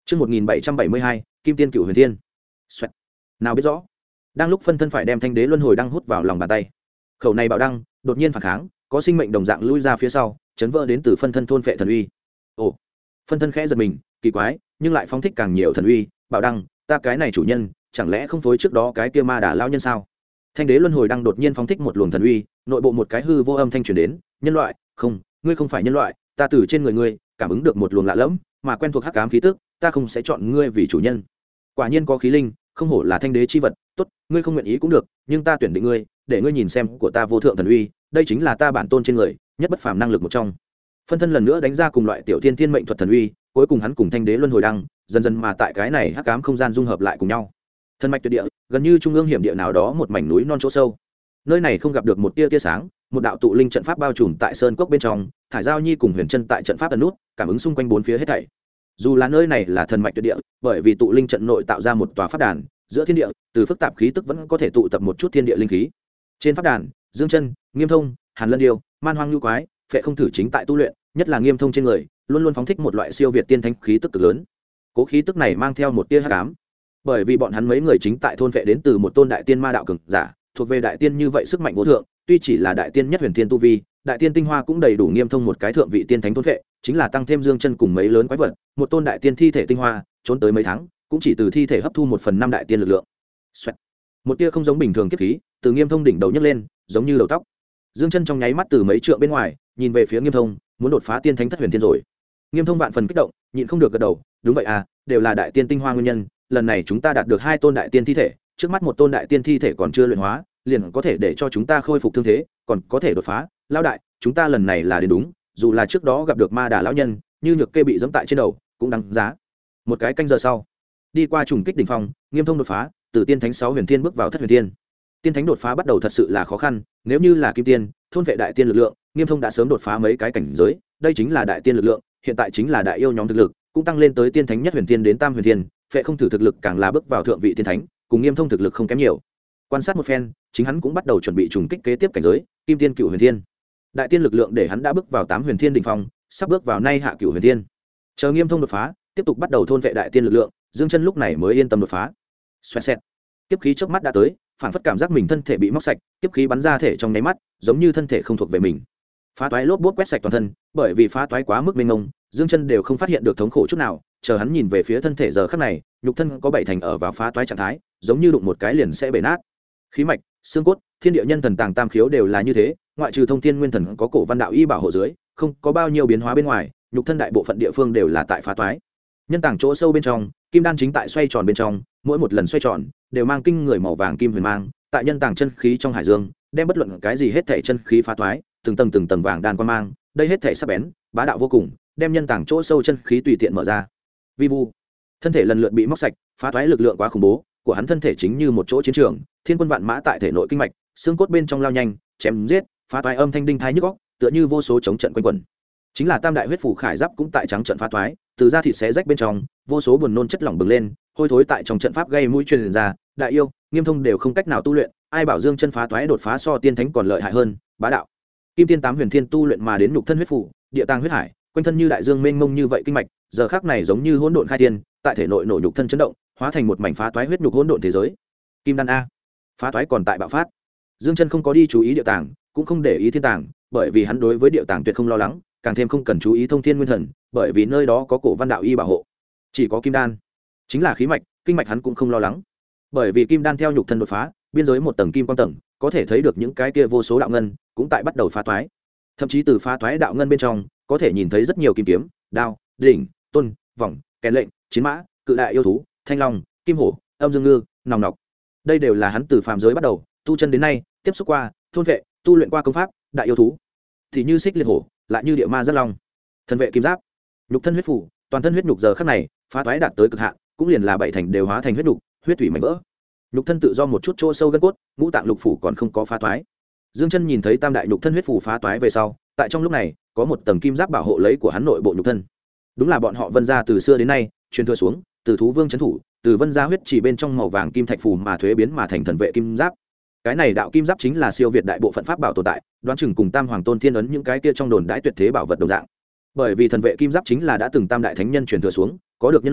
Chương 1772, Kim Tiên Cửu Huyền Thiên. Xoẹt. Nào biết rõ. Đang lúc phân thân phải đem thanh đế luân hồi đăng hút vào lòng bàn tay. Khẩu này bảo đăng đột nhiên phản kháng, có sinh mệnh đồng dạng lui ra phía sau, chấn vỡ đến từ phân thân thôn phệ thần uy. Ồ. Phân thân khẽ giật mình, kỳ quái, nhưng lại phóng thích càng nhiều thần uy, bảo đăng, ta cái này chủ nhân, chẳng lẽ không phối trước đó cái kia ma đà lão nhân sao? Thanh đế luân hồi đăng đột nhiên phóng thích một luồng thần uy, nội bộ một cái hư vô âm thanh truyền đến, nhân loại, không, ngươi không phải nhân loại, ta từ trên người ngươi cảm ứng được một luồng lạ lẫm, mà quen thuộc hắc ám khí tức, ta không sẽ chọn ngươi vì chủ nhân. Quả nhiên có khí linh, không hổ là thanh đế chi vật, tốt, ngươi không nguyện ý cũng được, nhưng ta tuyển định ngươi, để ngươi nhìn xem của ta vô thượng thần uy, đây chính là ta bản tôn trên người, nhất bất phàm năng lực một trong. Phân thân lần nữa đánh ra cùng loại tiểu thiên thiên mệnh thuật thần uy, cuối cùng hắn cùng thanh đế luân hồi đăng, dần dần mà tại cái này hắc ám không gian dung hợp lại cùng nhau. Thân mạch tuyệt địa, gần như trung ương hiểm địa nào đó một mảnh núi non chỗ sâu. Nơi này không gặp được một tia sáng, một đạo tụ linh trận pháp bao trùm tại sơn cốc bên trong, thải giao nhi cùng huyền chân tại trận pháp ẩn nút, cảm ứng xung quanh bốn phía hết thảy. Dù là nơi này là thần mạch tuyệt địa, bởi vì tụ linh trận nội tạo ra một tòa pháp đàn, giữa thiên địa, từ phức tạp khí tức vẫn có thể tụ tập một chút thiên địa linh khí. Trên pháp đàn, Dương Chân, Nghiêm Thông, Hàn Lân Điêu, Man Hoang Nhu Quái, Phệ Không Thử chính tại tu luyện, nhất là Nghiêm Thông trên người, luôn luôn phóng thích một loại siêu việt tiên thánh khí tức cực lớn. Cố khí tức này mang theo một tia hắc ám, bởi vì bọn hắn mấy người chính tại thôn vệ đến từ một tôn đại tiên ma đạo cường giả, thuộc về đại tiên như vậy sức mạnh vô thượng, tuy chỉ là đại tiên nhất huyền tiên tu vi, đại tiên tinh hoa cũng đầy đủ Nghiêm Thông một cái thượng vị tiên thánh thôn vệ, chính là tăng thêm Dương Chân cùng mấy lớn quái vật, một tôn đại tiên thi thể tinh hoa, trốn tới mấy tháng, cũng chỉ từ thi thể hấp thu 1/5 đại tiên lực lượng. Xoẹt. Một tia không giống bình thường kiếp khí, từ Nghiêm Thông đỉnh đầu nhấc lên, giống như đầu tóc. Dương Chân trong nháy mắt từ mấy trượng bên ngoài, nhìn về phía Nghiêm Thông, muốn đột phá tiên thánh thất huyền thiên rồi. Nghiêm Thông vạn phần kích động, nhịn không được gật đầu, đúng vậy à, đều là đại tiên tinh hoa nguyên nhân, lần này chúng ta đạt được 2 tôn đại tiên thi thể, trước mắt một tôn đại tiên thi thể còn chưa luyện hóa, liền có thể để cho chúng ta khôi phục thương thế, còn có thể đột phá. Lão đại, chúng ta lần này là đến đúng, dù là trước đó gặp được ma đà lão nhân, như nhược kê bị giẫm tại trên đầu, cũng đáng giá. Một cái canh giờ sau, đi qua trùng kích đỉnh phong, Nghiêm Thông đột phá, từ tiên thánh 6 huyền thiên bước vào thất huyền thiên. Tiên thánh đột phá bắt đầu thật sự là khó khăn, nếu như là kim tiên, thôn vệ đại tiên lực lượng, Nghiêm Thông đã sớm đột phá mấy cái cảnh giới, đây chính là đại tiên lực lượng, hiện tại chính là đại yêu nhóm thực lực, cũng tăng lên tới tiên thánh nhất huyền thiên đến tam huyền thiên, Phệ Không Thử thực lực càng là bước vào thượng vị tiên thánh, cùng Nghiêm Thông thực lực không kém nhiều. Quan sát một phen, chính hắn cũng bắt đầu chuẩn bị trùng kích kế tiếp cảnh giới, Kim Tiên Cửu Huyền Thiên. Đại tiên lực lượng để hắn đã bước vào 8 huyền thiên đỉnh phong, sắp bước vào nay hạ Cửu Huyền Thiên. Chờ Nghiêm Thông đột phá, tiếp tục bắt đầu thôn vệ đại tiên lực lượng, Dương Chân lúc này mới yên tâm đột phá. Xoẹt xẹt. Kiếp khí chớp mắt đã tới, phản phất cảm giác mình thân thể bị móc sạch, kiếp khí bắn ra thể trong nháy mắt, giống như thân thể không thuộc về mình. Phá toái lốp bốt quét sạch toàn thân, bởi vì phá toái quá mức mênh mông, Dương Chân đều không phát hiện được thống khổ chút nào, chờ hắn nhìn về phía thân thể giờ khắc này, nhục thân có 7 thành ở vào phá toái trạng thái, giống như đụng một cái liền sẽ bể nát. Khí mạch, xương cốt, thiên địa nhân thần tàng tam khiếu đều là như thế, ngoại trừ thông thiên nguyên thần có cổ văn đạo y bảo hộ dưới, không có bao nhiêu biến hóa bên ngoài, nhục thân đại bộ phận địa phương đều là tại phá toái. Nhân tàng chỗ sâu bên trong, kim đan chính tại xoay tròn bên trong, mỗi một lần xoay tròn đều mang kinh người màu vàng kim huyền mang, tại nhân tàng chân khí trong hải dương, đem bất luận cái gì hết thảy chân khí phá toái, từng tầng vàng đan quan mang, đây hết thảy sắc bén, bá đạo vô cùng, đem nhân tàng chỗ sâu chân khí tùy tiện mở ra. Vi vu, thân thể lần lượt bị móc sạch, phá toái lực lượng quá khủng bố, của hắn thân thể chính như một chỗ chiến trường, thiên quân vạn mã tại thể nội kinh mạch, xương cốt bên trong lao nhanh, chém giết, phá toái âm thanh đinh thái nhức óc, tựa như vô số chống trận quanh quẩn. Chính là tam đại huyết phủ khải giáp cũng tại trắng trận phá toái, từ da thịt xé rách bên trong, vô số buồn nôn chất lỏng bừng lên, hôi thối tại trong trận pháp gây mũi truyền ra, đại yêu, Nghiêm Thông đều không cách nào tu luyện, ai bảo Dương Chân phá toái đột phá so tiên thánh còn lợi hại hơn, bá đạo. Kim tiên 8 huyền thiên tu luyện mà đến nhục thân huyết phủ, địa tàng huyết hải, quanh thân như đại dương mênh mông như vậy kinh mạch, giờ khắc này giống như hỗn độn khai thiên, tại thể nội nổ nhục thân chấn động, hóa thành một mảnh phá toái huyết nhục hỗn độn thế giới. Kim đan a, phá toái còn tại bạo phát. Dương Chân không có đi chú ý địa tàng, cũng không để ý thiên tàng, bởi vì hắn đối với địa tàng tuyệt không lo lắng, càng thêm không cần chú ý thông thiên nguyên thần, bởi vì nơi đó có cổ văn đạo y bảo hộ. Chỉ có kim đan, chính là khí mạch, kinh mạch hắn cũng không lo lắng, bởi vì kim đan theo nhục thân đột phá, biên giới một tầng kim quang tầng, có thể thấy được những cái kia vô số đạo ngân cũng tại bắt đầu phá toái. Thậm chí từ phá toái đạo ngân bên trong, có thể nhìn thấy rất nhiều kim kiếm, đao, đỉnh, tôn, vòng, kèn lệnh, chiến mã, cự đại yêu thú, thanh long, kim hổ, âm dương ngư, nòng nọc. Đây đều là hắn từ phàm giới bắt đầu tu chân đến nay tiếp xúc qua, thôn vệ, tu luyện qua công pháp, đại yêu thú thì như xích liệt hổ, lại như địa ma rất long, thần vệ kim giáp, nhục thân huyết phủ, toàn thân huyết nhục giờ khắc này phá toái đạt tới cực hạn, cũng liền là 7 thành đều hóa thành huyết nhục, huyết thủy mảnh vỡ. Nhục thân tự do một chút chỗ sâu gân cốt, ngũ tạng lục phủ còn không có phá toái. Dương Chân nhìn thấy tam đại nhục thân huyết phủ phá toái về sau, tại trong lúc này có một tầng kim giáp bảo hộ lấy của hắn nội bộ nhục thân. Đúng là bọn họ Vân gia từ xưa đến nay truyền thừa xuống, từ thú vương trấn thủ, từ Vân gia huyết chỉ bên trong màu vàng kim thạch phù mà thuế biến mà thành thần vệ kim giáp. Cái này đạo kim giáp chính là siêu việt đại bộ phận pháp bảo tồn tại, đoán chừng cùng Tam Hoàng Tôn Thiên ấn những cái kia trong đồn đãi tuyệt thế bảo vật đồng dạng. Bởi vì thần vệ kim giáp chính là đã từng tam đại thánh nhân truyền thừa xuống, có được nhân loại,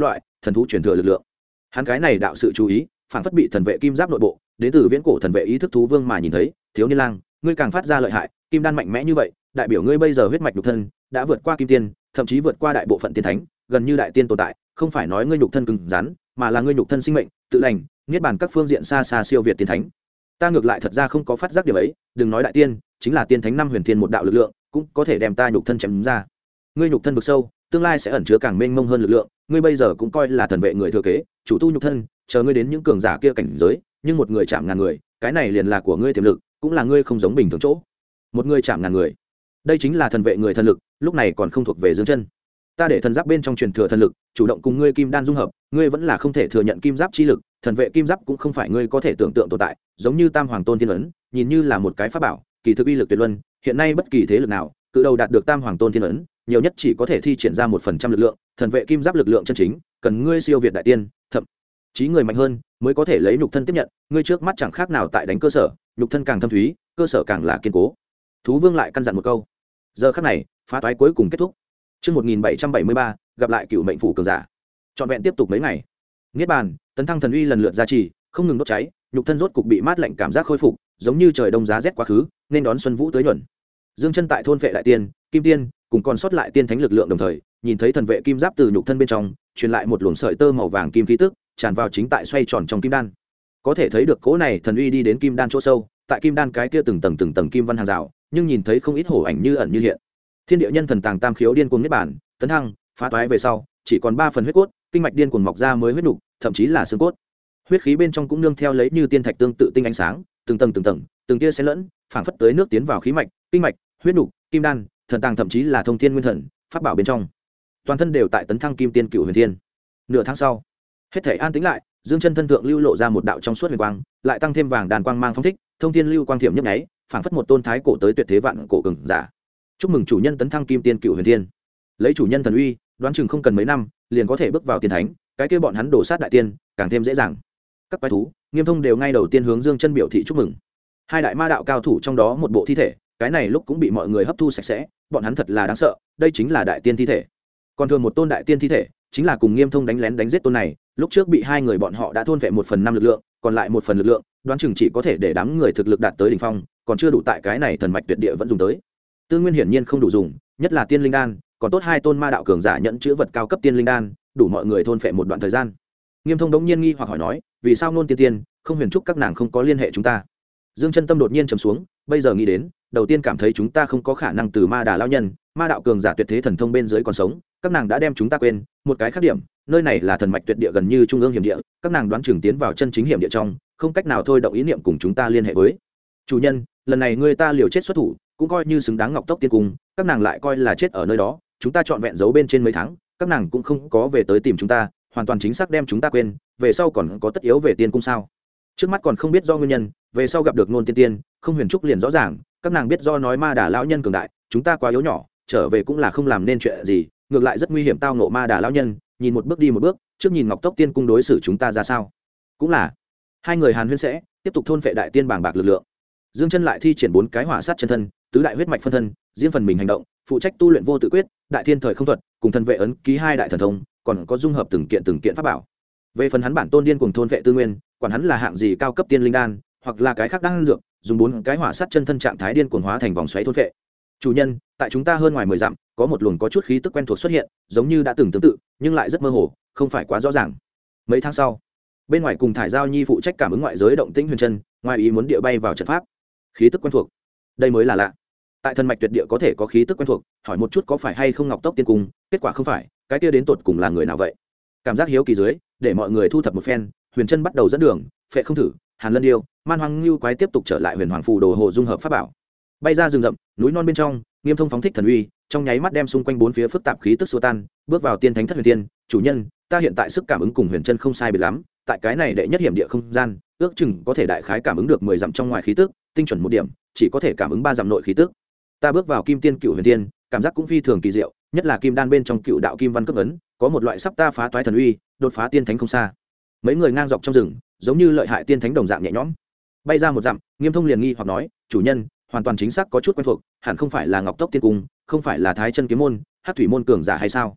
thần thú truyền thừa lực lượng. Hắn cái này đạo sự chú ý phản phất bị thần vệ kim giáp nội bộ đến từ viễn cổ thần vệ ý thức thú vương mà nhìn thấy. Thiếu niên lang, ngươi càng phát ra lợi hại, kim đan mạnh mẽ như vậy, đại biểu ngươi bây giờ huyết mạch nhục thân đã vượt qua kim tiên, thậm chí vượt qua đại bộ phận tiên thánh, gần như đại tiên tồn tại. Không phải nói ngươi nhục thân cứng rắn, mà là ngươi nhục thân sinh mệnh tự lành, niết bàn các phương diện xa xa siêu việt tiên thánh. Ta ngược lại thật ra không có phát giác điểm ấy, đừng nói đại tiên, chính là tiên thánh năm huyền thiên một đạo lực lượng cũng có thể đem ta nhục thân chém ra. Ngươi nhục thân vực sâu, tương lai sẽ ẩn chứa càng mênh mông hơn lực lượng. Ngươi bây giờ cũng coi là thần vệ người thừa kế, chủ tu nhục thân, chờ ngươi đến những cường giả kia cảnh giới, nhưng một người chạm ngàn người, cái này liền là của ngươi tiềm lực, cũng là ngươi không giống bình thường chỗ. Một người chạm ngàn người, đây chính là thần vệ người thần lực, lúc này còn không thuộc về Dương Chân. Ta để thần giáp bên trong truyền thừa thần lực, chủ động cùng ngươi kim đan dung hợp, ngươi vẫn là không thể thừa nhận kim giáp chi lực, thần vệ kim giáp cũng không phải ngươi có thể tưởng tượng tồn tại, giống như Tam Hoàng Tôn Thiên ấn, nhìn như là một cái pháp bảo, kỳ thực uy lực tuyệt luân, hiện nay bất kỳ thế lực nào, cự đầu đạt được Tam Hoàng Tôn Thiên ấn, nhiều nhất chỉ có thể thi triển ra 1% lực lượng, thần vệ kim giáp lực lượng chân chính, cần ngươi siêu việt đại tiên, thậm chí người mạnh hơn mới có thể lấy nhục thân tiếp nhận, ngươi trước mắt chẳng khác nào tại đánh cơ sở, nhục thân càng thâm thúy, cơ sở càng là kiên cố. Thú Vương lại căn dặn một câu. Giờ khắc này, phá toái cuối cùng kết thúc. Chương 1773, gặp lại cựu mệnh phủ cường giả. Trọn vẹn tiếp tục mấy ngày. Niết bàn, tấn thăng thần uy lần lượt gia trì, không ngừng đốt cháy, nhục thân rốt cục bị mát lạnh cảm giác khôi phục, giống như trời đông giá rét quá khứ, nên đón xuân vũ tới nhuận. Dương Chân tại thôn vệ đại tiên, kim tiên, cùng còn sót lại tiên thánh lực lượng đồng thời, nhìn thấy thần vệ kim giáp từ nhục thân bên trong truyền lại một luồng sợi tơ màu vàng kim khí tức, tràn vào chính tại xoay tròn trong kim đan. Có thể thấy được cỗ này thần uy đi đến kim đan chỗ sâu, tại kim đan cái kia từng tầng kim văn hàng rào, nhưng nhìn thấy không ít hổ ảnh như ẩn như hiện. Thiên địa nhân thần tàng tam khiếu điên cuồng niết bàn, tấn thăng, phá toái về sau, chỉ còn 3 phần huyết cốt, kinh mạch điên cuồng mọc ra mới huyết nục, thậm chí là xương cốt. Huyết khí bên trong cũng nương theo lấy như tiên thạch tương tự tinh ánh sáng, từng tầng, từng tia xen lẫn, phảng phất tới nước tiến vào khí mạch, kinh mạch, huyết nục, kim đan, thần tàng thậm chí là thông thiên nguyên thần, pháp bảo bên trong. Toàn thân đều tại tấn thăng kim tiên cửu huyền thiên. Nửa tháng sau, hết thảy an tĩnh lại, Dương Chân thân thượng lưu lộ ra một đạo trong suốt huyền quang, lại tăng thêm vàng đàn quang mang phong thích, thông thiên lưu quang thiểm nhấp nháy, phảng phất một tôn thái cổ tới tuyệt thế vạn cổ cường giả. Chúc mừng chủ nhân tấn thăng kim tiên cửu huyền thiên. Lấy chủ nhân thần uy, đoán chừng không cần mấy năm, liền có thể bước vào tiên thánh, cái kia bọn hắn đổ sát đại tiên, càng thêm dễ dàng. Các quái thú, Nghiêm Thông đều ngay đầu tiên hướng Dương Chân biểu thị chúc mừng. Hai đại ma đạo cao thủ trong đó một bộ thi thể, cái này lúc cũng bị mọi người hấp thu sạch sẽ, bọn hắn thật là đáng sợ, đây chính là đại tiên thi thể. Còn thường một tôn đại tiên thi thể, chính là cùng Nghiêm Thông đánh lén đánh giết tôn này, lúc trước bị hai người bọn họ đã thôn vệ 1/5 lực lượng, còn lại 1 phần lực lượng, đoán chừng chỉ có thể để đám người thực lực đạt tới đỉnh phong, còn chưa đủ tại cái này thần mạch tuyệt địa vẫn dùng tới. Tư nguyên hiển nhiên không đủ dùng, nhất là tiên linh đan, còn tốt hai tôn ma đạo cường giả nhận chữ vật cao cấp tiên linh đan, đủ mọi người thôn phệ một đoạn thời gian. Nghiêm Thông đống nhiên nghi hoặc hỏi nói, vì sao Nôn tiên không huyền trúc các nàng không có liên hệ chúng ta? Dương Chân tâm đột nhiên trầm xuống, bây giờ nghĩ đến, đầu tiên cảm thấy chúng ta không có khả năng từ ma đà lão nhân, ma đạo cường giả tuyệt thế thần thông bên dưới còn sống, các nàng đã đem chúng ta quên. Một cái khác điểm, nơi này là thần mạch tuyệt địa gần như trung ương hiểm địa, các nàng đoán chừng tiến vào chân chính hiểm địa trong, không cách nào thôi động ý niệm cùng chúng ta liên hệ với. Chủ nhân, lần này ngươi ta liều chết xuất thủ, cũng coi như xứng đáng Ngọc Tốc tiên cung, các nàng lại coi là chết ở nơi đó, chúng ta trọn vẹn giấu bên trên mấy tháng, các nàng cũng không có về tới tìm chúng ta, hoàn toàn chính xác đem chúng ta quên, về sau còn có tất yếu về tiên cung sao? Trước mắt còn không biết do nguyên nhân, về sau gặp được Nôn tiên, không huyền trúc liền rõ ràng, các nàng biết do nói ma đà lão nhân cường đại, chúng ta quá yếu nhỏ, trở về cũng là không làm nên chuyện gì, ngược lại rất nguy hiểm tao ngộ ma đà lão nhân, nhìn một bước đi một bước, trước nhìn Ngọc Tốc tiên cung đối xử chúng ta ra sao. Cũng là, hai người Hàn Huyên sẽ tiếp tục thôn phệ đại tiên bàng bạc lực lượng. Dương Chân lại thi triển 4 cái hỏa sát chân thân, tứ đại huyết mạch phân thân, riêng phần mình hành động, phụ trách tu luyện vô tự quyết, đại thiên thời không thuật, cùng thần vệ ấn ký 2 đại thần thông, còn có dung hợp từng kiện pháp bảo. Về phần hắn bản tôn điên cuồng thôn vệ tư nguyên, quản hắn là hạng gì cao cấp tiên linh đan, hoặc là cái khác đan dược, dùng 4 cái hỏa sát chân thân trạng thái điên cuồng hóa thành vòng xoáy thôn vệ. Chủ nhân, tại chúng ta hơn ngoài 10 dặm, có một luồng có chút khí tức quen thuộc xuất hiện, giống như đã từng tương tự, nhưng lại rất mơ hồ, không phải quá rõ ràng. Mấy tháng sau, bên ngoài cùng thải giao nhi phụ trách cảm ứng ngoại giới động tĩnh huyền chân, ngoài ý muốn địa bay vào trận pháp. Khí tức quen thuộc, đây mới là lạ. Tại thần mạch tuyệt địa có thể có khí tức quen thuộc, hỏi một chút có phải hay không Ngọc Tốc tiên cung, kết quả không phải, cái kia đến tột cùng là người nào vậy? Cảm giác hiếu kỳ dưới, để mọi người thu thập một phen, huyền chân bắt đầu dẫn đường, phệ không thử, Hàn Lân Điêu, Man Hoang Ngưu quái tiếp tục trở lại Huyền Hoàng phù đồ hồ dung hợp pháp bảo. Bay ra rừng rậm, núi non bên trong, Nghiêm Thông phóng thích thần uy, trong nháy mắt đem xung quanh 4 phía phức tạp khí tức xua tan, bước vào tiên thánh thất huyền tiên. Chủ nhân, ta hiện tại sức cảm ứng cùng huyền chân không sai biệt lắm, tại cái này đệ nhất hiểm địa không gian, ước chừng có thể đại khái cảm ứng được 10 dặm trong ngoài khí tức, tinh chuẩn một điểm, chỉ có thể cảm ứng 3 dặm nội khí tức. Ta bước vào kim tiên cửu huyền tiên, cảm giác cũng phi thường kỳ diệu, nhất là kim đan bên trong cựu đạo kim văn cấp ấn, có một loại sắp ta phá toái thần uy, đột phá tiên thánh không xa. Mấy người ngang dọc trong rừng, giống như lợi hại tiên thánh đồng dạng nhẹ nhõm. Bay ra một dặm, Nghiêm Thông liền nghi hoặc nói, chủ nhân, hoàn toàn chính xác có chút quen thuộc, hẳn không phải là Ngọc Tốc tiên cung, không phải là Thái Chân kiếm môn, Hắc thủy môn cường giả hay sao?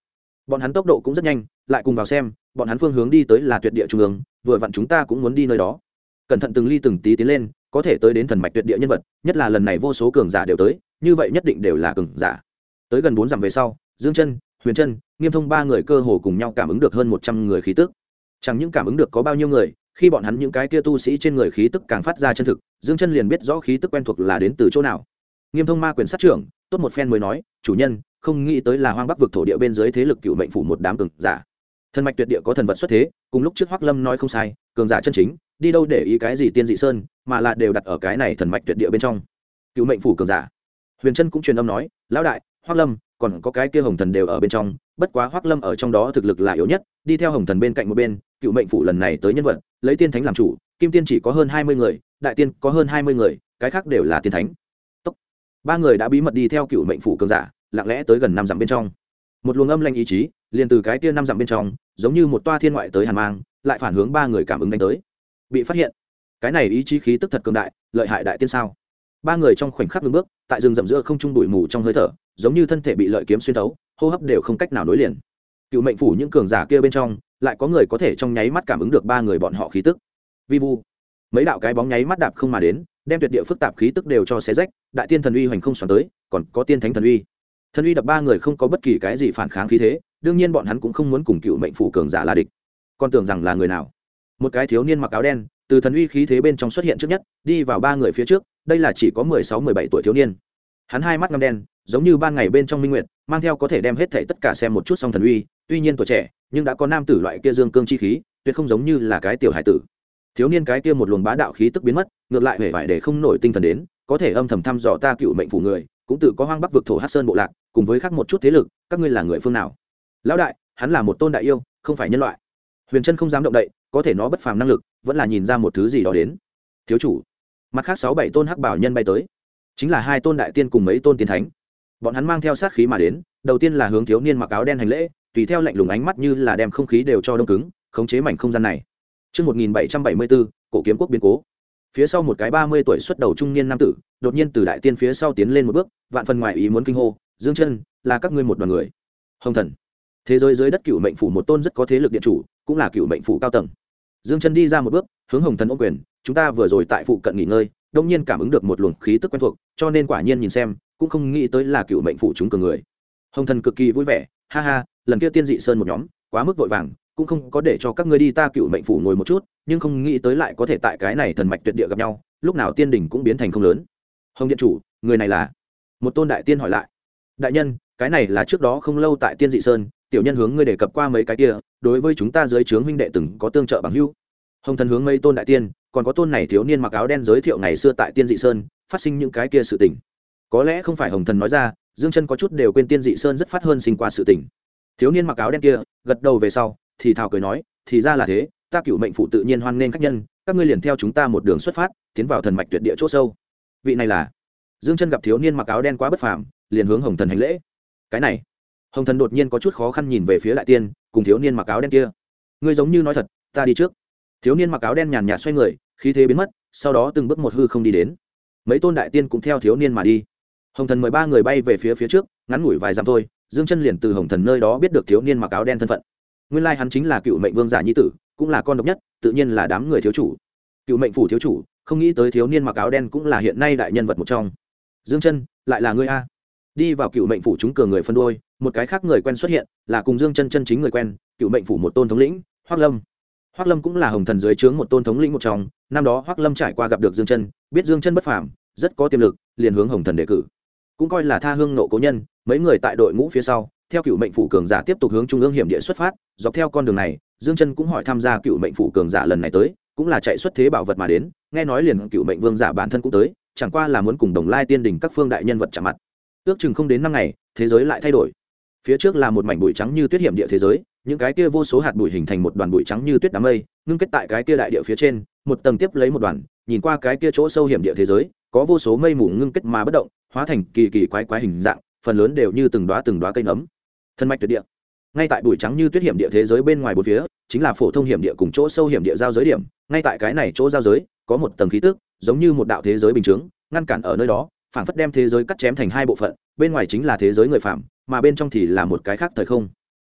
bọn hắn tốc độ cũng rất nhanh, lại cùng vào xem, bọn hắn phương hướng đi tới là tuyệt địa trung ương, vừa vặn chúng ta cũng muốn đi nơi đó. Cẩn thận từng ly từng tí tiến lên, có thể tới đến thần mạch tuyệt địa nhân vật, nhất là lần này vô số cường giả đều tới, như vậy nhất định đều là cường giả. Tới gần 4 dặm về sau, Dương Chân, Huyền Chân, Nghiêm Thông ba người cơ hồ cùng nhau cảm ứng được hơn 100 người khí tức. Chẳng những cảm ứng được có bao nhiêu người, khi bọn hắn những cái kia tu sĩ trên người khí tức càng phát ra chân thực, Dương Chân liền biết rõ khí tức quen thuộc là đến từ chỗ nào. Nghiêm Thông ma quyền sát trưởng, tốt một phen mới nói, chủ nhân, không nghĩ tới là Hoang Bắc vực thổ địa bên dưới thế lực Cựu Mệnh phủ một đám cường giả. Thần mạch tuyệt địa có thần vật xuất thế, cùng lúc trước Hoắc Lâm nói không sai, cường giả chân chính, đi đâu để ý cái gì tiên dị sơn, mà là đều đặt ở cái này thần mạch tuyệt địa bên trong. Cựu Mệnh phủ cường giả. Huyền Trân cũng truyền âm nói, lão đại, Hoắc Lâm, còn có cái kia Hồng Thần đều ở bên trong, bất quá Hoắc Lâm ở trong đó thực lực là yếu nhất, đi theo Hồng Thần bên cạnh một bên, Cựu Mệnh phủ lần này tới nhân vật, lấy tiên thánh làm chủ, kim tiên chỉ có hơn 20 người, đại tiên có hơn 20 người, cái khác đều là tiên thánh. Tốc. Ba người đã bí mật đi theo Cựu Mệnh phủ cường giả, lặng lẽ tới gần 5 dặm bên trong. Một luồng âm lanh ý chí, liền từ cái kia 5 dặm bên trong, giống như một toa thiên ngoại tới hàn mang, lại phản hướng ba người cảm ứng đánh tới. Bị phát hiện. Cái này ý chí khí tức thật cường đại, lợi hại đại tiên sao? Ba người trong khoảnh khắc ngừng bước, tại rừng rậm giữa không trung bụi mù trong hơi thở, giống như thân thể bị lợi kiếm xuyên thấu, hô hấp đều không cách nào nối liền. Cựu Mệnh phủ những cường giả kia bên trong, lại có người có thể trong nháy mắt cảm ứng được ba người bọn họ khí tức. Vi vu, mấy đạo cái bóng nháy mắt đạp không mà đến, đem tuyệt địa phức tạp khí tức đều cho xé rách, đại tiên thần uy hoành không xoắn tới, còn có tiên thánh thần uy. Thần uy đập ba người không có bất kỳ cái gì phản kháng khí thế, đương nhiên bọn hắn cũng không muốn cùng Cựu Mệnh phủ cường giả là địch. Còn tưởng rằng là người nào? Một cái thiếu niên mặc áo đen, từ thần uy khí thế bên trong xuất hiện trước nhất, đi vào ba người phía trước, đây là chỉ có 16-17 tuổi thiếu niên. Hắn hai mắt ngăm đen, giống như ban ngày bên trong minh nguyệt, mang theo có thể đem hết thảy tất cả xem một chút song thần uy, tuy nhiên tuổi trẻ, nhưng đã có nam tử loại kia dương cương chi khí, tuyệt không giống như là cái tiểu hải tử. Thiếu niên cái kia một luồng bá đạo khí tức biến mất, ngược lại hề vải để không nổi tinh thần đến, có thể âm thầm thăm dò ta Cựu Mệnh phủ người, cũng tự có Hoang Bắc vực thổ Hắc Sơn bộ lạc, cùng với khác một chút thế lực, các ngươi là người phương nào? Lão đại, hắn là một tôn đại yêu, không phải nhân loại. Huyền Trân không dám động đậy, có thể nó bất phàm năng lực, vẫn là nhìn ra một thứ gì đó đến. Thiếu chủ, mặt khác 6-7 tôn hắc bảo nhân bay tới, chính là 2 tôn đại tiên cùng mấy tôn tiên thánh. Bọn hắn mang theo sát khí mà đến, đầu tiên là hướng thiếu niên mặc áo đen hành lễ, tùy theo lạnh lùng ánh mắt như là đem không khí đều cho đông cứng, khống chế mảnh không gian này. Chương 1774, cổ kiếm quốc biến cố. Phía sau một cái 30 tuổi xuất đầu trung niên nam tử, đột nhiên từ đại tiên phía sau tiến lên một bước, vạn phần ngoài ý muốn kinh hô, "Dương Chân, là các ngươi một đoàn người?" Hồng Thần, thế giới dưới đất Cựu Mệnh phủ một tôn rất có thế lực điện chủ, cũng là Cựu Mệnh phủ cao tầng. Dương Chân đi ra một bước, hướng Hồng Thần ôm quyền, "Chúng ta vừa rồi tại phụ cận nghỉ ngơi, đột nhiên cảm ứng được một luồng khí tức quen thuộc, cho nên quả nhiên nhìn xem, cũng không nghĩ tới là Cựu Mệnh phủ chúng cường người." Hồng Thần cực kỳ vui vẻ, "Ha ha, lần kia tiên dị sơn một nhóm, quá mức vội vàng, cũng không có để cho các ngươi đi ta Cựu Mệnh phủ ngồi một chút, nhưng không nghĩ tới lại có thể tại cái này thần mạch tuyệt địa gặp nhau, lúc nào tiên đỉnh cũng biến thành không lớn." Hồng điện chủ, người này là? Một tôn đại tiên hỏi lại. "Đại nhân, cái này là trước đó không lâu tại tiên dị sơn, tiểu nhân hướng ngươi đề cập qua mấy cái kia, đối với chúng ta dưới trướng huynh đệ từng có tương trợ bằng hữu." Hồng Thần hướng mấy tôn đại tiên, còn có tôn này thiếu niên mặc áo đen giới thiệu ngày xưa tại tiên dị sơn phát sinh những cái kia sự tình. Có lẽ không phải Hồng Thần nói ra, Dương Chân có chút đều quên tiên dị sơn rất phát hơn sinh qua sự tình. Thiếu niên mặc áo đen kia gật đầu về sau, thì thào cười nói, "Thì ra là thế, ta Cựu Mệnh phủ tự nhiên hoan nghênh khách nhân, các ngươi liền theo chúng ta một đường xuất phát, tiến vào thần mạch tuyệt địa chỗ sâu." Vị này là? Dương Chân gặp thiếu niên mặc áo đen quá bất phàm, liền hướng Hồng Thần hành lễ. Cái này, Hồng Thần đột nhiên có chút khó khăn nhìn về phía đại tiên cùng thiếu niên mặc áo đen kia. "Ngươi giống như nói thật, ta đi trước." Thiếu niên mặc áo đen nhàn nhạt xoay người, khí thế biến mất, sau đó từng bước một hư không đi đến. Mấy tôn đại tiên cũng theo thiếu niên mà đi. Hồng Thần mời ba người bay về phía trước, ngắn ngủi vài dặm thôi, Dương Chân liền từ Hồng Thần nơi đó biết được thiếu niên mặc áo đen thân phận. Nguyên lai hắn chính là Cựu Mệnh vương giả nhi tử, cũng là con độc nhất, tự nhiên là đám người thiếu chủ. Cựu Mệnh phủ thiếu chủ, không nghĩ tới thiếu niên mặc áo đen cũng là hiện nay đại nhân vật một trong. "Dương Chân, lại là ngươi a?" Đi vào Cựu Mệnh phủ chúng cường người phân đôi, một cái khác người quen xuất hiện, là cùng Dương Chân chân chính người quen, Cựu Mệnh phủ một tôn thống lĩnh, Hoắc Lâm. Hoắc Lâm cũng là Hồng Thần dưới trướng một tôn thống lĩnh một trong, năm đó Hoắc Lâm trải qua gặp được Dương Chân, biết Dương Chân bất phàm, rất có tiềm lực, liền hướng Hồng Thần đề cử. Cũng coi là tha hương nộ cố nhân, mấy người tại đội ngũ phía sau, theo Cựu Mệnh phủ cường giả tiếp tục hướng trung ương hiểm địa xuất phát, dọc theo con đường này, Dương Chân cũng hỏi tham gia Cựu Mệnh phủ cường giả lần này tới, cũng là chạy xuất thế bảo vật mà đến, nghe nói liền Cựu Mệnh vương giả bản thân cũng tới, chẳng qua là muốn cùng Đồng Lai Tiên đỉnh các phương đại nhân vật chạm mặt. Ước chừng không đến 5 ngày, thế giới lại thay đổi. Phía trước là một mảnh bụi trắng như tuyết hiểm địa thế giới, những cái kia vô số hạt bụi hình thành một đoàn bụi trắng như tuyết đám mây, ngưng kết tại cái kia đại địa phía trên, một tầng tiếp lấy một đoàn, nhìn qua cái kia chỗ sâu hiểm địa thế giới, có vô số mây mù ngưng kết mà bất động, hóa thành kỳ kỳ quái quái hình dạng, phần lớn đều như từng đóa cây nấm. Thần mạch tuyệt địa. Ngay tại bụi trắng như tuyết hiểm địa thế giới bên ngoài bốn phía, chính là phổ thông hiểm địa cùng chỗ sâu hiểm địa giao giới điểm, ngay tại cái này chỗ giao giới, có một tầng khí tức, giống như một đạo thế giới bình chứng, ngăn cản ở nơi đó, phảng phất đem thế giới cắt chém thành hai bộ phận, bên ngoài chính là thế giới người phạm, mà bên trong thì là một cái khác thời không.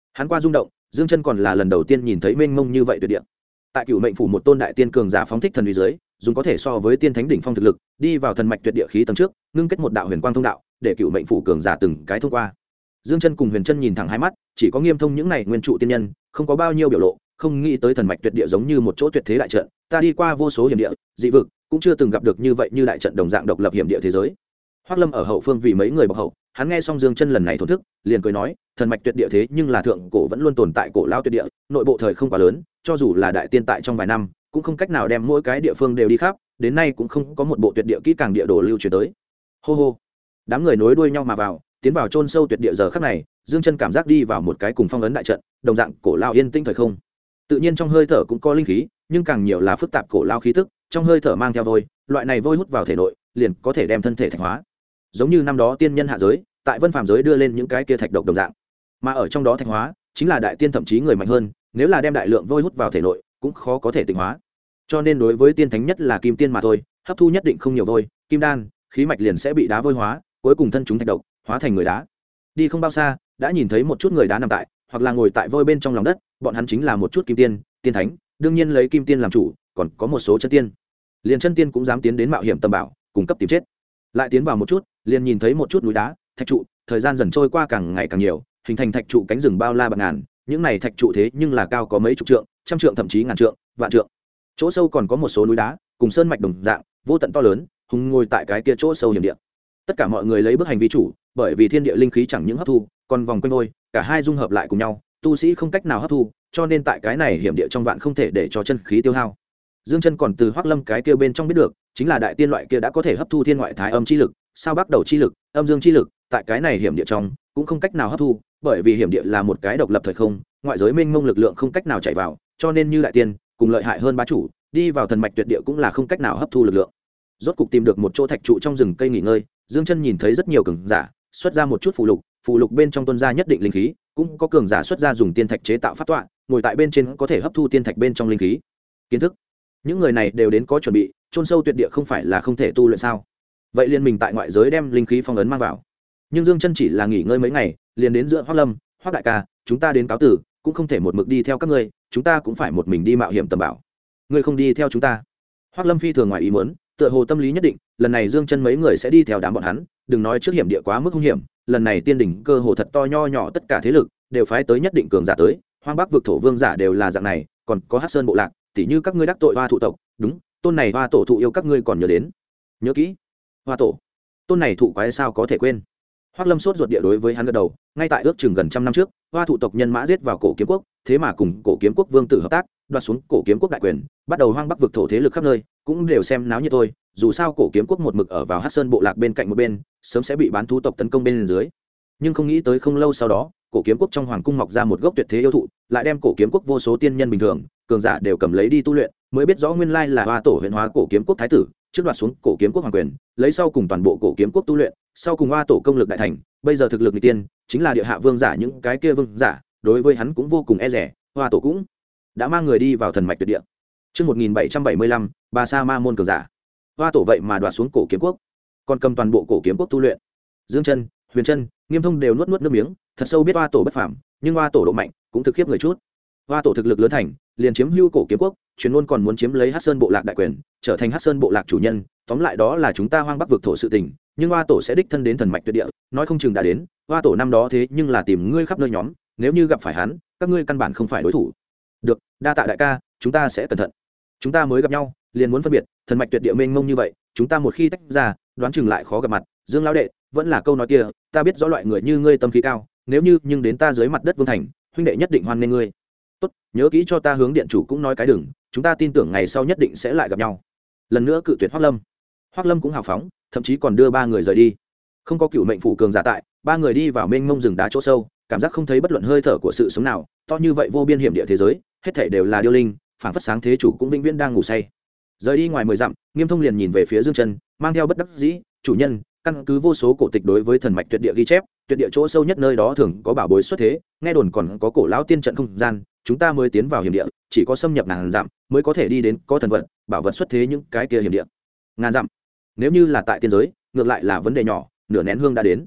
hắn qua rung động, Dương Chân còn là lần đầu tiên nhìn thấy mênh mông như vậy tuyệt địa. Tại Cửu Mệnh phủ một tôn đại tiên cường giả phóng thích thần uy dưới, dùng có thể so với tiên thánh đỉnh phong thực lực, đi vào thần mạch tuyệt địa khí tầng trước, ngưng kết một đạo huyền quang thông đạo, để Cửu Mệnh phủ cường giả từng cái thông qua. Dương Chân cùng Huyền Chân nhìn thẳng hai mắt, chỉ có Nghiêm Thông những này nguyên trụ tiên nhân, không có bao nhiêu biểu lộ, không nghĩ tới thần mạch tuyệt địa giống như một chỗ tuyệt thế đại trận, ta đi qua vô số hiểm địa, dị vực, cũng chưa từng gặp được như vậy như đại trận đồng dạng độc lập hiểm địa thế giới. Hoắc Lâm ở hậu phương vì mấy người bọc hậu, hắn nghe xong Dương Chân lần này thổn thức, liền cười nói, thần mạch tuyệt địa thế nhưng là thượng cổ vẫn luôn tồn tại cổ lao tuyệt địa, nội bộ thời không quá lớn, cho dù là đại tiên tại trong vài năm, cũng không cách nào đem mỗi cái địa phương đều đi khắp, đến nay cũng không có một bộ tuyệt địa kỹ càng địa đồ lưu truyền tới. Hô hô. Đám người nối đuôi nhau mà vào, tiến vào chôn sâu tuyệt địa giờ khắc này, Dương Chân cảm giác đi vào một cái cùng phong ấn đại trận, đồng dạng cổ lao yên tĩnh thời không. Tự nhiên trong hơi thở cũng có linh khí, nhưng càng nhiều là phức tạp cổ lao khí tức, trong hơi thở mang theo vôi, loại này vôi hút vào thể nội, liền có thể đem thân thể thạch hóa. Giống như năm đó tiên nhân hạ giới, tại Vân Phàm giới đưa lên những cái kia thạch độc đồng dạng. Mà ở trong đó thạch hóa, chính là đại tiên thậm chí người mạnh hơn, nếu là đem đại lượng vôi hút vào thể nội, cũng khó có thể tịnh hóa. Cho nên đối với tiên thánh nhất là kim tiên mà thôi, hấp thu nhất định không nhiều vôi, kim đan, khí mạch liền sẽ bị đá vôi hóa, cuối cùng thân chúng thạch độc, hóa thành người đá. Đi không bao xa, đã nhìn thấy một chút người đá nằm tại, hoặc là ngồi tại vôi bên trong lòng đất, bọn hắn chính là một chút kim tiên, tiên thánh, đương nhiên lấy kim tiên làm chủ, còn có một số chân tiên. Liền chân tiên cũng dám tiến đến mạo hiểm tầm bảo, cung cấp tìm chết. Lại tiến vào một chút, liền nhìn thấy một chút núi đá, thạch trụ, thời gian dần trôi qua càng ngày càng nhiều, hình thành thạch trụ cánh rừng bao la bạc ngàn, những này thạch trụ thế nhưng là cao có mấy chục trượng, trăm trượng thậm chí ngàn trượng, vạn trượng. Chỗ sâu còn có một số núi đá, cùng sơn mạch đồng dạng, vô tận to lớn, hùng ngồi tại cái kia chỗ sâu hiểm địa. Tất cả mọi người lấy bước hành vi chủ, bởi vì thiên địa linh khí chẳng những hấp thu, còn vòng quanh ngôi, cả hai dung hợp lại cùng nhau, tu sĩ không cách nào hấp thu, cho nên tại cái này hiểm địa trong vạn không thể để cho chân khí tiêu hao. Dương Chân còn từ Hoắc Lâm cái kia bên trong biết được, chính là đại tiên loại kia đã có thể hấp thu thiên ngoại thái âm chi lực, sao bắc đầu chi lực, âm dương chi lực, tại cái này hiểm địa trong cũng không cách nào hấp thu, bởi vì hiểm địa là một cái độc lập thời không, ngoại giới mênh mông lực lượng không cách nào chảy vào, cho nên như đại tiên, cùng lợi hại hơn bá chủ, đi vào thần mạch tuyệt địa cũng là không cách nào hấp thu lực lượng. Rốt cục tìm được một chỗ thạch trụ trong rừng cây nghỉ ngơi, Dương Chân nhìn thấy rất nhiều cường giả, xuất ra một chút phù lục bên trong tuôn ra nhất định linh khí, cũng có cường giả xuất ra dùng tiên thạch chế tạo pháp tọa, ngồi tại bên trên có thể hấp thu tiên thạch bên trong linh khí. Kiến thức. Những người này đều đến có chuẩn bị, chôn sâu tuyệt địa không phải là không thể tu luyện sao? Vậy liền mình tại ngoại giới đem linh khí phong ấn mang vào. Nhưng Dương Chân chỉ là nghỉ ngơi mấy ngày, liền đến giữa Hoắc Lâm, Hoắc đại ca, chúng ta đến cáo tử, cũng không thể một mực đi theo các ngươi, chúng ta cũng phải một mình đi mạo hiểm tầm bảo. Ngươi không đi theo chúng ta? Hoắc Lâm phi thường ngoài ý muốn, tựa hồ tâm lý nhất định, lần này Dương Chân mấy người sẽ đi theo đám bọn hắn, đừng nói trước hiểm địa quá mức hung hiểm, lần này tiên đỉnh cơ hồ thật to nho nhỏ tất cả thế lực đều phái tới nhất định cường giả tới, Hoang Bắc vực thổ vương giả đều là dạng này, còn có Hắc Sơn bộ lạc, tỉ như các ngươi đắc tội Hoa thụ tộc, đúng, tôn này Hoa tổ thụ yêu các ngươi còn nhớ đến. Nhớ kỹ. Hoa tổ. Tôn này thụ quái sao có thể quên. Hoắc Lâm sốt ruột địa đối với hắn gật đầu, ngay tại ước chừng gần trăm năm trước, Hoa thụ tộc nhân mã giết vào Cổ Kiếm quốc, thế mà cùng Cổ Kiếm quốc vương tử hợp tác, đoạt xuống Cổ Kiếm quốc đại quyền, bắt đầu Hoang Bắc vực thổ thế lực khắp nơi, cũng đều xem náo nhiệt thôi, dù sao Cổ Kiếm quốc một mực ở vào Hắc Sơn bộ lạc bên cạnh một bên, sớm sẽ bị bán thú tộc tấn công bên dưới. Nhưng không nghĩ tới không lâu sau đó, Cổ Kiếm quốc trong hoàng cung mọc ra một gốc tuyệt thế yêu thụ, lại đem Cổ Kiếm quốc vô số tiên nhân bình thường, cường giả đều cầm lấy đi tu luyện, mới biết rõ nguyên lai là Hoa tổ huyền hóa Cổ Kiếm quốc thái tử, trước đoạt xuống Cổ Kiếm quốc hoàng quyền, lấy sau cùng toàn bộ Cổ Kiếm quốc tu luyện, sau cùng Hoa tổ công lực đại thành, bây giờ thực lực nghịch tiên, chính là địa hạ vương giả những cái kia vương giả, đối với hắn cũng vô cùng e dè, Hoa tổ cũng đã mang người đi vào thần mạch tuyệt địa. Chương 1775, Bà Sa Ma môn cường giả. Hoa tổ vậy mà đoạt xuống Cổ Kiếm quốc, còn cầm toàn bộ Cổ Kiếm quốc tu luyện. Dương Chân, Huyền Chân, Nghiêm Thông đều nuốt nước miếng, thật sâu biết Hoa tổ bất phàm, nhưng Hoa tổ độ mạnh cũng thực khiếp người chút. Hoa tổ thực lực lớn thành, liền chiếm hữu Cổ Kiếm quốc, truyền luôn còn muốn chiếm lấy Hắc Sơn bộ lạc đại quyền, trở thành Hắc Sơn bộ lạc chủ nhân, tóm lại đó là chúng ta Hoang Bắc vực thổ sự tình, nhưng Hoa tổ sẽ đích thân đến thần mạch tuyệt địa, nói không chừng đã đến. Hoa tổ năm đó thế nhưng là tìm ngươi khắp nơi nhóm, nếu như gặp phải hắn, các ngươi căn bản không phải đối thủ. Được, đa tạ đại ca, chúng ta sẽ cẩn thận. Chúng ta mới gặp nhau, liền muốn phân biệt, thần mạch tuyệt địa mênh mông như vậy, chúng ta một khi tách ra, đoán chừng lại khó gặp mặt. Dương lão đệ, vẫn là câu nói kia, ta biết rõ loại người như ngươi tâm khí cao, nếu như nhưng đến ta dưới mặt đất vương thành, huynh đệ nhất định hoan nghênh ngươi. Tốt, nhớ kỹ cho ta hướng điện chủ cũng nói cái đừng, chúng ta tin tưởng ngày sau nhất định sẽ lại gặp nhau. Lần nữa cự tuyệt Hoắc Lâm. Hoắc Lâm cũng hào phóng, thậm chí còn đưa ba người rời đi. Không có cựu mệnh phủ cường giả tại, ba người đi vào mênh mông rừng đá chỗ sâu, cảm giác không thấy bất luận hơi thở của sự sống nào, to như vậy vô biên hiểm địa thế giới, hết thảy đều là điêu linh, phảng phất sáng thế chủ cũng vĩnh viễn đang ngủ say. Rời đi ngoài 10 dặm, Nghiêm Thông liền nhìn về phía Dương Chân, mang theo bất đắc dĩ, chủ nhân, căn cứ vô số cổ tịch đối với thần mạch tuyệt địa ghi chép, tuyệt địa chỗ sâu nhất nơi đó thường có bảo bối xuất thế, nghe đồn còn có cổ lão tiên trận không gian, chúng ta mới tiến vào hiểm địa, chỉ có xâm nhập ngàn dặm mới có thể đi đến có thần vật, bảo vật xuất thế những cái kia hiểm địa. Ngàn dặm, nếu như là tại tiên giới, ngược lại là vấn đề nhỏ, nửa nén hương đã đến.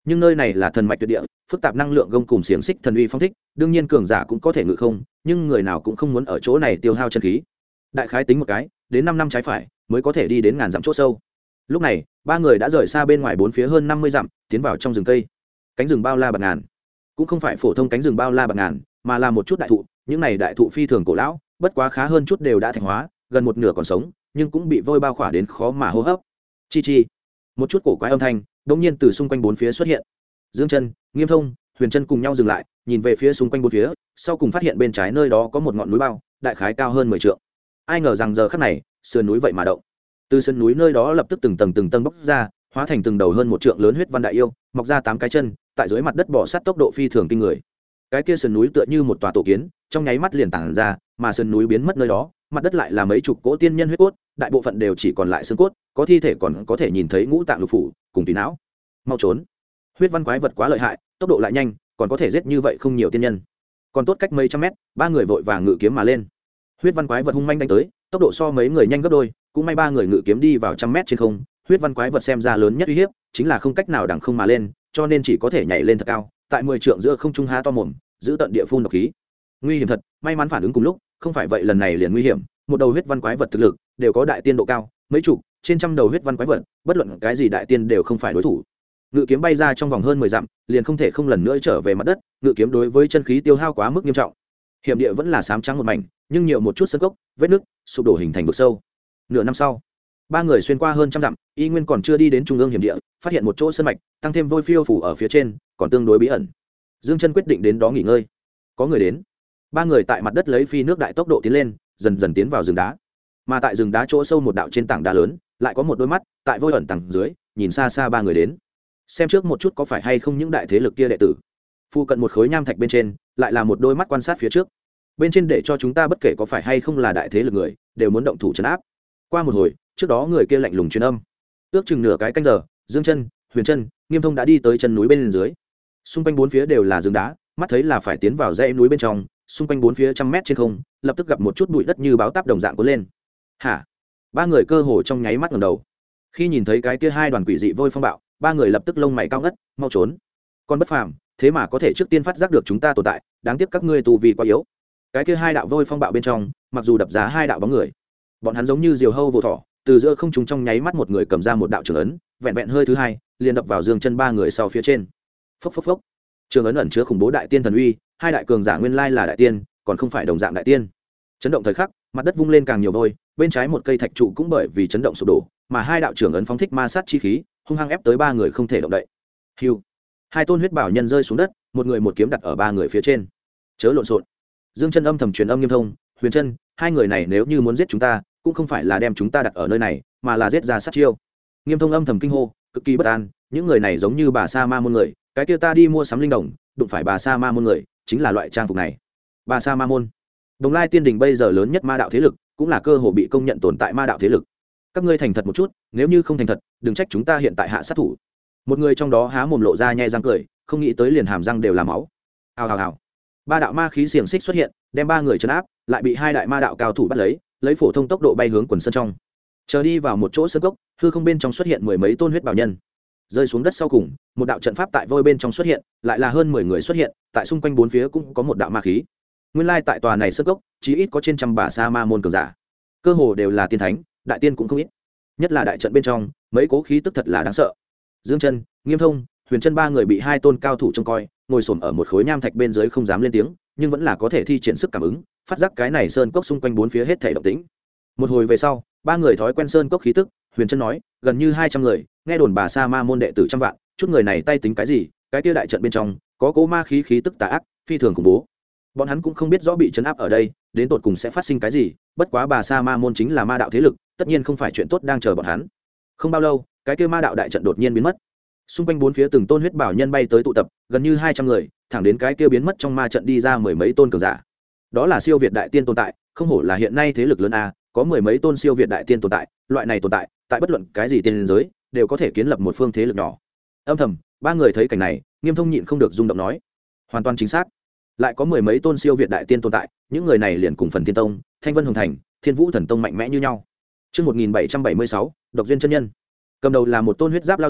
nhưng nơi này là thần mạch tuyệt địa, phức tạp năng lượng gông cùng xiềng xích thần uy phong thích, đương nhiên cường giả cũng có thể ngự không, nhưng người nào cũng không muốn ở chỗ này tiêu hao chân khí. Đại khái tính một cái, đến 5 năm trái phải mới có thể đi đến ngàn dặm chỗ sâu. Lúc này, ba người đã rời xa bên ngoài bốn phía hơn 50 dặm, tiến vào trong rừng cây. Cánh rừng bao la bạt ngàn, cũng không phải phổ thông cánh rừng bao la bạt ngàn, mà là một chút đại thụ, những này đại thụ phi thường cổ lão, bất quá khá hơn chút đều đã thành hóa, gần một nửa còn sống, nhưng cũng bị vôi bao khỏa đến khó mà hô hấp. Chi chi, một chút cổ quái âm thanh đột nhiên từ xung quanh bốn phía xuất hiện. Dương Chân, Nghiêm Thông, Huyền Chân cùng nhau dừng lại, nhìn về phía xung quanh bốn phía, sau cùng phát hiện bên trái nơi đó có một ngọn núi bao, đại khái cao hơn 10 trượng. Ai ngờ rằng giờ khắc này, sườn núi vậy mà động. Từ sườn núi nơi đó lập tức từng tầng bốc ra, hóa thành từng đầu hơn 1 trượng lớn huyết văn đại yêu, mọc ra 8 cái chân, tại dưới mặt đất bò sát tốc độ phi thường kinh người. Cái kia sườn núi tựa như một tòa tổ kiến, trong nháy mắt liền tản ra, mà sườn núi biến mất nơi đó, mặt đất lại là mấy chục cỗ tiên nhân huyết cốt, đại bộ phận đều chỉ còn lại xương cốt, có thi thể còn có thể nhìn thấy ngũ tạng lục phủ cùng tùy não. Mau trốn! Huyết văn quái vật quá lợi hại, tốc độ lại nhanh, còn có thể giết như vậy không nhiều tiên nhân. Còn tốt cách mấy trăm mét, ba người vội vàng ngự kiếm mà lên. Huyết văn quái vật hung manh đánh tới, tốc độ so mấy người nhanh gấp đôi, cũng may ba người ngự kiếm đi vào trăm mét trên không. Huyết văn quái vật xem ra lớn nhất uy hiếp chính là không cách nào đằng không mà lên, cho nên chỉ có thể nhảy lên thật cao, tại 10 trượng giữa không trung há to mồm, giữ tận địa phun độc khí. Nguy hiểm thật, may mắn phản ứng cùng lúc, không phải vậy lần này liền nguy hiểm. Một đầu huyết văn quái vật thực lực đều có đại tiên độ cao, mấy chục trên trăm đầu huyết văn quái vật, bất luận cái gì đại tiên đều không phải đối thủ. Ngự kiếm bay ra trong vòng hơn 10 dặm, liền không thể không lần nữa trở về mặt đất. Ngự kiếm đối với chân khí tiêu hao quá mức nghiêm trọng. Hiểm địa vẫn là xám trắng một mảnh, nhưng nhiều một chút sơn cốc, vết nứt, sụp đổ hình thành vực sâu. Nửa năm sau, ba người xuyên qua hơn trăm dặm, y nguyên còn chưa đi đến trung ương hiểm địa, phát hiện một chỗ sơn mạch, tăng thêm vôi phiêu phủ ở phía trên, còn tương đối bí ẩn. Dương Chân quyết định đến đó nghỉ ngơi. Có người đến. Ba người tại mặt đất lấy phi nước đại tốc độ tiến lên, dần dần tiến vào rừng đá. Mà tại rừng đá chỗ sâu một đạo trên tảng đá lớn, lại có một đôi mắt, tại vôi ẩn tầng dưới, nhìn xa xa ba người đến. Xem trước một chút có phải hay không những đại thế lực kia đệ tử. Phu cận một khối nham thạch bên trên, lại là một đôi mắt quan sát phía trước. Bên trên để cho chúng ta bất kể có phải hay không là đại thế lực người, đều muốn động thủ trấn áp. Qua một hồi, trước đó người kia lạnh lùng truyền âm. Ước chừng nửa cái canh giờ, Dương Chân, Huyền Chân, Nghiêm Thông đã đi tới chân núi bên dưới. Xung quanh bốn phía đều là rừng đá, mắt thấy là phải tiến vào dãy núi bên trong, xung quanh bốn phía trăm mét trên không, lập tức gặp một chút bụi đất như báo táp đồng dạng cuốn lên. Hả? Ba người cơ hồ trong nháy mắt ngẩng đầu. Khi nhìn thấy cái kia hai đoàn quỷ dị vôi phong bạo, ba người lập tức lông mày cao ngất, mau trốn. Con bất phàm, thế mà có thể trước tiên phát giác được chúng ta tồn tại, đáng tiếc các ngươi tu vi quá yếu. Cái kia hai đạo vôi phong bạo bên trong, mặc dù đập giá hai đạo bóng người, bọn hắn giống như diều hâu vô thỏ, từ giữa không trung trong nháy mắt một người cầm ra một đạo trường ấn, vẹn vẹn hơi thứ hai, liền đập vào Dương Chân ba người sau phía trên. Phốc phốc phốc. Trường ấn ẩn chứa khủng bố đại tiên thần uy, hai đại cường giả nguyên lai là đại tiên, còn không phải đồng dạng đại tiên. Chấn động thời khắc, mặt đất vung lên càng nhiều vôi, bên trái một cây thạch trụ cũng bởi vì chấn động sụp đổ, mà hai đạo trưởng ấn phóng thích ma sát chi khí, hung hăng ép tới ba người không thể động đậy. Hưu. Hai tôn huyết bảo nhân rơi xuống đất, một người một kiếm đặt ở ba người phía trên. Chớ lộn xộn. Dương Chân âm thầm truyền âm Nghiêm Thông, Huyền Chân, hai người này nếu như muốn giết chúng ta, cũng không phải là đem chúng ta đặt ở nơi này, mà là giết ra sát chiêu. Nghiêm Thông âm thầm kinh hô, cực kỳ bất an, những người này giống như bà sa ma môn người, cái kia ta đi mua sắm linh đồng, đụng phải bà sa ma môn người, chính là loại trang phục này. Bà sa ma môn, Đồng Lai Tiên Đình bây giờ lớn nhất ma đạo thế lực, cũng là cơ hội bị công nhận tồn tại ma đạo thế lực. Các ngươi thành thật một chút, nếu như không thành thật, đừng trách chúng ta hiện tại hạ sát thủ. Một người trong đó há mồm lộ ra nhe răng cười, không nghĩ tới liền hàm răng đều là máu. Hào hào hào. Ba đạo ma khí xiềng xích xuất hiện, đem ba người trấn áp, lại bị hai đại ma đạo cao thủ bắt lấy phổ thông tốc độ bay hướng quần sân trong. Chờ đi vào một chỗ sân cốc, hư không bên trong xuất hiện mười mấy tôn huyết bảo nhân. Rơi xuống đất sau cùng, một đạo trận pháp tại vôi bên trong xuất hiện, lại là hơn 10 người xuất hiện, tại xung quanh bốn phía cũng có một đạo ma khí. Nguyên lai tại tòa này sân cốc, chí ít có trên trăm bà sa ma môn cường giả. Cơ hồ đều là tiên thánh, đại tiên cũng không ít. Nhất là đại trận bên trong, mấy cố khí tức thật là đáng sợ. Dương Chân, Nghiêm Thông, Huyền Chân ba người bị hai tôn cao thủ trông coi, ngồi xổm ở một khối nham thạch bên dưới không dám lên tiếng, nhưng vẫn là có thể thi triển sức cảm ứng, phát giác cái này sơn cốc xung quanh bốn phía hết thảy động tĩnh. Một hồi về sau, ba người thói quen sơn cốc khí tức, Huyền Chân nói, gần như 200 người, nghe đồn bà sa ma môn đệ tử trăm vạn, chút người này tay tính cái gì, cái kia đại trận bên trong có cố ma khí khí tức tà ác, phi thường khủng bố. Bọn hắn cũng không biết rõ bị trấn áp ở đây, đến tột cùng sẽ phát sinh cái gì, bất quá bà sa ma môn chính là ma đạo thế lực, tất nhiên không phải chuyện tốt đang chờ bọn hắn. Không bao lâu, cái kia ma đạo đại trận đột nhiên biến mất. Xung quanh bốn phía từng tôn huyết bảo nhân bay tới tụ tập, gần như 200 người, thẳng đến cái kia biến mất trong ma trận đi ra mười mấy tôn cường giả. Đó là siêu việt đại tiên tồn tại, không hổ là hiện nay thế lực lớn a, có mười mấy tôn siêu việt đại tiên tồn tại, loại này tồn tại, tại bất luận cái gì tiên giới, đều có thể kiến lập một phương thế lực nhỏ. Âm thầm, ba người thấy cảnh này, Nghiêm Thông nhịn không được rung động nói, hoàn toàn chính xác. Lại có mười mấy tôn siêu việt đại tiên tồn tại, những người này liền cùng Phần Thiên Tông, Thanh Vân Hồng Thành, Thiên Vũ Thần Tông mạnh mẽ như nhau. Chương 1776, Độc Duyên chân nhân. Cầm đầu là một tôn huyết giáp lão giả,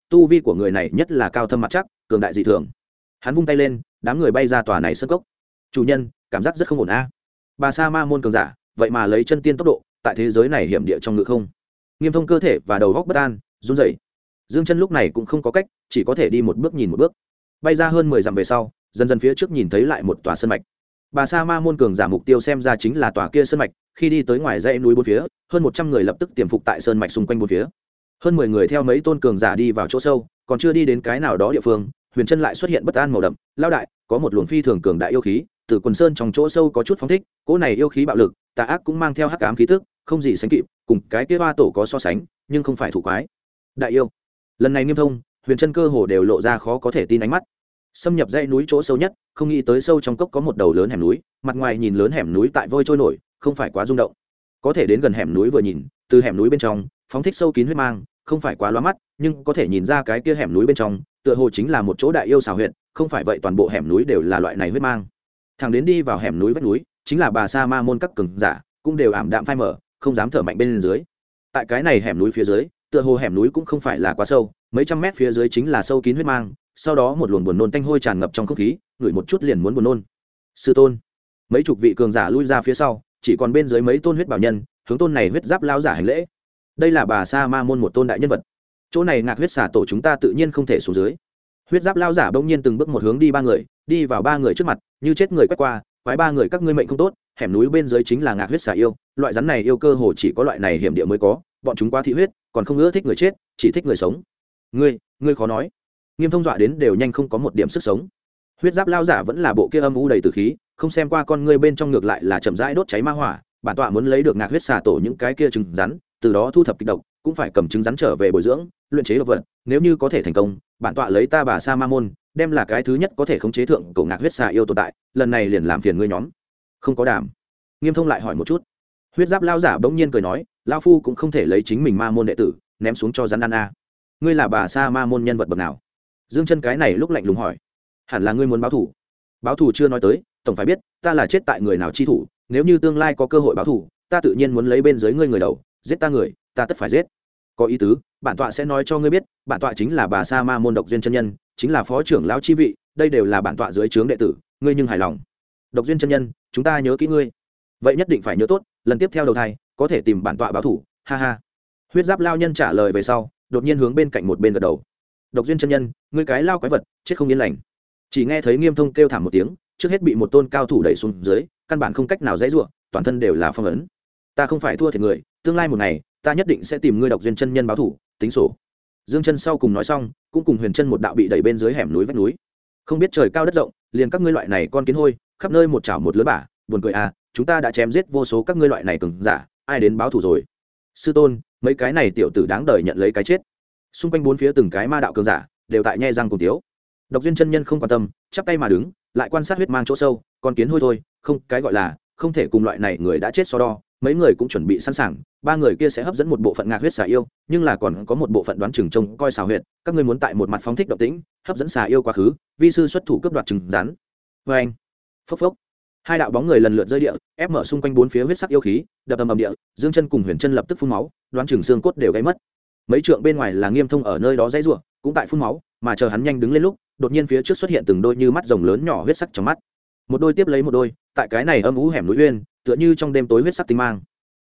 tu vi của người này nhất là cao thâm mặt chắc, cường đại dị thường. Hắn vung tay lên, đám người bay ra tòa này sân cốc. Chủ nhân, cảm giác rất không ổn a. Bà sa ma môn cường giả, vậy mà lấy chân tiên tốc độ, tại thế giới này hiểm địa trong ngự không. Nghiêm Thông cơ thể và đầu góc bất an, run rẩy. Dương Chân lúc này cũng không có cách, chỉ có thể đi một bước nhìn một bước. Bay ra hơn 10 dặm về sau, dần dần phía trước nhìn thấy lại một tòa sơn mạch. Bà sa ma môn cường giả mục tiêu xem ra chính là tòa kia sơn mạch. Khi đi tới ngoài dãy núi bốn phía, hơn 100 người lập tức tiềm phục tại sơn mạch xung quanh bốn phía. Hơn 10 người theo mấy tôn cường giả đi vào chỗ sâu, còn chưa đi đến cái nào đó địa phương, Huyền Chân lại xuất hiện bất an màu đậm. Lão đại, có một luồng phi thường cường đại yêu khí, từ quần sơn trong chỗ sâu có chút phóng thích, cỗ này yêu khí bạo lực, tà ác cũng mang theo hắc ám khí tức, không gì sánh kịp, cùng cái kia ba tổ có so sánh, nhưng không phải thủ quái. Đại yêu. Lần này Nghiêm Thông, Huyền Chân cơ hồ đều lộ ra khó có thể tin ánh mắt. Xâm nhập dãy núi chỗ sâu nhất, không nghĩ tới sâu trong cốc có một đầu lớn hẻm núi, mặt ngoài nhìn lớn hẻm núi tại vôi trôi nổi, không phải quá rung động. Có thể đến gần hẻm núi vừa nhìn, từ hẻm núi bên trong, phóng thích sâu kín huyết mang, không phải quá lóa mắt, nhưng có thể nhìn ra cái kia hẻm núi bên trong, tựa hồ chính là một chỗ đại yêu xảo huyệt, không phải vậy toàn bộ hẻm núi đều là loại này huyết mang. Thằng đến đi vào hẻm núi vách núi, chính là bà sa ma môn các cường giả, cũng đều ảm đạm phai mở, không dám thở mạnh bên dưới. Tại cái này hẻm núi phía dưới, tựa hồ hẻm núi cũng không phải là quá sâu, mấy trăm mét phía dưới chính là sâu kín huyết mang, sau đó một luồng buồn nôn tanh hôi tràn ngập trong không khí, ngửi một chút liền muốn buồn nôn. Sư tôn, mấy chục vị cường giả lui ra phía sau, chỉ còn bên dưới mấy tôn huyết bảo nhân, hướng tôn này huyết giáp lao giả hành lễ. Đây là bà sa ma môn một tôn đại nhân vật. Chỗ này ngạc huyết xả tổ chúng ta tự nhiên không thể xuống dưới. Huyết giáp lao giả bỗng nhiên từng bước một hướng đi ba người, đi vào ba người trước mặt, như chết người quét qua, quái ba người các ngươi mệnh không tốt, hẻm núi bên dưới chính là ngạc huyết xả yêu, loại rắn này yêu cơ hồ chỉ có loại này hiểm địa mới có, bọn chúng quá thị huyết, còn không ưa thích người chết, chỉ thích người sống. Ngươi khó nói. Nghiêm Thông dọa đến đều nhanh không có một điểm sức sống. Huyết giáp lao giả vẫn là bộ kia âm u đầy tử khí, không xem qua con ngươi bên trong ngược lại là chậm rãi đốt cháy ma hỏa, bản tọa muốn lấy được ngạc huyết xà tổ những cái kia trứng rắn, từ đó thu thập kịch độc, cũng phải cầm trứng rắn trở về bồi dưỡng, luyện chế độc vật, nếu như có thể thành công, bản tọa lấy ta bà sa ma môn, đem là cái thứ nhất có thể khống chế thượng cổ ngạc huyết xà yêu tồn tại, lần này liền làm phiền ngươi nhóm. Không có đảm. Nghiêm Thông lại hỏi một chút. Huyết giáp lao giả bỗng nhiên cười nói, lão phu cũng không thể lấy chính mình ma môn đệ tử ném xuống cho rắn ăn a. Ngươi là bà sa ma môn nhân vật bậc nào? Dương Chân cái này lúc lạnh lùng hỏi. Hẳn là ngươi muốn báo thù. Báo thù chưa nói tới, tổng phải biết ta là chết tại người nào chi thủ, nếu như tương lai có cơ hội báo thù, ta tự nhiên muốn lấy bên dưới ngươi người đầu, giết ta người, ta tất phải giết. Có ý tứ, bản tọa sẽ nói cho ngươi biết, bản tọa chính là bà sa ma môn Độc Duyên chân nhân, chính là phó trưởng lão chi vị, đây đều là bản tọa dưới trướng đệ tử, ngươi nhưng hài lòng. Độc Duyên chân nhân, chúng ta nhớ kỹ ngươi. Vậy nhất định phải nhớ tốt, lần tiếp theo đầu thai, có thể tìm bản tọa báo thù, ha ha. Huyết giáp lao nhân trả lời về sau, đột nhiên hướng bên cạnh một bên gật đầu. Độc Duyên chân nhân, ngươi cái lao quái vật, chết không yên lành. Chỉ nghe thấy Nghiêm Thông kêu thảm một tiếng, trước hết bị một tôn cao thủ đẩy xuống dưới, căn bản không cách nào dãy rủa, toàn thân đều là phong ấn. Ta không phải thua thiệt người, tương lai một ngày, ta nhất định sẽ tìm ngươi Độc Duyên chân nhân báo thù, tính sổ. Dương Chân sau cùng nói xong, cũng cùng Huyền Chân một đạo bị đẩy bên dưới hẻm núi vách núi. Không biết trời cao đất rộng, liền các ngươi loại này con kiến hôi, khắp nơi một chảo một lứa bả, buồn cười à, chúng ta đã chém giết vô số các ngươi loại này cường giả, ai đến báo thù rồi? Sư tôn, mấy cái này tiểu tử đáng đời nhận lấy cái chết. Xung quanh bốn phía từng cái ma đạo cường giả đều tại nhe răng cùng tiếu. Độc Duyên chân nhân không quan tâm, chắp tay mà đứng, lại quan sát huyết mang chỗ sâu, con kiến hôi thôi, không, cái gọi là không thể cùng loại này người đã chết so đo. Mấy người cũng chuẩn bị sẵn sàng, ba người kia sẽ hấp dẫn một bộ phận ngạc huyết xà yêu, nhưng là còn có một bộ phận đoán chừng trông coi xào huyệt, các ngươi muốn tại một mặt phóng thích động tĩnh, hấp dẫn xà yêu quá khứ, vi sư xuất thủ cướp đoạt trứng rắn. Vê anh, phốc phốc, hai đạo bóng người lần lượt rơi địa, ép mở xung quanh bốn phía huyết sắc yêu khí, đập ầm ầm địa, Dương Chân cùng Huyền Chân lập tức phun máu, đoán chừng xương cốt đều gãy mất. Mấy trượng bên ngoài là Nghiêm Thông ở nơi đó dãy rủa, cũng tại phun máu, mà chờ hắn nhanh đứng lên lúc, đột nhiên phía trước xuất hiện từng đôi như mắt rồng lớn nhỏ huyết sắc trong mắt. Một đôi tiếp lấy một đôi, tại cái này âm u hẻm núi uyên, tựa như trong đêm tối huyết sắc tinh mang.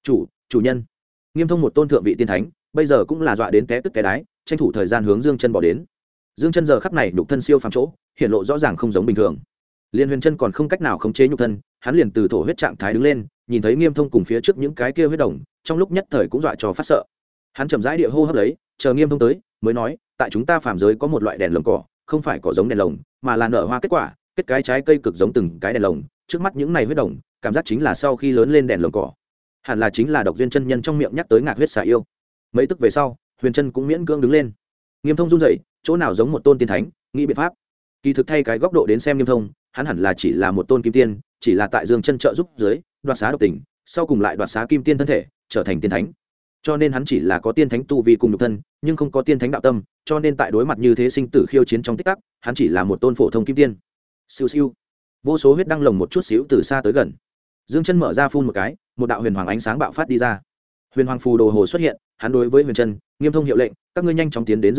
Chủ nhân. Nghiêm Thông một tôn thượng vị tiên thánh, bây giờ cũng là dọa đến té tức té đái, tranh thủ thời gian hướng Dương Chân bỏ đến. Dương Chân giờ khắc này nhục thân siêu phàm chỗ, hiện lộ rõ ràng không giống bình thường. Liên Huyền Chân còn không cách nào khống chế nhục thân, hắn liền từ thổ huyết trạng thái đứng lên, nhìn thấy Nghiêm Thông cùng phía trước những cái kia huyết đồng, trong lúc nhất thời cũng dọa cho phát sợ. Hắn chậm rãi địa hô hấp lấy, chờ Nghiêm Thông tới, mới nói, tại chúng ta phàm giới có một loại đèn lồng cỏ, không phải cỏ giống đèn lồng, mà là nở hoa kết quả, kết cái trái cây cực giống từng cái đèn lồng, trước mắt những này huyết đồng, cảm giác chính là sau khi lớn lên đèn lồng cỏ. Hẳn là chính là Độc Duyên chân nhân trong miệng nhắc tới ngạc huyết xà yêu. Mấy tức về sau, Huyền Chân cũng miễn cưỡng đứng lên. Nghiêm Thông run rẩy, chỗ nào giống một tôn tiên thánh, nghĩ biện pháp. Kỳ thực thay cái góc độ đến xem Nghiêm Thông, hắn hẳn là chỉ là một tôn kim tiên, chỉ là tại Dương Chân trợ giúp dưới, đoạt xá độc tình, sau cùng lại đoạt xá kim tiên thân thể, trở thành tiên thánh. Cho nên hắn chỉ là có tiên thánh tu vi cùng nhục thân, nhưng không có tiên thánh đạo tâm, cho nên tại đối mặt như thế sinh tử khiêu chiến trong tích tắc, hắn chỉ là một tôn phổ thông kim tiên. Siêu siêu, vô số huyết đăng lồng một chút xíu từ xa tới gần. Dương Chân mở ra phun một cái, một đạo huyền hoàng ánh sáng bạo phát đi ra. Huyền hoàng phù đồ hồ xuất hiện, hắn đối với Huyền Chân, Nghiêm Thông hiệu lệnh, các ngươi nhanh chóng tiến đến dưỡng thương,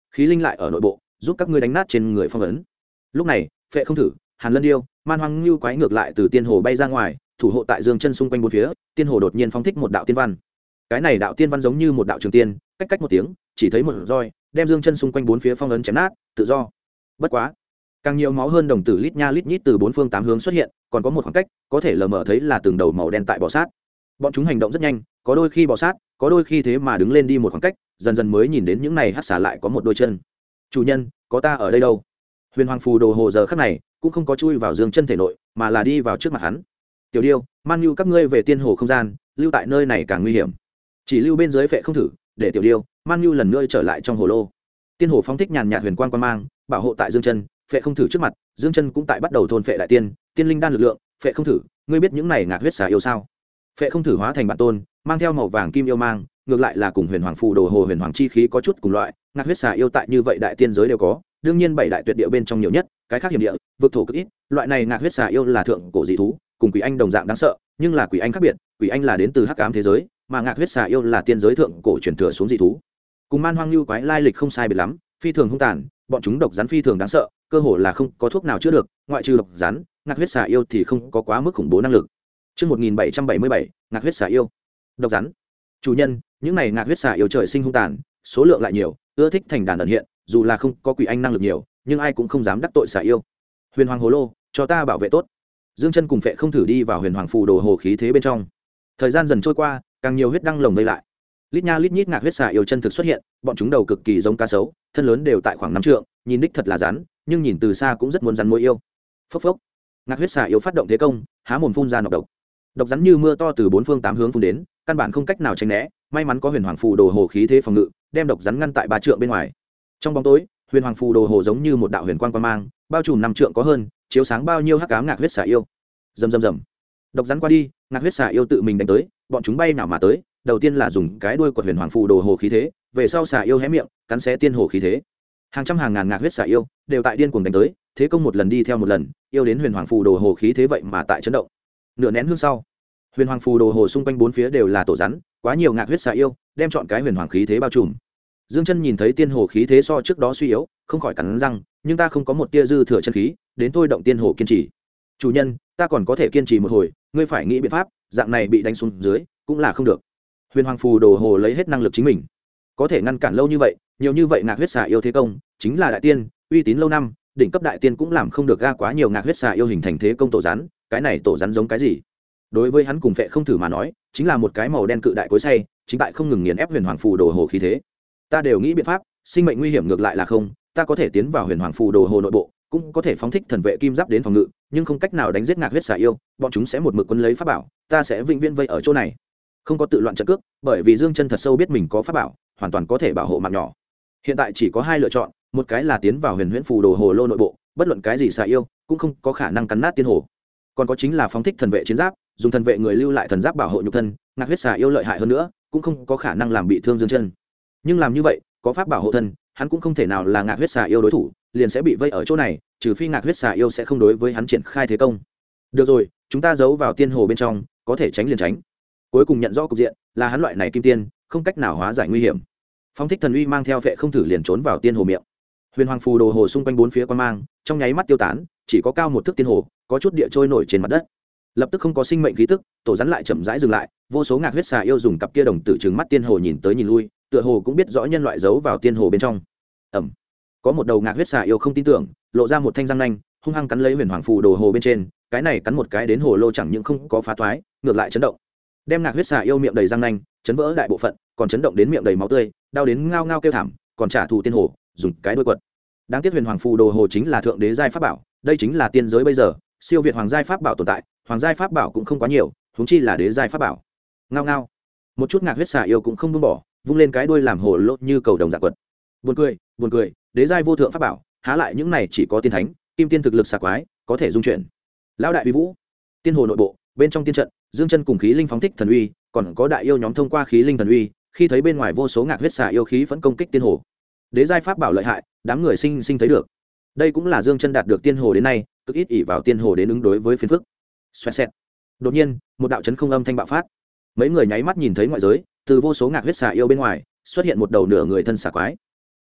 khí linh lại ở nội bộ giúp các ngươi đánh nát trên người phong ấn. Lúc này Phệ Không Thử, Hàn Lân Điêu, Man Hoang Ngưu quái ngược lại từ tiên hồ bay ra ngoài, thủ hộ tại Dương Chân xung quanh bốn phía. Tiên hồ đột nhiên phóng thích một đạo tiên văn. Cái này đạo tiên văn giống như một đạo trường tiên, cách cách một tiếng, chỉ thấy một roi đem Dương Chân xung quanh bốn phía phong ấn chém nát, tự do. Bất quá, càng nhiều máu hơn đồng tử lít nha lít nhít từ bốn phương tám hướng xuất hiện, còn có một khoảng cách có thể lờ mờ thấy là từng đầu màu đen tại bò sát. Bọn chúng hành động rất nhanh, có đôi khi bò sát, có đôi khi thế mà đứng lên đi một khoảng cách, dần dần mới nhìn đến những này hắc xà lại có một đôi chân. Chủ nhân, có ta ở đây đâu? Huyền Hoàng phù đồ hồ giờ khắc này cũng không có chui vào Dương Chân thể nội, mà là đi vào trước mặt hắn. Tiểu Điêu, Man Nhu các ngươi về tiên hồ không gian, lưu tại nơi này càng nguy hiểm. Chỉ lưu bên dưới Phệ Không Thử, để Tiểu Điêu, Man Nhu lần nữa trở lại trong hồ lô. Tiên hồ phóng thích nhàn nhạt huyền quang quang mang, bảo hộ tại Dương Chân. Phệ Không Thử trước mặt, Dương Chân cũng tại bắt đầu thôn phệ đại tiên, tiên linh đan lực lượng. Phệ Không Thử, ngươi biết những này ngạc huyết xà yêu sao? Phệ Không Thử hóa thành bản tôn, mang theo màu vàng kim yêu mang, ngược lại là cùng Huyền Hoàng phù đồ hồ huyền hoàng chi khí có chút cùng loại. Ngạc huyết xà yêu tại như vậy đại tiên giới đều có, đương nhiên bảy đại tuyệt địa bên trong nhiều nhất, cái khác hiểm địa, vực thổ cực ít. Loại này ngạc huyết xà yêu là thượng cổ dị thú, cùng quỷ anh đồng dạng đáng sợ, nhưng là quỷ anh khác biệt, quỷ anh là đến từ hắc ám thế giới, mà ngạc huyết xà yêu là tiên giới thượng cổ truyền thừa xuống dị thú. Cùng Man Hoang Lưu quái lai lịch không sai biệt lắm, phi thường hung tàn, bọn chúng độc rắn phi thường đáng sợ, cơ hồ là không có thuốc nào chữa được, ngoại trừ độc rắn, ngạc huyết xà yêu thì không có quá mức khủng bố năng lực. Chương 1777, ngạc huyết xà yêu. Độc rắn. Chủ nhân, những này ngạc huyết xà yêu trời sinh hung tàn, số lượng lại nhiều, ưa thích thành đàn ẩn hiện, dù là không có quỷ anh năng lực nhiều, nhưng ai cũng không dám đắc tội xà yêu. Huyền Hoàng hồ lô, cho ta bảo vệ tốt. Dương Chân cùng Phệ Không Thử đi vào Huyền Hoàng phù đồ hồ khí thế bên trong. Thời gian dần trôi qua, càng nhiều huyết đăng lồng vây lại. Lít nha lít nhít ngạc huyết xà yêu chân thực xuất hiện, bọn chúng đầu cực kỳ giống cá sấu, thân lớn đều tại khoảng 5 trượng, nhìn đích thật là rắn, nhưng nhìn từ xa cũng rất muốn rắn mối yêu. Phốc phốc. Ngạc huyết xà yêu phát động thế công, há mồm phun ra nọc độc. Độc rắn như mưa to từ bốn phương tám hướng phun đến, căn bản không cách nào tránh né, may mắn có Huyền Hoàng phù đồ hồ khí thế phòng ngự, đem độc rắn ngăn tại 3 trượng bên ngoài. Trong bóng tối, Huyền Hoàng phù đồ hồ giống như một đạo huyền quang quang mang, bao trùm 5 trượng có hơn, chiếu sáng bao nhiêu hắc ám ngạc huyết xà yêu. Rầm rầm rầm. Độc rắn qua đi, ngạc huyết xà yêu tự mình đánh tới, bọn chúng bay nào mà tới, đầu tiên là dùng cái đuôi của Huyền Hoàng phù đồ hồ khí thế, về sau xà yêu hé miệng, cắn xé tiên hồ khí thế. Hàng trăm hàng ngàn ngạc huyết xà yêu đều tại điên cuồng đánh tới, thế công một lần đi theo một lần, yêu đến Huyền Hoàng phù đồ hồ khí thế vậy mà tại chấn động. Nửa nén hương sau, Huyền Hoàng phù đồ hồ xung quanh bốn phía đều là tổ rắn, quá nhiều ngạc huyết xà yêu, đem chọn cái huyền hoàng khí thế bao trùm. Dương Chân nhìn thấy tiên hồ khí thế so trước đó suy yếu, không khỏi cắn răng, nhưng ta không có một tia dư thừa chân khí, đến thôi động tiên hồ kiên trì. Chủ nhân, ta còn có thể kiên trì một hồi, ngươi phải nghĩ biện pháp, dạng này bị đánh xuống dưới, cũng là không được. Huyền Hoàng phù đồ hồ lấy hết năng lực chính mình, có thể ngăn cản lâu như vậy, nhiều như vậy ngạc huyết xà yêu thế công, chính là đại tiên, uy tín lâu năm, đỉnh cấp đại tiên cũng làm không được, ga quá nhiều ngạc huyết xà yêu hình thành thế công tổ rắn, cái này tổ rắn giống cái gì? Đối với hắn cùng Phệ Không Thử mà nói, chính là một cái màu đen cự đại cối xay, chính tại không ngừng nghiền ép Huyền Hoàng phù đồ hồ khí thế. Ta đều nghĩ biện pháp, sinh mệnh nguy hiểm ngược lại là không, ta có thể tiến vào Huyền Hoàng phù đồ hồ nội bộ, cũng có thể phóng thích thần vệ kim giáp đến phòng ngự, nhưng không cách nào đánh giết ngạc huyết xà yêu, bọn chúng sẽ một mực quấn lấy pháp bảo, ta sẽ vĩnh viễn vây ở chỗ này. Không có tự loạn trận cước, bởi vì Dương Chân thật sâu biết mình có pháp bảo, hoàn toàn có thể bảo hộ mạng nhỏ. Hiện tại chỉ có hai lựa chọn, một cái là tiến vào Huyền Huyễn phù đồ hồ lô nội bộ, bất luận cái gì xà yêu cũng không có khả năng cắn nát tiên hồ. Còn có chính là phóng thích thần vệ chiến giáp, dùng thần vệ người lưu lại thần giáp bảo hộ nhục thân, ngạc huyết xà yêu lợi hại hơn nữa, cũng không có khả năng làm bị thương Dương Chân. Nhưng làm như vậy, có pháp bảo hộ thân, hắn cũng không thể nào là ngạc huyết xà yêu đối thủ, liền sẽ bị vây ở chỗ này, trừ phi ngạc huyết xà yêu sẽ không đối với hắn triển khai thế công. Được rồi, chúng ta giấu vào tiên hồ bên trong, có thể tránh liền tránh. Cuối cùng nhận rõ cục diện, là hắn loại này kim tiên, không cách nào hóa giải nguy hiểm. Phóng thích thần uy mang theo Phệ Không Thử liền trốn vào tiên hồ miệng. Huyền Hoàng phù đồ hồ xung quanh bốn phía quan mang, trong nháy mắt tiêu tán, chỉ có cao một thước tiên hồ, có chút địa trôi nổi trên mặt đất. Lập tức không có sinh mệnh khí tức, tổ rắn lại chậm rãi dừng lại, vô số ngạc huyết xà yêu dùng cặp kia đồng tử trừng mắt tiên hồ nhìn tới nhìn lui, tựa hồ cũng biết rõ nhân loại giấu vào tiên hồ bên trong. Ẩm. Có một đầu ngạc huyết xà yêu không tin tưởng, lộ ra một thanh răng nanh, hung hăng cắn lấy Huyền Hoàng phù đồ hồ bên trên, cái này cắn một cái đến hồ lô chẳng những không có phá toái, ngược lại chấn động. Đem ngạc huyết xà yêu miệng đầy răng nanh, chấn vỡ đại bộ phận, còn chấn động đến miệng đầy máu tươi, đau đến ngao ngao kêu thảm, còn trả thù tiên hồ, dùng cái đuôi quật. Đáng tiếc Huyền Hoàng phù đồ hồ chính là thượng đế giai pháp bảo, đây chính là tiên giới bây giờ, siêu việt hoàng giai pháp bảo tồn tại, hoàng giai pháp bảo cũng không quá nhiều, huống chi là đế giai pháp bảo. Ngao ngao. Một chút ngạc huyết xà yêu cũng không buông bỏ, vung lên cái đuôi làm hồ lô như cầu đồng dạng quật. Buồn cười, đế giai vô thượng pháp bảo, há lại những này chỉ có tiên thánh, kim tiên thực lực xà quái, có thể dung chuyển. Lão đại uy vũ. Tiên hồ nội bộ, bên trong tiên trận, Dương Chân cùng khí linh phóng thích thần uy, còn có đại yêu nhóm thông qua khí linh thần uy, khi thấy bên ngoài vô số ngạc huyết xà yêu khí vẫn công kích tiên hồ. Đế giai pháp bảo lợi hại, đám người sinh thấy được. Đây cũng là Dương Chân đạt được tiên hồ đến nay, cực ít ỷ vào tiên hồ đến ứng đối với phiền phức. Xoẹt xẹt. Đột nhiên, một đạo chấn không âm thanh bạo phát. Mấy người nháy mắt nhìn thấy ngoại giới, từ vô số ngạc huyết xà yêu bên ngoài, xuất hiện một đầu nửa người thân xà quái.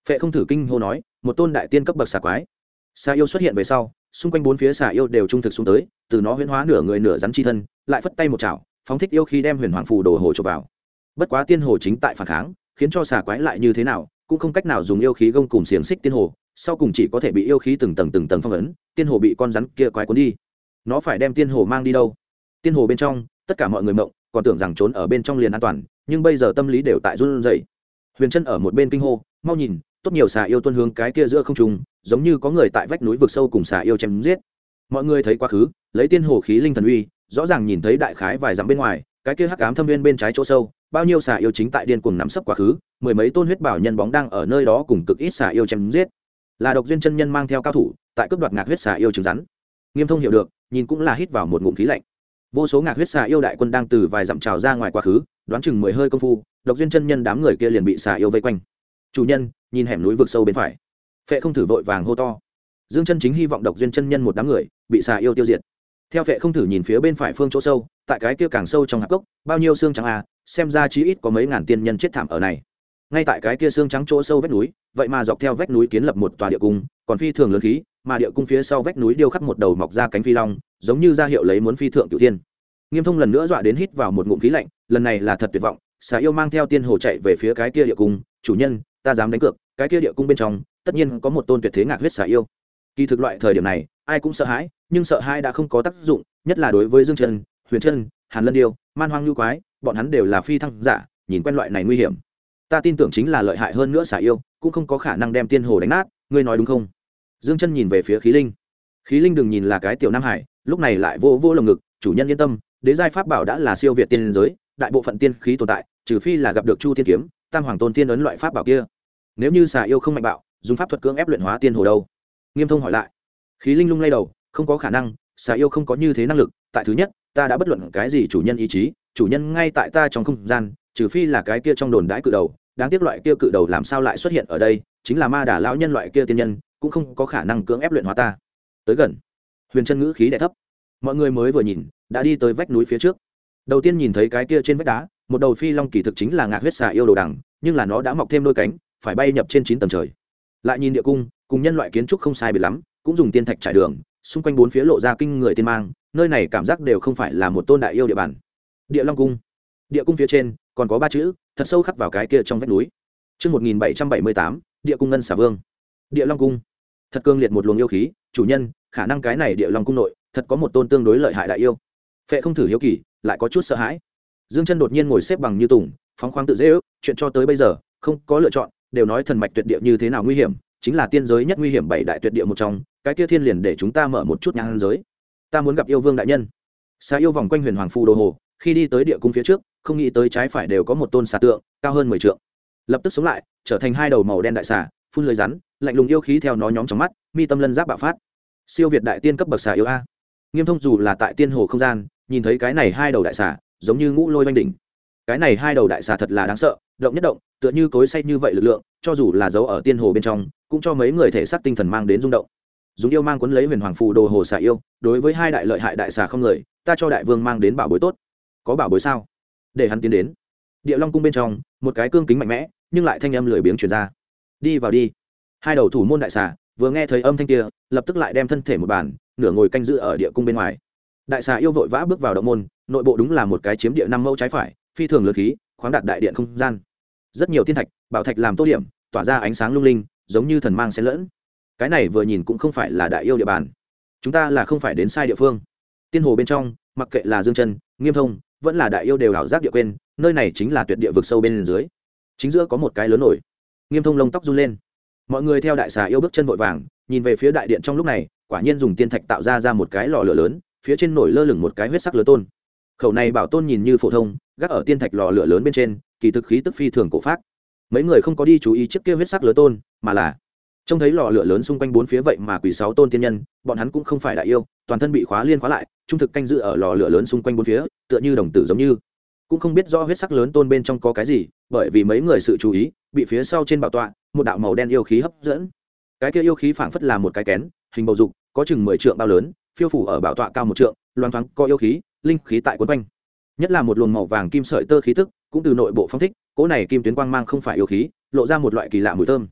Phệ không thử kinh hô nói, một tôn đại tiên cấp bậc xà quái. Xà yêu xuất hiện về sau, xung quanh bốn phía xà yêu đều trung thực xuống tới, từ nó huyễn hóa nửa người nửa rắn chi thân, lại phất tay một chảo, phóng thích yêu khí đem huyền hoàng phù đồ hồ chụp vào. Bất quá tiên hồ chính tại phản kháng, khiến cho xà quái lại như thế nào cũng không cách nào dùng yêu khí gông cùng xiềng xích tiên hồ, sau cùng chỉ có thể bị yêu khí từng tầng phong ấn, tiên hồ bị con rắn kia quái cuốn đi. Nó phải đem tiên hồ mang đi đâu? Tiên hồ bên trong, tất cả mọi người mộng, còn tưởng rằng trốn ở bên trong liền an toàn, nhưng bây giờ tâm lý đều tại run rẩy. Huyền Chân ở một bên kinh hô, mau nhìn, tốt nhiều xà yêu tuôn hướng cái kia giữa không trung, giống như có người tại vách núi vực sâu cùng xà yêu chém giết. Mọi người thấy quá khứ, lấy tiên hồ khí linh thần uy, rõ ràng nhìn thấy đại khái vài dặm bên ngoài, cái kia hắc ám thâm nguyên bên trái chỗ sâu, bao nhiêu xà yêu chính tại điên cuồng nắm sấp quá khứ, mười mấy tôn huyết bảo nhân bóng đang ở nơi đó cùng cực ít xà yêu chém giết. Là Độc Duyên chân nhân mang theo cao thủ, tại cướp đoạt ngạc huyết xà yêu trứng rắn. Nghiêm Thông hiểu được, nhìn cũng là hít vào một ngụm khí lạnh. Vô số ngạc huyết xà yêu đại quân đang từ vài dặm trào ra ngoài quá khứ, đoán chừng 10 hơi công phu, Độc Duyên chân nhân đám người kia liền bị xà yêu vây quanh. Chủ nhân, nhìn hẻm núi vực sâu bên phải. Phệ không thử vội vàng hô to. Dương Chân chính hy vọng Độc Duyên chân nhân một đám người bị xà yêu tiêu diệt. Theo Phệ không thử nhìn phía bên phải phương chỗ sâu, tại cái kia càng sâu trong hạp cốc, bao nhiêu xương trắng à, xem ra chí ít có mấy ngàn tiên nhân chết thảm ở này. Ngay tại cái kia xương trắng chỗ sâu vách núi, vậy mà dọc theo vách núi kiến lập một tòa địa cung, còn phi thường lớn khí, mà địa cung phía sau vách núi điêu khắc một đầu mọc ra cánh phi long, giống như ra hiệu lấy muốn phi thượng cửu thiên. Nghiêm Thông lần nữa dọa đến hít vào một ngụm khí lạnh, lần này là thật tuyệt vọng, xà yêu mang theo tiên hồ chạy về phía cái kia địa cung, chủ nhân, ta dám đánh cược, cái kia địa cung bên trong, tất nhiên có một tôn tuyệt thế ngạc huyết xà yêu. Kỳ thực loại thời điểm này, ai cũng sợ hãi, nhưng sợ hãi đã không có tác dụng, nhất là đối với Dương Chân, Huyền Chân, Hàn Lân Điêu, Man Hoang Nhu Quái, bọn hắn đều là phi thăng giả, nhìn quen loại này nguy hiểm. Ta tin tưởng chính là lợi hại hơn nữa xà yêu, cũng không có khả năng đem tiên hồ đánh nát, ngươi nói đúng không? Dương Chân nhìn về phía Khí Linh. Khí Linh đừng nhìn là cái tiểu nam hải, lúc này lại vô vô lồng ngực, chủ nhân yên tâm, đế giai pháp bảo đã là siêu việt tiên giới, đại bộ phận tiên khí tồn tại, trừ phi là gặp được Chu Tiên kiếm, Tam Hoàng Tôn tiên ấn loại pháp bảo kia. Nếu như xà yêu không mạnh bạo, dùng pháp thuật cưỡng ép luyện hóa tiên hồ đâu? Nghiêm Thông hỏi lại. Khí Linh lung lay đầu, không có khả năng, xà yêu không có như thế năng lực, tại thứ nhất, ta đã bất luận cái gì chủ nhân ý chí, chủ nhân ngay tại ta trong không gian, trừ phi là cái kia trong đồn đãi cự đầu, đáng tiếc loại kia cự đầu làm sao lại xuất hiện ở đây, chính là ma đà lão nhân loại kia tiên nhân, cũng không có khả năng cưỡng ép luyện hóa ta. Tới gần. Huyền Chân ngữ khí đè thấp. Mọi người mới vừa nhìn, đã đi tới vách núi phía trước. Đầu tiên nhìn thấy cái kia trên vách đá, một đầu phi long kỳ thực chính là ngạc huyết xà yêu đồ đằng, nhưng là nó đã mọc thêm đôi cánh, phải bay nhập trên 9 tầng trời. Lại nhìn địa cung, cùng nhân loại kiến trúc không sai biệt lắm, cũng dùng tiên thạch trải đường, xung quanh bốn phía lộ ra kinh người tiên mang, nơi này cảm giác đều không phải là một tôn đại yêu địa bàn. Địa Long cung. Địa cung phía trên còn có 3 chữ, thật sâu khắc vào cái kia trong vách núi. Chương 1778, Địa cung ngân xà vương. Địa Long cung. Thật cương liệt một luồng yêu khí, chủ nhân, khả năng cái này Địa Long cung nội, thật có một tôn tương đối lợi hại đại yêu. Phệ không thử hiếu kỳ, lại có chút sợ hãi. Dương Chân đột nhiên ngồi xếp bằng như tùng, phóng khoáng tự dễ ước, chuyện cho tới bây giờ, không có lựa chọn, đều nói thần mạch tuyệt địa như thế nào nguy hiểm, chính là tiên giới nhất nguy hiểm 7 đại tuyệt địa một trong, cái kia thiên liền để chúng ta mở một chút nhang giới. Ta muốn gặp yêu vương đại nhân. Xà yêu vòng quanh huyền hoàng phù đồ hồ, khi đi tới địa cung phía trước, không nghĩ tới trái phải đều có một tôn xà tượng, cao hơn 10 trượng. Lập tức sống lại, trở thành hai đầu màu đen đại xà, phun lưỡi rắn, lạnh lùng yêu khí theo nó nhóm trong mắt, mi tâm lân giáp bạo phát. Siêu việt đại tiên cấp bậc xà yêu a. Nghiêm Thông dù là tại tiên hồ không gian, nhìn thấy cái này hai đầu đại xà, giống như ngũ lôi vanh đỉnh. Cái này hai đầu đại xà thật là đáng sợ, động nhất động, tựa như cối xay như vậy lực lượng, cho dù là giấu ở tiên hồ bên trong, cũng cho mấy người thể xác tinh thần mang đến rung động. Dùng yêu mang cuốn lấy huyền hoàng phù đồ hồ xà yêu, đối với hai đại lợi hại đại xà không người, ta cho đại vương mang đến bảo bối tốt. Có bảo bối sao? Để hắn tiến đến. Địa Long cung bên trong, một cái cương kính mạnh mẽ, nhưng lại thanh âm lười biếng truyền ra. Đi vào đi. Hai đầu thủ môn đại xà, vừa nghe thấy âm thanh kia, lập tức lại đem thân thể một bàn, nửa ngồi canh giữ ở địa cung bên ngoài. Đại xà yêu vội vã bước vào động môn, nội bộ đúng là một cái chiếm địa 5 mẫu trái phải, phi thường lớn khí, khoáng đạt đại điện không gian. Rất nhiều tiên thạch, bảo thạch làm tô điểm, tỏa ra ánh sáng lung linh, giống như thần mang xen lẫn. Cái này vừa nhìn cũng không phải là đại yêu địa bàn. Chúng ta là không phải đến sai địa phương. Tiên hồ bên trong, mặc kệ là Dương Chân, Nghiêm Thông, vẫn là đại yêu đều ảo giác địa quên, nơi này chính là tuyệt địa vực sâu bên dưới. Chính giữa có một cái lớn nổi. Nghiêm Thông lông tóc run lên. Mọi người theo đại xà yêu bước chân vội vàng, nhìn về phía đại điện trong lúc này, quả nhiên dùng tiên thạch tạo ra một cái lò lửa lớn, phía trên nổi lơ lửng một cái huyết sắc lửa tôn. Khẩu này bảo tôn nhìn như phổ thông, gác ở tiên thạch lò lửa lớn bên trên, kỳ thực khí tức phi thường cổ phác. Mấy người không có đi chú ý chiếc kia huyết sắc lửa tôn, mà là trông thấy lò lửa lớn xung quanh bốn phía vậy mà quỷ 6 tôn tiên nhân, bọn hắn cũng không phải đại yêu, toàn thân bị khóa liên khóa lại, trung thực canh giữ ở lò lửa lớn xung quanh bốn phía, tựa như đồng tử giống như. Cũng không biết rõ huyết sắc lớn tôn bên trong có cái gì, bởi vì mấy người sự chú ý bị phía sau trên bảo tọa một đạo màu đen yêu khí hấp dẫn. Cái kia yêu khí phảng phất là một cái kén, hình bầu dục, có chừng 10 trượng bao lớn, phiêu phủ ở bảo tọa cao 1 trượng, loáng thoáng có yêu khí, linh khí tại quấn quanh. Nhất là một luồng màu vàng kim sợi tơ khí tức, cũng từ nội bộ phóng thích, cỗ này kim tuyến quang mang không phải yêu khí, lộ ra một loại kỳ lạ mùi thơm.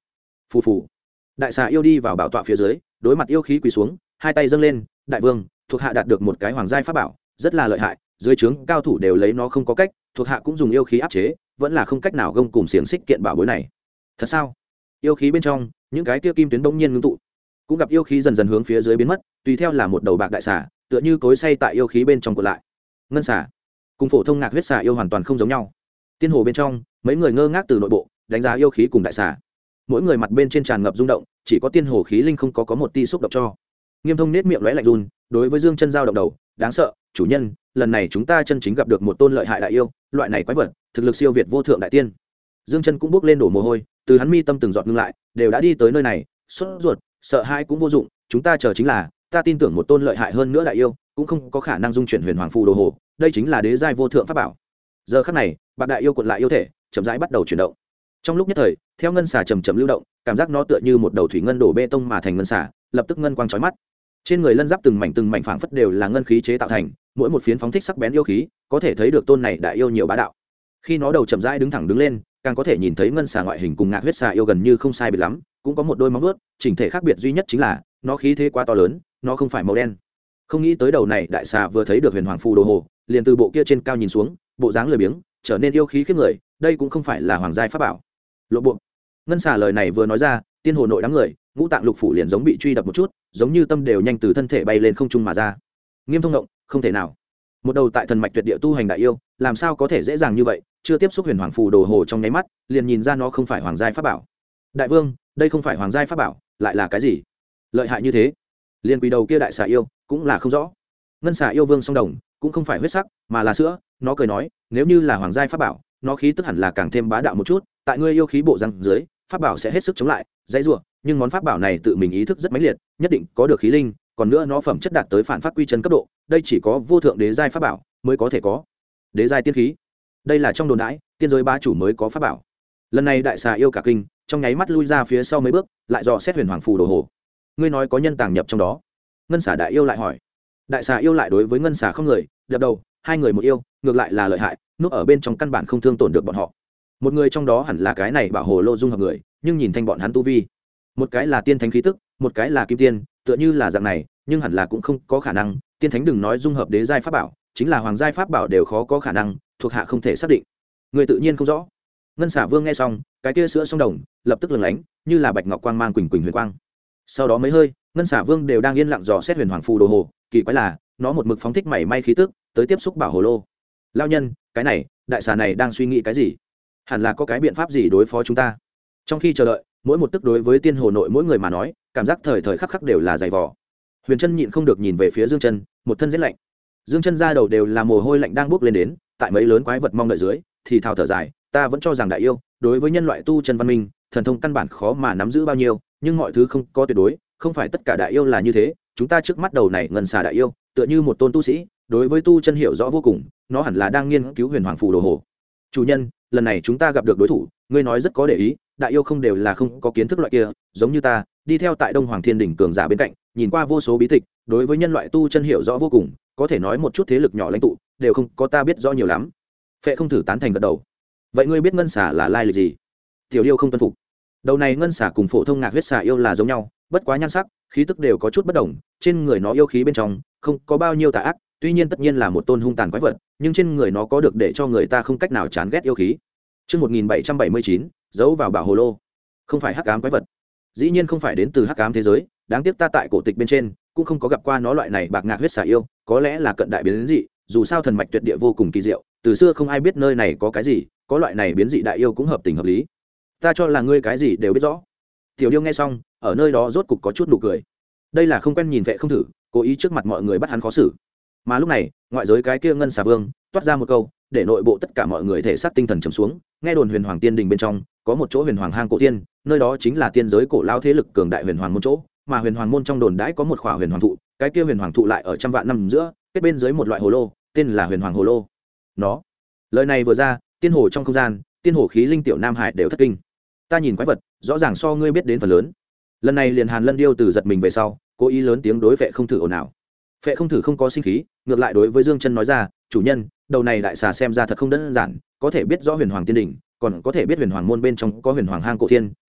phù phù. Đại xà yêu đi vào bảo tọa phía dưới, đối mặt yêu khí quỳ xuống, hai tay dâng lên, đại vương, thuộc hạ đạt được một cái hoàng giai pháp bảo, rất là lợi hại, dưới trướng cao thủ đều lấy nó không có cách, thuộc hạ cũng dùng yêu khí áp chế, vẫn là không cách nào gông cùng xiềng xích kiện bảo bối này. Thật sao? Yêu khí bên trong, những cái kia kim tuyến bỗng nhiên ngưng tụ, cũng gặp yêu khí dần dần hướng phía dưới biến mất, tùy theo là một đầu bạc đại xà, tựa như cối xay tại yêu khí bên trong cuộn lại. Ngân xà, cùng phổ thông ngạc huyết xà yêu hoàn toàn không giống nhau. Tiên hồ bên trong, mấy người ngơ ngác từ nội bộ đánh giá yêu khí cùng đại xà, mỗi người mặt bên trên tràn ngập rung động, chỉ có tiên hồ khí linh không có một tia xúc động cho. Nghiêm Thông nét miệng lóe lạnh run, đối với Dương Chân giao động đầu, đáng sợ, chủ nhân, lần này chúng ta chân chính gặp được một tôn lợi hại đại yêu, loại này quái vật, thực lực siêu việt vô thượng đại tiên. Dương Chân cũng bước lên đổ mồ hôi, từ hắn mi tâm từng giọt ngưng lại, đều đã đi tới nơi này, sốt ruột, sợ hãi cũng vô dụng, chúng ta chờ chính là, ta tin tưởng một tôn lợi hại hơn nữa đại yêu, cũng không có khả năng dung chuyển huyền hoàng phù đồ hồ, đây chính là đế giai vô thượng pháp bảo. Giờ khắc này, bạc đại yêu cuộn lại yêu thể, chậm rãi bắt đầu chuyển động. Trong lúc nhất thời, theo ngân xà chậm chậm lưu động, cảm giác nó tựa như một đầu thủy ngân đổ bê tông mà thành ngân xà, lập tức ngân quang chói mắt. Trên người lân giáp từng mảnh phảng phất đều là ngân khí chế tạo thành, mỗi một phiến phóng thích sắc bén yêu khí, có thể thấy được tôn này đại yêu nhiều bá đạo. Khi nó đầu chậm rãi đứng thẳng đứng lên, càng có thể nhìn thấy ngân xà ngoại hình cùng ngạc huyết xà yêu gần như không sai biệt lắm, cũng có một đôi móng vuốt, chỉnh thể khác biệt duy nhất chính là nó khí thế quá to lớn, nó không phải màu đen. Không nghĩ tới đầu này đại xà vừa thấy được huyền hoàng phù đồ hồ, liền từ bộ kia trên cao nhìn xuống, bộ dáng lười biếng, trở nên yêu khí khiếp người, đây cũng không phải là hoàng giai pháp bảo. Lộ bộ. Ngân xà lời này vừa nói ra, tiên hồ nội đám người, ngũ tạng lục phủ liền giống bị truy đập một chút, giống như tâm đều nhanh từ thân thể bay lên không trung mà ra. Nghiêm Thông động, không thể nào. Một đầu tại thần mạch tuyệt địa tu hành đại yêu, làm sao có thể dễ dàng như vậy, chưa tiếp xúc huyền hoàng phù đồ hồ trong nháy mắt, liền nhìn ra nó không phải hoàng giai pháp bảo. Đại vương, đây không phải hoàng giai pháp bảo, lại là cái gì? Lợi hại như thế? Liên quỷ đầu kia đại xà yêu, cũng là không rõ. Ngân xà yêu vương song đồng, cũng không phải huyết sắc, mà là sữa, nó cười nói, nếu như là hoàng giai pháp bảo, nó khí tức hẳn là càng thêm bá đạo một chút, tại ngươi yêu khí bộ răng dưới, pháp bảo sẽ hết sức chống lại, dãy rủa, nhưng món pháp bảo này tự mình ý thức rất mãnh liệt, nhất định có được khí linh, còn nữa nó phẩm chất đạt tới phản phát quy chân cấp độ, đây chỉ có vô thượng đế giai pháp bảo mới có thể có. Đế giai tiên khí, đây là trong đồn đãi, tiên giới bá chủ mới có pháp bảo. Lần này đại xà yêu cả kinh, trong nháy mắt lui ra phía sau mấy bước, lại dò xét huyền hoàng phù đồ hồ. Ngươi nói có nhân tàng nhập trong đó? Ngân xà đại yêu lại hỏi. Đại xà yêu lại đối với ngân xà không người, đập đầu, hai người một yêu, ngược lại là lợi hại, núp ở bên trong căn bản không thương tổn được bọn họ. Một người trong đó hẳn là cái này bảo hồ lô dung hợp người, nhưng nhìn thanh bọn hắn tu vi, một cái là tiên thánh khí tức, một cái là kim tiên, tựa như là dạng này, nhưng hẳn là cũng không có khả năng, tiên thánh đừng nói dung hợp đế giai pháp bảo, chính là hoàng giai pháp bảo đều khó có khả năng, thuộc hạ không thể xác định. Người tự nhiên không rõ. Ngân xà vương nghe xong, cái kia sữa song đồng lập tức lừng lánh, như là bạch ngọc quang mang quỳnh quỳnh huyền quang. Sau đó mấy hơi, ngân xà vương đều đang yên lặng dò xét huyền hoàng phù đồ hồ, kỳ quái là nó một mực phóng thích mảy may khí tức tới tiếp xúc bảo hồ lô. Lao nhân, cái này đại xà này đang suy nghĩ cái gì? Hẳn là có cái biện pháp gì đối phó chúng ta. Trong khi chờ đợi, mỗi một tức đối với tiên hồ nội mỗi người mà nói, cảm giác thời thời khắc khắc đều là dày vò. Huyền Trân nhịn không được nhìn về phía Dương Chân, một thân rét lạnh. Dương Chân ra đầu đều là mồ hôi lạnh đang bốc lên đến, tại mấy lớn quái vật mong đợi dưới, thì thào thở dài, ta vẫn cho rằng đại yêu đối với nhân loại tu chân văn minh, thần thông căn bản khó mà nắm giữ bao nhiêu, nhưng mọi thứ không có tuyệt đối, không phải tất cả đại yêu là như thế, chúng ta trước mắt đầu này ngân xà đại yêu, tựa như một tôn tu sĩ, đối với tu chân hiểu rõ vô cùng, nó hẳn là đang nghiên cứu huyền hoàng phù đồ hồ. Chủ nhân, lần này chúng ta gặp được đối thủ, ngươi nói rất có để ý, đại yêu không đều là không có kiến thức loại kia, giống như ta, đi theo tại Đông Hoàng Thiên đỉnh cường giả bên cạnh, nhìn qua vô số bí tịch, đối với nhân loại tu chân hiểu rõ vô cùng, có thể nói một chút thế lực nhỏ lãnh tụ, đều không có ta biết rõ nhiều lắm. Phệ không thử tán thành gật đầu. Vậy ngươi biết ngân xà là lai lịch gì? Tiểu Điêu không tuân phục. Đầu này ngân xà cùng phổ thông ngạc huyết xà yêu là giống nhau, bất quá nhan sắc, khí tức đều có chút bất đồng, trên người nó yêu khí bên trong không có bao nhiêu tà ác, tuy nhiên tất nhiên là một tôn hung tàn quái vật, nhưng trên người nó có được để cho người ta không cách nào chán ghét yêu khí. Chương 1779, giấu vào bảo hồ lô. Không phải hắc ám quái vật. Dĩ nhiên không phải đến từ hắc ám thế giới, đáng tiếc ta tại cổ tịch bên trên cũng không có gặp qua nó loại này bạc ngạc huyết xà yêu, có lẽ là cận đại biến dị, dù sao thần mạch tuyệt địa vô cùng kỳ diệu, từ xưa không ai biết nơi này có cái gì, có loại này biến dị đại yêu cũng hợp tình hợp lý. Ta cho là ngươi cái gì đều biết rõ. Tiểu Điêu nghe xong, ở nơi đó rốt cục có chút nụ cười. Đây là không quen nhìn Vệ không thử, cố ý trước mặt mọi người bắt hắn khó xử. Mà lúc này, ngoại giới cái kia ngân xà vương toát ra một câu, để nội bộ tất cả mọi người thể xác tinh thần trầm xuống. Nghe đồn huyền hoàng tiên đình bên trong có một chỗ huyền hoàng hang cổ tiên, nơi đó chính là tiên giới cổ lao thế lực cường đại huyền hoàng môn chỗ, mà huyền hoàng môn trong đồn đãi có một khỏa huyền hoàng thụ, cái kia huyền hoàng thụ lại ở trăm vạn năm giữa, kết bên dưới một loại hồ lô, tên là huyền hoàng hồ lô. Nó, lời này vừa ra, tiên hồ trong không gian, tiên hồ khí linh tiểu nam hải đều thất kinh. Ta nhìn quái vật, rõ ràng so ngươi biết đến phần lớn. Lần này liền Hàn Lân Điêu từ giật mình về sau, cố ý lớn tiếng đối Vệ không thử ồn ào. Vệ không thử không có sinh khí, ngược lại đối với Dương Chân nói ra, chủ nhân, đầu này đại xà xem ra thật không đơn giản, có thể biết rõ huyền hoàng tiên đỉnh, còn có thể biết huyền hoàng môn bên trong có huyền hoàng hang cổ thiên,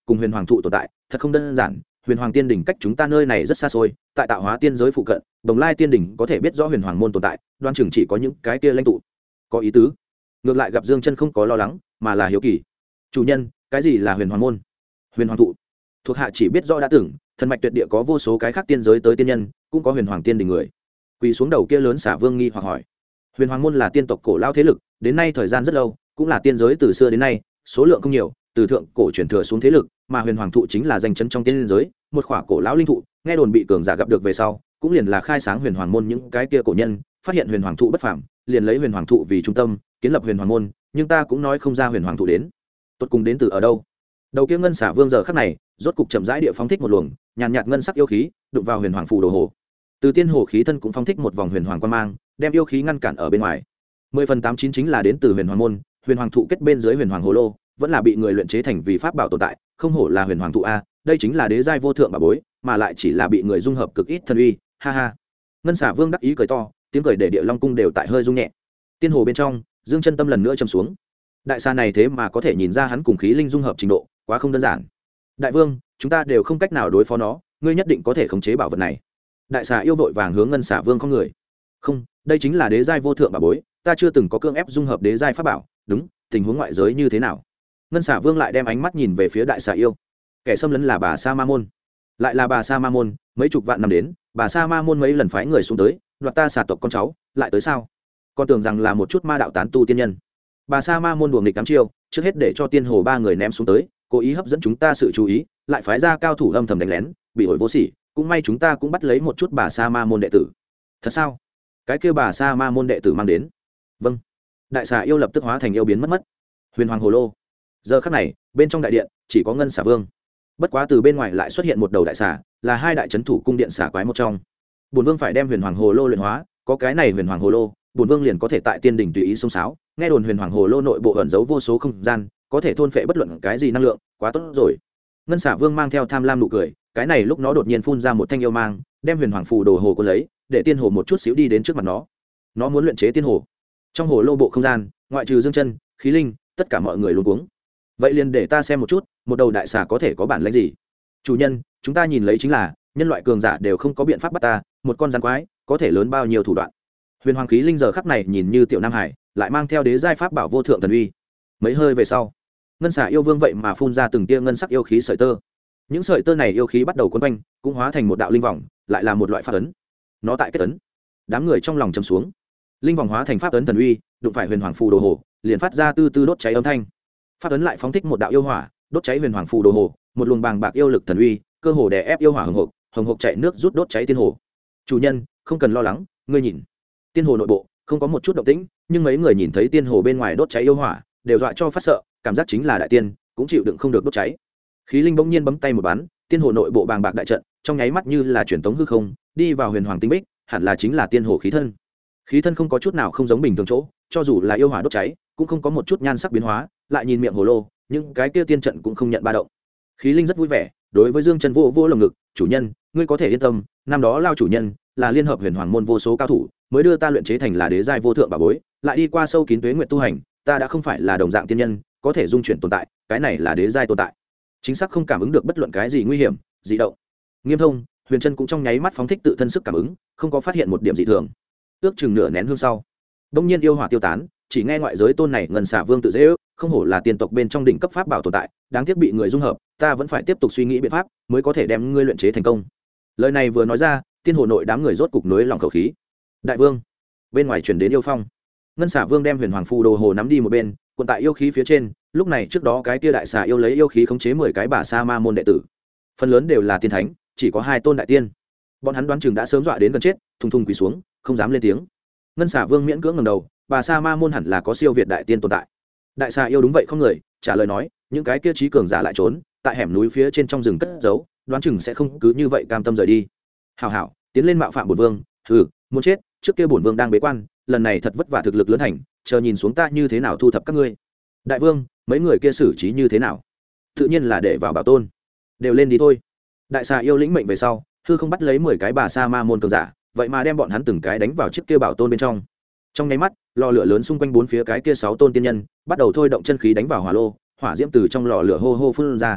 cùng huyền hoàng thụ tồn tại thật không đơn giản. Huyền hoàng tiên đỉnh cách chúng ta nơi này rất xa xôi, tại tạo hóa tiên giới phụ cận, Đồng Lai tiên đỉnh có thể biết rõ huyền hoàng môn tồn tại, đoan chừng chỉ có những cái kia lãnh tụ. Có ý tứ. Ngược lại gặp Dương Chân không có lo lắng, mà là hiếu kỳ. Chủ nhân, cái gì là huyền hoàng môn? Huyền hoàng thụ. Thuộc hạ chỉ biết rõ đã từng, thần mạch tuyệt địa có vô số cái khác tiên giới tới tiên nhân, cũng có huyền hoàng tiên đỉnh người. Quỳ xuống đầu kia lớn xả vương nghi hoặc hỏi. Huyền hoàng môn là tiên tộc cổ lao thế lực, đến nay thời gian rất lâu, cũng là tiên giới từ xưa đến nay, số lượng không nhiều, từ thượng cổ truyền thừa xuống thế lực, mà huyền hoàng thụ chính là danh chấn trong tiên giới, một khỏa cổ lão linh thụ, nghe đồn bị cường giả gặp được về sau, cũng liền là khai sáng huyền hoàng môn những cái kia cổ nhân, phát hiện huyền hoàng thụ bất phàm, liền lấy huyền hoàng thụ vì trung tâm, kiến lập huyền hoàng môn, nhưng ta cũng nói không ra huyền hoàng thụ đến, tốt cùng đến từ ở đâu. Đầu kia ngân xả vương giờ khắc này, rốt cục chậm rãi địa phóng thích một luồng nhàn nhạt ngân sắc yêu khí, đụng vào huyền hoàng phù đồ hồ. Từ tiên hồ khí thân cũng phóng thích một vòng huyền hoàng quang mang, đem yêu khí ngăn cản ở bên ngoài. 10/89 chính là đến từ huyền hoàng môn, huyền hoàng thụ kết bên dưới huyền hoàng hồ lô, vẫn là bị người luyện chế thành vì pháp bảo tồn tại, không hổ là huyền hoàng thụ a, đây chính là đế giai vô thượng bảo bối, mà lại chỉ là bị người dung hợp cực ít thần uy, ha ha. Ngân xả vương đắc ý cười to, tiếng cười để địa long cung đều tại hơi rung nhẹ. Tiên hồ bên trong, Dương Chân tâm lần nữa trầm xuống. Đại xa này thế mà có thể nhìn ra hắn cùng khí linh dung hợp trình độ, quá không đơn giản. Đại vương, chúng ta đều không cách nào đối phó nó, ngươi nhất định có thể khống chế bảo vật này. Đại xà yêu vội vàng hướng ngân xả vương không người. Không, đây chính là đế giai vô thượng bảo bối, ta chưa từng có cưỡng ép dung hợp đế giai pháp bảo, đúng, tình huống ngoại giới như thế nào? Ngân xả vương lại đem ánh mắt nhìn về phía đại xà yêu. Kẻ xâm lấn là bà sa ma môn, lại là bà sa ma môn, mấy chục vạn năm đến, bà sa ma môn mấy lần phái người xuống tới đoạt ta xà tộc con cháu, lại tới sao? Con tưởng rằng là một chút ma đạo tán tu tiên nhân. Bà sa ma môn đùa nghịch cắm chiêu, trước hết để cho tiên hồ ba người ném xuống tới, cố ý hấp dẫn chúng ta sự chú ý, lại phái ra cao thủ âm thầm đánh lén, bị ổi vô sỉ, cũng may chúng ta cũng bắt lấy một chút bà sa ma môn đệ tử. Thật sao? Cái kia bà sa ma môn đệ tử mang đến. Vâng. Đại xà yêu lập tức hóa thành yêu biến mất. Huyền hoàng hồ lô. Giờ khắc này, bên trong đại điện chỉ có ngân xà vương. Bất quá từ bên ngoài lại xuất hiện một đầu đại xà, là hai đại trấn thủ cung điện xà quái một trong. Bổn vương phải đem huyền hoàng hồ lô luyện hóa, có cái này huyền hoàng hồ lô, bổn vương liền có thể tại tiên đỉnh tùy ý xông xáo. Nghe đồn huyền hoàng hồ lô nội bộ ẩn giấu vô số không gian, có thể thôn phệ bất luận cái gì năng lượng, quá tốt rồi. Ngân xà vương mang theo tham lam nụ cười, cái này lúc nó đột nhiên phun ra một thanh yêu mang, đem huyền hoàng phù đồ hồ cuốn lấy, để tiên hồ một chút xíu đi đến trước mặt nó muốn luyện chế tiên hồ. Trong hồ lô bộ không gian, ngoại trừ Dương Chân, khí linh, tất cả mọi người luống cuống. Vậy liền để ta xem một chút, một đầu đại xà có thể có bản lĩnh gì. Chủ nhân, chúng ta nhìn lấy chính là nhân loại cường giả đều không có biện pháp bắt ta, một con rắn quái có thể lớn bao nhiêu thủ đoạn. Huyền hoàng khí linh giờ khắc này nhìn như tiểu nam hải, lại mang theo đế giai pháp bảo vô thượng thần uy. Mấy hơi về sau, ngân xà yêu vương vậy mà phun ra từng tia ngân sắc yêu khí sợi tơ. Những sợi tơ này yêu khí bắt đầu quấn quanh, cũng hóa thành một đạo linh vòng, lại là một loại pháp ấn. Nó tại kết ấn. Đám người trong lòng trầm xuống. Linh vòng hóa thành pháp ấn thần uy, đụng phải huyền hoàng phù đồ hồ, liền phát ra tư tư đốt cháy âm thanh. Pháp ấn lại phóng thích một đạo yêu hỏa, đốt cháy huyền hoàng phù đồ hồ, một luồng bàng bạc yêu lực thần uy, cơ hồ đè ép yêu hỏa hồng hộc chạy nước rút đốt cháy tiên hồ. Chủ nhân, không cần lo lắng, ngươi nhìn. Tiên hồ nội bộ không có một chút động tĩnh, nhưng mấy người nhìn thấy tiên hồ bên ngoài đốt cháy yêu hỏa, đều dọa cho phát sợ, cảm giác chính là đại tiên, cũng chịu đựng không được đốt cháy. Khí linh bỗng nhiên bấm tay một bắn, tiên hồ nội bộ bàng bạc đại trận, trong nháy mắt như là truyền tống hư không, đi vào huyền hoàng tinh bích, hẳn là chính là tiên hồ khí thân. Khí thân không có chút nào không giống bình thường chỗ, cho dù là yêu hỏa đốt cháy, cũng không có một chút nhan sắc biến hóa, lại nhìn miệng hồ lô, nhưng cái kia tiên trận cũng không nhận ba động. Khí linh rất vui vẻ, đối với Dương Chân vô lồng ngực, chủ nhân, ngươi có thể yên tâm, năm đó lao chủ nhân là liên hợp huyền hoàng môn vô số cao thủ, mới đưa ta luyện chế thành là đế giai vô thượng bảo bối, lại đi qua sâu kín tuế nguyệt tu hành, ta đã không phải là đồng dạng tiên nhân, có thể dung chuyển tồn tại, cái này là đế giai tồn tại. Chính xác không cảm ứng được bất luận cái gì nguy hiểm, dị động. Nghiêm Thông, Huyền Chân cũng trong nháy mắt phóng thích tự thân sức cảm ứng, không có phát hiện một điểm dị thường. Ước chừng nửa nén hương sau, đông nhiên yêu hỏa tiêu tán, chỉ nghe ngoại giới tôn này ngân xả vương tự dễ ước, không hổ là tiên tộc bên trong đỉnh cấp pháp bảo tồn tại, đáng tiếc bị người dung hợp, ta vẫn phải tiếp tục suy nghĩ biện pháp, mới có thể đem ngươi luyện chế thành công. Lời này vừa nói ra, tiên hồ nội đám người rốt cục nới lòng khẩu khí. Đại vương, bên ngoài truyền đến yêu phong. Ngân xả vương đem huyền hoàng phù đồ hồ nắm đi một bên, cuộn tại yêu khí phía trên. Lúc này trước đó cái tia đại xà yêu lấy yêu khí khống chế 10 cái bà sa ma môn đệ tử, phần lớn đều là tiên thánh, chỉ có 2 tôn đại tiên. Bọn hắn đoán chừng đã sớm dọa đến gần chết, thùng thùng quỳ xuống, không dám lên tiếng. Ngân xả vương miễn cưỡng ngẩng đầu, bà sa ma môn hẳn là có siêu việt đại tiên tồn tại. Đại xà yêu đúng vậy không người, trả lời nói, những cái kia trí cường giả lại trốn tại hẻm núi phía trên trong rừng cất giấu, đoán chừng sẽ không cứ như vậy cam tâm rời đi. Hảo hảo, tiến lên mạo phạm bổn vương, muốn chết, trước kia bổn vương đang bế quan, lần này thật vất vả thực lực lớn thành, chờ nhìn xuống ta như thế nào thu thập các ngươi. Đại vương, mấy người kia xử trí như thế nào? Tự nhiên là để vào bảo tôn, đều lên đi thôi. Đại xà yêu lĩnh mệnh về sau, hư không bắt lấy 10 cái bà sa ma môn cường giả, vậy mà đem bọn hắn từng cái đánh vào chiếc kia bảo tôn bên trong. Trong nháy mắt, lò lửa lớn xung quanh 4 phía cái kia 6 tôn tiên nhân bắt đầu thôi động chân khí đánh vào hỏa lô, hỏa diễm từ trong lò lửa hô hô phun ra.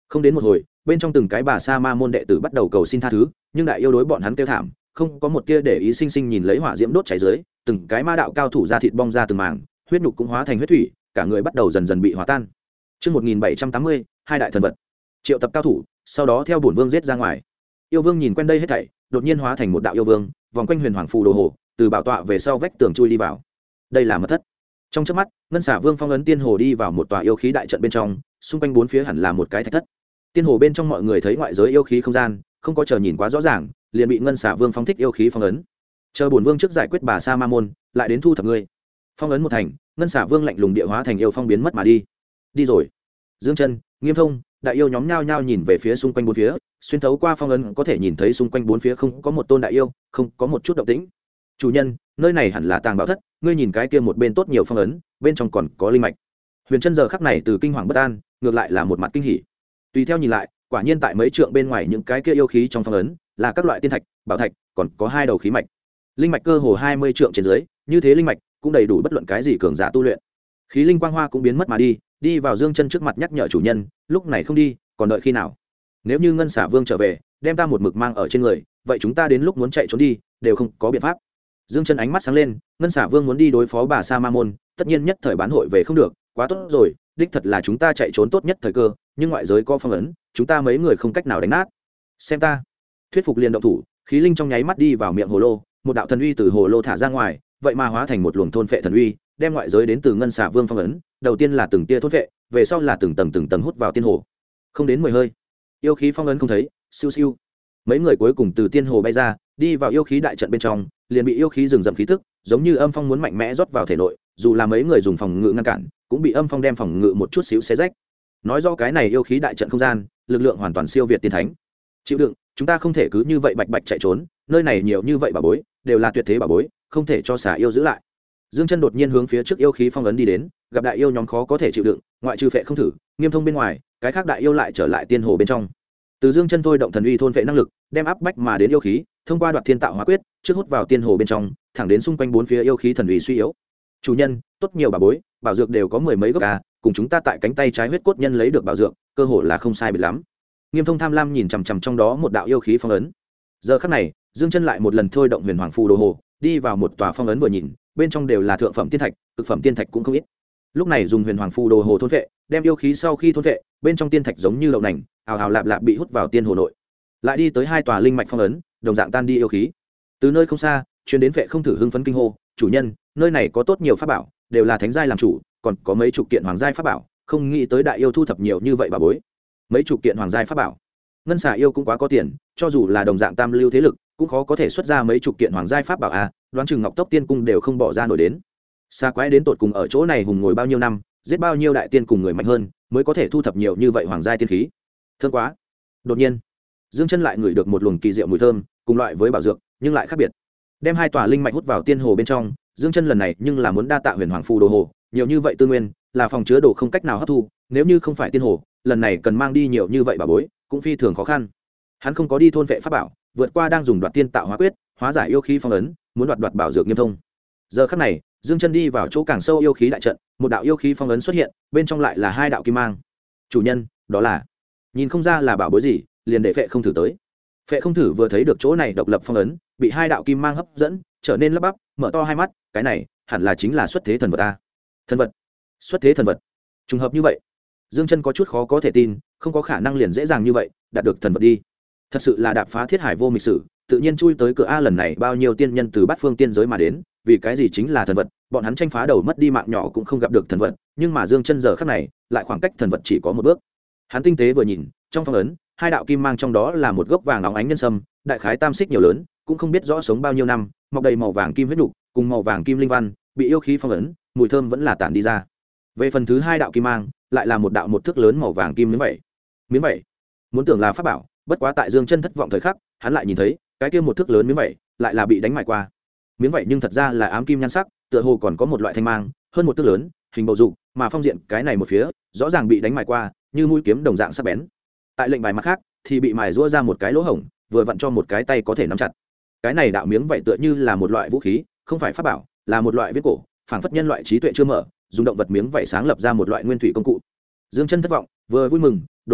Không đến một hồi, bên trong từng cái bà sa ma môn đệ tử bắt đầu cầu xin tha thứ, nhưng đại yêu đối bọn hắn kêu thảm, không có một tia để ý, sinh sinh nhìn lấy hỏa diễm đốt cháy dưới, từng cái ma đạo cao thủ ra thịt bong ra từng mảng, huyết nhục cũng hóa thành huyết thủy, cả người bắt đầu dần dần bị hòa tan. Chương 1780, hai đại thần vật. Triệu tập cao thủ, sau đó theo bổn vương giết ra ngoài. Yêu vương nhìn quen đây hết thảy, đột nhiên hóa thành một đạo yêu vương, vòng quanh huyền hoàng phù đồ hồ, từ bảo tọa về sau vách tường chui đi vào. Đây là mật thất. Trong chớp mắt, ngân xả vương phong ấn tiên hồ đi vào một tòa yêu khí đại trận bên trong, xung quanh bốn phía hẳn là một cái thạch thất. Tiên hồ bên trong mọi người thấy ngoại giới yêu khí không gian, không có chờ nhìn quá rõ ràng, liền bị ngân xả vương phóng thích yêu khí phong ấn. Chờ bổn vương trước giải quyết bà sa ma môn, lại đến thu thập ngươi. Phong ấn một thành, ngân xả vương lạnh lùng địa hóa thành yêu phong biến mất mà đi. Đi rồi. Dương Chân, Nghiêm Thông, đại yêu nhóm nhao nhao nhìn về phía xung quanh bốn phía, xuyên thấu qua phong ấn có thể nhìn thấy xung quanh bốn phía không có một tôn đại yêu, không có một chút động tĩnh. Chủ nhân, nơi này hẳn là tàng bảo thất, ngươi nhìn cái kia một bên tốt nhiều phong ấn, bên trong còn có linh mạch. Huyền Chân giờ khắc này từ kinh hoàng bất an, ngược lại là một mặt kinh hỉ. Tùy theo nhìn lại, quả nhiên tại mấy trượng bên ngoài những cái kia yêu khí trong phong ấn, là các loại tiên thạch, bảo thạch, còn có hai đầu khí mạch. Linh mạch cơ hồ 20 trượng trên dưới, như thế linh mạch cũng đầy đủ bất luận cái gì cường giả tu luyện. Khí linh quang hoa cũng biến mất mà đi, đi vào Dương Chân trước mặt nhắc nhở chủ nhân, lúc này không đi, còn đợi khi nào? Nếu như ngân xả vương trở về, đem ta một mực mang ở trên người, vậy chúng ta đến lúc muốn chạy trốn đi, đều không có biện pháp. Dương Chân ánh mắt sáng lên, ngân xả vương muốn đi đối phó bà sa ma môn, tất nhiên nhất thời bán hội về không được, quá tốt rồi, đích thật là chúng ta chạy trốn tốt nhất thời cơ, nhưng ngoại giới có phong ấn, chúng ta mấy người không cách nào đánh nát. Xem ta, thuyết phục liền động thủ, khí linh trong nháy mắt đi vào miệng hồ lô, một đạo thần uy từ hồ lô thả ra ngoài, vậy mà hóa thành một luồng thôn phệ thần uy, đem ngoại giới đến từ ngân xả vương phong ấn, đầu tiên là từng tia thôn phệ, về sau là từng tầng hút vào tiên hồ. Không đến 10 hơi, yêu khí phong ấn không thấy, siêu siêu. Mấy người cuối cùng từ tiên hồ bay ra, đi vào yêu khí đại trận bên trong, liền bị yêu khí rừng rậm khí tức, giống như âm phong muốn mạnh mẽ rót vào thể nội, dù là mấy người dùng phòng ngự ngăn cản, cũng bị âm phong đem phòng ngự một chút xíu xé rách. Nói rõ cái này yêu khí đại trận không gian, lực lượng hoàn toàn siêu việt tiên thánh. Chịu đựng, chúng ta không thể cứ như vậy bạch bạch chạy trốn, nơi này nhiều như vậy bảo bối, đều là tuyệt thế bảo bối, không thể cho xả yêu giữ lại. Dương Chân đột nhiên hướng phía trước yêu khí phong ấn đi đến, gặp đại yêu nhóm khó có thể chịu đựng, ngoại trừ phệ không thử, Nghiêm Thông bên ngoài, cái khác đại yêu lại trở lại tiên hồ bên trong. Từ Dương Chân thôi động thần uy thôn phệ năng lực, đem áp bách mà đến yêu khí, thông qua đoạt thiên tạo hóa quyết, trước hút vào tiên hồ bên trong, thẳng đến xung quanh bốn phía yêu khí thần uy suy yếu. Chủ nhân, tốt nhiều bảo bối, bảo dược đều có mười mấy gốc à, cùng chúng ta tại cánh tay trái huyết cốt nhân lấy được bảo dược, cơ hội là không sai biệt lắm. Nghiêm Thông tham lam nhìn chằm chằm trong đó một đạo yêu khí phong ấn. Giờ khắc này, Dương Chân lại một lần thôi động huyền hoàng phù đồ hồ, đi vào một tòa phong ấn vừa nhìn, bên trong đều là thượng phẩm tiên thạch, cực phẩm tiên thạch cũng không ít. Lúc này dùng huyền hoàng phù đồ hồ thôn vệ, đem yêu khí sau khi thôn vệ, bên trong tiên thạch giống như lậu nành, ào ào lạp lạp bị hút vào tiên hồ nội. Lại đi tới hai tòa linh mạch phong ấn, đồng dạng tan đi yêu khí. Từ nơi không xa, truyền đến vệ không thử hưng phấn kinh hô, chủ nhân, nơi này có tốt nhiều pháp bảo, đều là thánh giai làm chủ, còn có mấy chục kiện hoàng giai pháp bảo, không nghĩ tới đại yêu thu thập nhiều như vậy bà bối. Mấy chục kiện hoàng giai pháp bảo. Ngân xà yêu cũng quá có tiền, cho dù là đồng dạng tam lưu thế lực, cũng khó có thể xuất ra mấy chục kiện hoàng giai pháp bảo a, đoán chừng Ngọc Tốc Tiên cung đều không bỏ ra nổi đến. Xa quái đến tột cùng ở chỗ này hùng ngồi bao nhiêu năm, giết bao nhiêu đại tiên cùng người mạnh hơn, mới có thể thu thập nhiều như vậy hoàng giai tiên khí. Thơm quá. Đột nhiên, Dương Chân lại ngửi được một luồng kỳ diệu mùi thơm, cùng loại với bảo dược, nhưng lại khác biệt. Đem hai tòa linh mạch hút vào tiên hồ bên trong, Dương Chân lần này nhưng là muốn đa tạ huyền hoàng phù đồ hồ, nhiều như vậy tư nguyên, là phòng chứa đồ không cách nào hấp thu, nếu như không phải tiên hồ, lần này cần mang đi nhiều như vậy bảo bối, cũng phi thường khó khăn. Hắn không có đi thôn vệ pháp bảo, vượt qua đang dùng đoạt tiên tạo hóa quyết, hóa giải yêu khí phong ấn, muốn đoạt bảo dược Nghiêm Thông. Giờ khắc này, Dương Chân đi vào chỗ càng sâu yêu khí đại trận, một đạo yêu khí phong ấn xuất hiện, bên trong lại là hai đạo kim mang. Chủ nhân, đó là, nhìn không ra là bảo bối gì, liền để phệ không thử tới. Phệ không thử vừa thấy được chỗ này độc lập phong ấn, bị hai đạo kim mang hấp dẫn, trở nên lắp bắp, mở to hai mắt, cái này hẳn là chính là xuất thế thần vật a. Thần vật? Xuất thế thần vật? Trùng hợp như vậy. Dương Chân có chút khó có thể tin, không có khả năng liền dễ dàng như vậy đạt được thần vật đi. Thật sự là đạp phá thiết hải vô mịch sử, tự nhiên chui tới cửa a. Lần này bao nhiêu tiên nhân từ bát phương tiên giới mà đến, vì cái gì chính là thần vật, bọn hắn tranh phá đầu mất đi mạng nhỏ cũng không gặp được thần vật, nhưng mà Dương Chân giờ khắc này, lại khoảng cách thần vật chỉ có một bước. Hắn tinh tế vừa nhìn, trong phong ấn, hai đạo kim mang trong đó là một gốc vàng óng ánh nhân sâm, đại khái tam xích nhiều lớn, cũng không biết rõ sống bao nhiêu năm, mọc đầy màu vàng kim huyết nục, cùng màu vàng kim linh văn, bị yêu khí phong ấn, mùi thơm vẫn là tản đi ra. Về phần thứ hai đạo kim mang, lại là một đạo một thước lớn màu vàng kim miếng vảy. Miếng vảy, muốn tưởng là pháp bảo, bất quá tại Dương Chân thất vọng thời khắc, hắn lại nhìn thấy, cái kia một thước lớn miếng vảy, lại là bị đánh mài qua. Miếng vảy nhưng thật ra là ám kim nhan sắc, tựa hồ còn có một loại thanh mang, hơn một thước lớn, hình bầu dục, mà phong diện cái này một phía, rõ ràng bị đánh mài qua, như mũi kiếm đồng dạng sắc bén. Tại lệnh bài mặt khác, thì bị mài rũa ra một cái lỗ hổng, vừa vặn cho một cái tay có thể nắm chặt. Cái này đạo miếng vảy tựa như là một loại vũ khí, không phải pháp bảo, là một loại viết cổ, phảng phất nhân loại trí tuệ chưa mở, dùng động vật miếng vảy sáng lập ra một loại nguyên thủy công cụ. Dương Chân thất vọng, vừa vui mừng, đồ tốt,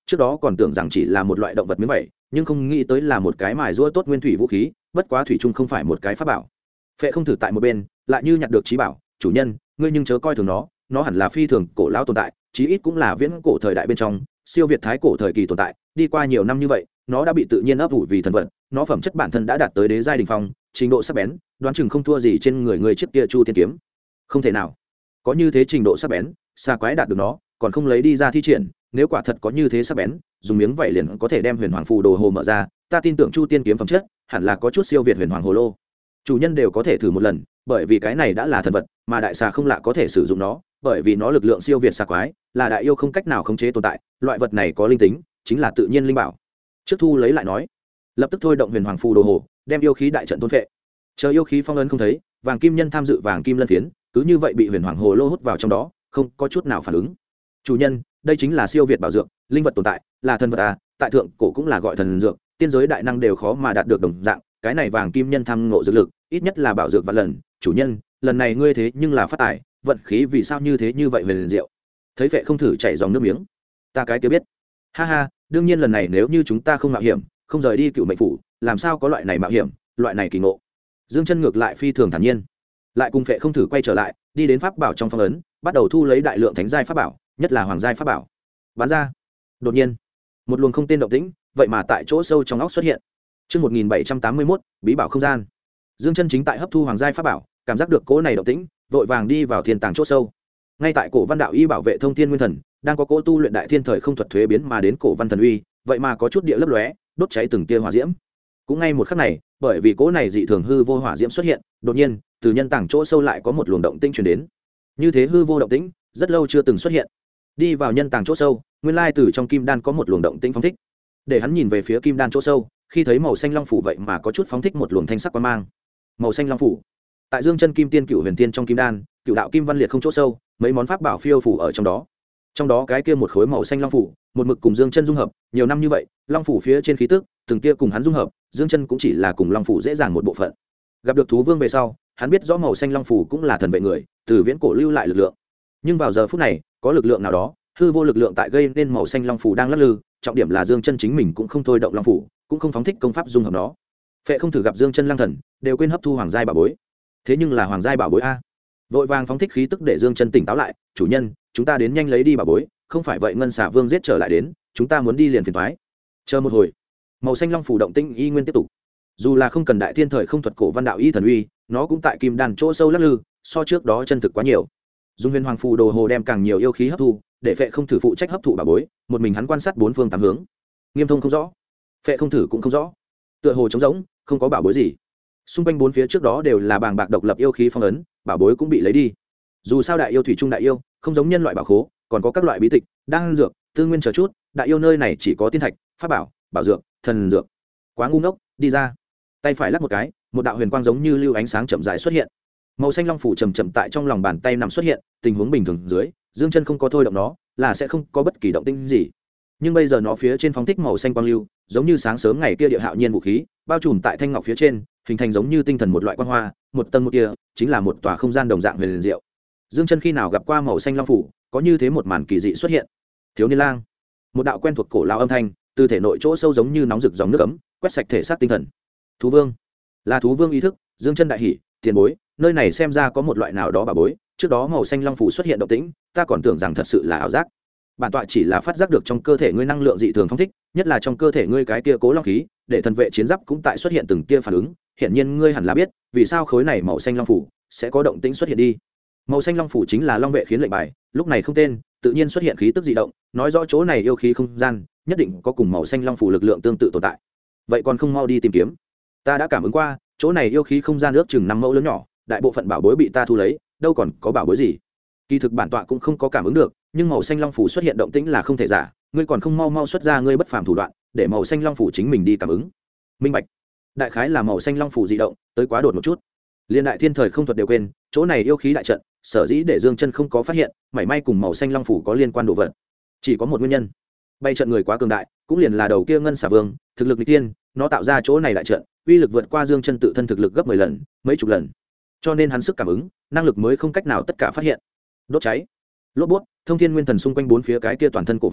trước đó còn tưởng rằng chỉ là một loại động vật miếng vậy, nhưng không nghĩ tới là một cái mài rũa tốt nguyên thủy vũ khí, bất quá thủy chung không phải một cái pháp bảo. Phệ không thử tại một bên lại như nhặt được trí bảo, chủ nhân ngươi nhưng chớ coi thường nó hẳn là phi thường cổ lão tồn tại, chí ít cũng là viễn cổ thời đại bên trong siêu việt thái cổ thời kỳ tồn tại, đi qua nhiều năm như vậy nó đã bị tự nhiên ấp ủ vì thần vật, nó phẩm chất bản thân đã đạt tới đế giai đỉnh phong, trình độ sắc bén đoán chừng không thua gì trên người chiếc kia chu tiên kiếm. Không thể nào có như thế trình độ sắc bén, xa quái đạt được nó còn không lấy đi ra thi triển, nếu quả thật có như thế sắc bén, dùng miếng vảy liền có thể đem huyền hoàng phù đồ hồ mở ra, ta tin tưởng chu tiên kiếm phẩm chất hẳn là có chút siêu việt huyền hoàng hồ lô. Chủ nhân đều có thể thử một lần, bởi vì cái này đã là thần vật, mà đại xà không lạ có thể sử dụng nó, bởi vì nó lực lượng siêu việt xà quái, là đại yêu không cách nào khống chế tồn tại, loại vật này có linh tính, chính là tự nhiên linh bảo. Trước thu lấy lại nói, lập tức thôi động huyền hoàng phù đồ hồ, đem yêu khí đại trận thôn phệ. Chờ yêu khí phong ấn không thấy, vàng kim nhân tham dự vàng kim lân phiến, cứ như vậy bị huyền hoàng hồ lô hút vào trong đó, không có chút nào phản ứng. Chủ nhân, đây chính là siêu việt bảo dược, linh vật tồn tại, là thần vật à, tại thượng cổ cũng là gọi thần dược, tiên giới đại năng đều khó mà đạt được đồng dạng, cái này vàng kim nhân tham ngộ dược lực, ít nhất là bảo dược vạn lần. Chủ nhân, lần này ngươi thế nhưng là phát tài, vận khí vì sao như thế như vậy về liền diệu. Thấy Vệ không thử chảy dòng nước miếng, ta cái kia biết. Ha ha, đương nhiên lần này nếu như chúng ta không mạo hiểm, không rời đi Cựu Mệnh phủ, làm sao có loại này mạo hiểm, loại này kỳ ngộ. Dương Chân ngược lại phi thường thản nhiên, lại cùng Vệ không thử quay trở lại, đi đến pháp bảo trong phong ấn, bắt đầu thu lấy đại lượng thánh giai pháp bảo, nhất là hoàng giai pháp bảo. Bán ra. Đột nhiên, một luồng không tên động tĩnh, vậy mà tại chỗ sâu trong óc xuất hiện. Chương 1781, bí bảo không gian. Dương Chân chính tại hấp thu hoàng giai pháp bảo, cảm giác được cỗ này động tĩnh, vội vàng đi vào thiên tàng chỗ sâu. Ngay tại cổ văn đạo y bảo vệ thông thiên nguyên thần, đang có cỗ tu luyện đại thiên thời không thuật thuế biến mà đến cổ văn thần uy, vậy mà có chút địa lấp lóe, đốt cháy từng tia hỏa diễm. Cũng ngay một khắc này, bởi vì cỗ này dị thường hư vô hỏa diễm xuất hiện, đột nhiên, từ nhân tàng chỗ sâu lại có một luồng động tĩnh truyền đến. Như thế hư vô động tĩnh, rất lâu chưa từng xuất hiện. Đi vào nhân tàng chỗ sâu, nguyên lai từ trong kim đan có một luồng động tĩnh phóng thích. Để hắn nhìn về phía kim đan chỗ sâu, khi thấy màu xanh long phủ vậy mà có chút phóng thích một luồng thanh sắc quang mang. Màu xanh long phủ, tại Dương Chân Kim Tiên Cửu Huyền Tiên trong kim đan, cửu đạo kim văn liệt không chỗ sâu, mấy món pháp bảo phiêu phủ ở trong đó. Trong đó cái kia một khối màu xanh long phủ, một mực cùng Dương Chân dung hợp, nhiều năm như vậy, long phủ phía trên khí tức, từng kia cùng hắn dung hợp, Dương Chân cũng chỉ là cùng long phủ dễ dàng một bộ phận. Gặp được thú vương về sau, hắn biết rõ màu xanh long phủ cũng là thần vệ người, từ viễn cổ lưu lại lực lượng. Nhưng vào giờ phút này, có lực lượng nào đó, hư vô lực lượng tại gây nên màu xanh long phủ đang lắc lư, trọng điểm là Dương Chân chính mình cũng không thôi động long phủ, cũng không phóng thích công pháp dung hợp nó. Phệ không thử gặp Dương Chân lang thần, đều quên hấp thu hoàng giai bảo bối. Thế nhưng là hoàng giai bảo bối a. Vội vàng phóng thích khí tức để Dương Chân tỉnh táo lại, chủ nhân, chúng ta đến nhanh lấy đi bảo bối, không phải vậy ngân xà vương giết trở lại đến, chúng ta muốn đi liền phiền toái. Chờ một hồi, màu xanh long phủ động tĩnh y nguyên tiếp tục. Dù là không cần đại thiên thời không thuật cổ văn đạo y thần uy, nó cũng tại kim đan chỗ sâu lắc lư, so trước đó chân thực quá nhiều. Dung huyền hoàng phù đồ hồ đem càng nhiều yêu khí hấp thu, để Phệ không thử phụ trách hấp thụ bảo bối, một mình hắn quan sát bốn phương tám hướng. Nghiêm thông không rõ, Phệ không thử cũng không rõ, tựa hồ trống rỗng, không có bảo bối gì. Xung quanh bốn phía trước đó đều là bàng bạc độc lập yêu khí phong ấn, bảo bối cũng bị lấy đi. Dù sao đại yêu thủy trung đại yêu, không giống nhân loại bảo khố, còn có các loại bí tịch, đan dược, tư nguyên chờ chút, đại yêu nơi này chỉ có tiên thạch, pháp bảo, bảo dược, thần dược. Quá ngu ngốc, đi ra. Tay phải lắc một cái, một đạo huyền quang giống như lưu ánh sáng chậm rãi xuất hiện. Màu xanh long phủ chậm chậm tại trong lòng bàn tay nằm xuất hiện, tình huống bình thường dưới, Dương Chân không có thôi động nó, là sẽ không có bất kỳ động tĩnh gì. Nhưng bây giờ nó phía trên phóng thích màu xanh quang lưu, giống như sáng sớm ngày kia địa hạo nhiên vũ khí, bao trùm tại thanh ngọc phía trên, hình thành giống như tinh thần một loại quang hoa, một tầng một kia, chính là một tòa không gian đồng dạng huyền liền diệu. Dương Chân khi nào gặp qua màu xanh long phủ, có như thế một màn kỳ dị xuất hiện. Thiếu niên lang, một đạo quen thuộc cổ lão âm thanh, từ thể nội chỗ sâu giống như nóng rực dòng nước ấm, quét sạch thể xác tinh thần. Thú vương, là thú vương ý thức. Dương Chân đại hỉ, tiền bối, nơi này xem ra có một loại nào đó bà bối, trước đó màu xanh long phủ xuất hiện động tĩnh, ta còn tưởng rằng thật sự là ảo giác. Bản tọa chỉ là phát giác được trong cơ thể ngươi năng lượng dị thường phóng thích, nhất là trong cơ thể ngươi cái kia cố long khí, để thần vệ chiến giáp cũng tại xuất hiện từng tia phản ứng, hiển nhiên ngươi hẳn là biết, vì sao khối này màu xanh long phủ sẽ có động tĩnh xuất hiện đi. Màu xanh long phủ chính là long vệ khiến lệnh bài, lúc này không tên, tự nhiên xuất hiện khí tức dị động, nói rõ chỗ này yêu khí không gian, nhất định có cùng màu xanh long phủ lực lượng tương tự tồn tại. Vậy còn không mau đi tìm kiếm. Ta đã cảm ứng qua, chỗ này yêu khí không gian ước chừng 5 mẫu lớn nhỏ, đại bộ phận bảo bối bị ta thu lấy, đâu còn có bảo bối gì. Kỳ thực bản tọa cũng không có cảm ứng được, nhưng màu xanh long phủ xuất hiện động tĩnh là không thể giả, ngươi còn không mau mau xuất ra ngươi bất phàm thủ đoạn, để màu xanh long phủ chính mình đi cảm ứng. Minh bạch. Đại khái là màu xanh long phủ dị động, tới quá đột một chút. Liên đại thiên thời không thuật đều quên, chỗ này yêu khí đại trận, sở dĩ để Dương Chân không có phát hiện, mảy may cùng màu xanh long phủ có liên quan đồ vật. Chỉ có một nguyên nhân. Bay trận người quá cường đại, cũng liền là đầu kia ngân xà vương, thực lực nghịch tiên, nó tạo ra chỗ này đại trận, uy lực vượt qua Dương Chân tự thân thực lực gấp 10 lần, mấy chục lần. Cho nên hắn sức cảm ứng, năng lực mới không cách nào tất cả phát hiện. Đốt cháy. Lốp bút, thông thiên nguyên thần xung quanh bốn phía cái kia toàn thân cổ văn,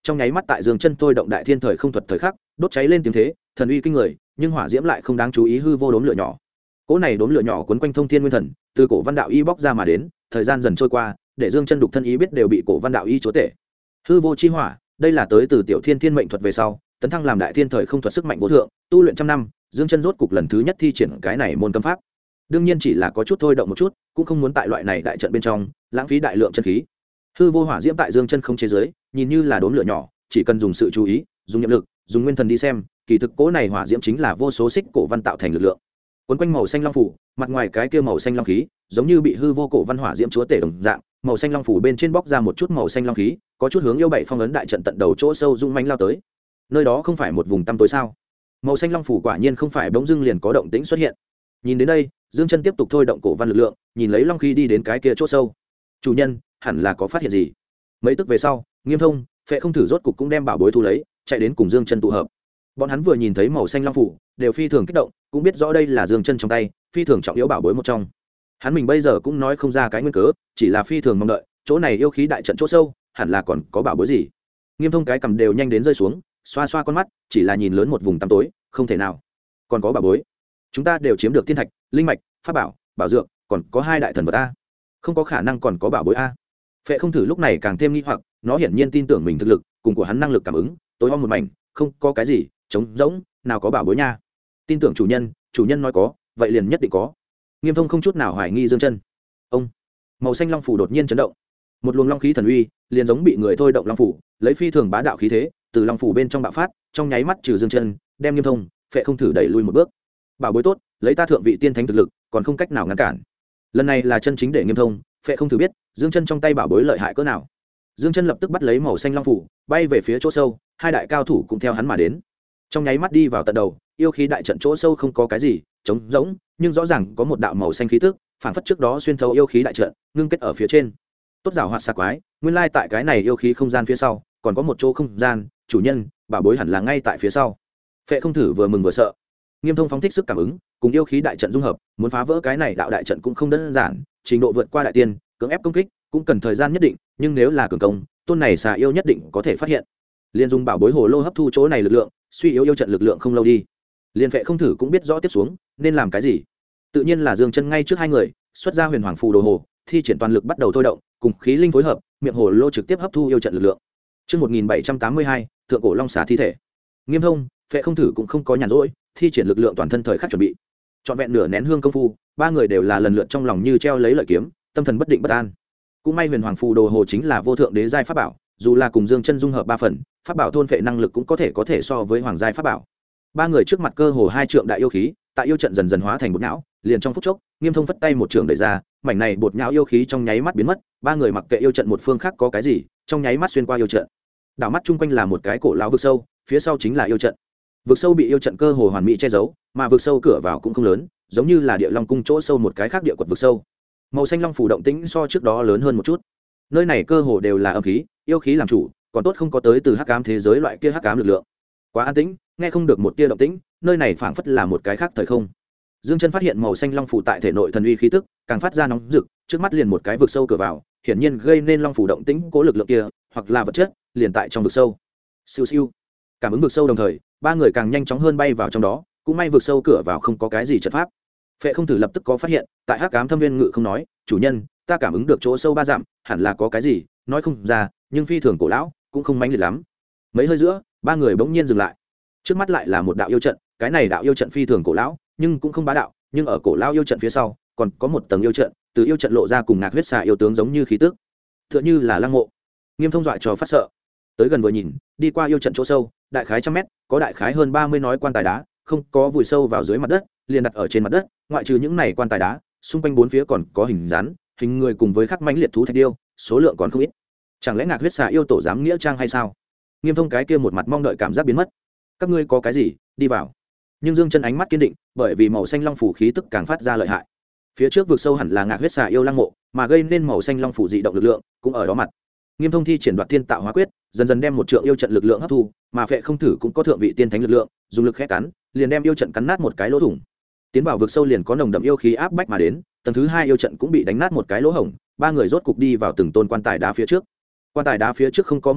trong nháy mắt tại Dương Chân thôi động đại thiên thời không thuật thời khắc đốt cháy lên tiếng thế thần uy kinh người, nhưng hỏa diễm lại không đáng chú ý hư vô đốm lửa nhỏ. Cỗ này đốm lửa nhỏ quấn quanh thông thiên nguyên thần, từ cổ văn đạo y bóc ra mà đến, thời gian dần trôi qua, để Dương Chân đục thân ý biết đều bị cổ văn đạo y chúa tể. Hư vô chi hỏa, đây là tới từ tiểu thiên thiên mệnh thuật về sau, tấn thăng làm đại thiên thời không thuật sức mạnh vô thượng, tu luyện trăm năm, Dương Chân rốt cục lần thứ nhất thi triển cái này môn cấm pháp. Đương nhiên chỉ là có chút thôi động một chút, cũng không muốn tại loại này đại trận bên trong lãng phí đại lượng chân khí. Hư vô hỏa diễm tại Dương Chân không chế giới, nhìn như là đốm lửa nhỏ, chỉ cần dùng sự chú ý, dùng niệm lực, dùng nguyên thần đi xem, kỳ thực cỗ này hỏa diễm chính là vô số xích cổ văn tạo thành lực lượng. Quấn quanh màu xanh long phủ, mặt ngoài cái kia màu xanh long khí, giống như bị hư vô cổ văn hỏa diễm chúa tể đồng dạng, màu xanh long phủ bên trên bóc ra một chút màu xanh long khí, có chút hướng yêu bảy phong ấn đại trận tận đầu chỗ sâu dung mãnh lao tới. Nơi đó không phải một vùng tăm tối sao? Màu xanh long phủ quả nhiên không phải bỗng dưng liền có động tĩnh xuất hiện. Nhìn đến đây, Dương Chân tiếp tục thôi động cổ văn lực lượng, nhìn lấy long khí đi đến cái kia chỗ sâu. Chủ nhân, hẳn là có phát hiện gì? Mấy tức về sau, Nghiêm Thông, Phệ Không Thử rốt cục cũng đem bảo bối thu lấy, chạy đến cùng Dương Chân tụ hợp. Bọn hắn vừa nhìn thấy màu xanh long phủ, đều phi thường kích động, cũng biết rõ đây là Dương Chân trong tay phi thường trọng yếu bảo bối một trong. Hắn mình bây giờ cũng nói không ra cái nguyên cớ, chỉ là phi thường mong đợi, chỗ này yêu khí đại trận chỗ sâu, hẳn là còn có bảo bối gì. Nghiêm Thông cái cầm đều nhanh đến rơi xuống, xoa xoa con mắt, chỉ là nhìn lớn một vùng tăm tối, không thể nào. Còn có bảo bối. Chúng ta đều chiếm được thiên thạch, linh mạch, pháp bảo, bảo dược, còn có hai đại thần vật a. Không có khả năng còn có bảo bối a. Phệ Không Thử lúc này càng thêm nghi hoặc, nó hiển nhiên tin tưởng mình thực lực, cùng của hắn năng lực cảm ứng, tối om một mảnh, không có cái gì, trống rỗng, nào có bảo bối nha. Tin tưởng chủ nhân nói có, vậy liền nhất định có. Nghiêm Thông không chút nào hoài nghi Dương Chân. Ông, màu xanh long phủ đột nhiên chấn động, một luồng long khí thần uy, liền giống bị người thôi động long phủ, lấy phi thường bá đạo khí thế, từ long phủ bên trong bạo phát, trong nháy mắt trừ Dương Chân, đem Nghiêm Thông, Phệ Không Thử đẩy lui một bước. Bảo bối tốt, lấy ta thượng vị tiên thánh thực lực, còn không cách nào ngăn cản. Lần này là chân chính để Nghiêm Thông, Phệ Không Thử biết, Dương Chân trong tay bảo bối lợi hại cỡ nào. Dương Chân lập tức bắt lấy màu xanh long phủ, bay về phía chỗ sâu, hai đại cao thủ cũng theo hắn mà đến. Trong nháy mắt đi vào tận đầu, yêu khí đại trận chỗ sâu không có cái gì, trống rỗng, nhưng rõ ràng có một đạo màu xanh khí tức, phảng phất trước đó xuyên thấu yêu khí đại trận, ngưng kết ở phía trên. Tốt giảo hoạt xà quái, nguyên lai tại cái này yêu khí không gian phía sau, còn có một chỗ không gian, chủ nhân, bảo bối hẳn là ngay tại phía sau. Phệ Không Thử vừa mừng vừa sợ. Nghiêm Thông phóng thích sức cảm ứng, cùng yêu khí đại trận dung hợp, muốn phá vỡ cái này đạo đại trận cũng không đơn giản, trình độ vượt qua đại tiên, cưỡng ép công kích, cũng cần thời gian nhất định, nhưng nếu là cường công, tôn này xà yêu nhất định có thể phát hiện. Liên dung bảo bối hồ lô hấp thu chỗ này lực lượng, suy yếu yêu trận lực lượng không lâu đi. Liên Phệ Không Thử cũng biết rõ tiếp xuống nên làm cái gì. Tự nhiên là Dương Chân ngay trước hai người, xuất ra huyền hoàng phù đồ hồ, thi triển toàn lực bắt đầu thôi động, cùng khí linh phối hợp, miệng hồ lô trực tiếp hấp thu yêu trận lực lượng. Chương 1782, thượng cổ long xà thi thể. Nghiêm Thông, Phệ Không Thử cũng không có nhàn rỗi, thi triển lực lượng toàn thân thời khắc chuẩn bị. Trọn vẹn nửa nén hương công phu, ba người đều là lần lượt trong lòng như treo lấy lợi kiếm, tâm thần bất định bất an. Cũng may huyền hoàng phù đồ hồ chính là vô thượng đế giai pháp bảo, dù là cùng Dương Chân dung hợp ba phần, pháp bảo thôn phệ năng lực cũng có thể so với hoàng giai pháp bảo. Ba người trước mặt cơ hồ hai trượng đại yêu khí, tại yêu trận dần dần hóa thành bột não, liền trong phút chốc, Nghiêm Thông phất tay một trường đẩy ra, mảnh này bột não yêu khí trong nháy mắt biến mất, ba người mặc kệ yêu trận một phương khác có cái gì, trong nháy mắt xuyên qua yêu trận. Đảo mắt chung quanh là một cái cổ lão vực sâu, phía sau chính là yêu trận. Vực sâu bị yêu trận cơ hồ hoàn mỹ che giấu, mà vực sâu cửa vào cũng không lớn, giống như là địa long cung chỗ sâu một cái khác địa quật vực sâu. Màu xanh long phủ động tĩnh so trước đó lớn hơn một chút. Nơi này cơ hồ đều là âm khí, yêu khí làm chủ, còn tốt không có tới từ hắc ám thế giới loại kia hắc ám lực lượng. Quá an tĩnh, nghe không được một tia động tĩnh, nơi này phảng phất là một cái khác thời không. Dương Chân phát hiện màu xanh long phủ tại thể nội thần uy khí tức, càng phát ra nóng rực, trước mắt liền một cái vực sâu cửa vào, hiển nhiên gây nên long phủ động tĩnh cố lực lượng kia, hoặc là vật chất, liền tại trong vực sâu. Siêu siêu. Cảm ứng vực sâu đồng thời, ba người càng nhanh chóng hơn bay vào trong đó, cũng may vực sâu cửa vào không có cái gì trận pháp. Phệ Không Thử lập tức có phát hiện, tại hắc ám thâm viên ngự không nói, chủ nhân, ta cảm ứng được chỗ sâu ba dặm, hẳn là có cái gì, nói không ra, nhưng phi thường cổ lão, cũng không mãnh liệt lắm. Mấy hơi giữa, ba người bỗng nhiên dừng lại. Trước mắt lại là một đạo yêu trận, cái này đạo yêu trận phi thường cổ lão, nhưng cũng không bá đạo, nhưng ở cổ lão yêu trận phía sau, còn có một tầng yêu trận, từ yêu trận lộ ra cùng ngạc huyết xà yêu tướng giống như khí tức, tựa như là lăng mộ. Nghiêm Thông dọa cho phát sợ. Tới gần vừa nhìn, đi qua yêu trận chỗ sâu, đại khái 100 mét, có đại khái hơn 30 nói quan tài đá, không có vùi sâu vào dưới mặt đất, liền đặt ở trên mặt đất, ngoại trừ những này quan tài đá, xung quanh bốn phía còn có hình rắn, hình người cùng với khắc mãnh liệt thú thạch điêu, số lượng còn không ít. Chẳng lẽ ngạc huyết xà yêu tổ dám nghĩa trang hay sao? Nghiêm Thông cái kia một mặt mong đợi cảm giác biến mất. Các ngươi có cái gì, đi vào. Nhưng Dương Chân ánh mắt kiên định, bởi vì màu xanh long phủ khí tức càng phát ra lợi hại. Phía trước vực sâu hẳn là ngạc huyết xà yêu lăng mộ, mà gây nên màu xanh long phủ dị động lực lượng cũng ở đó mặt. Nghiêm Thông thi triển đoạt thiên tạo hóa quyết, dần dần đem một trượng yêu trận lực lượng hấp thu, mà Phệ Không Thử cũng có thượng vị tiên thánh lực lượng, dùng lực khẽ cắn, liền đem yêu trận cắn nát một cái lỗ thủng. Tiến vào vực sâu liền có nồng đậm yêu khí áp bách mà đến, tầng thứ 2 yêu trận cũng bị đánh nát một cái lỗ hổng, ba người rốt cục đi vào từng tôn quan tài đá phía trước. Quan tài đá phía trước không có mộ địa,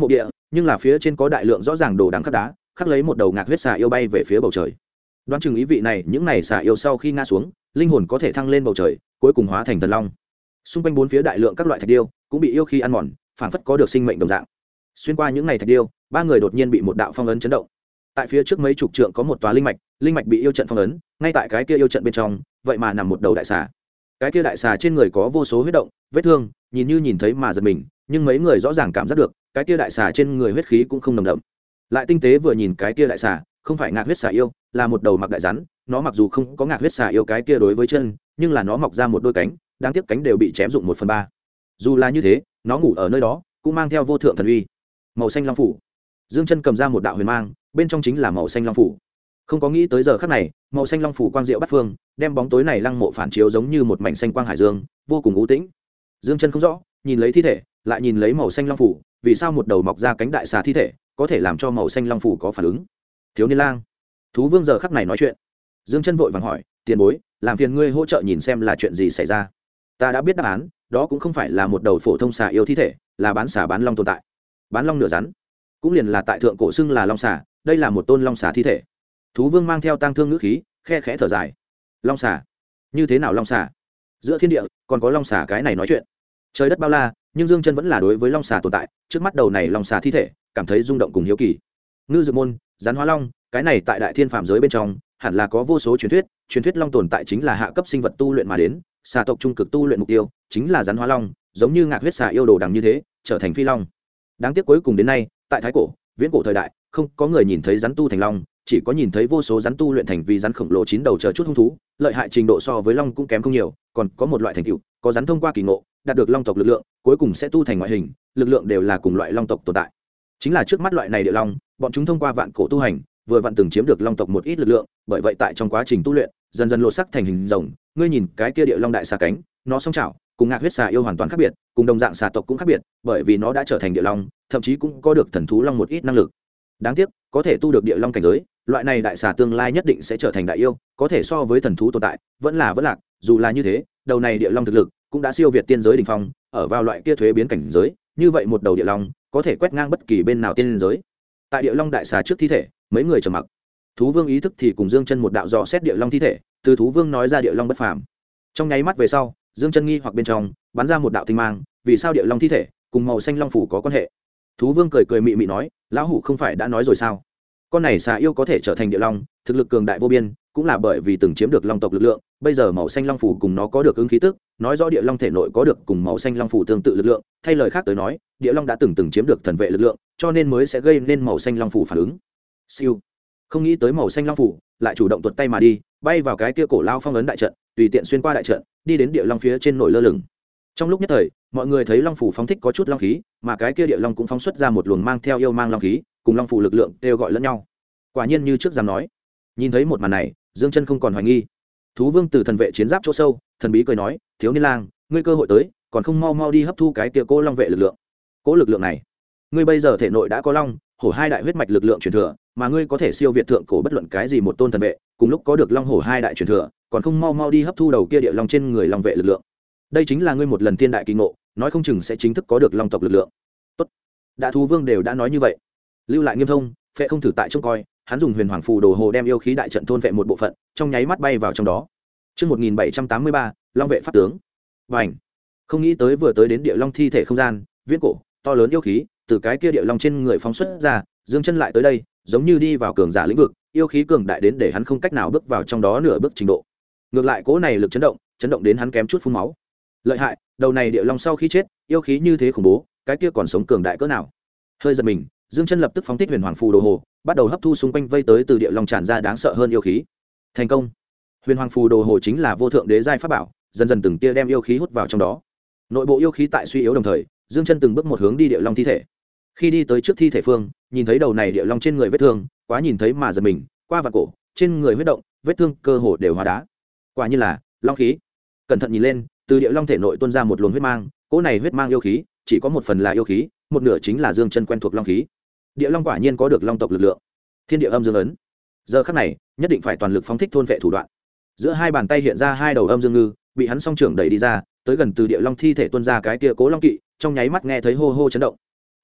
nhưng là phía trên có đại lượng rõ ràng đồ đằng khắc đá khắc lấy một đầu ngạc huyết xà yêu bay về phía bầu trời. Đoán chừng ý vị này những này xà yêu sau khi ngã xuống linh hồn có thể thăng lên bầu trời, cuối cùng hóa thành thần long. Xung quanh bốn phía đại lượng các loại thạch điêu cũng bị yêu khí ăn mòn, phảng phất có được sinh mệnh đồng dạng. Xuyên qua những này thạch điêu, ba người đột nhiên bị một đạo phong ấn chấn động. Tại phía trước mấy chục trượng có một tòa linh mạch bị yêu trận phong ấn, ngay tại cái kia yêu trận bên trong vậy mà nằm một đầu đại xà. Cái kia đại xà trên người có vô số huyết động vết thương, nhìn như nhìn thấy mà giật mình, nhưng mấy người rõ ràng cảm giác được cái kia đại xà trên người huyết khí cũng không nồng đậm. Lại tinh tế vừa nhìn cái kia đại xà, không phải ngạc huyết xà yêu, là một đầu mặc đại rắn. Nó mặc dù không có ngạc huyết xà yêu cái kia đối với chân, nhưng là nó mọc ra một đôi cánh, đáng tiếc cánh đều bị chém dụng 1/3. Dù là như thế, nó ngủ ở nơi đó cũng mang theo vô thượng thần uy. Màu xanh long phủ. Dương Chân cầm ra một đạo huyền mang, bên trong chính là màu xanh long phủ. Không có nghĩ tới giờ khắc này, màu xanh long phủ quang diệu bắt phương, đem bóng tối này lăng mộ phản chiếu giống như một mảnh xanh quang hải dương, vô cùng u tĩnh. Dương Chân không rõ, nhìn lấy thi thể, lại nhìn lấy màu xanh long phủ, vì sao một đầu mọc ra cánh đại xà thi thể có thể làm cho màu xanh long phủ có phản ứng? Thiếu niên lang, thú vương giờ khắc này nói chuyện. Dương Chân vội vàng hỏi, tiền bối, làm phiền ngươi hỗ trợ nhìn xem là chuyện gì xảy ra. Ta đã biết đáp án, đó cũng không phải là một đầu phổ thông xà yêu thi thể, là bán xà bán long tồn tại. Bán long nửa rắn, cũng liền là tại thượng cổ xưng là long xà, đây là một tôn long xà thi thể. Thú vương mang theo tang thương ngữ khí, khe khẽ thở dài. Long xà? Như thế nào long xà? Giữa thiên địa còn có long xà cái này nói chuyện. Trời đất bao la, nhưng Dương Chân vẫn là đối với long xà tồn tại, trước mắt đầu này long xà thi thể, cảm thấy rung động cùng hiếu kỳ. Ngư Dược môn, Rắn Hóa Long, cái này tại đại thiên phàm giới bên trong, hẳn là có vô số truyền thuyết long tồn tại chính là hạ cấp sinh vật tu luyện mà đến, xà tộc trung cực tu luyện mục tiêu chính là Rắn Hóa Long, giống như ngạc huyết xà yêu đồ đằng như thế, trở thành phi long. Đáng tiếc cuối cùng đến nay, tại thái cổ, viễn cổ thời đại, không có người nhìn thấy rắn tu thành long, chỉ có nhìn thấy vô số rắn tu luyện thành vì rắn khổng lồ chín đầu chờ chút hung thú, lợi hại trình độ so với long cũng kém không nhiều, còn có một loại thành tựu, có rắn thông qua kỳ ngộ, đạt được long tộc lực lượng, cuối cùng sẽ tu thành ngoại hình, lực lượng đều là cùng loại long tộc tồn tại. Chính là trước mắt loại này địa long, bọn chúng thông qua vạn cổ tu hành, vừa vặn từng chiếm được long tộc một ít lực lượng, bởi vậy tại trong quá trình tu luyện, dần dần lộ sắc thành hình rồng. Ngươi nhìn cái kia địa long đại xà cánh, nó song chảo, cùng ngạc huyết xà yêu hoàn toàn khác biệt, cùng đồng dạng xà tộc cũng khác biệt, bởi vì nó đã trở thành địa long, thậm chí cũng có được thần thú long một ít năng lực. Đáng tiếc, có thể tu được địa long cảnh giới, loại này đại xà tương lai nhất định sẽ trở thành đại yêu, có thể so với thần thú tồn tại, vẫn lạc. Dù là như thế, đầu này địa long thực lực cũng đã siêu việt tiên giới đỉnh phong, ở vào loại kia thuế biến cảnh giới, như vậy một đầu địa long có thể quét ngang bất kỳ bên nào tiên giới. Tại địa long đại xà trước thi thể, mấy người trầm mặc. Thú vương ý thức thì cùng Dương Chân một đạo dò xét địa long thi thể, từ thú vương nói ra địa long bất phàm. Trong nháy mắt về sau, Dương Chân nghi hoặc bên trong bắn ra một đạo tinh mang, vì sao địa long thi thể cùng màu xanh long phủ có quan hệ? Thú vương cười mị mị nói, lão hủ không phải đã nói rồi sao, con này xà yêu có thể trở thành địa long, thực lực cường đại vô biên, cũng là bởi vì từng chiếm được long tộc lực lượng. Bây giờ màu xanh long phủ cùng nó có được ứng khí tức, nói rõ địa long thể nội có được cùng màu xanh long phủ tương tự lực lượng. Thay lời khác tới nói, địa long đã từng chiếm được thần vệ lực lượng, cho nên mới sẽ gây nên màu xanh long phủ phản ứng. Siêu, không nghĩ tới màu xanh long phủ lại chủ động tuột tay mà đi, bay vào cái kia cổ lao phong ấn đại trận, tùy tiện xuyên qua đại trận, đi đến địa long phía trên nổi lơ lửng. Trong lúc nhất thời, mọi người thấy long phủ phóng thích có chút long khí, mà cái kia địa long cũng phóng xuất ra một luồng mang theo yêu mang long khí, cùng long phủ lực lượng kêu gọi lẫn nhau. Quả nhiên như trước dám nói. Nhìn thấy một màn này, Dương Chân không còn hoài nghi. Thú vương từ thần vệ chiến giáp chỗ sâu, thần bí cười nói, thiếu niên lang, ngươi cơ hội tới, còn không mau đi hấp thu cái kia cố long vệ lực lượng. Cố lực lượng này, ngươi bây giờ thể nội đã có long hổ hai đại huyết mạch lực lượng truyền thừa, mà ngươi có thể siêu việt thượng cổ bất luận cái gì một tôn thần vệ, cùng lúc có được long hổ hai đại truyền thừa, còn không mau đi hấp thu đầu kia địa long trên người long vệ lực lượng. Đây chính là ngươi một lần thiên đại kỳ ngộ, nói không chừng sẽ chính thức có được long tộc lực lượng. Tốt, đã thú vương đều đã nói như vậy, lưu lại nghiêm thông, phệ không thử tại trông coi. Hắn dùng huyền hoàng phù đồ hồ đem yêu khí đại trận thôn vệ một bộ phận, trong nháy mắt bay vào trong đó. Chương 1783, long vệ pháp tướng. Bành! Không nghĩ tới vừa tới đến địa long thi thể không gian, viễn cổ, to lớn yêu khí từ cái kia địa long trên người phóng xuất ra. Dương Chân lại tới đây, giống như đi vào cường giả lĩnh vực, yêu khí cường đại đến để hắn không cách nào bước vào trong đó nửa bước trình độ. Ngược lại cỗ này lực chấn động đến hắn kém chút phun máu. Lợi hại, đầu này địa long sau khi chết, yêu khí như thế khủng bố, cái kia còn sống cường đại cỡ nào? Hơi giật mình, Dương Chân lập tức phóng thích huyền hoàng phù đồ hồ, bắt đầu hấp thu xung quanh vây tới từ địa long tràn ra đáng sợ hơn yêu khí. Thành công. Huyền hoàng phù đồ hồ chính là vô thượng đế giai pháp bảo, dần dần từng tia đem yêu khí hút vào trong đó. Nội bộ yêu khí tại suy yếu đồng thời, Dương Chân từng bước một hướng đi địa long thi thể. Khi đi tới trước thi thể phương, nhìn thấy đầu này địa long trên người vết thương, quá nhìn thấy mà giật mình, qua vạt cổ, trên người huyết động, vết thương cơ hồ đều hóa đá. Quả nhiên là long khí. Cẩn thận nhìn lên, từ địa long thể nội tuôn ra một luồng huyết mang, cỗ này huyết mang yêu khí, chỉ có một phần là yêu khí, một nửa chính là Dương Chân quen thuộc long khí. Địa long quả nhiên có được long tộc lực lượng. Thiên địa âm dương ấn, giờ khắc này nhất định phải toàn lực phóng thích thôn vệ thủ đoạn. Giữa hai bàn tay hiện ra hai đầu âm dương ngư, bị hắn song trưởng đẩy đi ra, tới gần từ địa long thi thể tuôn ra cái kia cố long kỵ, trong nháy mắt nghe thấy hô hô chấn động.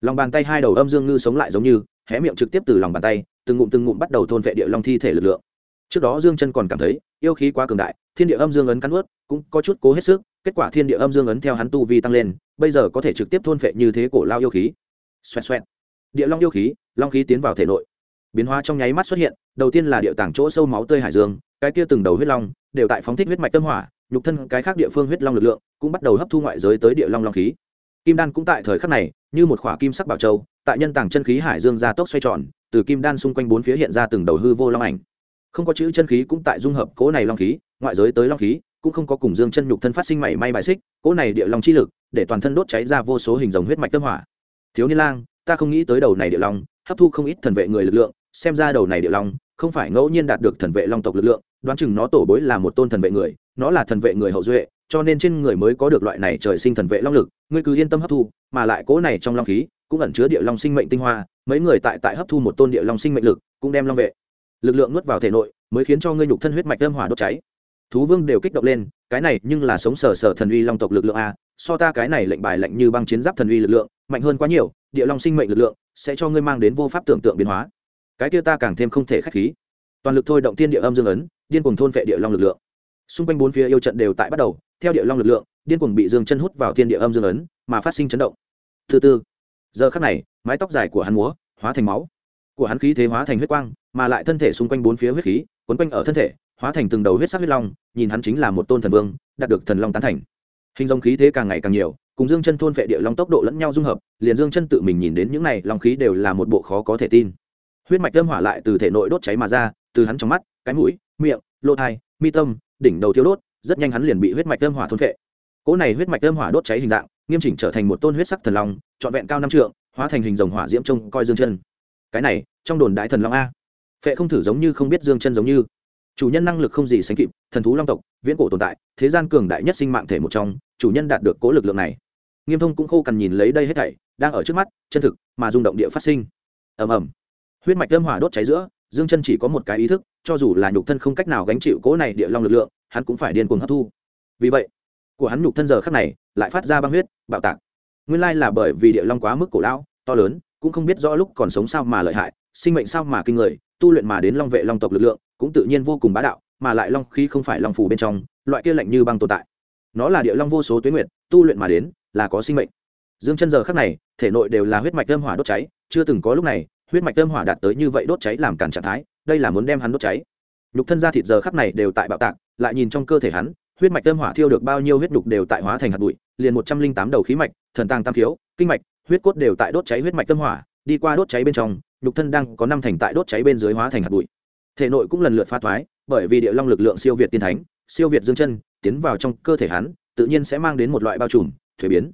Lòng bàn tay hai đầu âm dương ngư sống lại giống như hé miệng trực tiếp từ lòng bàn tay từng ngụm bắt đầu thôn vệ địa long thi thể lực lượng. Trước đó Dương Chân còn cảm thấy yêu khí quá cường đại, thiên địa âm dương ấn cắn nuốt cũng có chút cố hết sức, kết quả thiên địa âm dương ấn theo hắn tu vi tăng lên, bây giờ có thể trực tiếp thôn phệ như thế cổ lao yêu khí. Xoẹt xoẹt. Địa long yêu khí, long khí tiến vào thể nội. Biến hóa trong nháy mắt xuất hiện, đầu tiên là địa tàng chỗ sâu máu tươi hải dương, cái kia từng đầu huyết long đều tại phóng thích huyết mạch tâm hỏa, nhục thân cái khác địa phương huyết long lực lượng cũng bắt đầu hấp thu ngoại giới tới địa long long khí. Kim đan cũng tại thời khắc này, như một khỏa kim sắc bảo châu, tại nhân tàng chân khí hải dương gia tốc xoay tròn, từ kim đan xung quanh bốn phía hiện ra từng đầu hư vô long ảnh. Không có chữ chân khí cũng tại dung hợp cỗ này long khí, ngoại giới tới long khí cũng không có cùng Dương Chân nhục thân phát sinh mảy may bài xích, cỗ này địa long chi lực để toàn thân đốt cháy ra vô số hình rồng huyết mạch tâm hỏa. Thiếu niên lang, ta không nghĩ tới đầu này địa long hấp thu không ít thần vệ người lực lượng, xem ra đầu này địa long không phải ngẫu nhiên đạt được thần vệ long tộc lực lượng, đoán chừng nó tổ bối là một tôn thần vệ người, nó là thần vệ người hậu duệ, cho nên trên người mới có được loại này trời sinh thần vệ long lực, ngươi cứ yên tâm hấp thu, mà lại cỗ này trong long khí cũng ẩn chứa địa long sinh mệnh tinh hoa, mấy người tại hấp thu một tôn địa long sinh mệnh lực, cũng đem long vệ lực lượng nuốt vào thể nội, mới khiến cho ngươi nhục thân huyết mạch âm hỏa đốt cháy. Thú vương đều kích động lên, cái này nhưng là sống sờ sờ thần uy long tộc lực lượng a, so ta cái này lệnh bài lạnh như băng chiến giáp thần uy lực lượng mạnh hơn quá nhiều, địa long sinh mệnh lực lượng sẽ cho ngươi mang đến vô pháp tưởng tượng biến hóa, cái kia ta càng thêm không thể khách khí. Toàn lực thôi động thiên địa âm dương ấn, điên cuồng thôn phệ địa long lực lượng. Xung quanh bốn phía yêu trận đều tại bắt đầu theo địa long lực lượng điên cuồng bị Dương Chân hút vào thiên địa âm dương ấn mà phát sinh chấn động. Từ từ, giờ khắc này, mái tóc dài của hắn múa hóa thành máu, của hắn khí thế hóa thành huyết quang, mà lại thân thể xung quanh bốn phía huyết khí quấn quanh ở thân thể, hóa thành từng đầu huyết sắc huyết long, nhìn hắn chính là một tôn thần vương, đạt được thần long tán thành. Hình dòng khí thế càng ngày càng nhiều, cùng Dương Chân thôn phệ địa long tốc độ lẫn nhau dung hợp, liền Dương Chân tự mình nhìn đến những này long khí đều là một bộ khó có thể tin. Huyết mạch âm hỏa lại từ thể nội đốt cháy mà ra, từ hắn trong mắt, cái mũi, miệng, lỗ tai, mi tâm, đỉnh đầu thiêu đốt, rất nhanh hắn liền bị huyết mạch âm hỏa thôn phệ. Cỗ này huyết mạch âm hỏa đốt cháy hình dạng, nghiêm chỉnh trở thành một tôn huyết sắc thần long, trọn vẹn cao 5 trượng, hóa thành hình rồng hỏa diễm trông coi Dương Chân. Cái này, trong đồn đại thần long a. Phệ không thử giống như không biết Dương Chân giống như. Chủ nhân năng lực không gì sánh kịp, thần thú long tộc, viễn cổ tồn tại, thế gian cường đại nhất sinh mạng thể một trong, chủ nhân đạt được cỗ lực lượng này. Nghiêm Thông cũng khô cằn nhìn lấy đây hết thảy, đang ở trước mắt, chân thực mà rung động địa phát sinh. Ầm ầm. Huyết mạch âm hỏa đốt cháy giữa, Dương Chân chỉ có một cái ý thức, cho dù là nhục thân không cách nào gánh chịu cỗ này địa long lực lượng, hắn cũng phải điên cuồng hấp thu. Vì vậy, của hắn nhục thân giờ khắc này lại phát ra băng huyết, bạo tạc. Nguyên lai là bởi vì địa long quá mức cổ lão, to lớn, cũng không biết rõ lúc còn sống sao mà lợi hại, sinh mệnh sao mà kinh người, tu luyện mà đến long vệ long tộc lực lượng, cũng tự nhiên vô cùng bá đạo, mà lại long khí không phải long phủ bên trong, loại kia lạnh như băng tồn tại. Nó là địa long vô số tuyết nguyệt, tu luyện mà đến, là có sinh mệnh. Dương Chân giờ khắc này, thể nội đều là huyết mạch âm hỏa đốt cháy, chưa từng có lúc này, huyết mạch âm hỏa đạt tới như vậy đốt cháy làm cản trạng thái, đây là muốn đem hắn đốt cháy. Nhục thân da thịt giờ khắc này đều tại bạo tạc, lại nhìn trong cơ thể hắn, huyết mạch âm hỏa thiêu được bao nhiêu huyết nhục đều tại hóa thành hạt bụi, liền 108 đầu khí mạch, thần tàng tam khiếu, kinh mạch, huyết cốt đều tại đốt cháy huyết mạch âm hỏa, đi qua đốt cháy bên trong, nhục thân đang có 5 thành tại đốt cháy bên dưới hóa thành hạt bụi. Thể nội cũng lần lượt phá thoái, bởi vì địa long lực lượng siêu việt tiên thánh, siêu việt Dương Chân, tiến vào trong cơ thể hắn, tự nhiên sẽ mang đến một loại bao trùm, thuế biến.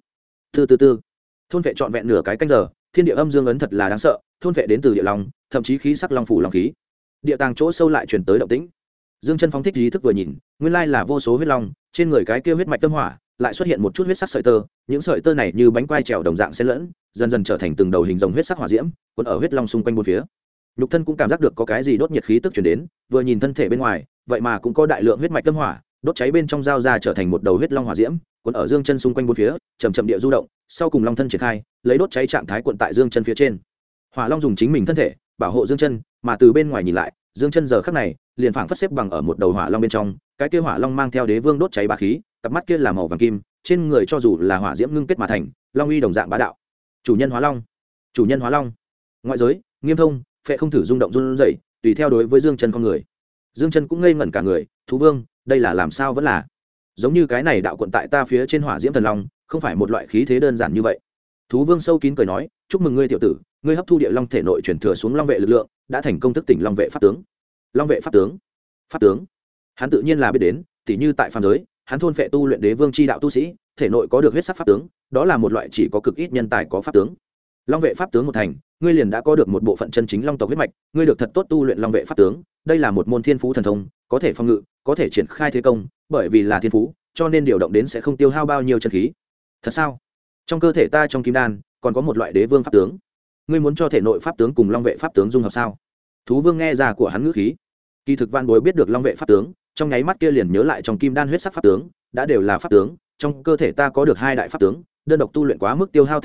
Từ thôn vệ trọn vẹn nửa cái canh giờ, thiên địa âm dương ấn thật là đáng sợ, thôn vệ đến từ địa long, thậm chí khí sắc long phủ long khí. Địa tàng chỗ sâu lại truyền tới động tĩnh. Dương Chân phóng thích ý thức vừa nhìn, nguyên lai là vô số huyết long, trên người cái kia huyết mạch tâm hỏa, lại xuất hiện một chút huyết sắc sợi tơ, những sợi tơ này như bánh quai trèo đồng dạng xen lẫn, dần dần trở thành từng đầu hình rồng huyết sắc hỏa diễm, cuốn ở huyết long xung quanh bốn phía. Nhục thân cũng cảm giác được có cái gì đốt nhiệt khí tức truyền đến, vừa nhìn thân thể bên ngoài, vậy mà cũng có đại lượng huyết mạch tâm hỏa, đốt cháy bên trong giao ra trở thành một đầu huyết long hỏa diễm, cuốn ở Dương Chân xung quanh bốn phía, chậm chậm địa du động, sau cùng long thân triển khai, lấy đốt cháy trạng thái cuộn tại Dương Chân phía trên. Hỏa long dùng chính mình thân thể bảo hộ Dương Chân, mà từ bên ngoài nhìn lại, Dương Chân giờ khắc này liền phảng phất xếp bằng ở một đầu hỏa long bên trong, cái kia hỏa long mang theo đế vương đốt cháy bá khí, cặp mắt kia là màu vàng kim, trên người cho dù là hỏa diễm ngưng kết mà thành, long uy đồng dạng bá đạo. Chủ nhân hóa long, chủ nhân hóa long. Ngoại giới, Nghiêm Thông, Phệ không thử rung động run rẩy, tùy theo đối với Dương Chân con người. Dương Chân cũng ngây ngẩn cả người, thú vương, đây là làm sao vẫn là giống như cái này đạo quận tại ta phía trên hỏa diễm thần long, không phải một loại khí thế đơn giản như vậy. Thú vương sâu kín cười nói, chúc mừng ngươi tiểu tử, ngươi hấp thu địa long thể nội chuyển thừa xuống long vệ lực lượng, đã thành công thức tỉnh long vệ pháp tướng. Long vệ pháp tướng, pháp tướng, hắn tự nhiên là biết đến, tỉ như tại phàm giới, hắn thôn phệ tu luyện đế vương chi đạo tu sĩ, thể nội có được huyết sắc pháp tướng, đó là một loại chỉ có cực ít nhân tài có pháp tướng. Long vệ pháp tướng một thành, ngươi liền đã có được một bộ phận chân chính long tộc huyết mạch, ngươi được thật tốt tu luyện long vệ pháp tướng, đây là một môn thiên phú thần thông, có thể phòng ngự, có thể triển khai thế công, bởi vì là thiên phú, cho nên điều động đến sẽ không tiêu hao bao nhiêu chân khí. Thật sao? Trong cơ thể ta trong kim đan còn có một loại đế vương pháp tướng, ngươi muốn cho thể nội pháp tướng cùng long vệ pháp tướng dung hợp sao? Thú vương nghe ra của hắn ngữ khí, kỳ thực Vạn Bối biết được long vệ pháp tướng, trong nháy mắt kia liền nhớ lại trong kim đan huyết sắc pháp tướng, đã đều là pháp tướng, trong cơ thể ta có được 2 đại pháp tướng, đơn độc tu luyện quá mức tiêu hao tinh lực,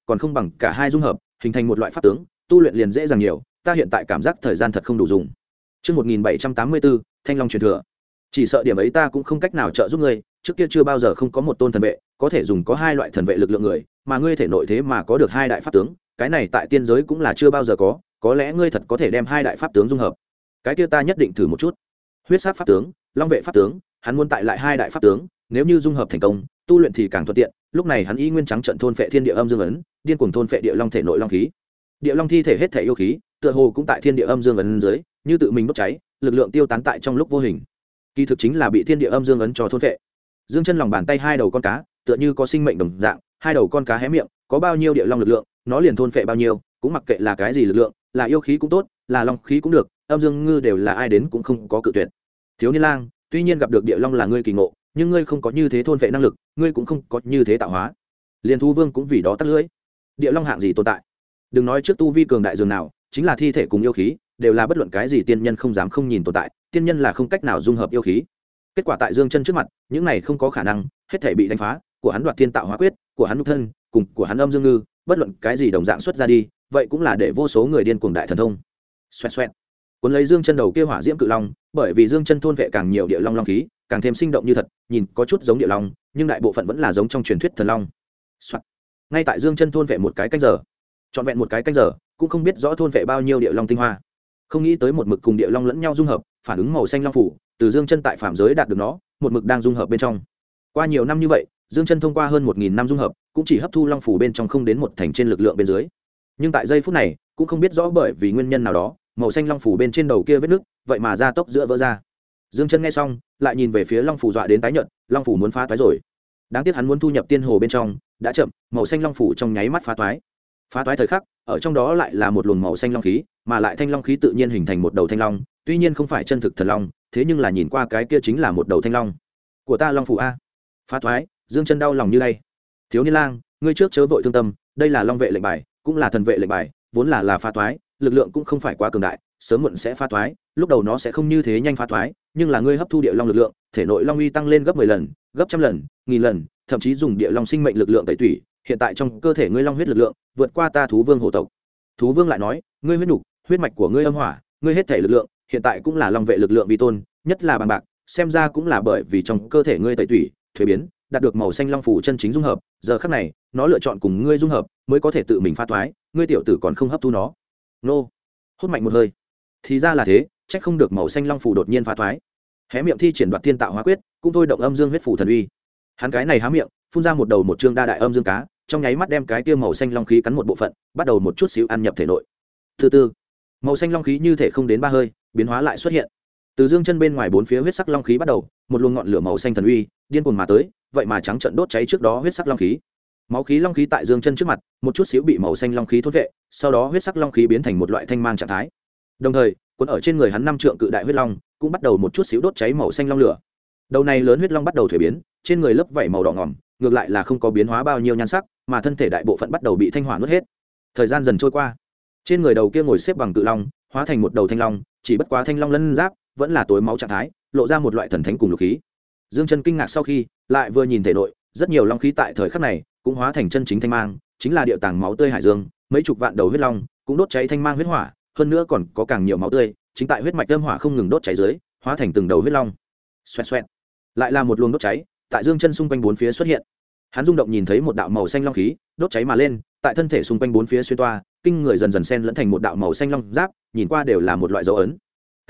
còn không bằng cả hai dung hợp hình thành một loại pháp tướng, tu luyện liền dễ dàng nhiều. Ta hiện tại cảm giác thời gian thật không đủ dùng. Trước 1784, Thanh Long truyền thừa. Chỉ sợ điểm ấy ta cũng không cách nào trợ giúp ngươi, trước kia chưa bao giờ không có một tôn thần vệ có thể dùng có hai loại thần vệ lực lượng người, mà ngươi thể nội thế mà có được hai đại pháp tướng, cái này tại tiên giới cũng là chưa bao giờ có lẽ ngươi thật có thể đem hai đại pháp tướng dung hợp. Cái kia ta nhất định thử một chút. Huyết sát pháp tướng, Long vệ pháp tướng, hắn muốn tại lại hai đại pháp tướng, nếu như dung hợp thành công, tu luyện thì càng thuận tiện. Lúc này hắn y nguyên trắng trận thôn phệ thiên địa âm dương ấn, điên cuồng thôn phệ địa long thể nội long khí. Địa long thi thể hết thể yêu khí, tựa hồ cũng tại thiên địa âm dương ấn dưới, như tự mình đốt cháy, lực lượng tiêu tán tại trong lúc vô hình. Kỳ thực chính là bị thiên địa âm dương ấn cho thôn phệ. Dương Chân lòng bàn tay hai đầu con cá, tựa như có sinh mệnh đồng dạng, hai đầu con cá hé miệng, có bao nhiêu địa long lực lượng, nó liền thôn phệ bao nhiêu, cũng mặc kệ là cái gì lực lượng, là yêu khí cũng tốt, là long khí cũng được, âm dương ngư đều là ai đến cũng không có cự tuyệt. Thiếu niên lang, tuy nhiên gặp được địa long là ngươi kỳ ngộ, nhưng ngươi không có như thế thôn phệ năng lực, ngươi cũng không có như thế tạo hóa. Liên thú vương cũng vì đó tắt lưỡi. Địa long hạng gì tồn tại? Đừng nói trước tu vi cường đại dường nào, chính là thi thể cùng yêu khí, đều là bất luận cái gì tiên nhân không dám không nhìn tồn tại, tiên nhân là không cách nào dung hợp yêu khí. Kết quả tại Dương Chân trước mặt, những này không có khả năng, hết thể bị đánh phá, của hắn đoạt thiên tạo hóa quyết, của hắn nhục thân, cùng của hắn âm dương ngư, bất luận cái gì đồng dạng xuất ra đi, vậy cũng là để vô số người điên cuồng đại thần thông. Xoẹt xoẹt. Cuốn lấy Dương Chân đầu kia hỏa diễm cự long, bởi vì Dương Chân thôn vệ càng nhiều địa long long khí, càng thêm sinh động như thật, nhìn có chút giống địa long, nhưng đại bộ phận vẫn là giống trong truyền thuyết thần long. Soạt. Ngay tại Dương Chân thôn vệ một cái canh giờ, trọn vẹn một cái canh giờ, cũng không biết rõ thôn vệ bao nhiêu địa long tinh hoa. Không nghĩ tới một mực cùng địa long lẫn nhau dung hợp, phản ứng màu xanh long phủ, từ Dương Chân tại phạm giới đạt được nó, một mực đang dung hợp bên trong. Qua nhiều năm như vậy, Dương Chân thông qua hơn 1000 năm dung hợp, cũng chỉ hấp thu long phủ bên trong không đến một thành trên lực lượng bên dưới. Nhưng tại giây phút này, cũng không biết rõ bởi vì nguyên nhân nào đó, màu xanh long phủ bên trên đầu kia vết nứt, vậy mà ra tốc giữa vỡ ra. Dương Chân nghe xong, lại nhìn về phía long phủ dọa đến tái nhợt, long phủ muốn phá toái rồi. Đáng tiếc hắn muốn thu nhập tiên hồ bên trong, đã chậm, màu xanh long phủ trong nháy mắt phá toái. Phá toái thời khắc, ở trong đó lại là một luồng màu xanh long khí, mà lại thanh long khí tự nhiên hình thành một đầu thanh long, tuy nhiên không phải chân thực thần long, thế nhưng là nhìn qua cái kia chính là một đầu thanh long. Của ta long phủ a. Phá toái, Dương Chân đau lòng như đây. Thiếu niên lang, ngươi trước chớ vội thương tâm, đây là long vệ lệnh bài, cũng là thần vệ lệnh bài, vốn là phá toái, lực lượng cũng không phải quá cường đại, sớm muộn sẽ phá toái, lúc đầu nó sẽ không như thế nhanh phá toái, nhưng là ngươi hấp thu địa long lực lượng, thể nội long uy tăng lên gấp 10 lần, gấp trăm lần, nghìn lần, thậm chí dùng địa long sinh mệnh lực lượng tẩy tủy, hiện tại trong cơ thể ngươi long huyết lực lượng vượt qua ta thú vương hổ tộc. Thú vương lại nói, ngươi huyết nục, huyết mạch của ngươi âm hỏa, ngươi hết thể lực lượng, hiện tại cũng là long vệ lực lượng vi tôn, nhất là bằng bạc, xem ra cũng là bởi vì trong cơ thể ngươi tẩy tủy, thuế biến, đạt được màu xanh long phủ chân chính dung hợp, giờ khắc này, nó lựa chọn cùng ngươi dung hợp, mới có thể tự mình phá toái, ngươi tiểu tử còn không hấp thu nó. Nô. Hút mạnh một hơi. Thì ra là thế, trách không được màu xanh long phủ đột nhiên phá toái. Hé miệng thi triển đoạt thiên tạo hóa quyết, cũng thôi động âm dương huyết phủ thần uy. Hắn cái này há miệng, phun ra một đầu một trương đa đại âm dương cá, trong nháy mắt đem cái kia màu xanh long khí cắn một bộ phận, bắt đầu một chút xíu ăn nhập thể nội. Từ từ, màu xanh long khí như thể không đến ba hơi, biến hóa lại xuất hiện. Từ Dương Chân bên ngoài bốn phía huyết sắc long khí bắt đầu, một luồng ngọn lửa màu xanh thần uy, điên cuồng mà tới, vậy mà trắng trợn đốt cháy trước đó huyết sắc long khí. Máu khí long khí tại Dương Chân trước mặt, một chút xíu bị màu xanh long khí thôn vệ, sau đó huyết sắc long khí biến thành một loại thanh mang trạng thái. Đồng thời, cuốn ở trên người hắn năm trượng cự đại huyết long, cũng bắt đầu một chút xíu đốt cháy màu xanh long lửa. Đầu này lớn huyết long bắt đầu thủy biến, trên người lớp vảy màu đỏ ngòm, ngược lại là không có biến hóa bao nhiêu nhan sắc, mà thân thể đại bộ phận bắt đầu bị thanh hỏa nuốt hết. Thời gian dần trôi qua, trên người đầu kia ngồi xếp bằng cự long, hóa thành một đầu thanh long, chỉ bất quá thanh long lân giáp vẫn là tối máu trạng thái, lộ ra một loại thần thánh cùng lục khí. Dương Chân kinh ngạc sau khi, lại vừa nhìn thể nội, rất nhiều long khí tại thời khắc này cũng hóa thành chân chính thanh mang, chính là địa tàng máu tươi hải dương, mấy chục vạn đầu huyết long cũng đốt cháy thanh mang huyết hỏa, hơn nữa còn có càng nhiều máu tươi, chính tại huyết mạch âm hỏa không ngừng đốt cháy dưới, hóa thành từng đầu huyết long. Xoẹt xoẹt, lại là một luồng đốt cháy, tại Dương Chân xung quanh bốn phía xuất hiện. Hắn rung động nhìn thấy một đạo màu xanh long khí đốt cháy mà lên, tại thân thể xung quanh bốn phía xuyên toa, kinh người dần dần xen lẫn thành một đạo màu xanh long giáp, nhìn qua đều là một loại dấu ấn.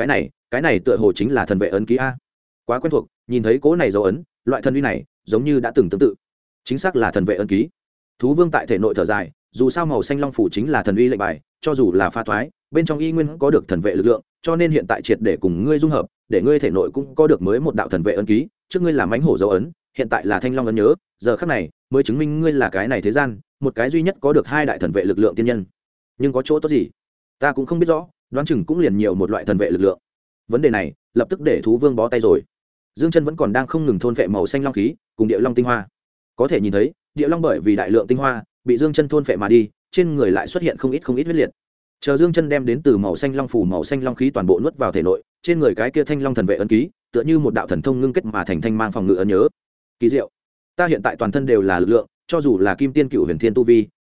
Cái này tựa hồ chính là thần vệ ấn ký a. Quá quen thuộc, nhìn thấy cố này dấu ấn, loại thần uy này, giống như đã từng tương tự. Chính xác là thần vệ ấn ký. Thú vương tại thể nội thở dài, dù sao màu xanh long phủ chính là thần uy lệnh bài, cho dù là pha thoái, bên trong y nguyên có được thần vệ lực lượng, cho nên hiện tại triệt để cùng ngươi dung hợp, để ngươi thể nội cũng có được mới một đạo thần vệ ấn ký, trước ngươi là mãnh hổ dấu ấn, hiện tại là thanh long ấn nhớ, giờ khắc này mới chứng minh ngươi là cái này thế gian một cái duy nhất có được hai đại thần vệ lực lượng tiên nhân. Nhưng có chỗ tốt gì ta cũng không biết rõ, đoán chừng cũng liền nhiều một loại thần vệ lực lượng. Vấn đề này lập tức để thú vương bó tay rồi. Dương Chân vẫn còn đang không ngừng thôn vệ màu xanh long khí cùng địa long tinh hoa, có thể nhìn thấy địa long bởi vì đại lượng tinh hoa bị Dương Chân thôn vệ mà đi, trên người lại xuất hiện không ít huyết liệt. Chờ Dương Chân đem đến từ màu xanh long phủ màu xanh long khí toàn bộ nuốt vào thể nội, trên người cái kia thanh long thần vệ ấn ký tựa như một đạo thần thông ngưng kết mà thành thanh mang phòng ngự ấn nhớ. Kỳ diệu, ta hiện tại toàn thân đều là lực lượng, cho dù là kim tiên cựu huyền thiên tu vi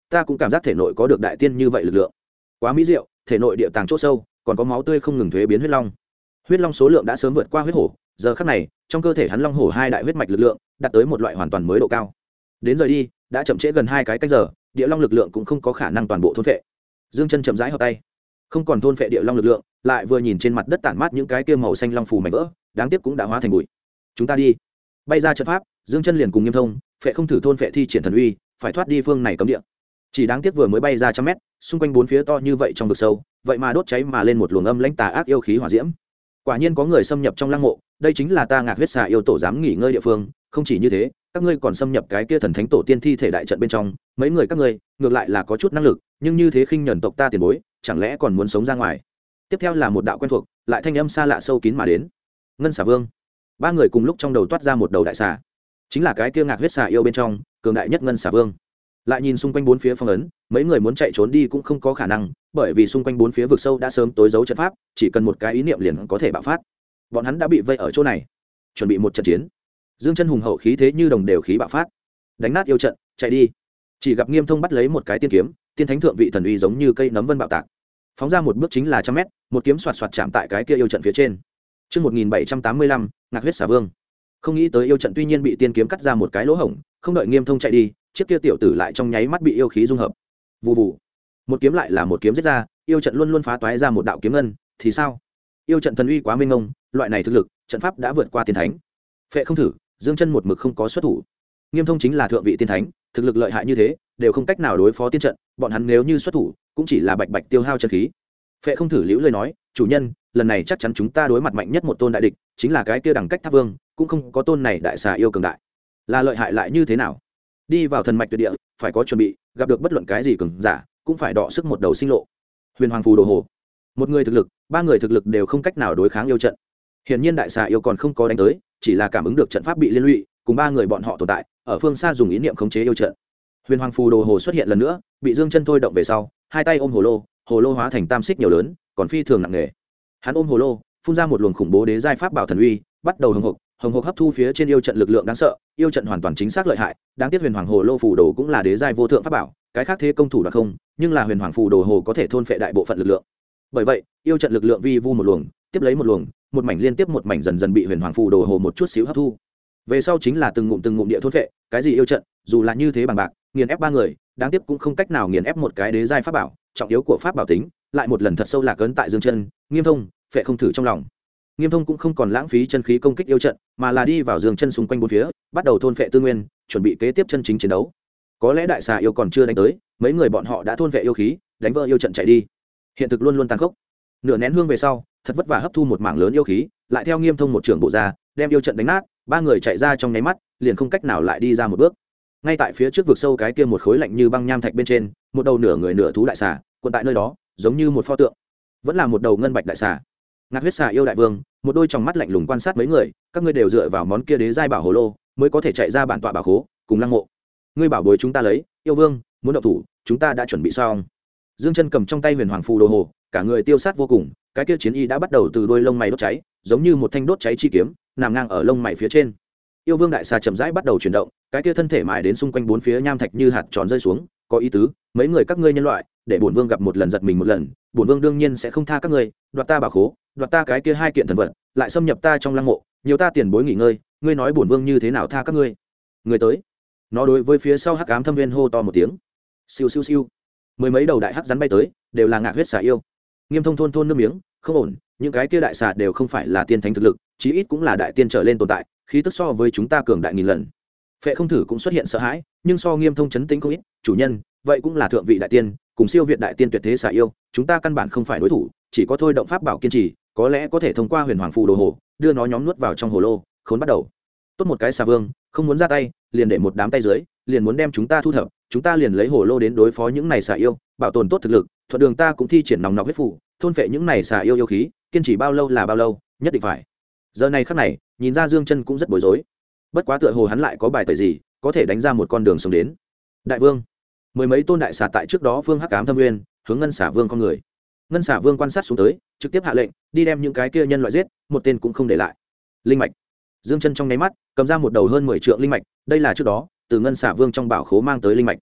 ta cũng cảm giác thể nội có được đại tiên như vậy lực lượng. Quá mỹ diệu, thể nội địa tàng chỗ sâu, còn có máu tươi không ngừng thuế biến huyết long. Huyết long số lượng đã sớm vượt qua huyết hổ, giờ khắc này, trong cơ thể hắn long hổ hai đại huyết mạch lực lượng đạt tới một loại hoàn toàn mới độ cao. Đến rời đi, đã chậm trễ gần 2 cái canh giờ, địa long lực lượng cũng không có khả năng toàn bộ thôn phệ. Dương Chân chậm rãi hợp tay, không còn thôn phệ địa long lực lượng, lại vừa nhìn trên mặt đất tản mát những cái kia màu xanh long phù mảnh vỡ, đáng tiếc cũng đã hóa thành bụi. Chúng ta đi. Bay ra trận pháp, Dương Chân liền cùng Nghiêm Thông, phệ không thử thôn phệ thi triển thần uy, phải thoát đi phương này cấm địa. Chỉ đáng tiếc vừa mới bay ra trăm mét, xung quanh bốn phía to như vậy trong vực sâu, vậy mà đốt cháy mà lên một luồng âm lãnh tà ác yêu khí hỏa diễm. Quả nhiên có người xâm nhập trong lăng mộ, đây chính là ta Ngạc Huyết Xà yêu tổ dám nghỉ ngơi địa phương, không chỉ như thế, các ngươi còn xâm nhập cái kia thần thánh tổ tiên thi thể đại trận bên trong, mấy người các ngươi, ngược lại là có chút năng lực, nhưng như thế khinh nhẫn tộc ta tiền bối, chẳng lẽ còn muốn sống ra ngoài. Tiếp theo là một đạo quen thuộc, lại thanh âm xa lạ sâu kín mà đến. Ngân Xà Vương. Ba người cùng lúc trong đầu toát ra một đầu đại xà, chính là cái kia Ngạc Huyết Xà yêu bên trong cường đại nhất Ngân Xà Vương. Lại nhìn xung quanh bốn phía phong ấn, mấy người muốn chạy trốn đi cũng không có khả năng, bởi vì xung quanh bốn phía vực sâu đã sớm tối giấu trận pháp, chỉ cần một cái ý niệm liền có thể bạo phát. Bọn hắn đã bị vây ở chỗ này, chuẩn bị một trận chiến. Dương Chân hùng hậu khí thế như đồng đều khí bạo phát, đánh nát yêu trận, chạy đi. Chỉ gặp Nghiêm Thông bắt lấy một cái tiên kiếm, tiên thánh thượng vị thần uy giống như cây nấm vân bạo tạc, phóng ra một bước chính là trăm mét, một kiếm xoạt xoạt chạm tại cái kia yêu trận phía trên. Chương 1785, Ngạc Huyết Xà Vương. Không nghĩ tới yêu trận tuy nhiên bị tiên kiếm cắt ra một cái lỗ hổng, không đợi Nghiêm Thông chạy đi, chiếc kia tiểu tử lại trong nháy mắt bị yêu khí dung hợp. Vù vù. Một kiếm lại là một kiếm giết ra, yêu trận luôn luôn phá toái ra một đạo kiếm ngân, thì sao? Yêu trận thần uy quá mênh mông, loại này thực lực, trận pháp đã vượt qua tiên thánh. Phệ không thử, Dương Chân một mực không có xuất thủ. Nghiêm Thông chính là thượng vị tiên thánh, thực lực lợi hại như thế, đều không cách nào đối phó tiên trận, bọn hắn nếu như xuất thủ, cũng chỉ là bạch bạch tiêu hao chân khí. Phệ không thử liễu lời nói, chủ nhân, lần này chắc chắn chúng ta đối mặt mạnh nhất một tôn đại địch, chính là cái kia đẳng cách Tháp Vương, cũng không có tôn này đại xà yêu cường đại. Là lợi hại lại như thế nào? Đi vào thần mạch tuyệt địa, phải có chuẩn bị, gặp được bất luận cái gì cường giả, cũng phải đọ sức một đầu sinh lộ. Huyền Hoàng phù đồ hồ, một người thực lực, ba người thực lực đều không cách nào đối kháng yêu trận. Hiển nhiên đại xà yêu còn không có đánh tới, chỉ là cảm ứng được trận pháp bị liên lụy, cùng ba người bọn họ tồn tại, ở phương xa dùng ý niệm khống chế yêu trận. Huyền Hoàng phù đồ hồ xuất hiện lần nữa, bị Dương Chân thôi động về sau, hai tay ôm hồ lô hóa thành tam xích nhiều lớn, còn phi thường nặng nề. Hắn ôm hồ lô, phun ra một luồng khủng bố đế giai pháp bảo thần uy, bắt đầu hồng hộc hấp thu phía trên yêu trận lực lượng đáng sợ, yêu trận hoàn toàn chính xác lợi hại, đáng tiếc Huyền Hoàng hồ lô phù đồ cũng là đế giai vô thượng pháp bảo, cái khác thế công thủ đoạn không, nhưng là Huyền Hoàng phù đồ hồ có thể thôn phệ đại bộ phận lực lượng. Bởi vậy, yêu trận lực lượng vi vu một luồng, tiếp lấy một luồng, một mảnh liên tiếp một mảnh dần dần bị Huyền Hoàng phù đồ hồ một chút xíu hấp thu. Về sau chính là từng ngụm địa thôn phệ, cái gì yêu trận, dù là như thế bằng bạc, nghiền ép ba người, đáng tiếc cũng không cách nào nghiền ép một cái đế giai pháp bảo, trọng yếu của pháp bảo tính, lại một lần thật sâu lạc ấn tại Dương Chân, Nghiêm Thông, Phệ không thử trong lòng. Nghiêm Thông cũng không còn lãng phí chân khí công kích yêu trận, mà là đi vào Dương Chân xung quanh bốn phía, bắt đầu thôn phệ tư nguyên, chuẩn bị kế tiếp chân chính chiến đấu. Có lẽ đại xà yêu còn chưa đánh tới, mấy người bọn họ đã thôn phệ yêu khí, đánh vỡ yêu trận chạy đi. Hiện thực luôn luôn tàn khốc. Nửa nén hương về sau, thật vất vả hấp thu một mảng lớn yêu khí, lại theo Nghiêm Thông một trưởng bộ ra, đem yêu trận đánh nát, ba người chạy ra trong nháy mắt, liền không cách nào lại đi ra một bước. Ngay tại phía trước vực sâu cái kia một khối lạnh như băng nham thạch bên trên, một đầu nửa người nửa thú đại xà, cuộn tại nơi đó, giống như một pho tượng. Vẫn là một đầu ngân bạch đại xà. Ngạc Huyết Xà yêu đại vương, một đôi tròng mắt lạnh lùng quan sát mấy người, các ngươi đều dựa vào món kia đế giai bảo hồ lô, mới có thể chạy ra bản tọa bảo khố, cùng lăng mộ. Ngươi bảo bối chúng ta lấy, yêu vương, muốn động thủ, chúng ta đã chuẩn bị xong. Dương Chân cầm trong tay Huyền Hoàng phù đồ hồ, cả người tiêu sát vô cùng, cái kia chiến y đã bắt đầu từ đuôi lông mày đốt cháy, giống như một thanh đốt cháy chi kiếm, nằm ngang ở lông mày phía trên. Yêu vương đại xà chậm rãi bắt đầu chuyển động, cái kia thân thể mài đến xung quanh bốn phía nham thạch như hạt tròn rơi xuống, có ý tứ, mấy người các ngươi nhân loại, để bổn vương gặp một lần giật mình một lần, bổn vương đương nhiên sẽ không tha các ngươi, đoạt ta bảo khố, đoạt ta cái kia hai kiện thần vật, lại xâm nhập ta trong lăng mộ, nhiều ta tiền bối nghỉ ngơi, ngươi nói bổn vương như thế nào tha các ngươi? Người tới. Nó đối với phía sau Hắc Ám Thâm Nguyên hô to một tiếng. Siêu siêu siêu. Mười mấy đầu đại hắc rắn bay tới, đều là Ngạc Huyết Xà yêu. Nghiêm Thông thôn nước miếng, không ổn, những cái kia đại xà đều không phải là tiên thánh thực lực, chí ít cũng là đại tiên trở lên tồn tại, khí tức so với chúng ta cường đại nghìn lần. Phệ không thử cũng xuất hiện sợ hãi, nhưng so Nghiêm Thông chấn tĩnh không ít, chủ nhân, vậy cũng là thượng vị đại tiên, cùng siêu việt đại tiên tuyệt thế xà yêu, chúng ta căn bản không phải đối thủ, chỉ có thôi động pháp bảo kiên trì, có lẽ có thể thông qua Huyền Hoàng phù đồ hồ, đưa nó nhóm nuốt vào trong hồ lô, khốn bắt đầu. Tốt một cái xà vương, không muốn ra tay, liền để một đám tay dưới, liền muốn đem chúng ta thu thập, chúng ta liền lấy hồ lô đến đối phó những này xà yêu, bảo tồn tốt thực lực, thuận đường ta cũng thi triển nòng nọc huyết phù, thôn phệ những này xà yêu khí, kiên trì bao lâu là bao lâu, nhất định phải. Giờ này khắc này, nhìn ra Dương Chân cũng rất bối rối. Bất quá tựa hồ hắn lại có bài tẩy gì, có thể đánh ra một con đường sống đến. Đại vương, mười mấy tôn đại xà tại trước đó Vương Hắc Ám Thâm Nguyên, hướng Ngân Xà Vương con người. Ngân Xà Vương quan sát xuống tới, trực tiếp hạ lệnh, đi đem những cái kia nhân loại giết, một tên cũng không để lại. Linh mạch. Dương Chân trong nháy mắt, cầm ra một đầu hơn 10 trượng linh mạch, đây là trước đó từ Ngân Xà Vương trong bảo khố mang tới linh mạch.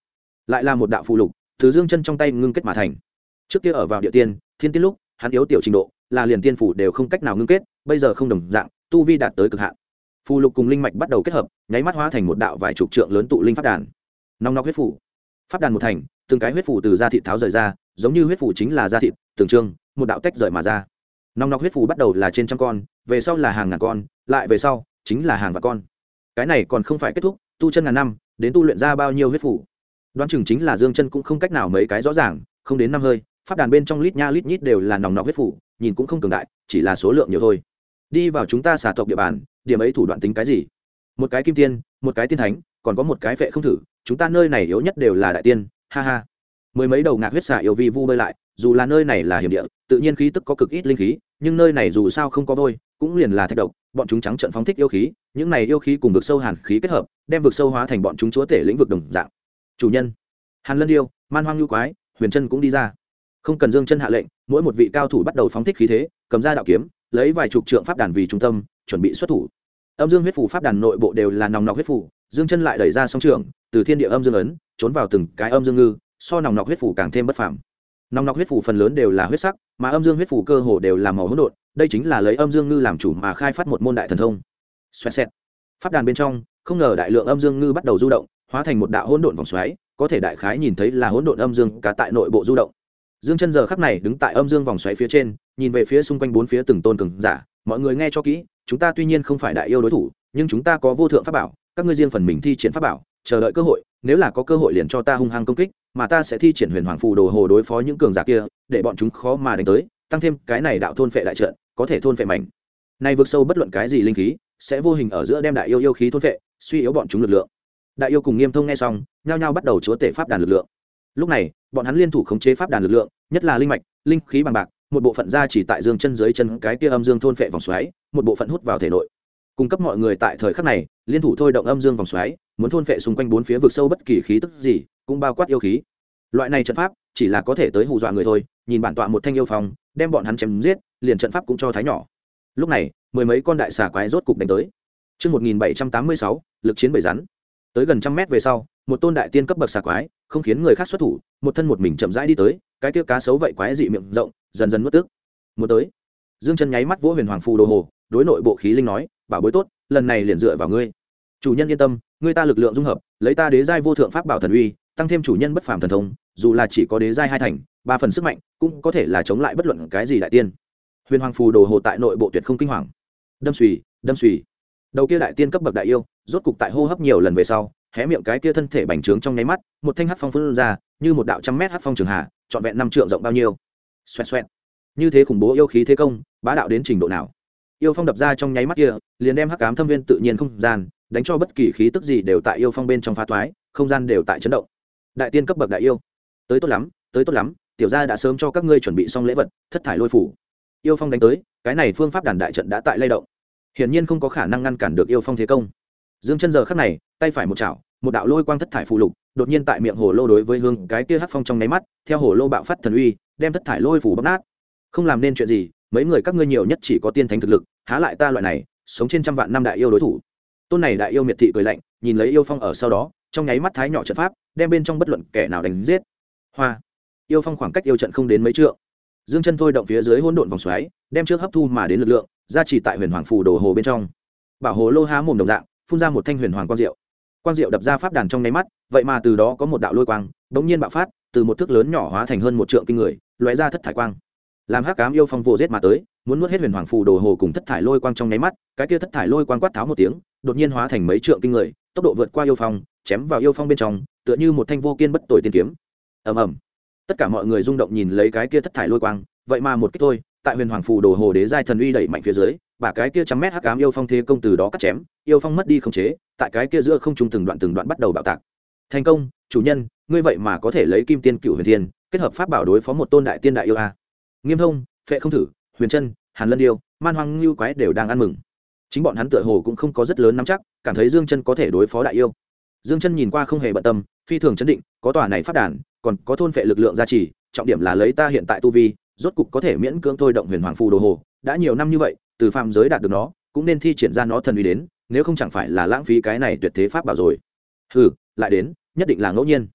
lại là một đạo phù lục từ Dương Chân trong tay ngưng kết mà thành. Trước kia ở vào địa tiên thiên tiên lúc hắn yếu tiểu trình độ là liền tiên phủ đều không cách nào ngưng kết, bây giờ không đồng dạng, tu vi đạt tới cực hạn. Phù lục cùng linh mạch bắt đầu kết hợp, nháy mắt hóa thành một đạo vài chục trượng lớn tụ linh pháp đàn. Nòng nọc huyết phủ, pháp đàn một thành, từng cái huyết phủ từ da thịt tháo rời ra, giống như huyết phủ chính là da thịt, từng trương, một đạo tách rời mà ra. Nòng nọc huyết phủ bắt đầu là trên trăm con, về sau là hàng ngàn con, lại về sau chính là hàng vạn con. Cái này còn không phải kết thúc, tu chân ngàn năm, đến tu luyện ra bao nhiêu huyết phủ. Đoán chừng chính là Dương Chân cũng không cách nào mấy cái rõ ràng, không đến năm hơi, pháp đàn bên trong lít nha lít nhít đều là nòng nọc huyết phủ, nhìn cũng không cường đại, chỉ là số lượng nhiều thôi. Đi vào chúng ta xà tộc địa bàn, điểm ấy thủ đoạn tính cái gì? Một cái kim tiên, một cái tiên thánh, còn có một cái phệ không thử, chúng ta nơi này yếu nhất đều là đại tiên, ha ha. Mười mấy đầu ngạc huyết xà yêu vi vu bơi lại, dù là nơi này là hiểm địa, tự nhiên khí tức có cực ít linh khí, nhưng nơi này dù sao không có vôi, cũng liền là thạch độc, bọn chúng trắng trợn phóng thích yêu khí, những này yêu khí cùng vực sâu hàn khí kết hợp, đem vực sâu hóa thành bọn chúng chúa tể lĩnh vực đồng dạng. Chủ nhân, Hàn Lân Điêu, Man Hoang Nhu Quái, Huyền Chân cũng đi ra. Không cần Dương Chân hạ lệnh, mỗi một vị cao thủ bắt đầu phóng thích khí thế, cầm ra đạo kiếm, lấy vài chục trượng pháp đàn vì trung tâm, chuẩn bị xuất thủ. Âm dương huyết phủ pháp đàn nội bộ đều là nòng nọc huyết phủ, Dương Chân lại đẩy ra song trường, từ thiên địa âm dương ấn, trốn vào từng cái âm dương ngư, so nòng nọc huyết phủ càng thêm bất phàm. Nòng nọc huyết phủ phần lớn đều là huyết sắc, mà âm dương huyết phủ cơ hồ đều là màu hỗn độn, đây chính là lấy âm dương ngư làm chủ mà khai phát một môn đại thần thông. Xoẹt xẹt. Pháp đàn bên trong, không ngờ đại lượng âm dương ngư bắt đầu du động, hóa thành một đạo hỗn độn vòng xoáy, có thể đại khái nhìn thấy là hỗn độn âm dương cả tại nội bộ du động. Dương Chân giờ khắc này đứng tại âm dương vòng xoáy phía trên, nhìn về phía xung quanh bốn phía từng tôn cường giả, mọi người nghe cho kỹ, chúng ta tuy nhiên không phải đại yêu đối thủ, nhưng chúng ta có vô thượng pháp bảo, các ngươi riêng phần mình thi triển pháp bảo, chờ đợi cơ hội, nếu là có cơ hội liền cho ta hung hăng công kích, mà ta sẽ thi triển Huyền Hoàng phù đồ hồ đối phó những cường giả kia, để bọn chúng khó mà đánh tới, tăng thêm cái này đạo thôn phệ đại trận, có thể thôn phệ mạnh. Này vượt sâu bất luận cái gì linh khí, sẽ vô hình ở giữa đem đại yêu khí thôn phệ, suy yếu bọn chúng lực lượng. Đại yêu cùng Nghiêm Thông nghe xong, nhao nhao bắt đầu chúa tể pháp đàn lực lượng. Lúc này, bọn hắn liên thủ khống chế pháp đàn lực lượng, nhất là linh mạch, linh khí bằng bạc, một bộ phận ra chỉ tại Dương Chân dưới chân cái kia âm dương thôn phệ vòng xoáy, một bộ phận hút vào thể nội. Cung cấp mọi người tại thời khắc này, liên thủ thôi động âm dương vòng xoáy, muốn thôn phệ xung quanh bốn phía vực sâu bất kỳ khí tức gì, cũng bao quát yêu khí. Loại này trận pháp chỉ là có thể tới hù dọa người thôi, nhìn bản tọa một thanh yêu phong, đem bọn hắn chém giết, liền trận pháp cũng cho thái nhỏ. Lúc này, mười mấy con đại xà quái rốt cục đánh tới. Chương 1786, lực chiến bầy rắn. Tới gần trăm mét về sau, một tôn đại tiên cấp bậc xà quái, không khiến người khác xuất thủ, một thân một mình chậm rãi đi tới, cái kia cá sấu vậy quái dị miệng rộng, dần dần nuốt tức. Muốn tới. Dương Chân nháy mắt vỗ Huyền Hoàng phù đồ hồ, đối nội bộ khí linh nói, bảo bối tốt, lần này liền dựa vào ngươi. Chủ nhân yên tâm, ngươi ta lực lượng dung hợp, lấy ta đế giai vô thượng pháp bảo thần uy, tăng thêm chủ nhân bất phàm thần thông, dù là chỉ có đế giai hai thành, ba phần sức mạnh, cũng có thể là chống lại bất luận cái gì đại tiên. Huyền Hoàng phù đồ hồ tại nội bộ tuyệt không kinh hoàng. Đâm xùy, đâm xùy. Đầu kia đại tiên cấp bậc đại yêu, rốt cục tại hô hấp nhiều lần về sau, hé miệng cái kia thân thể bành trướng trong nháy mắt, một thanh hắc phong phun ra, như một đạo trăm mét hắc phong trường hạ, trọn vẹn 5 trượng rộng bao nhiêu. Xoẹt xoẹt. Như thế khủng bố yêu khí thế công, bá đạo đến trình độ nào? Yêu phong đập ra trong nháy mắt kia, liền đem hắc ám thâm viên tự nhiên không gian, đánh cho bất kỳ khí tức gì đều tại yêu phong bên trong phá toái, không gian đều tại chấn động. Đại tiên cấp bậc đại yêu, tới tốt lắm, tới tốt lắm, tiểu gia đã sớm cho các ngươi chuẩn bị xong lễ vật, thất thải lôi phủ. Yêu phong đánh tới, cái này phương pháp đàn đại trận đã tại lay động, hiển nhiên không có khả năng ngăn cản được yêu phong thế công. Dương Chân giờ khắc này, tay phải một chảo, một đạo lôi quang thất thải phù lục, đột nhiên tại miệng hồ lô đối với hương cái kia hắc phong trong nháy mắt, theo hồ lô bạo phát thần uy, đem thất thải lôi phủ bóc nát. Không làm nên chuyện gì, mấy người các ngươi nhiều nhất chỉ có tiên thánh thực lực, há lại ta loại này, sống trên trăm vạn năm đại yêu đối thủ. Tôn này đại yêu miệt thị cười lạnh, nhìn lấy yêu phong ở sau đó, trong nháy mắt thái nhỏ trận pháp, đem bên trong bất luận kẻ nào đánh giết. Hoa. Yêu phong khoảng cách yêu trận không đến mấy trượng. Dương Chân thôi động phía dưới hỗn độn vòng xoáy, đem trước hấp thu mà đến lực lượng, gia trì tại Huyền Hoàng phù đồ hồ bên trong. Bảo hồ lô há mồm đồng dạng, phun ra một thanh huyền hoàng quang diệu. Quang diệu đập ra pháp đàn trong nháy mắt, vậy mà từ đó có một đạo lôi quang, bỗng nhiên bạo phát, từ một thước lớn nhỏ hóa thành hơn một trượng kinh người, lóe ra thất thải quang. Làm hắc ám yêu phong vô giết mà tới, muốn nuốt hết Huyền Hoàng phù đồ hồ cùng thất thải lôi quang trong nháy mắt, cái kia thất thải lôi quang quát tháo một tiếng, đột nhiên hóa thành mấy trượng kinh người, tốc độ vượt qua yêu phong, chém vào yêu phong bên trong, tựa như một thanh vô kiên bất tồi tiên kiếm. Ầm ầm. Tất cả mọi người rung động nhìn lấy cái kia thất thải lôi quang, vậy mà một kích thôi, tại Huyền Hoàng phù đồ hồ đế giai thần uy đẩy mạnh phía dưới, bả cái kia trăm mét hắc ám yêu phong thế công từ đó cắt chém, yêu phong mất đi khống chế, tại cái kia giữa không trung từng đoạn bắt đầu bạo tạc. Thành công, chủ nhân, ngươi vậy mà có thể lấy Kim Tiên Cửu Huyền Thiên, kết hợp pháp bảo đối phó một tôn đại tiên đại yêu a. Nghiêm Thông, Phệ Không Thử, Huyền Chân, Hàn Lân Điêu, Man Hoang Nhu Quái đều đang ăn mừng. Chính bọn hắn tựa hồ cũng không có rất lớn nắm chắc, cảm thấy Dương Chân có thể đối phó đại yêu. Dương Chân nhìn qua không hề bận tâm, phi thường chấn định, có tòa này pháp đàn, còn có thôn phệ lực lượng gia trì, trọng điểm là lấy ta hiện tại tu vi, rốt cục có thể miễn cưỡng thôi động Huyền Hoàng phù đồ hồ, đã nhiều năm như vậy, từ phàm giới đạt được nó, cũng nên thi triển ra nó thần uy đến, nếu không chẳng phải là lãng phí cái này tuyệt thế pháp bảo rồi. Hừ, lại đến, nhất định là ngẫu nhiên.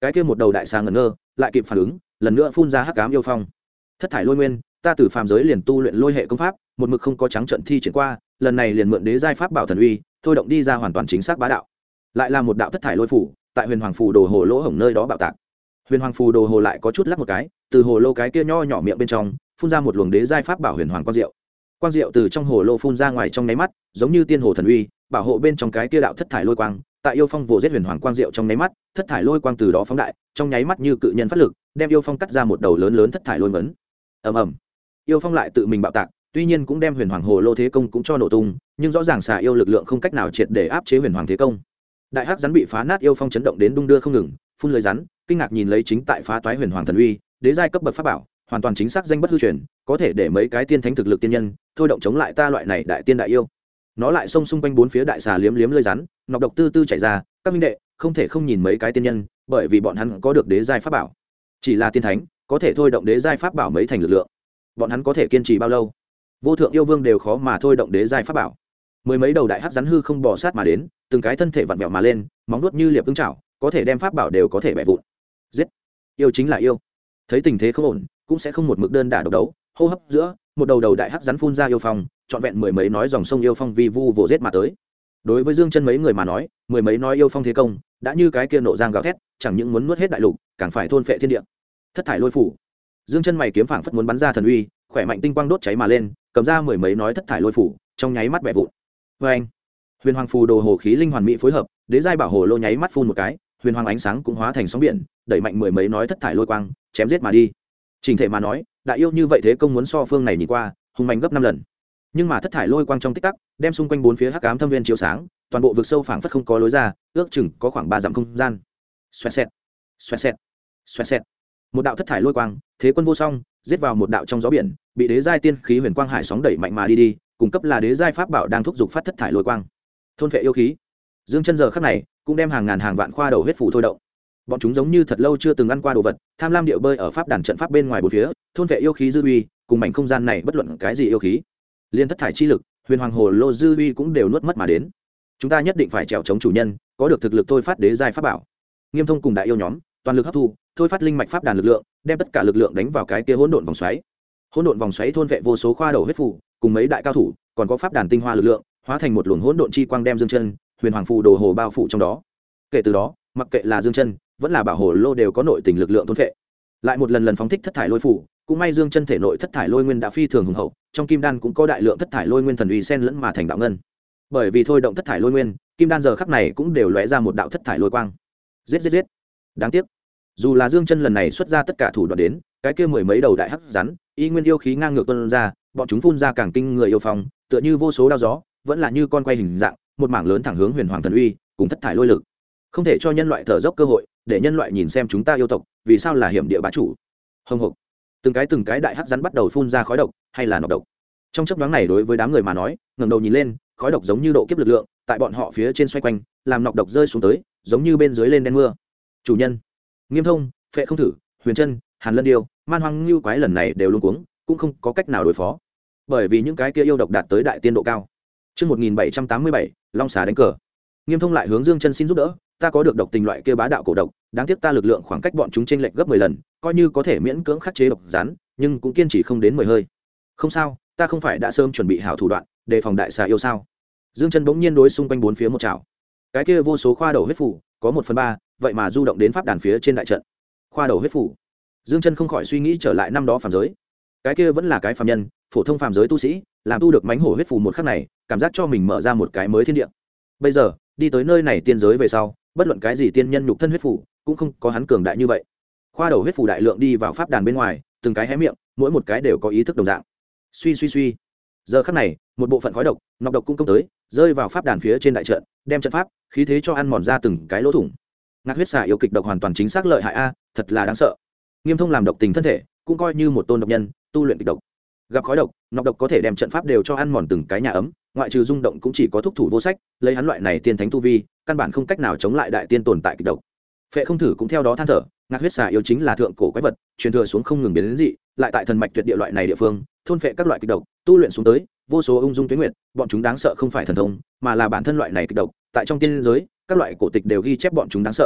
cái kia một đầu đại xà ngẩn ngơ lại kịp phản ứng, lần nữa phun ra hắc ám yêu phong. Thất thải lôi nguyên, ta từ phàm giới liền tu luyện lôi hệ công pháp, một mực không có trắng trận thi triển qua, lần này liền mượn đế giai pháp bảo thần uy, thôi động đi ra hoàn toàn chính xác bá đạo. Lại là một đạo thất thải lôi phủ, tại huyền hoàng phù đồ hồ lỗ hổng nơi đó bạo tạc. Huyền hoàng phù đồ hồ lại có chút lắc một cái, từ hồ lô cái kia nho nhỏ miệng bên trong phun ra một luồng đế giai pháp bảo huyền hoàng quang diệu. Quang diệu từ trong hồ lô phun ra ngoài trong nháy mắt, giống như tiên hồ thần uy, bảo hộ bên trong cái kia đạo thất thải lôi quang. Tại yêu phong vồ giết huyền hoàng quang diệu trong nháy mắt, thất thải lôi quang từ đó phóng đại, trong nháy mắt như cự nhân phát lực, đem yêu phong cắt ra một đầu lớn lớn thất thải lôi vấn. ầm ầm, yêu phong lại tự mình bạo tạc, tuy nhiên cũng đem huyền hoàng hồ lô thế công cũng cho nổ tung, nhưng rõ ràng xà yêu lực lượng không cách nào triệt để áp chế huyền hoàng thế công. Đại hắc rắn bị phá nát, yêu phong chấn động đến đung đưa không ngừng, phun lưới rắn, kinh ngạc nhìn lấy chính tại phá toái huyền hoàng thần uy, đế giai cấp bậc pháp bảo, hoàn toàn chính xác danh bất hư truyền, có thể để mấy cái tiên thánh thực lực tiên nhân thôi động chống lại ta loại này đại tiên đại yêu. Nó lại xông xung quanh bốn phía đại xà liếm liếm lưỡi rắn, nọc độc tư tư chảy ra, các minh đệ không thể không nhìn mấy cái tiên nhân, bởi vì bọn hắn có được đế giai pháp bảo. Chỉ là tiên thánh có thể thôi động đế giai pháp bảo mấy thành lực lượng, bọn hắn có thể kiên trì bao lâu? Vô thượng yêu vương đều khó mà thôi động đế giai pháp bảo. Mười mấy đầu đại hắc rắn hư không bò sát mà đến, từng cái thân thể vặn vẹo mà lên, móng vuốt như liệp ưng chảo, có thể đem pháp bảo đều có thể bẻ vụn. Giết! Yêu chính là yêu. Thấy tình thế không ổn, cũng sẽ không một mực đơn đả độc đấu, hô hấp giữa, một đầu đầu đại hắc rắn phun ra yêu phong, trọn vẹn mười mấy nói dòng sông yêu phong vi vu vồ giết mà tới. Đối với Dương Chân mấy người mà nói, mười mấy nói yêu phong thế công, đã như cái kia nộ giang gào thét, chẳng những muốn nuốt hết đại lục, càng phải thôn phệ thiên địa. Thất thải lôi phủ. Dương Chân mày kiếm phảng phất muốn bắn ra thần uy, khỏe mạnh tinh quang đốt cháy mà lên, cầm ra mười mấy nói thất thải lôi phủ, trong nháy mắt bẻ vụn. Oeng! Huyền hoàng phù đồ hồ khí linh hoàn mỹ phối hợp, đế giai bảo hồ lô nháy mắt phun một cái, huyền hoàng ánh sáng cũng hóa thành sóng biển, đẩy mạnh mười mấy nói thất thải lôi quang, chém giết mà đi. Trình thể mà nói, đại yêu như vậy thế công muốn so phương này nhìn qua, hùng mạnh gấp 5 lần. Nhưng mà thất thải lôi quang trong tích tắc, đem xung quanh bốn phía hắc ám thâm viên chiếu sáng, toàn bộ vực sâu phảng phất không có lối ra, ước chừng có khoảng 3 dặm không gian. Xoẹt xẹt, xoẹt xẹt, xoẹt xẹt. Một đạo thất thải lôi quang, thế quân vô song, giết vào một đạo trong gió biển, bị đế giai tiên khí huyền quang hải sóng đẩy mạnh mà đi đi, cung cấp là đế giai pháp bảo đang thúc giục phát thất thải lôi quang. Thôn phệ yêu khí. Dương Chân giờ khắc này, cũng đem hàng ngàn hàng vạn khoa đầu huyết phù thôi động. Bọn chúng giống như thật lâu chưa từng ăn qua đồ vật, tham lam điệu bơi ở pháp đàn trận pháp bên ngoài bốn phía, thôn phệ yêu khí dư uy, cùng mảnh không gian này bất luận cái gì yêu khí, liên thất thải chi lực, huyền hoàng hồ lô dư uy cũng đều nuốt mất mà đến. Chúng ta nhất định phải trèo chống chủ nhân, có được thực lực thôi phát đế giai pháp bảo. Nghiêm Thông cùng đại yêu nhóm, toàn lực hấp thu, thôi phát linh mạch pháp đàn lực lượng, đem tất cả lực lượng đánh vào cái kia hỗn độn vòng xoáy. Hỗn độn vòng xoáy thôn vệ vô số khoa đầu huyết phù, cùng mấy đại cao thủ, còn có pháp đàn tinh hoa lực lượng, hóa thành một luồng hỗn độn chi quang đem Dương Chân, huyền hoàng phù đồ hồ bao phủ trong đó. Kể từ đó, mặc kệ là Dương Chân, vẫn là bảo hồ lô đều có nội tình lực lượng thôn vệ. Lại một lần lần phóng thích thất thải lôi phủ, cũng may Dương Chân thể nội thất thải lôi nguyên đã phi thường hùng hậu, trong kim đan cũng có đại lượng thất thải lôi nguyên thần uy xen lẫn mà thành đạo ngân. Bởi vì thôi động thất thải lôi nguyên, kim đan giờ khắc này cũng đều lóe ra một đạo thất thải lôi quang. Giết giết giết. Đáng tiếc, dù là Dương Chân lần này xuất ra tất cả thủ đoạn đến, cái kia mười mấy đầu đại hắc rắn, y nguyên yêu khí ngang ngược tuôn ra, bọn chúng phun ra càng kinh người yêu phong, tựa như vô số đao gió, vẫn là như con quay hình dạng, một mảng lớn thẳng hướng huyền hoàng thần uy, cùng thất thải lôi lực. Không thể cho nhân loại thở dốc cơ hội, để nhân loại nhìn xem chúng ta yêu tộc vì sao là hiểm địa bá chủ. Hồng hộc, từng cái đại hắc rắn bắt đầu phun ra khói độc hay là nọc độc. Trong chớp nhoáng này đối với đám người mà nói, ngẩng đầu nhìn lên, khói độc giống như độ kiếp lực lượng, tại bọn họ phía trên xoay quanh, làm nọc độc rơi xuống tới, giống như bên dưới lên đen mưa. Chủ nhân, Nghiêm Thông, Phệ Không Thử, Huyền Trân, Hàn Lân Điêu, Man Hoang Lưu quái lần này đều luống cuống, cũng không có cách nào đối phó, bởi vì những cái kia yêu độc đạt tới đại tiên độ cao. Chương 1787, Long xà đánh cờ. Nghiêm Thông lại hướng Dương Chân xin giúp đỡ, ta có được độc tình loại kia bá đạo cổ độc, đáng tiếc ta lực lượng khoảng cách bọn chúng chênh lệch gấp 10 lần, coi như có thể miễn cưỡng khắc chế độc rắn, nhưng cũng kiên trì không đến 10 hơi. Không sao, ta không phải đã sớm chuẩn bị hảo thủ đoạn, đề phòng đại xà yêu sao? Dương Chân bỗng nhiên đối xung quanh bốn phía một trảo. Cái kia vô số khoa đầu huyết phủ, có 1/3, vậy mà du động đến pháp đàn phía trên đại trận. Khoa đầu huyết phủ. Dương Chân không khỏi suy nghĩ trở lại năm đó phàm giới. Cái kia vẫn là cái phàm nhân, phổ thông phàm giới tu sĩ, làm tu được mãnh hổ huyết phù một khắc này, cảm giác cho mình mở ra một cái mới thiên địa. Bây giờ, đi tới nơi này tiên giới về sau, bất luận cái gì tiên nhân nhục thân huyết phù, cũng không có hắn cường đại như vậy. Khoa đầu huyết phù đại lượng đi vào pháp đàn bên ngoài, từng cái hé miệng, mỗi một cái đều có ý thức đồng dạng. Suy suy suy. Giờ khắc này, một bộ phận khói độc, nọc độc cũng công tới, rơi vào pháp đàn phía trên đại trận, đem trận pháp, khí thế cho ăn mòn ra từng cái lỗ thủng. Ngạc huyết xà yêu kịch độc hoàn toàn chính xác lợi hại a, thật là đáng sợ. Nghiêm Thông làm độc tình thân thể, cũng coi như một tôn độc nhân, tu luyện kịch độc. Gặp khói độc, nọc độc có thể đem trận pháp đều cho ăn mòn từng cái nhà ấm, ngoại trừ rung động cũng chỉ có thúc thủ vô sách, lấy hắn loại này tiên thánh tu vi, căn bản không cách nào chống lại đại tiên tồn tại kịch độc. Phệ Không Thử cũng theo đó than thở, Ngạc huyết xà yêu chính là thượng cổ quái vật, truyền thừa xuống không ngừng biến đến dị, lại tại thần mạch tuyệt địa loại này địa phương, thôn phệ các loại kịch độc, tu luyện xuống tới, vô số ung dung tuyết nguyệt, bọn chúng đáng sợ không phải thần thông, mà là bản thân loại này kịch độc, tại trong tiên giới, các loại cổ tịch đều ghi chép bọn chúng đáng sợ.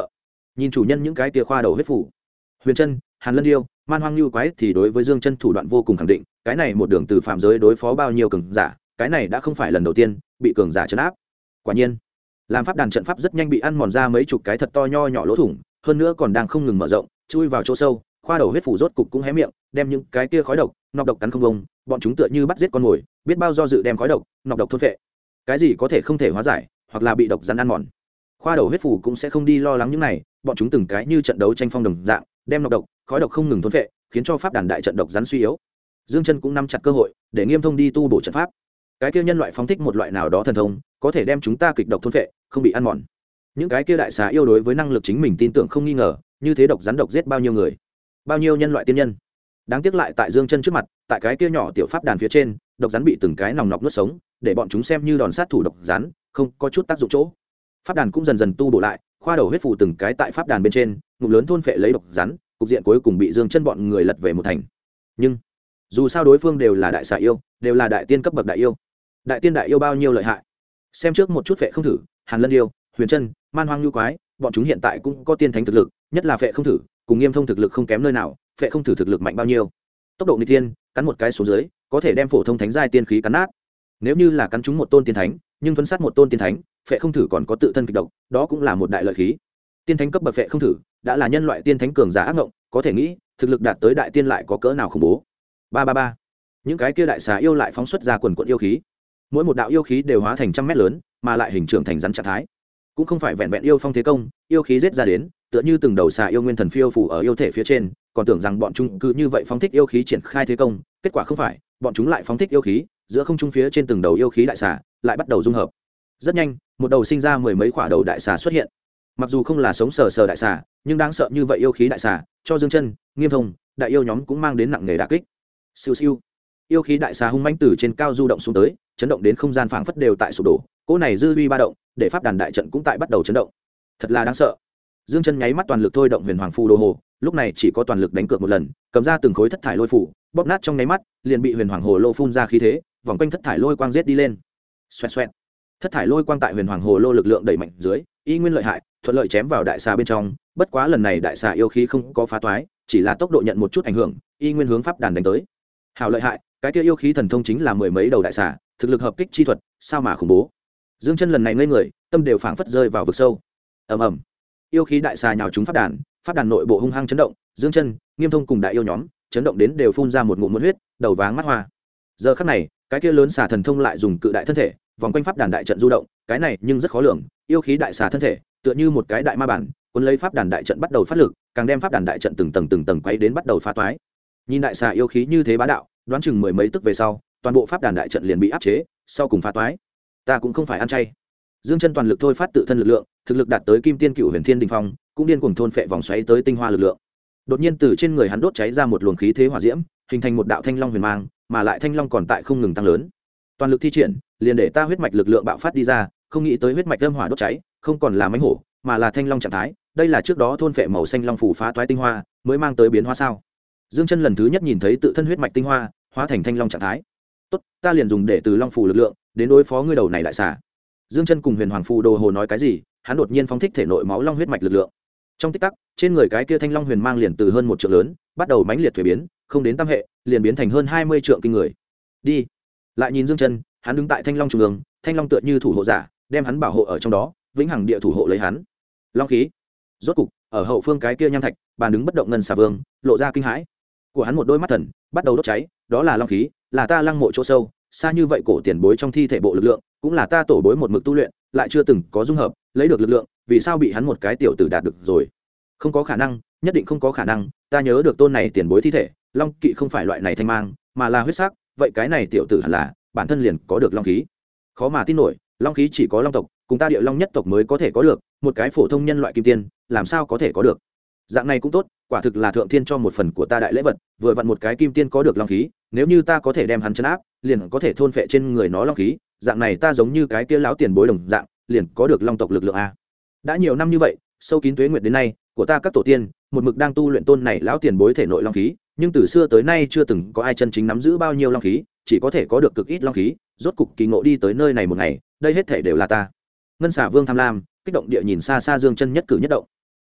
nhìn chủ nhân những cái tia khoa đầu huyết phủ. Huyền Trân, Hàn Lân Điêu, Man Hoang Lưu Quái thì đối với Dương Chân thủ đoạn vô cùng khẳng định, cái này một đường từ phạm giới đối phó bao nhiêu cường giả, cái này đã không phải lần đầu tiên bị cường giả trấn áp. Quả nhiên, làm pháp đàn trận pháp rất nhanh bị ăn mòn ra mấy chục cái thật to nho nhỏ lỗ thủng, hơn nữa còn đang không ngừng mở rộng, chui vào chỗ sâu, khoa đầu huyết phủ rốt cục cũng hé miệng, đem những cái kia khói độc, nọc độc cắn không bông, bọn chúng tựa như bắt giết con mồi, biết bao do dự đem khói độc, nọc độc thôn phệ. Cái gì có thể không thể hóa giải, hoặc là bị độc rắn ăn mòn. Khoa đầu huyết phủ cũng sẽ không đi lo lắng những này, bọn chúng từng cái như trận đấu tranh phong đồng dạng, đem nọc độc, khói độc không ngừng thôn phệ, khiến cho pháp đàn đại trận độc rắn suy yếu. Dương Chân cũng nắm chặt cơ hội, để Nghiêm Thông đi tu bổ trận pháp. Cái kia nhân loại phóng thích một loại nào đó thần thông, có thể đem chúng ta kịch độc thôn phệ, không bị ăn mòn. Những cái kia đại xà yêu đối với năng lực chính mình tin tưởng không nghi ngờ, như thế độc rắn độc giết bao nhiêu người, bao nhiêu nhân loại tiên nhân. Đáng tiếc lại tại Dương Chân trước mặt, tại cái kia nhỏ tiểu pháp đàn phía trên, độc rắn bị từng cái nòng nọc nuốt sống, để bọn chúng xem như đòn sát thủ độc rắn, không có chút tác dụng chỗ. Pháp đàn cũng dần dần tu bổ lại, khoa đầu huyết phù từng cái tại pháp đàn bên trên, ngụm lớn thôn phệ lấy độc rắn, cục diện cuối cùng bị Dương Chân bọn người lật về một thành. Nhưng dù sao đối phương đều là đại xà yêu, đều là đại tiên cấp bậc đại yêu. Đại tiên đại yêu bao nhiêu lợi hại. Xem trước một chút Phệ Không Thử, Hàn Lân Điêu, Huyền Trân, Man Hoang Lưu Quái, bọn chúng hiện tại cũng có tiên thánh thực lực, nhất là Phệ Không Thử, cùng Nghiêm Thông thực lực không kém nơi nào. Phệ Không Thử thực lực mạnh bao nhiêu? Tốc độ nghịch tiên, cắn một cái xuống dưới, có thể đem phổ thông thánh giai tiên khí cắn nát. Nếu như là cắn trúng một tôn tiên thánh, nhưng thuấn sát một tôn tiên thánh, Phệ Không Thử còn có tự thân kịch độc, đó cũng là một đại lợi khí. Tiên thánh cấp bậc Phệ Không Thử đã là nhân loại tiên thánh cường giả ác ngộng, có thể nghĩ thực lực đạt tới đại tiên lại có cỡ nào khủng bố. Ba. Những cái kia đại xà yêu lại phóng xuất ra quần quần yêu khí, mỗi một đạo yêu khí đều hóa thành trăm mét lớn, mà lại hình trưởng thành rắn trạng thái. Cũng không phải vẹn vẹn yêu phong thế công, yêu khí giết ra đến, tựa như từng đầu xà yêu nguyên thần phiêu phù ở yêu thể phía trên, còn tưởng rằng bọn chúng cứ như vậy phóng thích yêu khí triển khai thế công, kết quả không phải, bọn chúng lại phóng thích yêu khí, giữa không trung phía trên từng đầu yêu khí đại xà lại bắt đầu dung hợp. Rất nhanh, một đầu sinh ra mười mấy quả đầu đại xà xuất hiện. Mặc dù không là sống sờ sờ đại xà, nhưng đáng sợ như vậy yêu khí đại xà, cho Dương Chân, Nghiêm Thông, đại yêu nhóm cũng mang đến nặng nề đả kích. Siêu siêu. Yêu khí đại xà hung mãnh từ trên cao du động xuống tới, chấn động đến không gian phảng phất đều tại sụp đổ, cỗ này dư uy ba động, để pháp đàn đại trận cũng tại bắt đầu chấn động. Thật là đáng sợ. Dương Chân nháy mắt toàn lực thôi động Huyền Hoàng Phù Đồ Hồ, lúc này chỉ có toàn lực đánh cược một lần, cầm ra từng khối thất thải lôi phủ, bóp nát trong nháy mắt, liền bị Huyền Hoàng Hồ Lô phun ra khí thế, vòng quanh thất thải lôi quang giết đi lên. Xoẹt xoẹt. Thất thải lôi quang tại Huyền Hoàng Hồ Lô lực lượng đẩy mạnh dưới, y nguyên lợi hại, thuận lợi chém vào đại xà bên trong, bất quá lần này đại xà yêu khí không có phá toái, chỉ là tốc độ nhận một chút ảnh hưởng, y nguyên hướng pháp đàn đánh tới. Hảo lợi hại, cái kia yêu khí thần thông chính là mười mấy đầu đại xà, thực lực hợp kích chi thuật, sao mà khủng bố. Dương Chân lần này ngây người, tâm đều phảng phất rơi vào vực sâu. Ầm ầm. Yêu khí đại xà nhào trúng pháp đàn nội bộ hung hăng chấn động, Dương Chân, Nghiêm Thông cùng đại yêu nhóm, chấn động đến đều phun ra một ngụm muỗng huyết, đầu váng mắt hoa. Giờ khắc này, cái kia lớn xà thần thông lại dùng cự đại thân thể, vòng quanh pháp đàn đại trận du động, cái này nhưng rất khó lường, yêu khí đại xà thân thể, tựa như một cái đại ma bản, cuốn lấy pháp đàn đại trận bắt đầu phát lực, càng đem pháp đàn đại trận từng tầng quấy đến bắt đầu phá toái. Nhìn đại xà yêu khí như thế bá đạo, đoán chừng mười mấy tức về sau, toàn bộ pháp đàn đại trận liền bị áp chế, sau cùng phá toái. Ta cũng không phải ăn chay. Dương Chân toàn lực thôi phát tự thân lực lượng, thực lực đạt tới Kim Tiên Cửu Huyền Thiên đỉnh phong, cũng điên cuồng thôn phệ vòng xoáy tới tinh hoa lực lượng. Đột nhiên từ trên người hắn đốt cháy ra một luồng khí thế hỏa diễm, hình thành một đạo thanh long huyền mang, mà lại thanh long còn tại không ngừng tăng lớn. Toàn lực thi triển, liền để ta huyết mạch lực lượng bạo phát đi ra, không nghĩ tới huyết mạch âm hỏa đốt cháy, không còn là mãnh hổ, mà là thanh long trạng thái, đây là trước đó thôn phệ màu xanh long phủ phá toái tinh hoa, mới mang tới biến hóa sao? Dương Chân lần thứ nhất nhìn thấy tự thân huyết mạch tinh hoa hóa thành thanh long trạng thái. Tốt, ta liền dùng để từ long phủ lực lượng đến đối phó ngươi đầu này đại xà. Dương Chân cùng Huyền Hoàng Phù Đồ Hồ nói cái gì, hắn đột nhiên phóng thích thể nội máu long huyết mạch lực lượng. Trong tích tắc, trên người cái kia thanh long huyền mang liền từ hơn một trượng lớn, bắt đầu mãnh liệt thủy biến, không đến tam hệ, liền biến thành hơn 20 trượng kinh người. Đi. Lại nhìn Dương Chân, hắn đứng tại thanh long trung ương, thanh long tựa như thủ hộ giả, đem hắn bảo hộ ở trong đó, vĩnh hằng địa thủ hộ lấy hắn. Long khí. Rốt cục, ở hậu phương cái kia nham thạch, bàn đứng bất động ngân xà vương, lộ ra kinh hãi. Của hắn một đôi mắt thần, bắt đầu đốt cháy, đó là long khí, là ta lăng mộ chỗ sâu, xa như vậy cổ tiền bối trong thi thể bộ lực lượng, cũng là ta tổ bối một mực tu luyện, lại chưa từng có dung hợp, lấy được lực lượng, vì sao bị hắn một cái tiểu tử đạt được rồi? Không có khả năng, nhất định không có khả năng, ta nhớ được tôn này tiền bối thi thể, long kỵ không phải loại này thanh mang, mà là huyết sắc, vậy cái này tiểu tử hẳn là bản thân liền có được long khí. Khó mà tin nổi, long khí chỉ có long tộc, cùng ta địa long nhất tộc mới có thể có được, một cái phổ thông nhân loại kim tiên, làm sao có thể có được? Dạng này cũng tốt, quả thực là thượng thiên cho một phần của ta đại lễ vật, vừa vặn một cái kim tiên có được long khí, nếu như ta có thể đem hắn trấn áp, liền có thể thôn phệ trên người nó long khí, dạng này ta giống như cái kia lão tiền bối đồng dạng, liền có được long tộc lực lượng a. Đã nhiều năm như vậy, sâu kín tuế nguyệt đến nay, của ta các tổ tiên, một mực đang tu luyện tôn này lão tiền bối thể nội long khí, nhưng từ xưa tới nay chưa từng có ai chân chính nắm giữ bao nhiêu long khí, chỉ có thể có được cực ít long khí, rốt cục kỳ ngộ đi tới nơi này một ngày, đây hết thể đều là ta. Ngân Xà Vương tham lam, kích động địa nhìn xa xa Dương Chân nhất cử nhất động.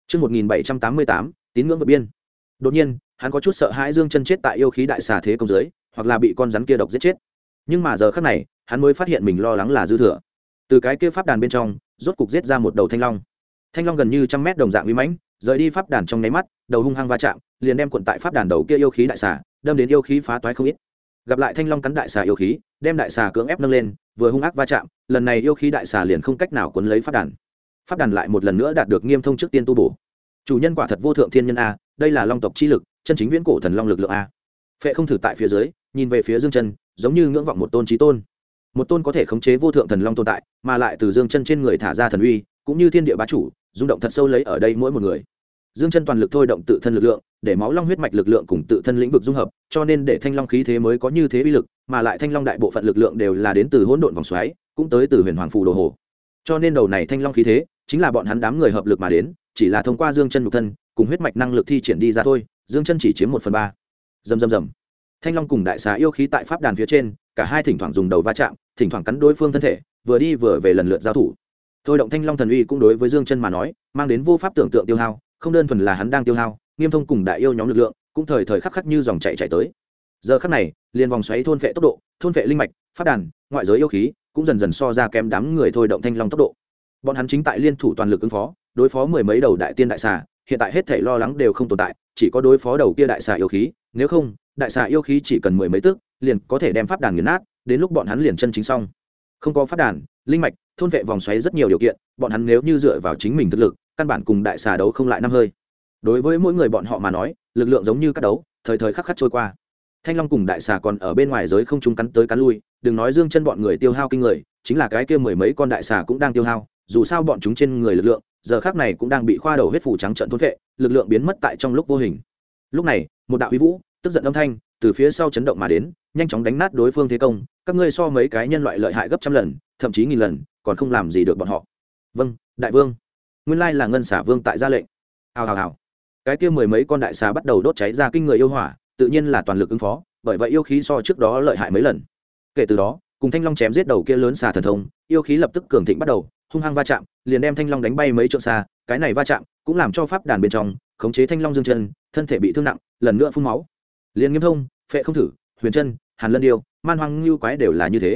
Trước 1788, tín ngưỡng vượt biên. Đột nhiên, hắn có chút sợ hãi Dương Chân chết tại yêu khí đại xà thế công dưới, hoặc là bị con rắn kia độc giết chết. Nhưng mà giờ khắc này, hắn mới phát hiện mình lo lắng là dư thừa. Từ cái kia pháp đàn bên trong, rốt cục giết ra một đầu thanh long. Thanh long gần như 100 mét đồng dạng uy mãnh, rời đi pháp đàn trong nháy mắt, đầu hung hăng va chạm, liền đem cuộn tại pháp đàn đầu kia yêu khí đại xà, đâm đến yêu khí phá toái không ít. Gặp lại thanh long cắn đại xà yêu khí, đem đại xà cưỡng ép nâng lên, vừa hung ác va chạm, lần này yêu khí đại xà liền không cách nào cuốn lấy pháp đàn. Pháp đàn lại một lần nữa đạt được nghiêm thông trước tiên tu bổ. Chủ nhân quả thật vô thượng thiên nhân a, đây là long tộc chi lực, chân chính viễn cổ thần long lực lượng a. Phệ không thử tại phía dưới, nhìn về phía Dương Chân, giống như ngưỡng vọng một tôn chí tôn. Một tôn có thể khống chế vô thượng thần long tồn tại, mà lại từ Dương Chân trên người thả ra thần uy, cũng như thiên địa bá chủ, rung động thật sâu lấy ở đây mỗi một người. Dương Chân toàn lực thôi động tự thân lực lượng, để máu long huyết mạch lực lượng cùng tự thân lĩnh vực dung hợp, cho nên để thanh long khí thế mới có như thế uy lực, mà lại thanh long đại bộ phận lực lượng đều là đến từ hỗn độn vòng xoáy, cũng tới từ huyền hoàng phù đồ hồ. Cho nên đầu này thanh long khí thế, chính là bọn hắn đám người hợp lực mà đến, chỉ là thông qua Dương Chân nhục thân, cùng huyết mạch năng lực thi triển đi ra thôi. Dương Chân chỉ chiếm 1/3. Rầm rầm rầm. Thanh long cùng đại xà yêu khí tại pháp đàn phía trên, cả hai thỉnh thoảng dùng đầu va chạm, thỉnh thoảng cắn đối phương thân thể, vừa đi vừa về lần lượt giao thủ. Thôi động thanh long thần uy cũng đối với Dương Chân mà nói, mang đến vô pháp tưởng tượng tiêu hao, không đơn thuần là hắn đang tiêu hao, Nghiêm Thông cùng đại yêu nhóm lực lượng, cũng thời thời khắc khắc như dòng chảy tới. Giờ khắc này, liên vòng xoáy thôn phệ tốc độ, thôn phệ linh mạch, pháp đàn, ngoại giới yêu khí, cũng dần dần so ra kém đám người thôi động thanh long tốc độ. Bọn hắn chính tại liên thủ toàn lực ứng phó, đối phó mười mấy đầu đại tiên đại xà, hiện tại hết thảy lo lắng đều không tồn tại, chỉ có đối phó đầu kia đại xà yêu khí, nếu không, đại xà yêu khí chỉ cần mười mấy tức, liền có thể đem pháp đàn nghiền nát, đến lúc bọn hắn liền chân chính xong. Không có pháp đàn, linh mạch, thôn vệ vòng xoáy rất nhiều điều kiện, bọn hắn nếu như dựa vào chính mình thực lực, căn bản cùng đại xà đấu không lại năm hơi. Đối với mỗi người bọn họ mà nói, lực lượng giống như các đấu, thời thời khắc khắc trôi qua. Thanh long cùng đại xà còn ở bên ngoài giới không trung cắn tới cắn lui, đừng nói Dương Chân bọn người tiêu hao kinh người, chính là cái kia mười mấy con đại xà cũng đang tiêu hao, dù sao bọn chúng trên người lực lượng, giờ khắc này cũng đang bị khoa đầu huyết phủ trắng trận thôn vệ, lực lượng biến mất tại trong lúc vô hình. Lúc này, một đạo uy vũ, tức giận âm thanh từ phía sau chấn động mà đến, nhanh chóng đánh nát đối phương thế công, các ngươi so mấy cái nhân loại lợi hại gấp trăm lần, thậm chí nghìn lần, còn không làm gì được bọn họ. Vâng, đại vương. Nguyên lai là ngân xà vương tại ra lệnh. Hào hào hào. Cái kia mười mấy con đại xà bắt đầu đốt cháy ra kinh người yêu hỏa, tự nhiên là toàn lực ứng phó, bởi vậy yêu khí so trước đó lợi hại mấy lần. Kể từ đó, cùng thanh long chém giết đầu kia lớn xà thần thông, yêu khí lập tức cường thịnh bắt đầu, hung hăng va chạm, liền đem thanh long đánh bay mấy trượng xa, cái này va chạm cũng làm cho pháp đàn bên trong khống chế thanh long Dương Chân thân thể bị thương nặng, lần nữa phun máu. Liền Nghiêm Thông, Phệ không thử, Huyền Chân, Hàn Lân Điêu, Man Hoang Ngưu quái đều là như thế.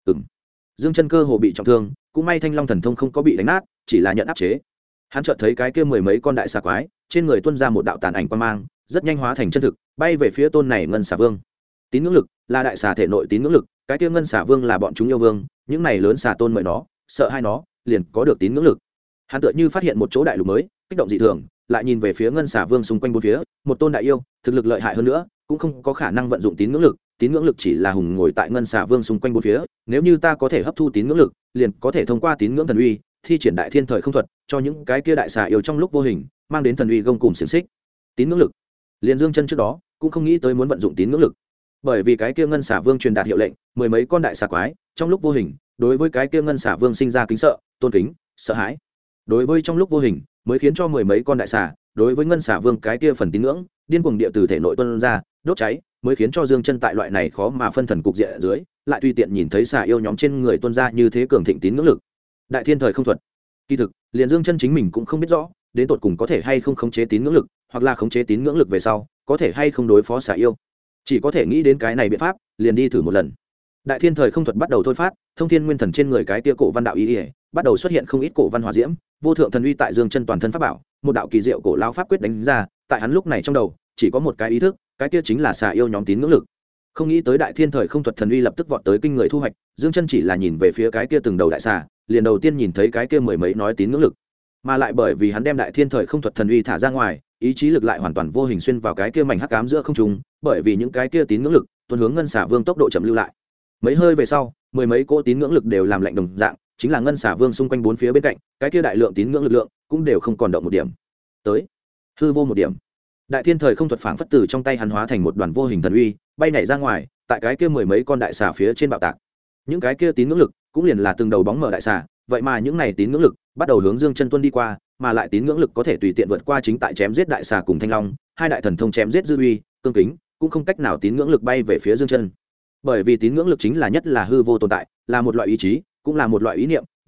Dương Chân cơ hồ bị trọng thương, cũng may thanh long thần thông không có bị đánh nát, chỉ là nhận áp chế. Hắn chợt thấy cái kia mười mấy con đại xà quái, trên người tuôn ra một đạo tàn ảnh quang mang, rất nhanh hóa thành chân thực, bay về phía tôn này ngân xà vương. Tín ngưỡng lực là đại xà thể nội tín ngưỡng lực, cái kia ngân xà vương là bọn chúng yêu vương, những này lớn xà tôn mời nó, sợ hai nó, liền có được tín ngưỡng lực. Hắn tựa như phát hiện một chỗ đại lục mới, kích động dị thường, lại nhìn về phía ngân xà vương xung quanh bốn phía, một tôn đại yêu, thực lực lợi hại hơn nữa, cũng không có khả năng vận dụng tín ngưỡng lực chỉ là hùng ngồi tại ngân xà vương xung quanh bốn phía, nếu như ta có thể hấp thu tín ngưỡng lực, liền có thể thông qua tín ngưỡng thần uy, thi triển đại thiên thời không thuật, cho những cái kia đại xà yêu trong lúc vô hình, mang đến thần uy gông cùm xiển xích. Tín ngưỡng lực. Liền Dương Chân trước đó, cũng không nghĩ tới muốn vận dụng tín ngưỡng lực. Bởi vì cái kia ngân xà vương truyền đạt hiệu lệnh, mười mấy con đại xà quái, trong lúc vô hình, đối với cái kia ngân xà vương sinh ra kính sợ, tôn kính, sợ hãi. Đối với trong lúc vô hình, mới khiến cho mười mấy con đại xà, đối với ngân xà vương cái kia phần tín ngưỡng, điên cuồng địa từ thể nội tuôn ra, đốt cháy, mới khiến cho Dương Chân tại loại này khó mà phân thần cục diện ở dưới, lại tùy tiện nhìn thấy xà yêu nhóm trên người tuôn ra như thế cường thịnh tín ngưỡng lực. Đại thiên thời không thuật. Kỳ thực, liền Dương Chân chính mình cũng không biết rõ, đến tột cùng có thể hay không khống chế tín ngưỡng lực, hoặc là khống chế tín ngưỡng lực về sau, có thể hay không đối phó xà yêu. Chỉ có thể nghĩ đến cái này biện pháp, liền đi thử một lần. Đại thiên thời không thuật bắt đầu thôi phát, thông thiên nguyên thần trên người cái tia cổ văn đạo ý ỉa, bắt đầu xuất hiện không ít cổ văn hỏa diễm, vô thượng thần uy tại Dương Chân toàn thân pháp bảo, một đạo kỳ diệu cổ lao pháp quyết đánh ra, tại hắn lúc này trong đầu chỉ có một cái ý thức, cái kia chính là xà yêu nhóm tín ngưỡng lực. Không nghĩ tới đại thiên thời không thuật thần uy lập tức vọt tới kinh người thu hoạch, Dương Chân chỉ là nhìn về phía cái kia từng đầu đại xà, liền đầu tiên nhìn thấy cái kia mười mấy nói tín ngưỡng lực, mà lại bởi vì hắn đem đại thiên thời không thuật thần uy thả ra ngoài, ý chí lực lại hoàn toàn vô hình xuyên vào cái kia mảnh hắc ám giữa không trung, bởi vì những cái kia tín ngưỡng lực tuôn hướng ngân xà vương tốc độ chậm lưu lại. Mấy hơi về sau, mười mấy cỗ tín ngưỡng lực đều làm lạnh đồng dạng, chính là ngân xà vương xung quanh bốn phía bên cạnh, cái kia đại lượng tín ngưỡng lực lượng cũng đều không còn động một điểm. Tới, hư vô một điểm. Đại thiên thời không thuật phảng phất từ trong tay hắn hóa thành một đoàn vô hình thần uy, bay nhảy ra ngoài, tại cái kia mười mấy con đại xà phía trên bạo tạc. Những cái kia tín ngưỡng lực cũng liền là từng đầu bóng mờ đại xà, vậy mà những này tín ngưỡng lực bắt đầu hướng Dương Chân tuân đi qua, mà lại tín ngưỡng lực có thể tùy tiện vượt qua chính tại chém giết đại xà cùng thanh long, hai đại thần thông chém giết dư uy, cương kính, cũng không cách nào tín ngưỡng lực bay về phía Dương Chân. Bởi vì tín ngưỡng lực chính là nhất là hư vô tồn tại, là một loại ý chí, cũng là một loại ý niệm, định lực,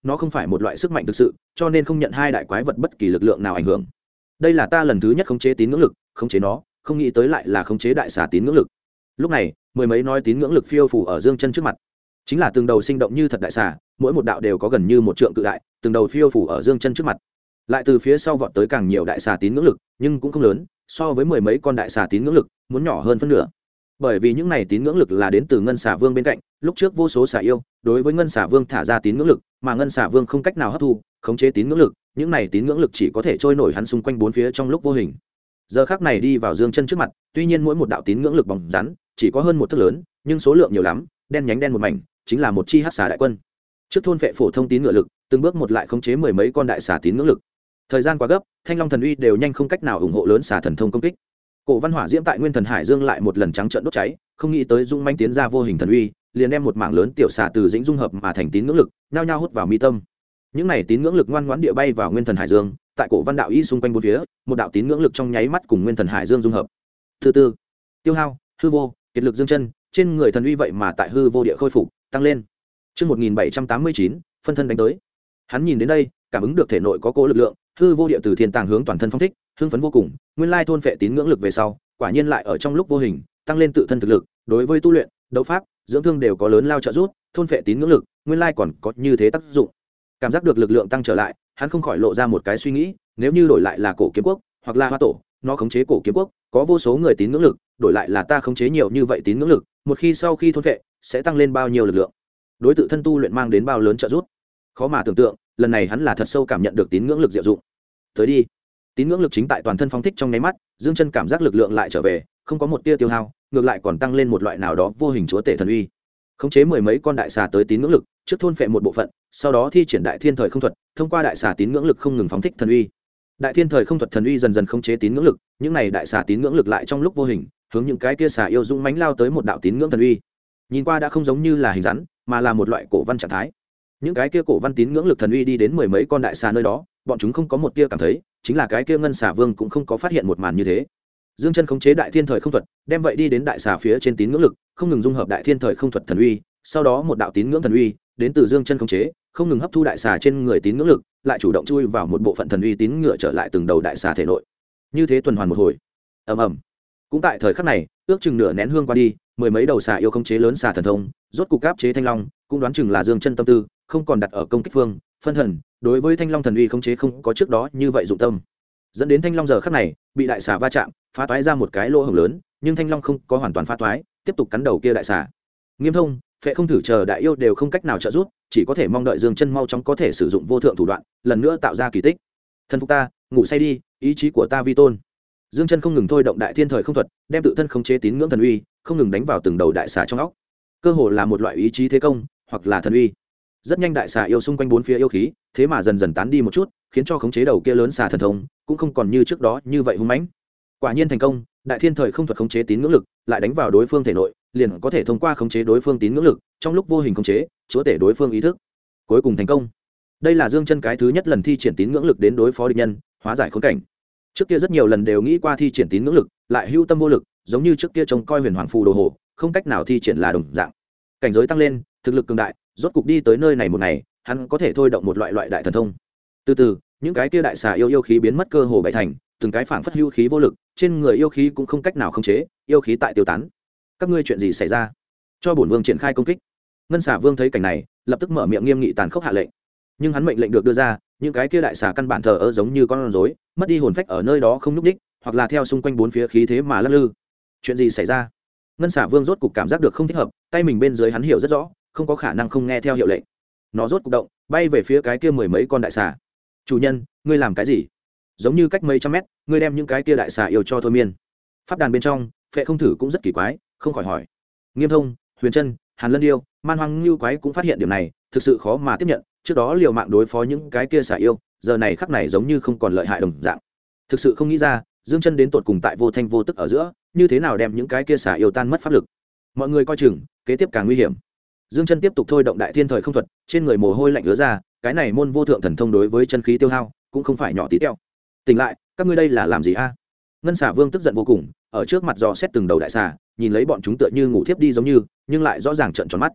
nó không phải một loại sức mạnh thực sự, cho nên không nhận hai đại quái vật bất kỳ lực lượng nào ảnh hưởng. Đây là ta lần thứ nhất khống chế tín ngưỡng lực, khống chế nó, không nghĩ tới lại là khống chế đại xà tín ngưỡng lực. Lúc này, mười mấy nói tín ngưỡng lực phiêu phù ở Dương Chân trước mặt, chính là từng đầu sinh động như thật đại xà, mỗi một đạo đều có gần như một trượng cự đại, từng đầu phiêu phù ở Dương Chân trước mặt. Lại từ phía sau vọt tới càng nhiều đại xà tín ngưỡng lực, nhưng cũng không lớn, so với mười mấy con đại xà tín ngưỡng lực, muốn nhỏ hơn phân nửa. Bởi vì những này tín ngưỡng lực là đến từ ngân xà vương bên cạnh, lúc trước vô số xà yêu đối với ngân xà vương thả ra tín ngưỡng lực, mà ngân xà vương không cách nào hấp thu khống chế tín ngưỡng lực, những này tín ngưỡng lực chỉ có thể trôi nổi hắn xung quanh bốn phía trong lúc vô hình. Giờ khắc này đi vào Dương Chân trước mặt, tuy nhiên mỗi một đạo tín ngưỡng lực bóng rắn chỉ có hơn một thước lớn, nhưng số lượng nhiều lắm, đen nhánh đen một mảnh, chính là một chi hắc xà đại quân. Trước thôn vệ phổ thông tín ngựa lực, từng bước một lại khống chế mười mấy con đại xà tín ngưỡng lực. Thời gian quá gấp, Thanh Long thần uy đều nhanh không cách nào ủng hộ lớn xà thần thông công kích. Cổ văn hỏa diễm tại Nguyên Thần Hải Dương lại một lần trắng trợn đốt cháy, không nghĩ tới dung manh tiến ra vô hình thần uy, liền đem một mảng lớn tiểu xà từ dĩnh dung hợp mà thành tín ngưỡng lực, nhao nhao hút vào mi tâm. Những này tín ngưỡng lực ngoan ngoãn địa bay vào Nguyên Thần Hải Dương, tại Cổ văn đạo y xung quanh bốn phía, một đạo tín ngưỡng lực trong nháy mắt cùng Nguyên Thần Hải Dương dung hợp. Thứ tư, tiêu hao, hư vô, kiệt lực Dương Chân, trên người thần uy vậy mà tại hư vô địa khôi phục, tăng lên. Chương 1789, phân thân đánh tới. Hắn nhìn đến đây, cảm ứng được thể nội có cố lực lượng, hư vô địa từ thiên tàng hướng toàn thân phong thích, hưng phấn vô cùng. Nguyên lai thôn phệ tín ngưỡng lực về sau, quả nhiên lại ở trong lúc vô hình tăng lên tự thân thực lực, đối với tu luyện, đấu pháp, dưỡng thương đều có lớn lao trợ giúp. Thôn phệ tín ngưỡng lực, nguyên lai còn có như thế tác dụng. Cảm giác được lực lượng tăng trở lại, hắn không khỏi lộ ra một cái suy nghĩ, nếu như đổi lại là Cổ Kiếm Quốc hoặc là Hoa Tổ, nó khống chế Cổ Kiếm Quốc, có vô số người tín ngưỡng lực, đổi lại là ta khống chế nhiều như vậy tín ngưỡng lực, một khi sau khi thôn phệ, sẽ tăng lên bao nhiêu lực lượng, đối tự thân tu luyện mang đến bao lớn trợ giúp. Khó mà tưởng tượng, lần này hắn là thật sâu cảm nhận được tín ngưỡng lực diệu dụng. Tới đi. Tín ngưỡng lực chính tại toàn thân phóng thích trong nháy mắt, Dương Chân cảm giác lực lượng lại trở về, không có một tia tiêu hao, ngược lại còn tăng lên một loại nào đó vô hình chúa tể thần uy. Khống chế mười mấy con đại xà tới tín ngưỡng lực, trước thôn phệ một bộ phận, sau đó thi triển đại thiên thời không thuật, thông qua đại xà tín ngưỡng lực không ngừng phóng thích thần uy. Đại thiên thời không thuật thần uy dần dần khống chế tín ngưỡng lực, những này đại xà tín ngưỡng lực lại trong lúc vô hình, hướng những cái kia xà yêu dũng mãnh lao tới một đạo tín ngưỡng thần uy. Nhìn qua đã không giống như là hình rắn, mà là một loại cổ văn trạng thái. Những cái kia cổ văn tín ngưỡng lực thần uy đi đến mười mấy con đại xà nơi đó, bọn chúng không có một tia cảm thấy, chính là cái kia ngân xà vương cũng không có phát hiện một màn như thế. Dương Chân khống chế đại thiên thời không thuật, đem vậy đi đến đại xà phía trên tín ngưỡng lực, không ngừng dung hợp đại thiên thời không thuật thần uy, sau đó một đạo tín ngưỡng thần uy đến từ Dương Chân khống chế, không ngừng hấp thu đại xà trên người tín ngưỡng lực, lại chủ động chui vào một bộ phận thần uy tín ngựa trở lại từng đầu đại xà thể nội. Như thế tuần hoàn một hồi. Ầm ầm. Cũng tại thời khắc này, ước chừng nửa nén hương qua đi, mười mấy đầu xà yêu khống chế lớn xà thần thông, rốt cục áp chế Thanh Long, cũng đoán chừng là Dương Chân tâm tư không còn đặt ở công kích phương, phân thần, đối với Thanh Long thần uy khống chế không có trước đó như vậy dụng tâm. Dẫn đến Thanh Long giờ khắc này bị đại xà va chạm, phá toái ra một cái lỗ hổng lớn, nhưng Thanh Long không có hoàn toàn phá toái, tiếp tục cắn đầu kia đại xà. Nghiêm Thông, Phệ Không Thử chờ đại yêu đều không cách nào trợ giúp, chỉ có thể mong đợi Dương Chân mau chóng có thể sử dụng vô thượng thủ đoạn, lần nữa tạo ra kỳ tích. Thân phục ta, ngủ say đi, ý chí của ta vi tôn. Dương Chân không ngừng thôi động đại thiên thời không thuật, đem tự thân khống chế tín ngưỡng thần uy, không ngừng đánh vào từng đầu đại xà trong óc. Cơ hồ là một loại ý chí thế công, hoặc là thần uy. Rất nhanh đại xà yêu xung quanh bốn phía yêu khí, thế mà dần dần tán đi một chút, khiến cho khống chế đầu kia lớn xà thần thông cũng không còn như trước đó như vậy hung mãnh. Quả nhiên thành công, đại thiên thời không thuật khống chế tín ngưỡng lực, lại đánh vào đối phương thể nội, liền có thể thông qua khống chế đối phương tín ngưỡng lực, trong lúc vô hình khống chế, chúa tể đối phương ý thức. Cuối cùng thành công. Đây là Dương Chân cái thứ nhất lần thi triển tín ngưỡng lực đến đối phó địch nhân, hóa giải khốn cảnh. Trước kia rất nhiều lần đều nghĩ qua thi triển tín ngưỡng lực, lại hưu tâm vô lực, giống như trước kia trông coi Huyền Hoàng phù đồ hồ, không cách nào thi triển là đồng dạng. Cảnh giới tăng lên, thực lực cường đại, rốt cục đi tới nơi này một ngày, hắn có thể thôi động một loại đại thần thông. Từ từ, những cái kia đại xà yêu khí biến mất cơ hồ bảy thành, từng cái phảng phất hưu khí vô lực, trên người yêu khí cũng không cách nào khống chế, yêu khí tại tiêu tán. Các ngươi chuyện gì xảy ra? Cho bổn vương triển khai công kích. Ngân xà vương thấy cảnh này, lập tức mở miệng nghiêm nghị tàn khốc hạ lệnh. Nhưng hắn mệnh lệnh được đưa ra, những cái kia đại xà căn bản thờ ơ giống như con rối, mất đi hồn phách ở nơi đó không nhúc nhích, hoặc là theo xung quanh bốn phía khí thế mà lắc lư. Chuyện gì xảy ra? Ngân xà vương rốt cục cảm giác được không thích hợp, tay mình bên dưới hắn hiểu rất rõ, không có khả năng không nghe theo hiệu lệnh. Nó rốt cục động, bay về phía cái kia mười mấy con đại xà. Chủ nhân, ngươi làm cái gì? Giống như cách mấy trăm mét, ngươi đem những cái kia đại xà yêu cho thôi miên. Pháp đàn bên trong, Phệ Không Thử cũng rất kỳ quái, không khỏi hỏi. Nghiêm Thông, Huyền Trân, Hàn Lân Điêu, Man Hoang Lưu Quái cũng phát hiện điểm này, thực sự khó mà tiếp nhận. Trước đó liều mạng đối phó những cái kia xà yêu, giờ này khắc này giống như không còn lợi hại đồng dạng. Thực sự không nghĩ ra, Dương Chân đến tột cùng tại vô thanh vô tức ở giữa, như thế nào đem những cái kia xà yêu tan mất pháp lực. Mọi người coi chừng, kế tiếp càng nguy hiểm. Dương Chân tiếp tục thôi động đại thiên thời không thuật, trên người mồ hôi lạnh ứa ra, cái này môn vô thượng thần thông đối với chân khí tiêu hao cũng không phải nhỏ tí teo. Tỉnh lại, các ngươi đây là làm gì a? Ngân xà vương tức giận vô cùng, ở trước mặt dò xét từng đầu đại xà, nhìn lấy bọn chúng tựa như ngủ thiếp đi giống như, nhưng lại rõ ràng trợn tròn mắt.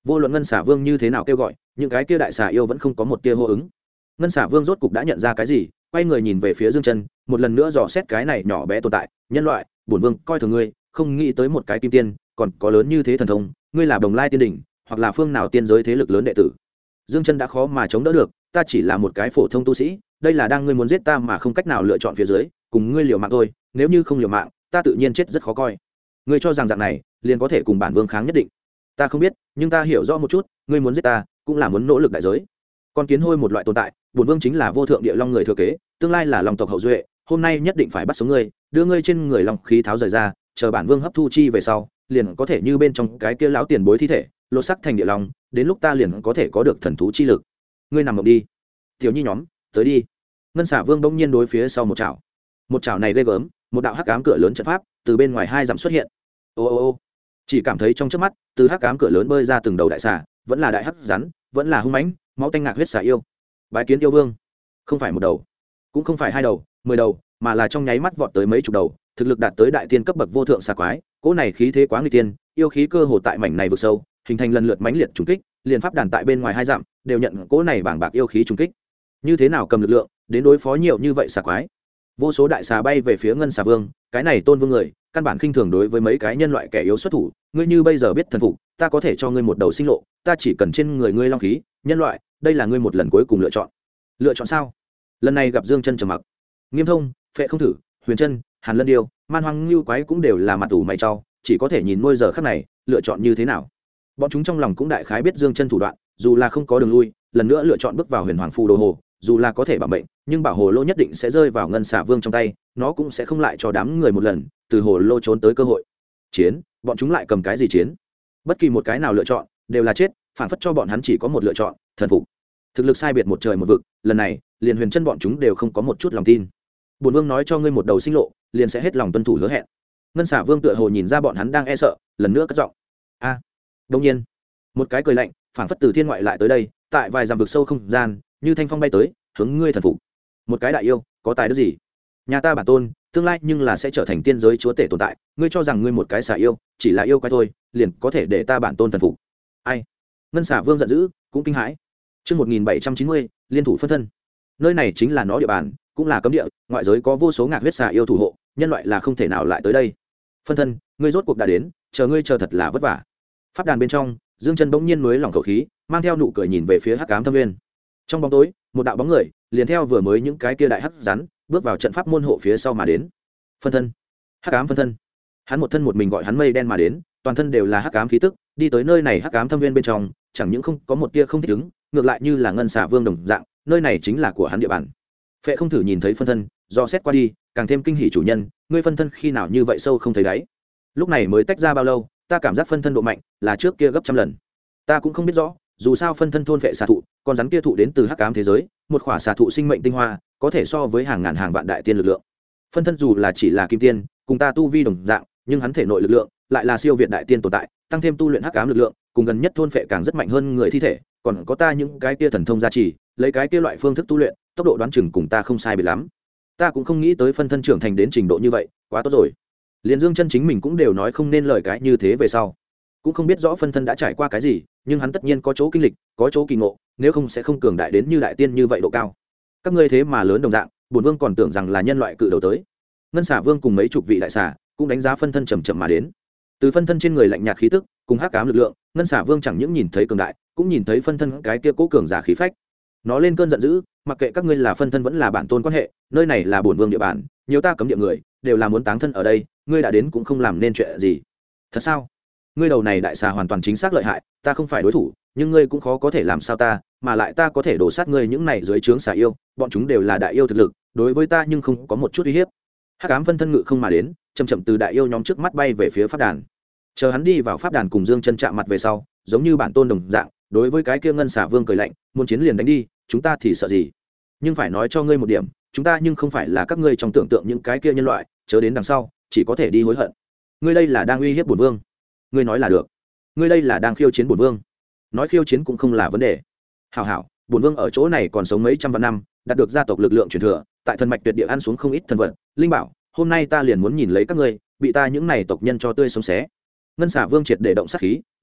vô luận ngân xả vương như thế nào kêu gọi, những cái kia đại xà yêu vẫn không có một tia hô ứng. Ngân xả vương rốt cục đã nhận ra cái gì, quay người nhìn về phía Dương Chân, một lần nữa dò xét cái này nhỏ bé tồn tại. Nhân loại, bổn vương coi thường ngươi, không nghĩ tới một cái kim tiên còn có lớn như thế thần thông, ngươi là Đồng Lai tiên đỉnh hoặc là phương nào tiên giới thế lực lớn đệ tử. Dương Chân đã khó mà chống đỡ được, ta chỉ là một cái phổ thông tu sĩ, đây là đang ngươi muốn giết ta mà không cách nào lựa chọn phía dưới, cùng ngươi liều mạng thôi, nếu như không liều mạng, ta tự nhiên chết rất khó coi. Ngươi cho rằng dạng này liền có thể cùng bản vương kháng nhất định? Ta không biết, nhưng ta hiểu rõ một chút, ngươi muốn giết ta, cũng là muốn nỗ lực đại giới. Con kiến hôi một loại tồn tại, bổn vương chính là vô thượng địa long người thừa kế, tương lai là long tộc hậu duệ, hôm nay nhất định phải bắt sống ngươi, đưa ngươi trên người long khí tháo rời ra, chờ bản vương hấp thu chi về sau, liền có thể như bên trong cái kia lão tiền bối thi thể, lột sắc thành địa long, đến lúc ta liền có thể có được thần thú chi lực. Ngươi nằm mộng đi. Tiểu nhi nhóm, tới đi. Ngân Xả Vương bỗng nhiên đối phía sau một chảo. Một chảo này ghê gớm, một đạo hắc ám cửa lớn trận pháp từ bên ngoài 2 dặm xuất hiện. Ô ô ô. Chỉ cảm thấy trong chớp mắt, từ hắc ám cửa lớn bơi ra từng đầu đại xà, vẫn là đại hắc rắn, vẫn là hung mãnh, máu tanh ngạc huyết xà yêu. Bái kiến yêu vương. Không phải một đầu, cũng không phải 2 đầu, 10 đầu, mà là trong nháy mắt vọt tới mấy chục đầu, thực lực đạt tới đại tiên cấp bậc vô thượng xà quái, cỗ này khí thế quá nguy tiên, yêu khí cơ hồ tại mảnh này vực sâu, hình thành lần lượt mãnh liệt trùng kích, liền pháp đàn tại bên ngoài 2 dặm đều nhận cỗ này bảng bạc yêu khí trùng kích. Như thế nào cầm lực lượng đến đối phó nhiều như vậy xà quái? Vô số đại xà bay về phía Ngân Xà Vương, cái này tôn vương người, căn bản khinh thường đối với mấy cái nhân loại kẻ yếu xuất thủ, ngươi như bây giờ biết thần phục, ta có thể cho ngươi một đầu sinh lộ, ta chỉ cần trên người ngươi long khí, nhân loại, đây là ngươi một lần cuối cùng lựa chọn. Lựa chọn sao? Lần này gặp Dương Chân trầm mặc. Nghiêm Thông, Phệ Không Thử, Huyền Chân, Hàn Lân Điêu, Man Hoang Lưu Quái cũng đều là mặt ủ mày trao, chỉ có thể nhìn nuôi giờ khắc này, lựa chọn như thế nào. Bọn chúng trong lòng cũng đại khái biết Dương Chân thủ đoạn, dù là không có đường lui, lần nữa lựa chọn bước vào Huyền Hoàng Phù Đồ Hồ, dù là có thể bảo mệnh, nhưng bảo hồ lô nhất định sẽ rơi vào Ngân Xà Vương trong tay, nó cũng sẽ không lại cho đám người một lần từ hồ lô trốn tới cơ hội. Chiến, bọn chúng lại cầm cái gì chiến? Bất kỳ một cái nào lựa chọn đều là chết, phản phất cho bọn hắn chỉ có một lựa chọn, thần phục. Thực lực sai biệt một trời một vực, lần này, liền Huyền Chân bọn chúng đều không có một chút lòng tin. Bổn vương nói cho ngươi một đầu sinh lộ, liền sẽ hết lòng tuân thủ hứa hẹn. Ngân Xà Vương tựa hồ nhìn ra bọn hắn đang e sợ, lần nữa cất giọng. A. Đương nhiên, một cái cười lạnh, phản phất từ thiên ngoại lại tới đây, tại vài dặm vực sâu không gian, như thanh phong bay tới, hướng ngươi thần phục. Một cái đại yêu, có tài đức gì? Nhà ta bản tôn, tương lai nhưng là sẽ trở thành tiên giới chúa tể tồn tại, ngươi cho rằng ngươi một cái xà yêu, chỉ là yêu quái thôi, liền có thể để ta bản tôn thần phục? Ai? Ngân Xà Vương giận dữ, cũng kinh hãi. Chương 1790, liên thủ phân thân. Nơi này chính là nó địa bàn, cũng là cấm địa, ngoại giới có vô số ngạc huyết xà yêu thủ hộ, nhân loại là không thể nào lại tới đây. Phân thân, ngươi rốt cuộc đã đến, chờ ngươi chờ thật là vất vả. Pháp đàn bên trong, Dương Chân bỗng nhiên nuối lòng khẩu khí, mang theo nụ cười nhìn về phía Hắc Ám Thâm Nguyên. Trong bóng tối, một đạo bóng người liền theo vừa mới những cái kia đại hắc rắn bước vào trận pháp môn hộ phía sau mà đến. Phân thân, Hắc Ám phân thân. Hắn một thân một mình gọi hắn mây đen mà đến, toàn thân đều là hắc ám khí tức, đi tới nơi này Hắc Ám Thâm Nguyên bên trong, chẳng những không có một tia không thích ứng, ngược lại như là Ngân Xà Vương đồng dạng, nơi này chính là của hắn địa bàn. Phệ Không Thử nhìn thấy phân thân, do xét qua đi, càng thêm kinh hỉ chủ nhân, ngươi phân thân khi nào như vậy sâu không thấy đáy. Lúc này mới tách ra bao lâu, ta cảm giác phân thân độ mạnh là trước kia gấp trăm lần. Ta cũng không biết rõ, dù sao phân thân thôn vệ xà thụ, con rắn kia thụ đến từ hắc ám thế giới, một khỏa xà thụ sinh mệnh tinh hoa, có thể so với hàng ngàn hàng vạn đại tiên lực lượng. Phân thân dù là chỉ là kim tiên, cùng ta tu vi đồng dạng, nhưng hắn thể nội lực lượng lại là siêu việt đại tiên tồn tại, tăng thêm tu luyện hắc ám lực lượng, cùng gần nhất thôn vệ càng rất mạnh hơn người thi thể, còn có ta những cái kia thần thông gia trì, lấy cái kia loại phương thức tu luyện, tốc độ đoán chừng cùng ta không sai biệt lắm. Ta cũng không nghĩ tới phân thân trưởng thành đến trình độ như vậy, quá tốt rồi. Liên Dương Chân chính mình cũng đều nói không nên lời cái như thế về sau, cũng không biết rõ phân thân đã trải qua cái gì, nhưng hắn tất nhiên có chỗ kinh lịch, có chỗ kỳ ngộ, nếu không sẽ không cường đại đến như đại tiên như vậy độ cao. Các ngươi thế mà lớn đồng dạng, bổn vương còn tưởng rằng là nhân loại cự đầu tới. Ngân Xà Vương cùng mấy chục vị đại xà cũng đánh giá phân thân chậm chậm mà đến. Từ phân thân trên người lạnh nhạt khí tức, cùng hắc ám lực lượng, Ngân Xà Vương chẳng những nhìn thấy cường đại, cũng nhìn thấy phân thân cái kia cố cường giả khí phách. Nó lên cơn giận dữ, mặc kệ các ngươi là phân thân vẫn là bản tôn quan hệ, nơi này là bổn vương địa bàn, nhiều ta cấm địa người, đều là muốn táng thân ở đây, ngươi đã đến cũng không làm nên chuyện gì. Thật sao? Ngươi đầu này đại xà hoàn toàn chính xác lợi hại, ta không phải đối thủ, nhưng ngươi cũng khó có thể làm sao ta, mà lại ta có thể đổ sát ngươi những này dưới trướng xà yêu, bọn chúng đều là đại yêu thực lực, đối với ta nhưng không có một chút uy hiếp. Hắc ám phân thân ngự không mà đến, chậm chậm từ đại yêu nhóm trước mắt bay về phía pháp đàn. Chờ hắn đi vào pháp đàn cùng Dương Chân chạm mặt về sau, giống như bản tôn đồng dạng, đối với cái kia Ngân Xà Vương cười lạnh, muốn chiến liền đánh đi, chúng ta thì sợ gì? Nhưng phải nói cho ngươi một điểm, chúng ta nhưng không phải là các ngươi trong tưởng tượng những cái kia nhân loại, chớ đến đằng sau, chỉ có thể đi hối hận. Ngươi đây là đang uy hiếp bổn vương. Ngươi nói là được. Ngươi đây là đang khiêu chiến bổn vương. Nói khiêu chiến cũng không là vấn đề. Hảo hảo, bổn vương ở chỗ này còn sống mấy trăm vạn năm, đạt được gia tộc lực lượng truyền thừa, tại thần mạch tuyệt địa ăn xuống không ít thần vật, linh bảo, hôm nay ta liền muốn nhìn lấy các ngươi, bị ta những này tộc nhân cho tươi sống xé. Ngân Xà Vương triệt để động sát khí,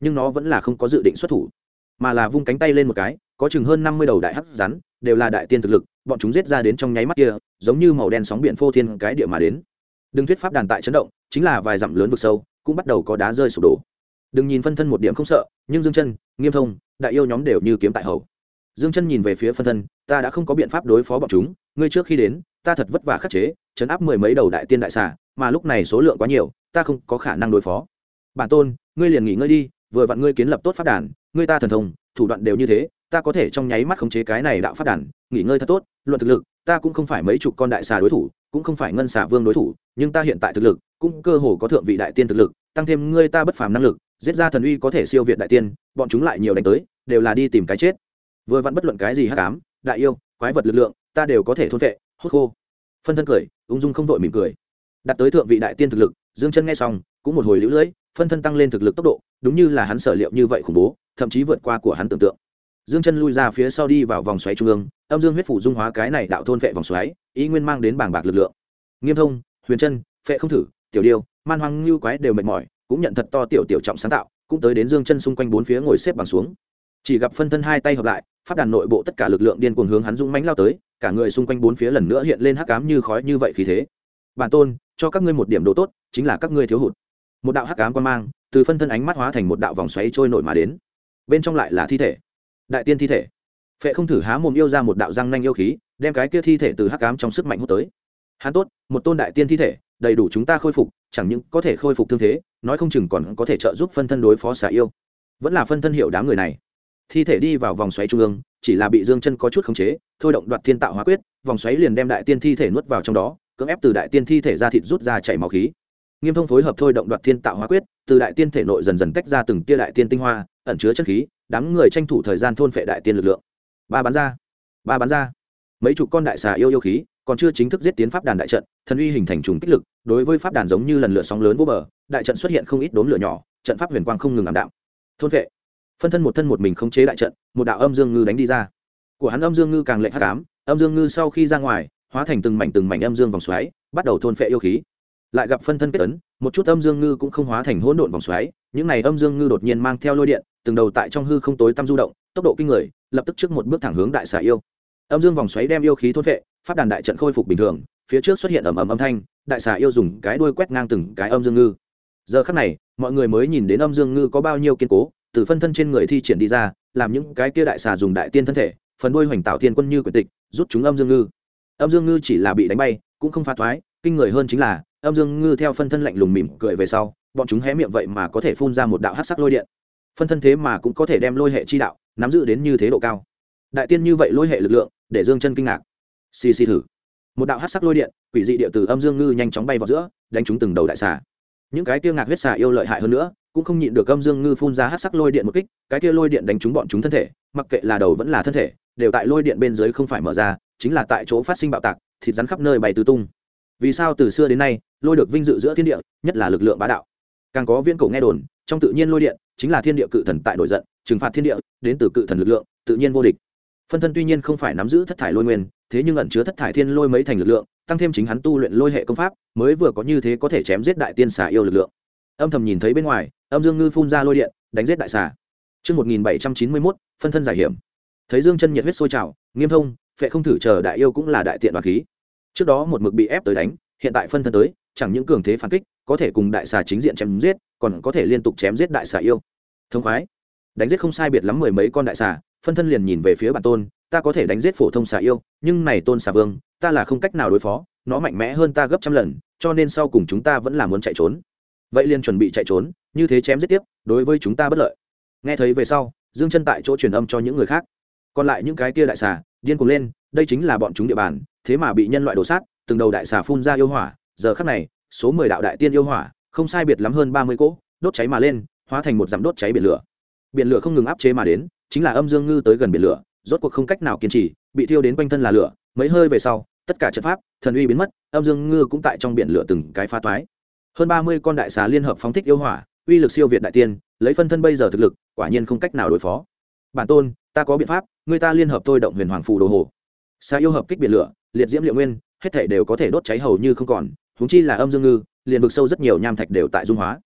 nhưng nó vẫn là không có dự định xuất thủ, mà là vung cánh tay lên một cái, có chừng hơn 50 đầu đại hắc rắn, đều là đại tiên thực lực, bọn chúng giết ra đến trong nháy mắt kia, giống như màu đen sóng biển phô thiên cái địa mà đến. Đừng thuyết pháp đàn tại chấn động, chính là vài dặm lớn vực sâu, cũng bắt đầu có đá rơi sụp đổ. Đừng nhìn phân thân một điểm không sợ, nhưng Dương Chân, Nghiêm Thông, Đại Yêu nhóm đều như kiếm tại hầu. Dương Chân nhìn về phía phân thân, ta đã không có biện pháp đối phó bọn chúng, ngươi trước khi đến, ta thật vất vả khắc chế, trấn áp mười mấy đầu đại tiên đại xà, mà lúc này số lượng quá nhiều, ta không có khả năng đối phó. Bản tôn, ngươi liền nghỉ ngơi đi, vừa vặn ngươi kiến lập tốt pháp đàn, ngươi ta thần thông, thủ đoạn đều như thế, ta có thể trong nháy mắt khống chế cái này đạo pháp đàn, nghỉ ngơi thật tốt, luận thực lực, ta cũng không phải mấy chục con đại xà đối thủ, cũng không phải ngân xà vương đối thủ, nhưng ta hiện tại thực lực, cũng cơ hồ có thượng vị đại tiên thực lực, tăng thêm ngươi ta bất phàm năng lực, giết ra thần uy có thể siêu việt đại tiên, bọn chúng lại nhiều đánh tới, đều là đi tìm cái chết. Vừa vặn bất luận cái gì hắc ám, đại yêu, quái vật lực lượng, ta đều có thể thôn vệ, hút khô. Phân thân cười, ung dung không vội mỉm cười. Đạt tới thượng vị đại tiên thực lực, Dương Chân nghe xong, cũng một hồi liễu lưỡi, phân thân tăng lên thực lực tốc độ, đúng như là hắn sở liệu như vậy khủng bố, thậm chí vượt qua của hắn tưởng tượng. Dương Chân lui ra phía sau đi vào vòng xoáy trung ương, âm dương huyết phủ dung hóa cái này đạo thôn vệ vòng xoáy, ý nguyên mang đến bàng bạc lực lượng. Nghiêm Thông, Huyền Chân, Phệ Không Thử, Tiểu Điêu, Man Hoang Lưu quái đều mệt mỏi, cũng nhận thật to tiểu tiểu trọng sáng tạo, cũng tới đến Dương Chân xung quanh bốn phía ngồi xếp bằng xuống. Chỉ gặp phân thân hai tay hợp lại, pháp đàn nội bộ tất cả lực lượng điên cuồng hướng hắn dũng mãnh lao tới, cả người xung quanh bốn phía lần nữa hiện lên hắc ám như khói như vậy khí thế. Bản tôn, cho các ngươi một điểm đồ tốt, chính là các ngươi thiếu hụt. Một đạo hắc ám quang mang, từ phân thân ánh mắt hóa thành một đạo vòng xoáy trôi nổi mà đến. Bên trong lại là thi thể, đại tiên thi thể. Phệ Không Thử há mồm yêu ra một đạo răng nanh yêu khí, đem cái kia thi thể từ hắc ám trong sức mạnh hút tới. Hắn tốt, một tôn đại tiên thi thể, đầy đủ chúng ta khôi phục, chẳng những có thể khôi phục thương thế, nói không chừng còn có thể trợ giúp phân thân đối phó xà yêu. Vẫn là phân thân hiểu đám người này. Thi thể đi vào vòng xoáy trung ương, chỉ là bị Dương Chân có chút khống chế, thôi động Đoạt Thiên Tạo Hóa Quyết, vòng xoáy liền đem đại tiên thi thể nuốt vào trong đó, cưỡng ép từ đại tiên thi thể ra thịt rút ra chảy máu khí. Nghiêm Thông phối hợp thôi động Đoạt Thiên Tạo Hóa Quyết, từ đại tiên thể nội dần dần tách ra từng tia đại tiên tinh hoa, ẩn chứa chân khí, đám người tranh thủ thời gian thôn phệ đại tiên lực lượng. Ba bắn ra. Mấy chục con đại xà yêu khí, còn chưa chính thức giết tiến pháp đàn đại trận, thần uy hình thành trùng kích lực, đối với pháp đàn giống như lần lượt sóng lớn vô bờ, đại trận xuất hiện không ít đốm lửa nhỏ, trận pháp huyền quang không ngừng ảm đạm. Thôn phệ. Phân thân một mình khống chế đại trận, một đạo âm dương ngư đánh đi ra. Của hắn âm dương ngư càng lệnh hắc ám, âm dương ngư sau khi ra ngoài, hóa thành từng mảnh âm dương vòng xoáy, bắt đầu thôn phệ yêu khí. Lại gặp phân thân kết ấn, một chút âm dương ngư cũng không hóa thành hỗn độn vòng xoáy, những này âm dương ngư đột nhiên mang theo lôi điện, từng đầu tại trong hư không tối tăm du động, tốc độ kinh người, lập tức trước một bước thẳng hướng đại xà yêu. Âm dương vòng xoáy đem yêu khí thôn phệ, pháp đàn đại trận khôi phục bình thường, phía trước xuất hiện ầm ầm âm thanh, đại xà yêu dùng cái đuôi quét ngang từng cái âm dương ngư. Giờ khắc này, mọi người mới nhìn đến âm dương ngư có bao nhiêu kiên cố, từ phân thân trên người thi triển đi ra, làm những cái kia đại xà dùng đại tiên thân thể, phần đuôi hoành tạo thiên quân như quyển tịch, rút chúng âm dương ngư. Âm dương ngư chỉ là bị đánh bay, cũng không phá thoái, kinh người hơn chính là, âm dương ngư theo phân thân lạnh lùng mỉm cười về sau, bọn chúng hé miệng vậy mà có thể phun ra một đạo hắc sắc lôi điện. Phân thân thế mà cũng có thể đem lôi hệ chi đạo nắm giữ đến như thế độ cao. Đại tiên như vậy lôi hệ lực lượng, để Dương Chân kinh ngạc. Xì xì thử. Một đạo hắc sắc lôi điện, quỷ dị địa từ âm dương ngư nhanh chóng bay vào giữa, đánh trúng từng đầu đại xà. Những cái kia ngạc huyết xà yêu lợi hại hơn nữa, cũng không nhịn được âm dương ngư phun ra hắc sắc lôi điện một kích, cái kia lôi điện đánh trúng bọn chúng thân thể, mặc kệ là đầu vẫn là thân thể, đều tại lôi điện bên dưới không phải mở ra, chính là tại chỗ phát sinh bạo tạc, thịt rắn khắp nơi bay tứ tung. Vì sao từ xưa đến nay, lôi được vinh dự giữa thiên địa, nhất là lực lượng bá đạo. Càng có viễn cổ nghe đồn, trong tự nhiên lôi điện chính là thiên địa cự thần tại nổi giận, trừng phạt thiên địa, đến từ cự thần lực lượng, tự nhiên vô địch. Phân thân tuy nhiên không phải nắm giữ thất thải lôi nguyên, thế nhưng ẩn chứa thất thải thiên lôi mấy thành lực lượng, tăng thêm chính hắn tu luyện lôi hệ công pháp, mới vừa có như thế có thể chém giết đại tiên xà yêu lực lượng. Âm thầm nhìn thấy bên ngoài, âm dương ngư phun ra lôi điện, đánh giết đại xà. Chương 1791, phân thân giải hiểm. Thấy Dương Chân nhiệt huyết sôi trào, Nghiêm Thông, Phệ Không Thử chờ đại yêu cũng là đại tiện đoạt khí. Trước đó một mực bị ép tới đánh, hiện tại phân thân tới, chẳng những cường thế phản kích, có thể cùng đại xà chính diện chém giết, còn có thể liên tục chém giết đại xà yêu. Thông khoái. Đánh giết không sai biệt lắm mười mấy con đại xà, phân thân liền nhìn về phía bản tôn, ta có thể đánh giết phổ thông xà yêu, nhưng này tôn xà vương, ta là không cách nào đối phó, nó mạnh mẽ hơn ta gấp trăm lần, cho nên sau cùng chúng ta vẫn là muốn chạy trốn. Vậy liền chuẩn bị chạy trốn, như thế chém giết tiếp, đối với chúng ta bất lợi. Nghe thấy về sau, Dương Chân tại chỗ truyền âm cho những người khác. Còn lại những cái kia đại xà, điên cuồng lên, đây chính là bọn chúng địa bàn, thế mà bị nhân loại đổ sát, từng đầu đại xà phun ra yêu hỏa, giờ khắc này, số 10 đạo đại tiên yêu hỏa, không sai biệt lắm hơn 30 cỗ, đốt cháy mà lên, hóa thành một dặm đốt cháy biển lửa. Biển lửa không ngừng áp chế mà đến, chính là âm dương ngư tới gần biển lửa, rốt cuộc không cách nào kiên trì, bị thiêu đến quanh thân là lửa, mấy hơi về sau, tất cả trận pháp, thần uy biến mất, âm dương ngư cũng tại trong biển lửa từng cái phá toái. Hơn 30 con đại xà liên hợp phóng thích yêu hỏa, uy lực siêu việt đại tiên, lấy phân thân bây giờ thực lực, quả nhiên không cách nào đối phó. Bản tôn, ta có biện pháp, người ta liên hợp thôi động huyền hoàng phù đồ hồ. Xà yêu hợp kích biển lửa, liệt diễm liệu nguyên, hết thảy đều có thể đốt cháy hầu như không còn, huống chi là âm dương ngư, liền vực sâu rất nhiều nham thạch đều tại dung hóa.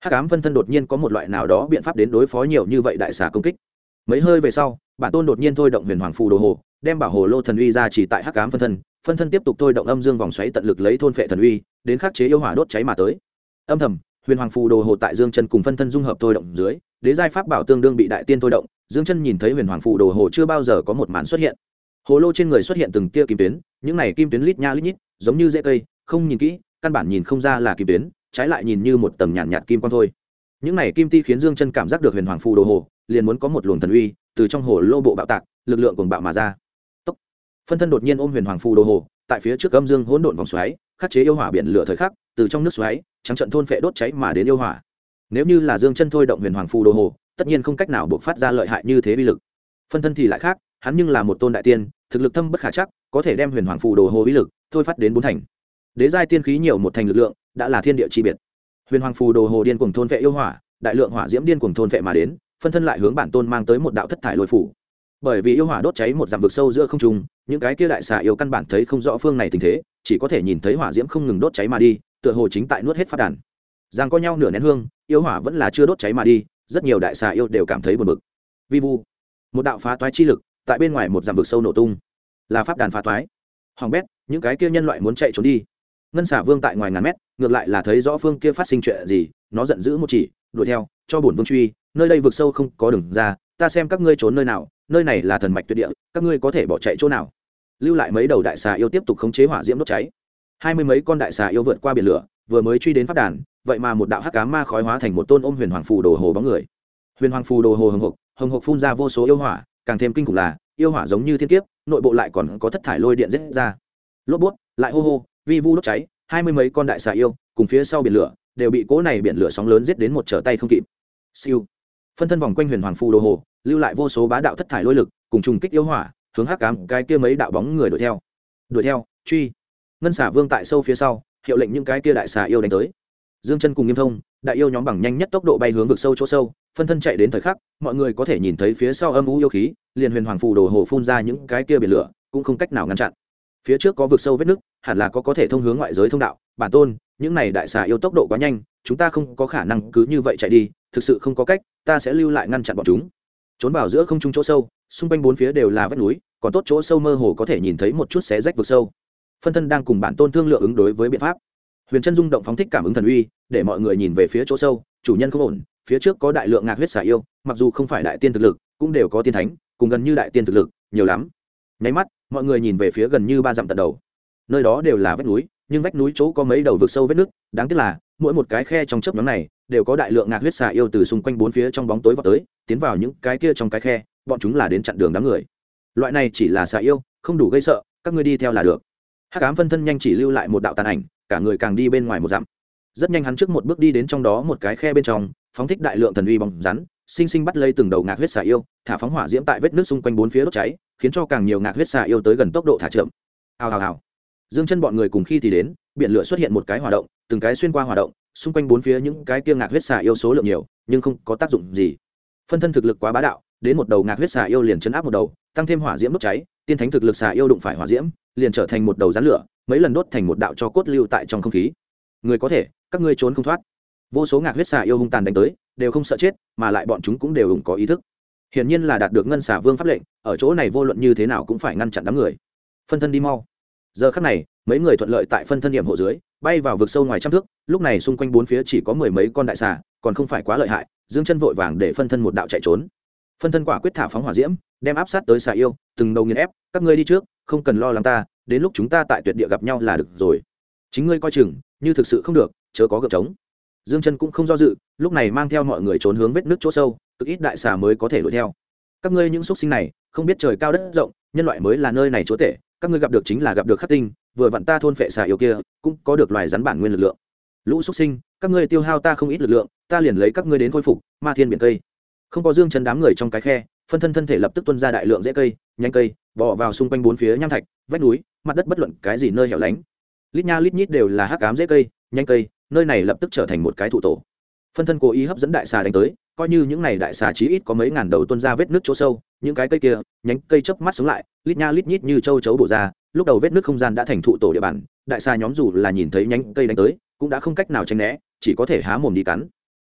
hắc ám phân thân đột nhiên có một loại nào đó biện pháp đến đối phó nhiều như vậy đại xà công kích. Mấy hơi về sau, bản tôn đột nhiên thôi động huyền hoàng phù đồ hồ, đem bảo hồ lô thần uy ra chỉ tại hắc ám phân thân tiếp tục thôi động âm dương vòng xoáy tận lực lấy thôn phệ thần uy đến khắc chế yêu hỏa đốt cháy mà tới. Âm thầm, huyền hoàng phù đồ hồ tại dương chân cùng phân thân dung hợp thôi động dưới, đế giai pháp bảo tương đương bị đại tiên thôi động. Dương chân nhìn thấy huyền hoàng phù đồ hồ chưa bao giờ có một màn xuất hiện. Hồ lô trên người xuất hiện từng tia kim tuyến, những này kim tuyến lít nha lít nhít, giống như rễ cây, không nhìn kỹ, căn bản nhìn không ra là kim tuyến, trái lại nhìn như một tầng nhàn nhạt kim quang thôi. Những này kim ti khiến Dương chân cảm giác được huyền hoàng phù đồ hồ, liền muốn có một luồng thần uy từ trong hồ lô bộ bạo tạc, lực lượng cuồng bạo mà ra. Tốc. Phân thân đột nhiên ôm huyền hoàng phù đồ hồ, tại phía trước âm dương hỗn độn vòng xoáy, khắc chế yêu hỏa biển lửa thời khắc, từ trong nước xoáy, trắng trận thôn phệ đốt cháy mà đến yêu hỏa. Nếu như là Dương chân thôi động huyền hoàng phù đồ hồ, tất nhiên không cách nào bộc phát ra lợi hại như thế uy lực. Phân thân thì lại khác, hắn nhưng là một tôn đại tiên, thực lực thâm bất khả chắc, có thể đem huyền hoàng phù đồ hồ uy lực thôi phát đến 4 thành. Đế giai tiên khí nhiều một thành lực lượng, đã là thiên địa chi biệt. Huyền hoàng phù đồ hồ điên cuồng thôn phệ yêu hỏa, đại lượng hỏa diễm điên cuồng thôn phệ mà đến, phân thân lại hướng bản tôn mang tới một đạo thất thải lôi phủ. Bởi vì yêu hỏa đốt cháy một dặm vực sâu giữa không trung, những cái kia đại xà yêu căn bản thấy không rõ phương này tình thế, chỉ có thể nhìn thấy hỏa diễm không ngừng đốt cháy mà đi, tựa hồ chính tại nuốt hết pháp đàn. Giang có nhau nửa nén hương, yêu hỏa vẫn là chưa đốt cháy mà đi, rất nhiều đại xà yêu đều cảm thấy buồn bực. Vi vu, một đạo phá toái chi lực tại bên ngoài một dặm vực sâu nổ tung, là pháp đàn phá toái. Hoàng bét, những cái kia nhân loại muốn chạy trốn đi. Ngân xà vương tại ngoài ngàn mét, ngược lại là thấy rõ phương kia phát sinh chuyện gì, nó giận dữ một chỉ, đuổi theo, cho bổn vương truy, nơi đây vực sâu không có đường ra, ta xem các ngươi trốn nơi nào, nơi này là thần mạch tuyệt địa, các ngươi có thể bỏ chạy chỗ nào. Lưu lại mấy đầu đại xà yêu tiếp tục khống chế hỏa diễm đốt cháy. 20 mấy con đại xà yêu vượt qua biển lửa, vừa mới truy đến pháp đàn, vậy mà một đạo hắc ám ma khói hóa thành một tôn ôm huyền hoàng phù đồ hồ bóng người. Huyền hoàng phù đồ hồ hồng hộc phun ra vô số yêu hỏa, càng thêm kinh khủng là, yêu hỏa giống như thiên kiếp, nội bộ lại còn có thất thải lôi điện rết ra. Lốp bút, lại hô hô, vi vu đốt cháy, 20 mấy con đại xà yêu, cùng phía sau biển lửa, đều bị cỗ này biển lửa sóng lớn giết đến một trở tay không kịp. Siêu. Phân thân vòng quanh huyền hoàng phù đồ hồ, lưu lại vô số bá đạo thất thải lôi lực, cùng trùng kích yêu hỏa, hướng hắc ám cái kia mấy đạo bóng người đuổi theo, truy. Ngân xà vương tại sâu phía sau, hiệu lệnh những cái kia đại xà yêu đánh tới. Dương chân cùng Nghiêm Thông, đại yêu nhóm bằng nhanh nhất tốc độ bay hướng vực sâu chỗ sâu, phân thân chạy đến thời khắc, mọi người có thể nhìn thấy phía sau âm u yêu khí, liền huyền hoàng phù đồ hồ phun ra những cái kia biển lửa, cũng không cách nào ngăn chặn. Phía trước có vực sâu vết nứt, hẳn là có thể thông hướng ngoại giới thông đạo. Bản tôn, những này đại xà yêu tốc độ quá nhanh, chúng ta không có khả năng cứ như vậy chạy đi, thực sự không có cách, ta sẽ lưu lại ngăn chặn bọn chúng. Trốn vào giữa không trung chỗ sâu, xung quanh bốn phía đều là vách núi, còn tốt chỗ sâu mơ hồ có thể nhìn thấy một chút xé rách vực sâu. Phân thân đang cùng bản tôn thương lượng ứng đối với biện pháp. Huyền chân rung động phóng thích cảm ứng thần uy, để mọi người nhìn về phía chỗ sâu, chủ nhân không ổn, phía trước có đại lượng ngạc huyết xà yêu, mặc dù không phải đại tiên thực lực, cũng đều có tiên thánh, cùng gần như đại tiên thực lực, nhiều lắm. Nháy mắt, mọi người nhìn về phía gần như 3 dặm tận đầu. Nơi đó đều là vách núi, nhưng vách núi chỗ có mấy đầu vực sâu vết nước, đáng tiếc là mỗi một cái khe trong chớp nhoáng này đều có đại lượng ngạc huyết xà yêu từ xung quanh bốn phía trong bóng tối vọt tới, tiến vào những cái kia trong cái khe, bọn chúng là đến chặn đường đám người. Loại này chỉ là xà yêu, không đủ gây sợ, các ngươi đi theo là được. Hắc ám phân thân nhanh chỉ lưu lại một đạo tàn ảnh, cả người càng đi bên ngoài một dặm. Rất nhanh hắn trước một bước đi đến trong đó một cái khe bên trong, phóng thích đại lượng thần uy bóng rắn, sinh sinh bắt lấy từng đầu ngạc huyết xà yêu, thả phóng hỏa diễm tại vết nước xung quanh bốn phía đốt cháy, khiến cho càng nhiều ngạc huyết xà yêu tới gần tốc độ thả chậm. Hào hào hào. Dương chân bọn người cùng khi thì đến, biển lửa xuất hiện một cái hỏa động, từng cái xuyên qua hỏa động, xung quanh bốn phía những cái kia ngạc huyết xà yêu số lượng nhiều, nhưng không có tác dụng gì. Phân thân thực lực quá bá đạo, đến một đầu ngạc huyết xà yêu liền chấn áp một đầu, tăng thêm hỏa diễm đốt cháy, tiên thánh thực lực xà yêu đụng phải hỏa diễm, liền trở thành một đầu rắn lửa, mấy lần đốt thành một đạo cho cốt lưu tại trong không khí. Người có thể, các ngươi trốn không thoát. Vô số ngạc huyết xà yêu hung tàn đánh tới, đều không sợ chết, mà lại bọn chúng cũng đều ủng có ý thức. Hiển nhiên là đạt được ngân xà vương pháp lệnh, ở chỗ này vô luận như thế nào cũng phải ngăn chặn đám người. Phân thân đi mau. Giờ khắc này, mấy người thuận lợi tại phân thân điểm hộ dưới, bay vào vực sâu ngoài trăm thước, lúc này xung quanh bốn phía chỉ có 10 mấy con đại xà, còn không phải quá lợi hại, Dương chân vội vàng để phân thân một đạo chạy trốn. Phân thân quả quyết thả phóng hỏa diễm, đem áp sát tới xà yêu, từng đầu nghiền ép, các ngươi đi trước, không cần lo lắng ta, đến lúc chúng ta tại tuyệt địa gặp nhau là được rồi. Chính ngươi coi chừng, như thực sự không được, chớ có gượng trống. Dương chân cũng không do dự, lúc này mang theo mọi người trốn hướng vết nước chỗ sâu, cực ít đại xà mới có thể đuổi theo. Các ngươi những xuất sinh này, không biết trời cao đất rộng, nhân loại mới là nơi này chúa tể, các ngươi gặp được chính là gặp được khắc tinh, vừa vặn ta thôn phệ xà yêu kia, cũng có được loài rắn bản nguyên lực lượng. Lũ xuất sinh, các ngươi tiêu hao ta không ít lực lượng, ta liền lấy các ngươi đến khôi phục ma thiên biển cây. Không có Dương chân đám người trong cái khe, phân thân thân thể lập tức tuôn ra đại lượng rễ cây, nhánh cây, bò vào xung quanh bốn phía nham thạch, vách núi, mặt đất bất luận cái gì nơi hẻo lánh. Lít nha lít nhít đều là hắc ám rễ cây, nhánh cây, nơi này lập tức trở thành một cái thụ tổ. Phân thân cố ý hấp dẫn đại xà đánh tới, coi như những này đại xà chí ít có mấy ngàn đầu tuôn ra vết nước chỗ sâu, những cái cây kia, nhánh cây chớp mắt sống lại, lít nha lít nhít như châu chấu bổ ra, lúc đầu vết nước không gian đã thành thụ tổ địa bàn, đại xà nhóm dù là nhìn thấy nhánh cây đánh tới, cũng đã không cách nào tránh né, chỉ có thể há mồm đi cắn.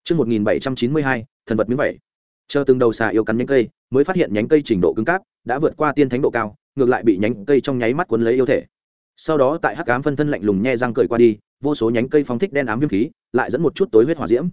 Chương 1792, thần vật miếng vảy. Chờ từng đầu xà yêu cắn nhánh cây, mới phát hiện nhánh cây trình độ cứng cáp đã vượt qua tiên thánh độ cao, ngược lại bị nhánh cây trong nháy mắt cuốn lấy yêu thể. Sau đó tại hắc ám phân thân lạnh lùng nhe răng cười qua đi, vô số nhánh cây phóng thích đen ám viêm khí, lại dẫn một chút tối huyết hỏa diễm.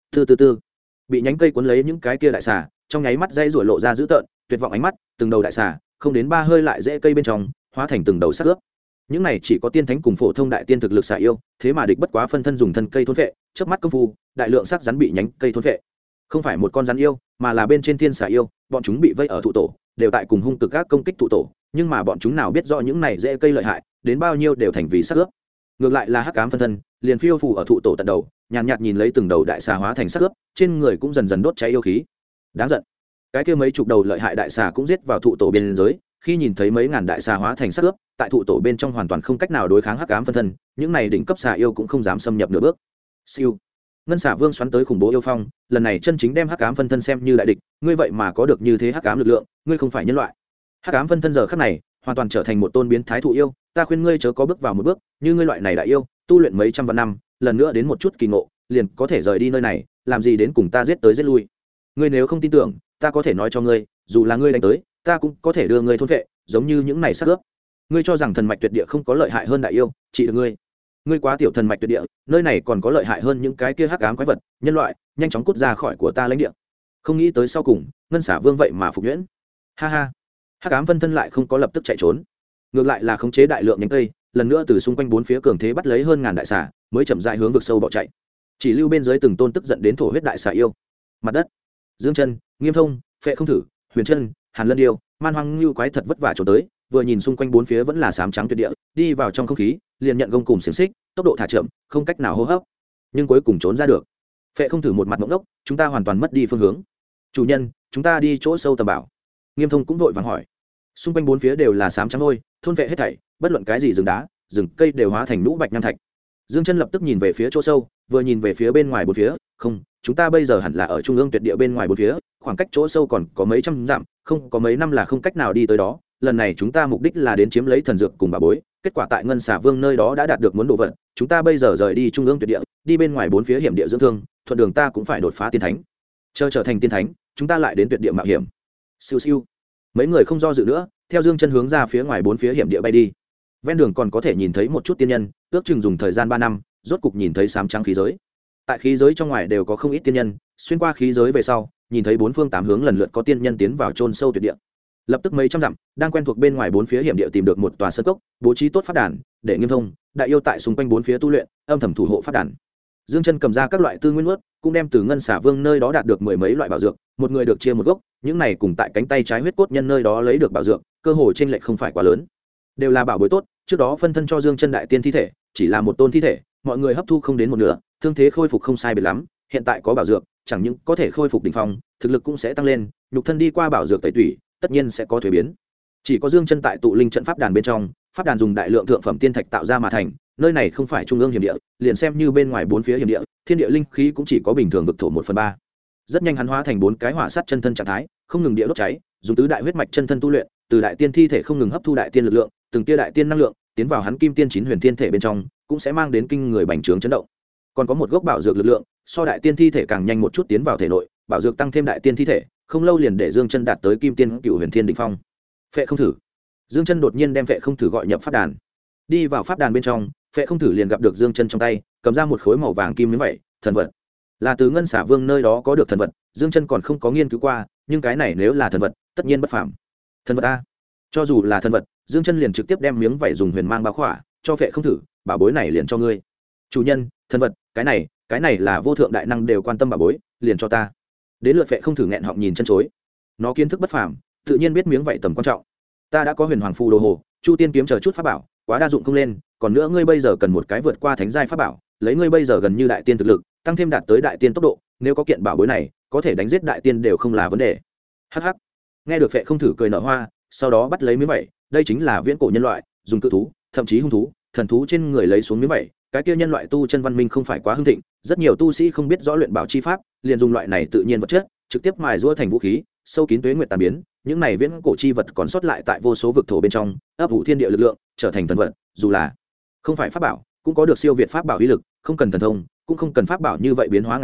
Từ bị nhánh cây cuốn lấy những cái kia đại xà, trong nháy mắt dây rủa lộ ra dữ tợn, tuyệt vọng ánh mắt, từng đầu đại xà, không đến 3 hơi lại rễ cây bên trong, hóa thành từng đầu xác ướp. Những này chỉ có tiên thánh cùng phổ thông đại tiên thực lực xà yêu, thế mà địch bất quá phân thân dùng thân cây thôn phệ, chớp mắt công phu, đại lượng xác rắn bị nhánh cây thôn phệ. Không phải một con rắn yêu, mà là bên trên thiên xà yêu, bọn chúng bị vây ở thụ tổ, đều tại cùng hung cực các công kích thụ tổ, nhưng mà bọn chúng nào biết rõ những này rễ cây lợi hại, đến bao nhiêu đều thành vì xác ướp. Ngược lại là hắc ám phân thân, liền phiêu phù ở thụ tổ tận đầu, nhàn nhạt nhìn lấy từng đầu đại xà hóa thành xác ướp, trên người cũng dần dần đốt cháy yêu khí. Đáng giận. Cái kia mấy chục đầu lợi hại đại xà cũng giết vào thụ tổ biên giới, khi nhìn thấy mấy ngàn đại xà hóa thành xác ướp, tại thụ tổ bên trong hoàn toàn không cách nào đối kháng hắc ám phân thân, những này đỉnh cấp xà yêu cũng không dám xâm nhập nửa bước. Siêu. Ngân xà vương xoắn tới khủng bố yêu phong, lần này chân chính đem hắc ám phân thân xem như đại địch, ngươi vậy mà có được như thế hắc ám lực lượng, ngươi không phải nhân loại. Hắc ám phân thân giờ khắc này, hoàn toàn trở thành một tôn biến thái thụ yêu, ta khuyên ngươi chớ có bước vào một bước, như ngươi loại này đại yêu, tu luyện mấy trăm vạn năm, lần nữa đến một chút kỳ ngộ, liền có thể rời đi nơi này, làm gì đến cùng ta giết tới giết lui. Ngươi nếu không tin tưởng, ta có thể nói cho ngươi, dù là ngươi đánh tới, ta cũng có thể đưa ngươi thôn phệ, giống như những này sát cướp. Ngươi cho rằng thần mạch tuyệt địa không có lợi hại hơn đại yêu, chỉ được ngươi. Ngươi quá tiểu thần mạch tuyệt địa, nơi này còn có lợi hại hơn những cái kia hắc ám quái vật, nhân loại, nhanh chóng cút ra khỏi của ta lãnh địa. Không nghĩ tới sau cùng, ngân xả vương vậy mà phục nhuyễn. Ha ha. Hắc ám phân thân lại không có lập tức chạy trốn, ngược lại là khống chế đại lượng nhánh cây, lần nữa từ xung quanh bốn phía cường thế bắt lấy hơn ngàn đại xà, mới chậm rãi hướng vực sâu bỏ chạy. Chỉ lưu bên dưới từng tôn tức giận đến thổ huyết đại xà yêu. Mặt đất, Dương Chân, Nghiêm Thông, Phệ Không Thử, Huyền Chân, Hàn Lân Điêu, Man Hoang Lưu quái thật vất vả trốn tới, vừa nhìn xung quanh bốn phía vẫn là xám trắng tuyệt địa, đi vào trong không khí, liền nhận gông cùm xiềng xích, tốc độ thả chậm, không cách nào hô hấp, nhưng cuối cùng trốn ra được. Phệ Không Thử một mặt ngốc đốc, chúng ta hoàn toàn mất đi phương hướng. Chủ nhân, chúng ta đi chỗ sâu tầm bảo. Nghiêm Thông cũng vội vàng hỏi. Xung quanh bốn phía đều là xám trắng thôi, thôn vệ hết thảy, bất luận cái gì rừng đá, rừng cây đều hóa thành nhũ bạch nham thạch. Dương Chân lập tức nhìn về phía chỗ sâu, vừa nhìn về phía bên ngoài bốn phía, không, chúng ta bây giờ hẳn là ở trung ương tuyệt địa bên ngoài bốn phía, khoảng cách chỗ sâu còn có mấy trăm dặm, không có mấy năm là không cách nào đi tới đó. Lần này chúng ta mục đích là đến chiếm lấy thần dược cùng bà bối, kết quả tại Ngân Xà Vương nơi đó đã đạt được muốn đồ vật, chúng ta bây giờ rời đi trung ương tuyệt địa, đi bên ngoài bốn phía hiểm địa dưỡng thương, thuận đường ta cũng phải đột phá tiên thánh. Chờ trở thành tiên thánh, chúng ta lại đến tuyệt địa mạo hiểm. Siêu siêu. Mấy người không do dự nữa, theo Dương Chân hướng ra phía ngoài bốn phía hiểm địa bay đi. Ven đường còn có thể nhìn thấy một chút tiên nhân, ước chừng dùng thời gian 3 năm, rốt cục nhìn thấy sám trắng khí giới. Tại khí giới trong ngoài đều có không ít tiên nhân, xuyên qua khí giới về sau, nhìn thấy bốn phương tám hướng lần lượt có tiên nhân tiến vào chôn sâu tuyệt địa. Lập tức mấy trăm dặm, đang quen thuộc bên ngoài bốn phía hiểm địa tìm được một tòa sơn cốc, bố trí tốt pháp đàn, để Nghiêm Thông, đại yêu tại xung quanh bốn phía tu luyện, âm thầm thủ hộ pháp đàn. Dương Chân cầm ra các loại tư nguyên nuốt, cũng đem từ Ngân Xà Vương nơi đó đạt được mười mấy loại bảo dược, một người được chia một gốc, những này cùng tại cánh tay trái huyết cốt nhân nơi đó lấy được bảo dược, cơ hồ trên lệch không phải quá lớn. Đều là bảo bối tốt, trước đó phân thân cho Dương Chân đại tiên thi thể, chỉ là một tôn thi thể, mọi người hấp thu không đến một nửa, thương thế khôi phục không sai biệt lắm, hiện tại có bảo dược, chẳng những có thể khôi phục đỉnh phong, thực lực cũng sẽ tăng lên, nhục thân đi qua bảo dược tẩy tủy, tất nhiên sẽ có thuế biến. Chỉ có Dương Chân tại tụ linh trận pháp đàn bên trong, pháp đàn dùng đại lượng thượng phẩm tiên thạch tạo ra mà thành, nơi này không phải trung ương hiểm địa, liền xem như bên ngoài bốn phía hiểm địa, thiên địa linh khí cũng chỉ có bình thường vực thổ 1/3. Rất nhanh hắn hóa thành 4 cái hỏa sát chân thân trạng thái, không ngừng địa đốt cháy, dùng tứ đại huyết mạch chân thân tu luyện, từ đại tiên thi thể không ngừng hấp thu đại tiên lực lượng, từng tia đại tiên năng lượng tiến vào hắn kim tiên 9 huyền thiên thể bên trong, cũng sẽ mang đến kinh người bành trướng chấn động. Còn có một gốc bảo dược lực lượng, so đại tiên thi thể càng nhanh một chút tiến vào thể nội, bảo dược tăng thêm đại tiên thi thể, không lâu liền để Dương Chân đạt tới kim tiên cựu huyền thiên đỉnh phong. Phệ Không Thử. Dương Chân đột nhiên đem Phệ Không Thử gọi nhập pháp đàn. Đi vào pháp đàn bên trong, Phệ Không Thử liền gặp được Dương Chân trong tay cầm ra một khối màu vàng kim miếng vảy, thần vật. Là từ Ngân Xả Vương nơi đó có được thần vật, Dương Chân còn không có nghiên cứu qua, nhưng cái này nếu là thần vật, tất nhiên bất phàm. Thần vật a? Cho dù là thần vật, Dương Chân liền trực tiếp đem miếng vảy dùng huyền mang bao khỏa, cho Phệ Không Thử, bảo bối này liền cho ngươi. Chủ nhân, thần vật, cái này là vô thượng đại năng đều quan tâm bảo bối, liền cho ta. Đến lượt Phệ Không Thử nghẹn họng nhìn chân chối. Nó kiến thức bất phàm, tự nhiên biết miếng vảy tầm quan trọng. Ta đã có huyền hoàng phù đồ hồ, chu tiên kiếm chờ chút pháp bảo, quá đa dụng không lên, còn nữa ngươi bây giờ cần một cái vượt qua thánh giai pháp bảo, lấy ngươi bây giờ gần như đại tiên thực lực, tăng thêm đạt tới đại tiên tốc độ, nếu có kiện bảo bối này, có thể đánh giết đại tiên đều không là vấn đề. Hắc hắc. Nghe được Phệ Không Thử cười nở hoa, sau đó bắt lấy miếng vảy, đây chính là viễn cổ nhân loại, dùng cự thú, thậm chí hung thú, thần thú trên người lấy xuống miếng vảy, cái kia nhân loại tu chân văn minh không phải quá hưng thịnh, rất nhiều tu sĩ không biết rõ luyện bảo chi pháp, liền dùng loại này tự nhiên vật chất, trực tiếp mài giũa thành vũ khí, sâu kín tuế nguyệt tàn biến, những này viễn cổ chi vật còn sót lại tại vô số vực thổ bên trong, ấp ủ thiên địa lực lượng, trở thành thần vật, dù là không phải pháp bảo, cũng có được siêu việt pháp bảo uy lực, không cần thần thông, cũng không cần pháp bảo như vậy biến hóa ngàn vạn,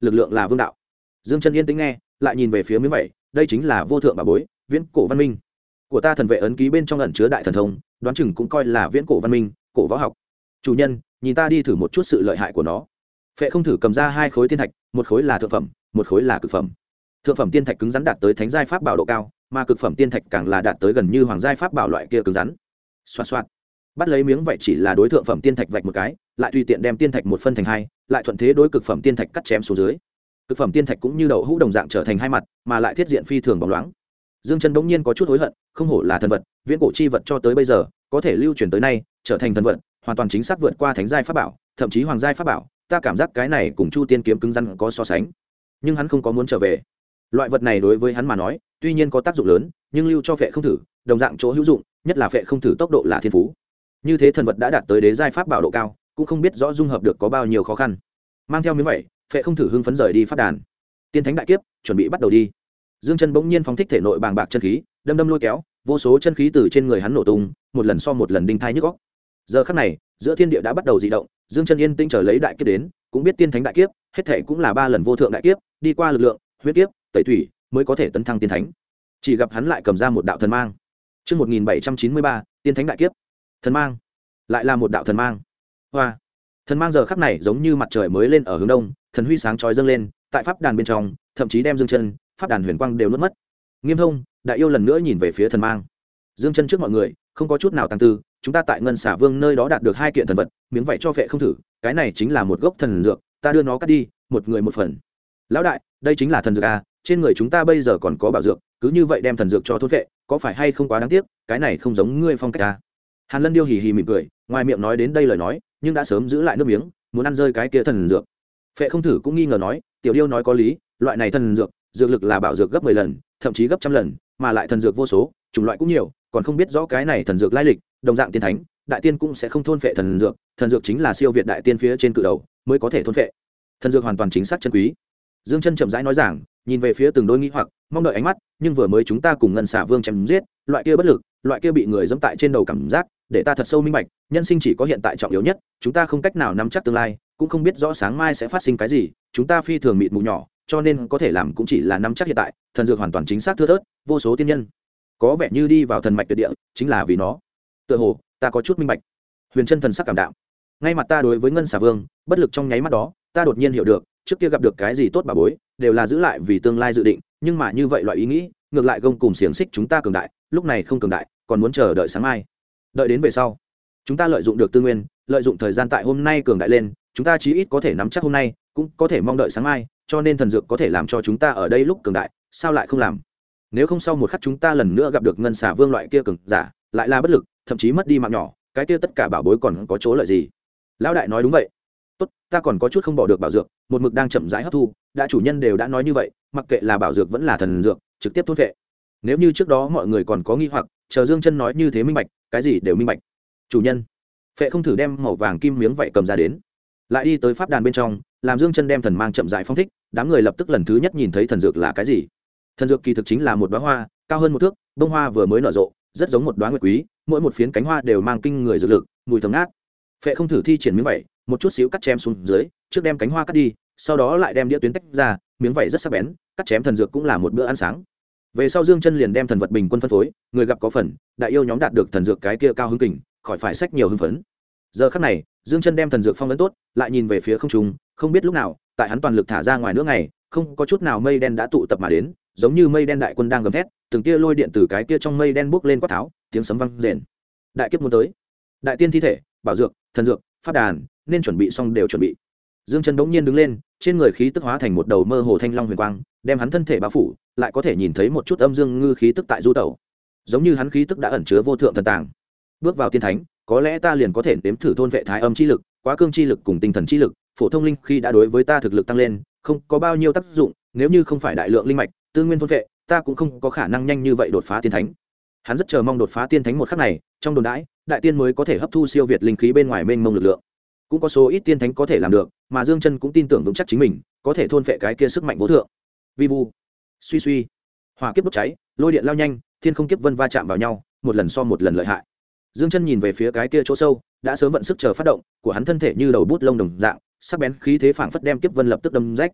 lực lượng là vương đạo. Dương chân yên tĩnh nghe, lại nhìn về phía miếng vẩy, đây chính là vô thượng bảo bối, viễn cổ văn minh của ta. Thần vệ ấn ký bên trong ẩn chứa đại thần thông, đoán chừng cũng coi là viễn cổ văn minh, cổ võ học. Chủ nhân, nhìn ta đi thử một chút sự lợi hại của nó. Phệ không thử cầm ra 2 khối tiên thạch, một khối là thượng phẩm, một khối là cực phẩm. Thượng phẩm tiên thạch cứng rắn đạt tới thánh giai pháp bảo độ cao, mà cực phẩm tiên thạch càng là đạt tới gần như hoàng giai pháp bảo loại kia cứng rắn. Xoạt xoạt, bắt lấy miếng vậy chỉ là đối thượng phẩm tiên thạch vạch một cái, lại tùy tiện đem tiên thạch một phân thành 2, lại thuận thế đối cực phẩm tiên thạch cắt chém xuống dưới. Cực phẩm tiên thạch cũng như đậu hũ đồng dạng trở thành 2 mặt, mà lại thiết diện phi thường bóng loáng. Dương Chân bỗng nhiên có chút hối hận, không hổ là thần vật, viễn cổ chi vật cho tới bây giờ, có thể lưu truyền tới nay, trở thành thần vật, hoàn toàn chính xác vượt qua thánh giai pháp bảo, thậm chí hoàng giai pháp bảo. Ta cảm giác cái này cùng Chu Tiên kiếm cứng rắn có so sánh. Nhưng hắn không có muốn trở về. Loại vật này đối với hắn mà nói, tuy nhiên có tác dụng lớn, nhưng lưu cho Phệ không thử, đồng dạng chỗ hữu dụng, nhất là Phệ không thử tốc độ là thiên phú. Như thế thần vật đã đạt tới đế giai pháp bảo độ cao, cũng không biết rõ dung hợp được có bao nhiêu khó khăn. Mang theo miếng vậy, Phệ không thử hưng phấn rời đi pháp đàn. Tiên thánh đại kiếp, chuẩn bị bắt đầu đi. Dương Chân bỗng nhiên phóng thích thể nội bàng bạc chân khí, đâm đâm lôi kéo, vô số chân khí từ trên người hắn nổ tung, một lần so một lần đinh thai nhức óc. Giờ khắc này, giữa thiên địa đã bắt đầu dị động, Dương Chân yên tĩnh chờ lấy đại kiếp đến, cũng biết tiên thánh đại kiếp, hết thảy cũng là 3 lần vô thượng đại kiếp, đi qua lực lượng, huyết kiếp, tẩy thủy, mới có thể tấn thăng tiên thánh. Chỉ gặp hắn lại cầm ra một đạo thần mang. Chương 1793, tiên thánh đại kiếp. Thần mang, lại là một đạo thần mang. Hoa. Thần mang giờ khắc này giống như mặt trời mới lên ở hướng đông, thần huy sáng chói dâng lên, tại pháp đàn bên trong, thậm chí đem Dương Chân, pháp đàn huyền quang đều nuốt mất. Nghiêm Thông, Đại Yêu lần nữa nhìn về phía thần mang. Dương Chân trước mọi người, không có chút nào tăng tư, chúng ta tại Ngân Xà Vương nơi đó đạt được 2 kiện thần vật, miếng vậy cho Phệ không thử, cái này chính là một gốc thần dược, ta đưa nó cắt đi, một người một phần. Lão đại, đây chính là thần dược a, trên người chúng ta bây giờ còn có bảo dược, cứ như vậy đem thần dược cho thôn phệ, có phải hay không quá đáng tiếc, cái này không giống ngươi phong cách a. Hàn Lân Điêu hì hì mỉm cười, ngoài miệng nói đến đây lời nói, nhưng đã sớm giữ lại nước miếng, muốn ăn rơi cái kia thần dược. Phệ không thử cũng nghi ngờ nói, tiểu điêu nói có lý, loại này thần dược, dược lực là bảo dược gấp 10 lần, thậm chí gấp trăm lần, mà lại thần dược vô số, chủng loại cũng nhiều, còn không biết rõ cái này thần dược lai lịch, đồng dạng tiên thánh, đại tiên cũng sẽ không thôn phệ thần dược chính là siêu việt đại tiên phía trên cự đầu, mới có thể thôn phệ. Thần dược hoàn toàn chính xác chân quý. Dương Chân chậm rãi nói rằng, nhìn về phía từng đôi nghi hoặc, mong đợi ánh mắt, nhưng vừa mới chúng ta cùng Ngân Xà Vương chém giết, loại kia bất lực, loại kia bị người giẫm tại trên đầu cảm giác, để ta thật sâu minh bạch, nhân sinh chỉ có hiện tại trọng yếu nhất, chúng ta không cách nào nắm chắc tương lai, cũng không biết rõ sáng mai sẽ phát sinh cái gì, chúng ta phi thường mịt mù nhỏ, cho nên có thể làm cũng chỉ là nắm chắc hiện tại. Thần dược hoàn toàn chính xác thưa thớt, vô số tiên nhân có vẻ như đi vào thần mạch tuyệt địa, chính là vì nó. Tựa hồ ta có chút minh bạch. Huyền Chân thần sắc cảm đạm. Ngay mặt ta đối với Ngân Xà Vương, bất lực trong nháy mắt đó, ta đột nhiên hiểu được, trước kia gặp được cái gì tốt bà bối, đều là giữ lại vì tương lai dự định, nhưng mà như vậy loại ý nghĩ, ngược lại gông cùng xiềng xích chúng ta cường đại, lúc này không cường đại, còn muốn chờ đợi sáng mai. Đợi đến về sau, chúng ta lợi dụng được tư nguyên, lợi dụng thời gian tại hôm nay cường đại lên, chúng ta chí ít có thể nắm chắc hôm nay, cũng có thể mong đợi sáng mai, cho nên thần dược có thể làm cho chúng ta ở đây lúc cường đại, sao lại không làm? Nếu không sau một khắc chúng ta lần nữa gặp được Ngân Xà Vương loại kia cường giả, lại là bất lực, thậm chí mất đi mạng nhỏ, cái kia tất cả bảo bối còn có chỗ lợi gì? Lão đại nói đúng vậy. Tốt, ta còn có chút không bỏ được bảo dược, một mực đang chậm rãi hấp thu, đã chủ nhân đều đã nói như vậy, mặc kệ là bảo dược vẫn là thần dược, trực tiếp thôn phệ. Nếu như trước đó mọi người còn có nghi hoặc, chờ Dương Chân nói như thế minh bạch, cái gì đều minh bạch. Chủ nhân, Phệ không thử đem màu vàng kim miếng vậy cầm ra đến, lại đi tới pháp đàn bên trong, làm Dương Chân đem thần mang chậm rãi phóng thích, đám người lập tức lần thứ nhất nhìn thấy thần dược là cái gì. Thần dược kỳ thực chính là một đóa hoa, cao hơn 1 thước, bông hoa vừa mới nở rộ, rất giống một đóa nguyệt quý, mỗi một phiến cánh hoa đều mang kinh người dược lực, mùi thơm ngát. Phệ không thử thi triển miếng vảy, một chút xíu cắt chém xuống dưới, trước đem cánh hoa cắt đi, sau đó lại đem đĩa tuyến tách ra, miếng vảy rất sắc bén, cắt chém thần dược cũng là một bữa ăn sáng. Về sau Dương Chân liền đem thần vật bình quân phân phối, người gặp có phần, đại yêu nhóm đạt được thần dược cái kia cao hứng kình, khỏi phải sách nhiều hưng phấn. Giờ khắc này, Dương Chân đem thần dược phong ấn tốt, lại nhìn về phía không trung, không biết lúc nào, tại hắn toàn lực thả ra ngoài nữa ngày, không có chút nào mây đen đã tụ tập mà đến, giống như mây đen đại quân đang gầm thét, từng tia lôi điện từ cái kia trong mây đen bốc lên quát tháo, tiếng sấm vang rền. Đại kiếp muốn tới. Đại tiên thi thể, bảo dược, thần dược, pháp đàn, nên chuẩn bị xong đều chuẩn bị. Dương Chân bỗng nhiên đứng lên, trên người khí tức hóa thành một đầu mơ hồ thanh long huyền quang, đem hắn thân thể bao phủ, lại có thể nhìn thấy một chút âm dương ngư khí tức tại du tẩu, giống như hắn khí tức đã ẩn chứa vô thượng thần tàng. Bước vào tiên thánh, có lẽ ta liền có thể nếm thử thôn vệ thái âm chi lực, quá cương chi lực cùng tinh thần chi lực, phổ thông linh khi đã đối với ta thực lực tăng lên, không có bao nhiêu tác dụng, nếu như không phải đại lượng linh mạch, tư nguyên thôn vệ, ta cũng không có khả năng nhanh như vậy đột phá tiên thánh. Hắn rất chờ mong đột phá tiên thánh một khắc này, trong đồn đãi, đại tiên mới có thể hấp thu siêu việt linh khí bên ngoài mênh mông lực lượng. Cũng có số ít tiên thánh có thể làm được, mà Dương Chân cũng tin tưởng vững chắc chính mình có thể thôn vệ cái kia sức mạnh vô thượng. Vi vu, suy suy, hỏa kiếp đốt cháy, lôi điện lao nhanh, thiên không kiếp vân va chạm vào nhau, một lần so một lần lợi hại. Dương Chân nhìn về phía cái kia chỗ sâu, đã sớm vận sức chờ phát động, của hắn thân thể như đầu bút lông đồng dạng, sắc bén khí thế phảng phất đem kiếp vân lập tức đâm rách.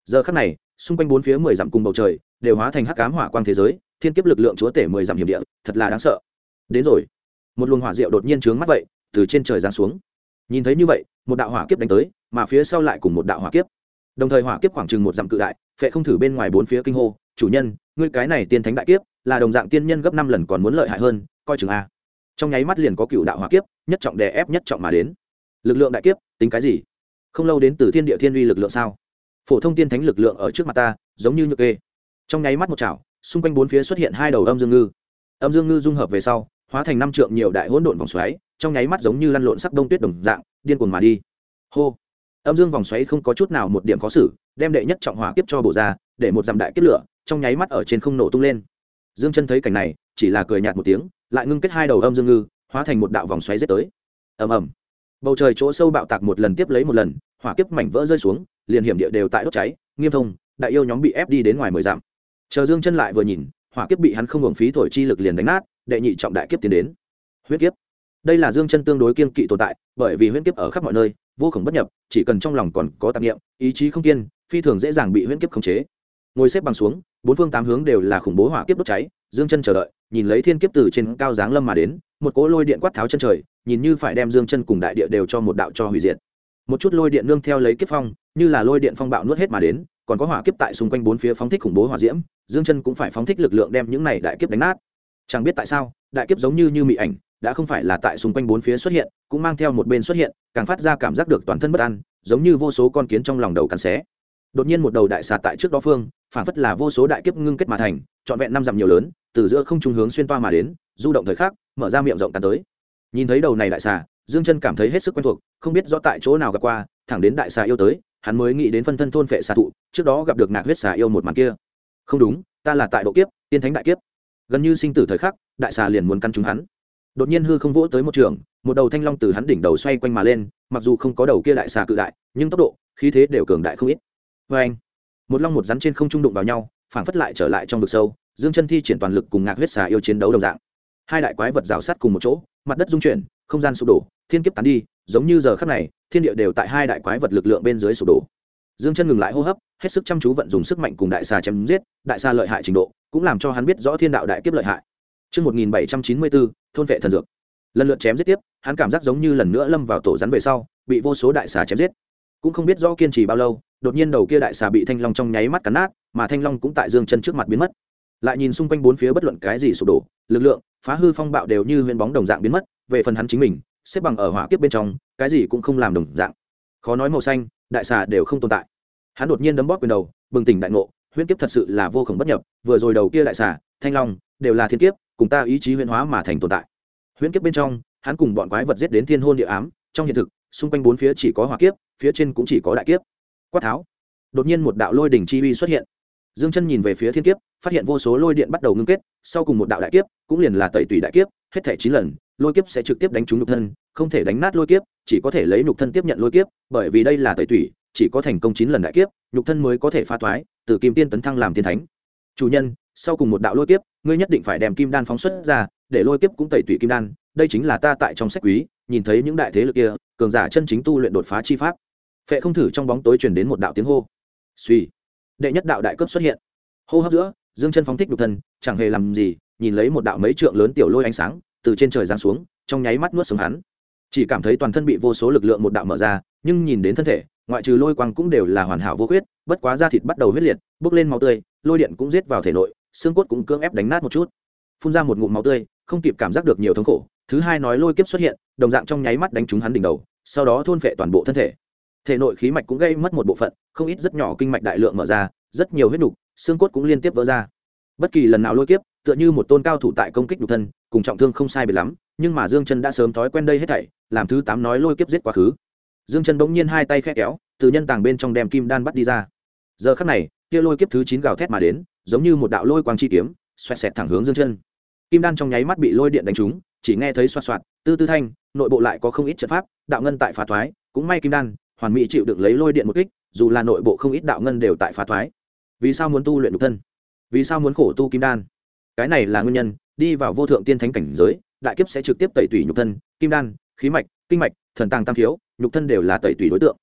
Giờ khắc này xung quanh bốn phía 10 dặm cùng bầu trời đều hóa thành hắc ám hỏa quang thế giới, thiên kiếp lực lượng chúa tể 10 dặm hiểm địa, thật là đáng sợ. Đến rồi. Một luồng hỏa diệu đột nhiên trướng mắt vậy, từ trên trời giáng xuống. Nhìn thấy như vậy, một đạo hỏa kiếp đánh tới, mà phía sau lại cùng một đạo hỏa kiếp. Đồng thời hỏa kiếp khoảng chừng 1 dặm cự đại, Phệ không thử bên ngoài bốn phía kinh hô, "Chủ nhân, ngươi cái này tiên thánh đại kiếp, là đồng dạng tiên nhân gấp 5 lần còn muốn lợi hại hơn, coi chừng a." Trong nháy mắt liền có cựu đạo hỏa kiếp, nhất trọng đè ép nhất trọng mà đến. Lực lượng đại kiếp, tính cái gì? Không lâu đến từ thiên địa thiên uy lực lượng sao? Phổ thông tiên thánh lực lượng ở trước mặt ta, giống như nhược kê. Trong nháy mắt một chảo, xung quanh bốn phía xuất hiện 2 đầu âm dương ngư. Âm dương ngư dung hợp về sau, hóa thành 5 trượng nhiều đại hỗn độn vòng xoáy, trong nháy mắt giống như lăn lộn sắc đông tuyết đồng dạng, điên cuồng mà đi. Hô. Âm dương vòng xoáy không có chút nào một điểm khó xử, đem đệ nhất trọng hỏa kiếp cho bổ ra, để một dặm đại kiếp lửa trong nháy mắt ở trên không nổ tung lên. Dương Chân thấy cảnh này, chỉ là cười nhạt một tiếng, lại ngưng kết 2 đầu âm dương ngư, hóa thành một đạo vòng xoáy giết tới. Ầm ầm. Bầu trời chỗ sâu bạo tạc một lần tiếp lấy một lần, hỏa kiếp mảnh vỡ rơi xuống, liền hiểm địa đều tại đốt cháy, Nghiêm Thông, đại yêu nhóm bị ép đi đến ngoài 10 dặm. Chờ Dương Chân lại vừa nhìn, hỏa kiếp bị hắn không hưởng phí thổi chi lực liền đánh nát, đệ nhị trọng đại kiếp tiến đến. Huyết kiếp. Đây là Dương Chân tương đối kiên kỵ tồn tại, bởi vì huyết kiếp ở khắp mọi nơi, vô cùng bất nhập, chỉ cần trong lòng còn có tạp niệm, ý chí không kiên, phi thường dễ dàng bị huyết kiếp khống chế. Ngồi xếp bằng xuống, bốn phương tám hướng đều là khủng bố hỏa kiếp đốt cháy, Dương Chân chờ đợi, nhìn lấy thiên kiếp từ trên cao giáng lâm mà đến, một cỗ lôi điện quát tháo chân trời, nhìn như phải đem Dương Chân cùng đại địa đều cho một đạo cho hủy diệt. Một chút lôi điện nương theo lấy kiếp phong, như là lôi điện phong bạo nuốt hết mà đến, còn có hỏa kiếp tại xung quanh bốn phía phóng thích khủng bố hỏa diễm, Dương Chân cũng phải phóng thích lực lượng đem những này đại kiếp đánh nát. Chẳng biết tại sao, đại kiếp giống như mị ảnh, đã không phải là tại xung quanh bốn phía xuất hiện, cũng mang theo một bên xuất hiện, càng phát ra cảm giác được toàn thân bất an, giống như vô số con kiến trong lòng đầu cắn xé. Đột nhiên một đầu đại xà tại trước đó phương, phản phất là vô số đại kiếp ngưng kết mà thành, trọn vẹn 5 dặm nhiều lớn, từ giữa không trung hướng xuyên toa mà đến, du động thời khắc, mở ra miệng rộng cắn tới. Nhìn thấy đầu này đại xà, Dương Chân cảm thấy hết sức quen thuộc, không biết rõ tại chỗ nào gặp qua, thẳng đến đại xà yêu tới, hắn mới nghĩ đến phân thân thôn phệ xà thụ, trước đó gặp được Ngạc huyết xà yêu một màn kia. Không đúng, ta là tại độ kiếp, tiên thánh đại kiếp. Gần như sinh tử thời khắc, đại xà liền muốn cắn trúng hắn. Đột nhiên hư không vỗ tới một trường, một đầu thanh long từ hắn đỉnh đầu xoay quanh mà lên, mặc dù không có đầu kia đại xà cự đại, nhưng tốc độ, khí thế đều cường đại không ít. Oeng! Một long một rắn trên không trung đụng vào nhau, phảng phất lại trở lại trong vực sâu, Dương Chân thi triển toàn lực cùng Ngạc huyết xà yêu chiến đấu đồng dạng. Hai đại quái vật rào sát cùng một chỗ, mặt đất rung chuyển, không gian sụp đổ, thiên kiếp tán đi, giống như giờ khắc này, thiên địa đều tại hai đại quái vật lực lượng bên dưới sụp đổ. Dương Chân ngừng lại hô hấp, hết sức chăm chú vận dùng sức mạnh cùng đại xà chém giết, đại xà lợi hại trình độ, cũng làm cho hắn biết rõ thiên đạo đại kiếp lợi hại. Chương 1794, thôn vệ thần dược. Lần lượt chém giết tiếp, hắn cảm giác giống như lần nữa lâm vào tổ rắn về sau, bị vô số đại xà chém giết. Cũng không biết rõ kiên trì bao lâu, đột nhiên đầu kia đại xà bị thanh long trong nháy mắt cắn nát, mà thanh long cũng tại Dương Chân trước mặt biến mất. Lại nhìn xung quanh bốn phía bất luận cái gì sụp đổ, lực lượng, phá hư phong bạo đều như huyền bóng đồng dạng biến mất, về phần hắn chính mình, xếp bằng ở hỏa kiếp bên trong, cái gì cũng không làm đồng dạng. Khó nói màu xanh, đại xà đều không tồn tại. Hắn đột nhiên đấm bóp quyền đầu, bừng tỉnh đại ngộ, huyễn kiếp thật sự là vô cùng bất nhập, vừa rồi đầu kia đại xà, thanh long, đều là thiên kiếp, cùng ta ý chí huyễn hóa mà thành tồn tại. Huyễn kiếp bên trong, hắn cùng bọn quái vật giết đến thiên hôn địa ám, trong hiện thực, xung quanh bốn phía chỉ có hỏa kiếp, phía trên cũng chỉ có đại kiếp. Quát tháo. Đột nhiên một đạo lôi đỉnh chi uy xuất hiện. Dương Chân nhìn về phía thiên kiếp, phát hiện vô số lôi điện bắt đầu ngưng kết, sau cùng một đạo đại kiếp, cũng liền là tẩy tùy đại kiếp, hết thảy 9 lần, lôi kiếp sẽ trực tiếp đánh trúng nhục thân, không thể đánh nát lôi kiếp, chỉ có thể lấy nhục thân tiếp nhận lôi kiếp, bởi vì đây là tẩy tùy, chỉ có thành công 9 lần đại kiếp, nhục thân mới có thể phá toái, từ kim tiên tấn thăng làm tiên thánh. Chủ nhân, sau cùng một đạo lôi kiếp, ngươi nhất định phải đem kim đan phóng xuất ra, để lôi kiếp cũng tẩy tùy kim đan, đây chính là ta tại trong sách quý, nhìn thấy những đại thế lực kia, cường giả chân chính tu luyện đột phá chi pháp. Phệ không thử trong bóng tối truyền đến một đạo tiếng hô. Suy, đệ nhất đạo đại cấp xuất hiện. Hô hấp giữa, Dương Chân phóng thích nhục thân, chẳng hề làm gì, nhìn lấy một đạo mấy trượng lớn tiểu lôi ánh sáng từ trên trời giáng xuống, trong nháy mắt nuốt sống hắn. Chỉ cảm thấy toàn thân bị vô số lực lượng một đạo mở ra, nhưng nhìn đến thân thể, ngoại trừ lôi quang cũng đều là hoàn hảo vô khuyết, bất quá da thịt bắt đầu huyết liệt, bốc lên máu tươi, lôi điện cũng giết vào thể nội, xương cốt cũng cưỡng ép đánh nát một chút. Phun ra một ngụm máu tươi, không kịp cảm giác được nhiều thống khổ. Thứ hai nói lôi kiếp xuất hiện, đồng dạng trong nháy mắt đánh trúng hắn đỉnh đầu, sau đó thôn phệ toàn bộ thân thể. Thể nội khí mạch cũng gây mất một bộ phận, không ít rất nhỏ kinh mạch đại lượng mở ra, rất nhiều huyết nục, xương cốt cũng liên tiếp vỡ ra. Bất kỳ lần nào lôi kiếp, tựa như một tôn cao thủ tại công kích nhục thân, cùng trọng thương không sai biệt lắm, nhưng mà Dương Chân đã sớm thói quen đây hết thảy, làm thứ 8 nói lôi kiếp giết quá khứ. Dương Chân bỗng nhiên hai tay khẽ kéo, từ nhân tàng bên trong đem kim đan bắt đi ra. Giờ khắc này, kia lôi kiếp thứ 9 gào thét mà đến, giống như một đạo lôi quang chi kiếm, xoẹt xẹt thẳng hướng Dương Chân. Kim đan trong nháy mắt bị lôi điện đánh trúng, chỉ nghe thấy xoạt xoạt, tư tư thanh, nội bộ lại có không ít trận pháp, đạo ngân tại phá thoái, cũng may kim đan, hoàn mỹ chịu đựng lấy lôi điện một kích, dù là nội bộ không ít đạo ngân đều tại phá thoái. Vì sao muốn tu luyện nhục thân? Vì sao muốn khổ tu kim đan? Cái này là nguyên nhân, đi vào vô thượng tiên thánh cảnh giới, đại kiếp sẽ trực tiếp tẩy tủy nhục thân, kim đan, khí mạch, kinh mạch, thần tàng tam thiếu, nhục thân đều là tẩy tủy đối tượng.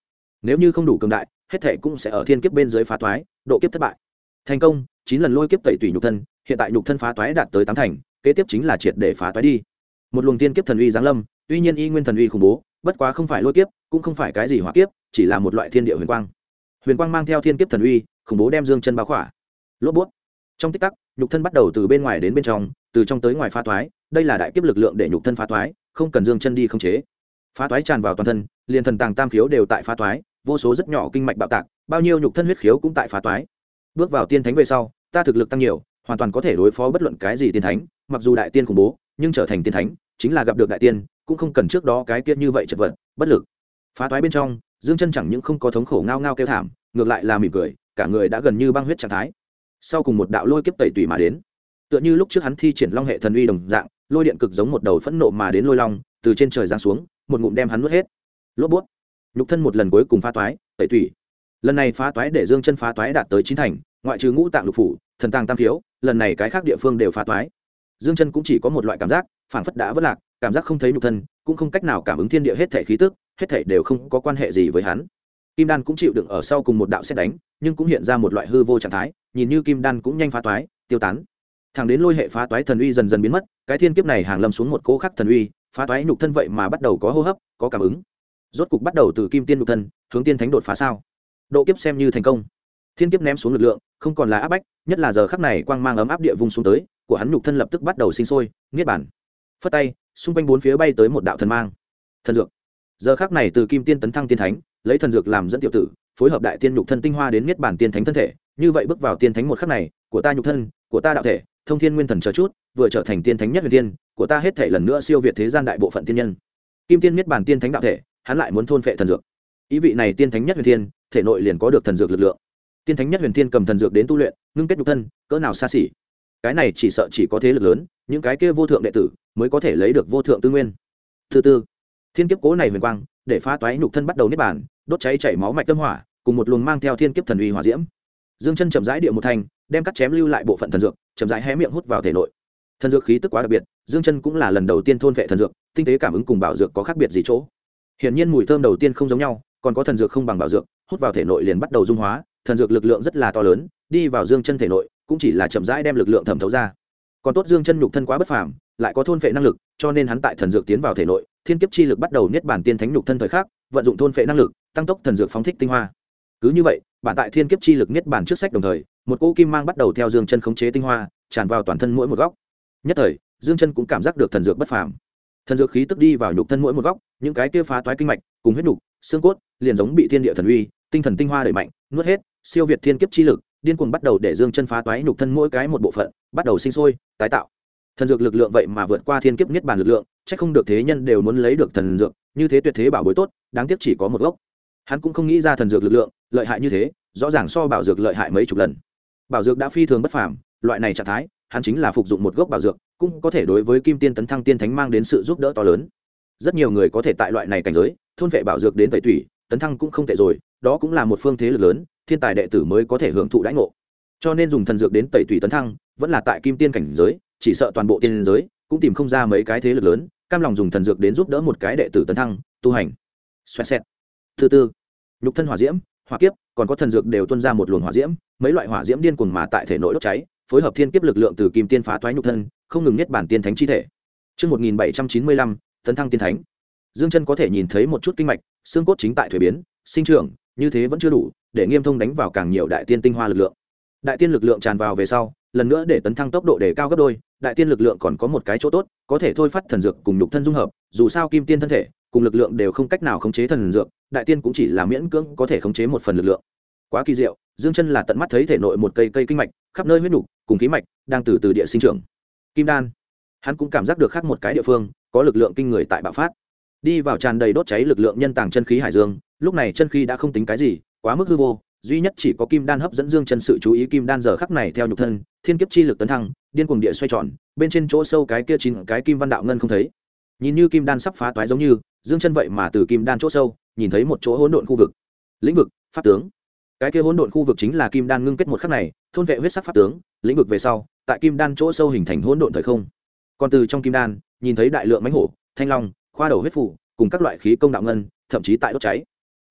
nếu như không đủ cường đại hết thể cũng sẽ ở thiên kiếp bên dưới phá toái, độ kiếp thất bại. Thành công 9 lần lôi kiếp tẩy tủy nhục thân, hiện tại nhục thân phá toái đạt tới 8 thành, kế tiếp chính là triệt để phá toái đi. Một luồng tiên kiếp thần uy giáng lâm, tuy nhiên y nguyên thần uy khủng bố, bất quá không phải lôi kiếp, cũng không phải cái gì hỏa kiếp, chỉ là một loại thiên địa huyền quang. Huyền quang mang theo thiên kiếp thần uy, khủng bố đem Dương Chân bao khỏa. Lốp bút. Trong tích tắc, nhục thân bắt đầu từ bên ngoài đến bên trong, từ trong tới ngoài phá toái, đây là đại kiếp lực lượng để nhục thân phá toái, không cần Dương Chân đi khống chế. Phá toái tràn vào toàn thân, liền thần tàng tam khiếu đều tại phá toái, vô số rất nhỏ kinh mạch bạo tạc, bao nhiêu nhục thân huyết khiếu cũng tại phá toái. Bước vào tiên thánh về sau, ta thực lực tăng nhiều, hoàn toàn có thể đối phó bất luận cái gì tiên thánh, mặc dù đại tiên khủng bố, nhưng trở thành tiên thánh, chính là gặp được đại tiên, cũng không cần trước đó cái kia như vậy chật vật, bất lực. Phá toái bên trong, Dương Chân chẳng những không có thống khổ ngao ngao kêu thảm, ngược lại là mỉm cười, cả người đã gần như băng huyết trạng thái. Sau cùng một đạo lôi kiếp tẩy tùy mà đến, tựa như lúc trước hắn thi triển long hệ thần uy đồng dạng, lôi điện cực giống một đầu phẫn nộ mà đến lôi long, từ trên trời giáng xuống, một ngụm đem hắn nuốt hết. Lốp bút. Nhục thân một lần cuối cùng phá toái, tẩy tùy. Lần này phá toái để Dương Chân phá toái đạt tới 9 thành, ngoại trừ ngũ tạng lục phủ, thần tàng tam khiếu, lần này cái khác địa phương đều phá toái. Dương Chân cũng chỉ có một loại cảm giác, phảng phất đã vỡ lạc, cảm giác không thấy nhục thân, cũng không cách nào cảm ứng thiên địa hết thảy khí tức, hết thảy đều không có quan hệ gì với hắn. Kim đan cũng chịu đựng ở sau cùng một đạo sét đánh, nhưng cũng hiện ra một loại hư vô trạng thái, nhìn như kim đan cũng nhanh phá toái, tiêu tán. Thẳng đến lôi hệ phá toái thần uy dần dần biến mất, cái thiên kiếp này hàng lâm xuống một cỗ khắc thần uy, phá toái nhục thân vậy mà bắt đầu có hô hấp, có cảm ứng. Rốt cục bắt đầu từ kim tiên nhục thân, hướng tiên thánh đột phá sao? Độ kiếp xem như thành công. Thiên kiếp ném xuống lực lượng, không còn là áp bách, nhất là giờ khắc này quang mang ấm áp địa vùng xuống tới, của hắn nhục thân lập tức bắt đầu sinh sôi, niết bản. Phất tay, xung quanh bốn phía bay tới một đạo thần mang. Thần dược. Giờ khắc này từ kim tiên tấn thăng tiên thánh, lấy thần dược làm dẫn tiểu tử, phối hợp đại tiên nhục thân tinh hoa đến niết bản tiên thánh thân thể, như vậy bước vào tiên thánh một khắc này, của ta nhục thân, của ta đạo thể, thông thiên nguyên thần chờ chút, vừa trở thành tiên thánh nhất huyền tiên, của ta hết thể lần nữa siêu việt thế gian đại bộ phận tiên nhân. Kim tiên niết bản tiên thánh đạo thể, hắn lại muốn thôn phệ thần dược. Ý vị này tiên thánh nhất huyền tiên, thể nội liền có được thần dược lực lượng. Tiên thánh nhất huyền tiên cầm thần dược đến tu luyện, ngưng kết nhục thân, cỡ nào xa xỉ. Cái này chỉ sợ chỉ có thế lực lớn, những cái kia vô thượng đệ tử mới có thể lấy được vô thượng tư nguyên. Thứ tư, thiên kiếp cố này huyền quang, để phá toái nhục thân bắt đầu niết bàn, đốt cháy chảy máu mạch tâm hỏa, cùng một luồng mang theo thiên kiếp thần uy hỏa diễm. Dương Chân chậm rãi địa một thành, đem cắt chém lưu lại bộ phận thần dược, chậm rãi hé miệng hút vào thể nội. Thần dược khí tức quá đặc biệt, Dương Chân cũng là lần đầu tiên thôn vệ thần dược, tinh tế cảm ứng cùng bảo dược có khác biệt gì chỗ. Hiển nhiên mùi thơm đầu tiên không giống nhau, còn có thần dược không bằng bảo dược, hút vào thể nội liền bắt đầu dung hóa, thần dược lực lượng rất là to lớn, đi vào Dương Chân thể nội, cũng chỉ là chậm rãi đem lực lượng thẩm thấu ra. Còn tốt Dương Chân nhục thân quá bất phàm, lại có thôn phệ năng lực, cho nên hắn tại thần dược tiến vào thể nội, thiên kiếp chi lực bắt đầu niết bản tiên thánh nhục thân thời khắc, vận dụng thôn phệ năng lực, tăng tốc thần dược phóng thích tinh hoa. Cứ như vậy, bản tại thiên kiếp chi lực niết bản trước sách đồng thời, một cỗ kim mang bắt đầu theo Dương Chân khống chế tinh hoa, tràn vào toàn thân mỗi một góc. Nhất thời, Dương Chân cũng cảm giác được thần dược bất phàm. Thần dược khí tức đi vào nhục thân mỗi một góc, những cái kia phá toái kinh mạch, cùng huyết nhục, xương cốt, liền giống bị thiên địa thần uy, tinh thần tinh hoa đẩy mạnh, nuốt hết, siêu việt thiên kiếp chi lực, điên cuồng bắt đầu để Dương Chân phá toái nhục thân mỗi cái một bộ phận, bắt đầu sinh sôi, tái tạo. Thần dược lực lượng vậy mà vượt qua thiên kiếp niết bàn lực lượng, chắc không được thế nhân đều muốn lấy được thần dược, như thế tuyệt thế bảo bối tốt, đáng tiếc chỉ có một gốc. Hắn cũng không nghĩ ra thần dược lực lượng lợi hại như thế, rõ ràng so bảo dược lợi hại mấy chục lần. Bảo dược đã phi thường bất phàm, loại này trạng thái, hắn chính là phục dụng một gốc bảo dược, cũng có thể đối với kim tiên tấn thăng tiên thánh mang đến sự giúp đỡ to lớn. Rất nhiều người có thể tại loại này cảnh giới, thôn vệ bảo dược đến tẩy tủy, tấn thăng cũng không tệ rồi, đó cũng là một phương thế lực lớn, thiên tài đệ tử mới có thể hưởng thụ đãi ngộ. Cho nên dùng thần dược đến tẩy tủy tấn thăng, vẫn là tại kim tiên cảnh giới, chỉ sợ toàn bộ tiên giới cũng tìm không ra mấy cái thế lực lớn, cam lòng dùng thần dược đến giúp đỡ một cái đệ tử tấn thăng, tu hành. Xoẹt xẹt. Thứ tư, nhục thân hỏa diễm, hỏa kiếp, còn có thần dược đều tuôn ra một luồng hỏa diễm, mấy loại hỏa diễm điên cuồng mà tại thể nội đốt cháy, phối hợp thiên kiếp lực lượng từ kim tiên phá toái nhục thân, không ngừng niết bản tiên thánh chi thể. Chương 1795, tấn thăng tiên thánh. Dương Chân có thể nhìn thấy một chút kinh mạch, xương cốt chính tại thuế biến, sinh trưởng, như thế vẫn chưa đủ, để Nghiêm Thông đánh vào càng nhiều đại tiên tinh hoa lực lượng. Đại tiên lực lượng tràn vào về sau, lần nữa để tấn thăng tốc độ đề cao gấp đôi, đại tiên lực lượng còn có một cái chỗ tốt, có thể thôi phát thần dược cùng nhục thân dung hợp, dù sao kim tiên thân thể cùng lực lượng đều không cách nào khống chế thần dược, đại tiên cũng chỉ là miễn cưỡng có thể khống chế một phần lực lượng. Quá kỳ diệu, Dương Chân là tận mắt thấy thể nội một cây cây kinh mạch, khắp nơi huyết nục cùng khí mạch đang từ từ địa sinh trưởng. Kim đan, hắn cũng cảm giác được khác một cái địa phương có lực lượng kinh người tại bạo phát, đi vào tràn đầy đốt cháy lực lượng nhân tàng chân khí hải dương. Lúc này chân khí đã không tính cái gì, quá mức hư vô, duy nhất chỉ có kim đan hấp dẫn Dương Chân sự chú ý. Kim đan giờ khắc này theo nhục thân, thiên kiếp chi lực tấn thăng, điên cuồng địa xoay tròn, bên trên chỗ sâu cái kia 9 cái kim văn đạo ngân không thấy, nhìn như kim đan sắp phá toái giống như. Dương Chân vậy mà từ kim đan chỗ sâu nhìn thấy một chỗ hỗn độn khu vực, lĩnh vực, pháp tướng. Cái kia hỗn độn khu vực chính là kim đan ngưng kết một khắc này, thôn vệ huyết sắc pháp tướng, lĩnh vực về sau, tại kim đan chỗ sâu hình thành hỗn độn thời không. Còn từ trong kim đan, nhìn thấy đại lượng mãnh hổ, thanh long, khoa đầu huyết phủ, cùng các loại khí công đạo ngân, thậm chí tại đốt cháy.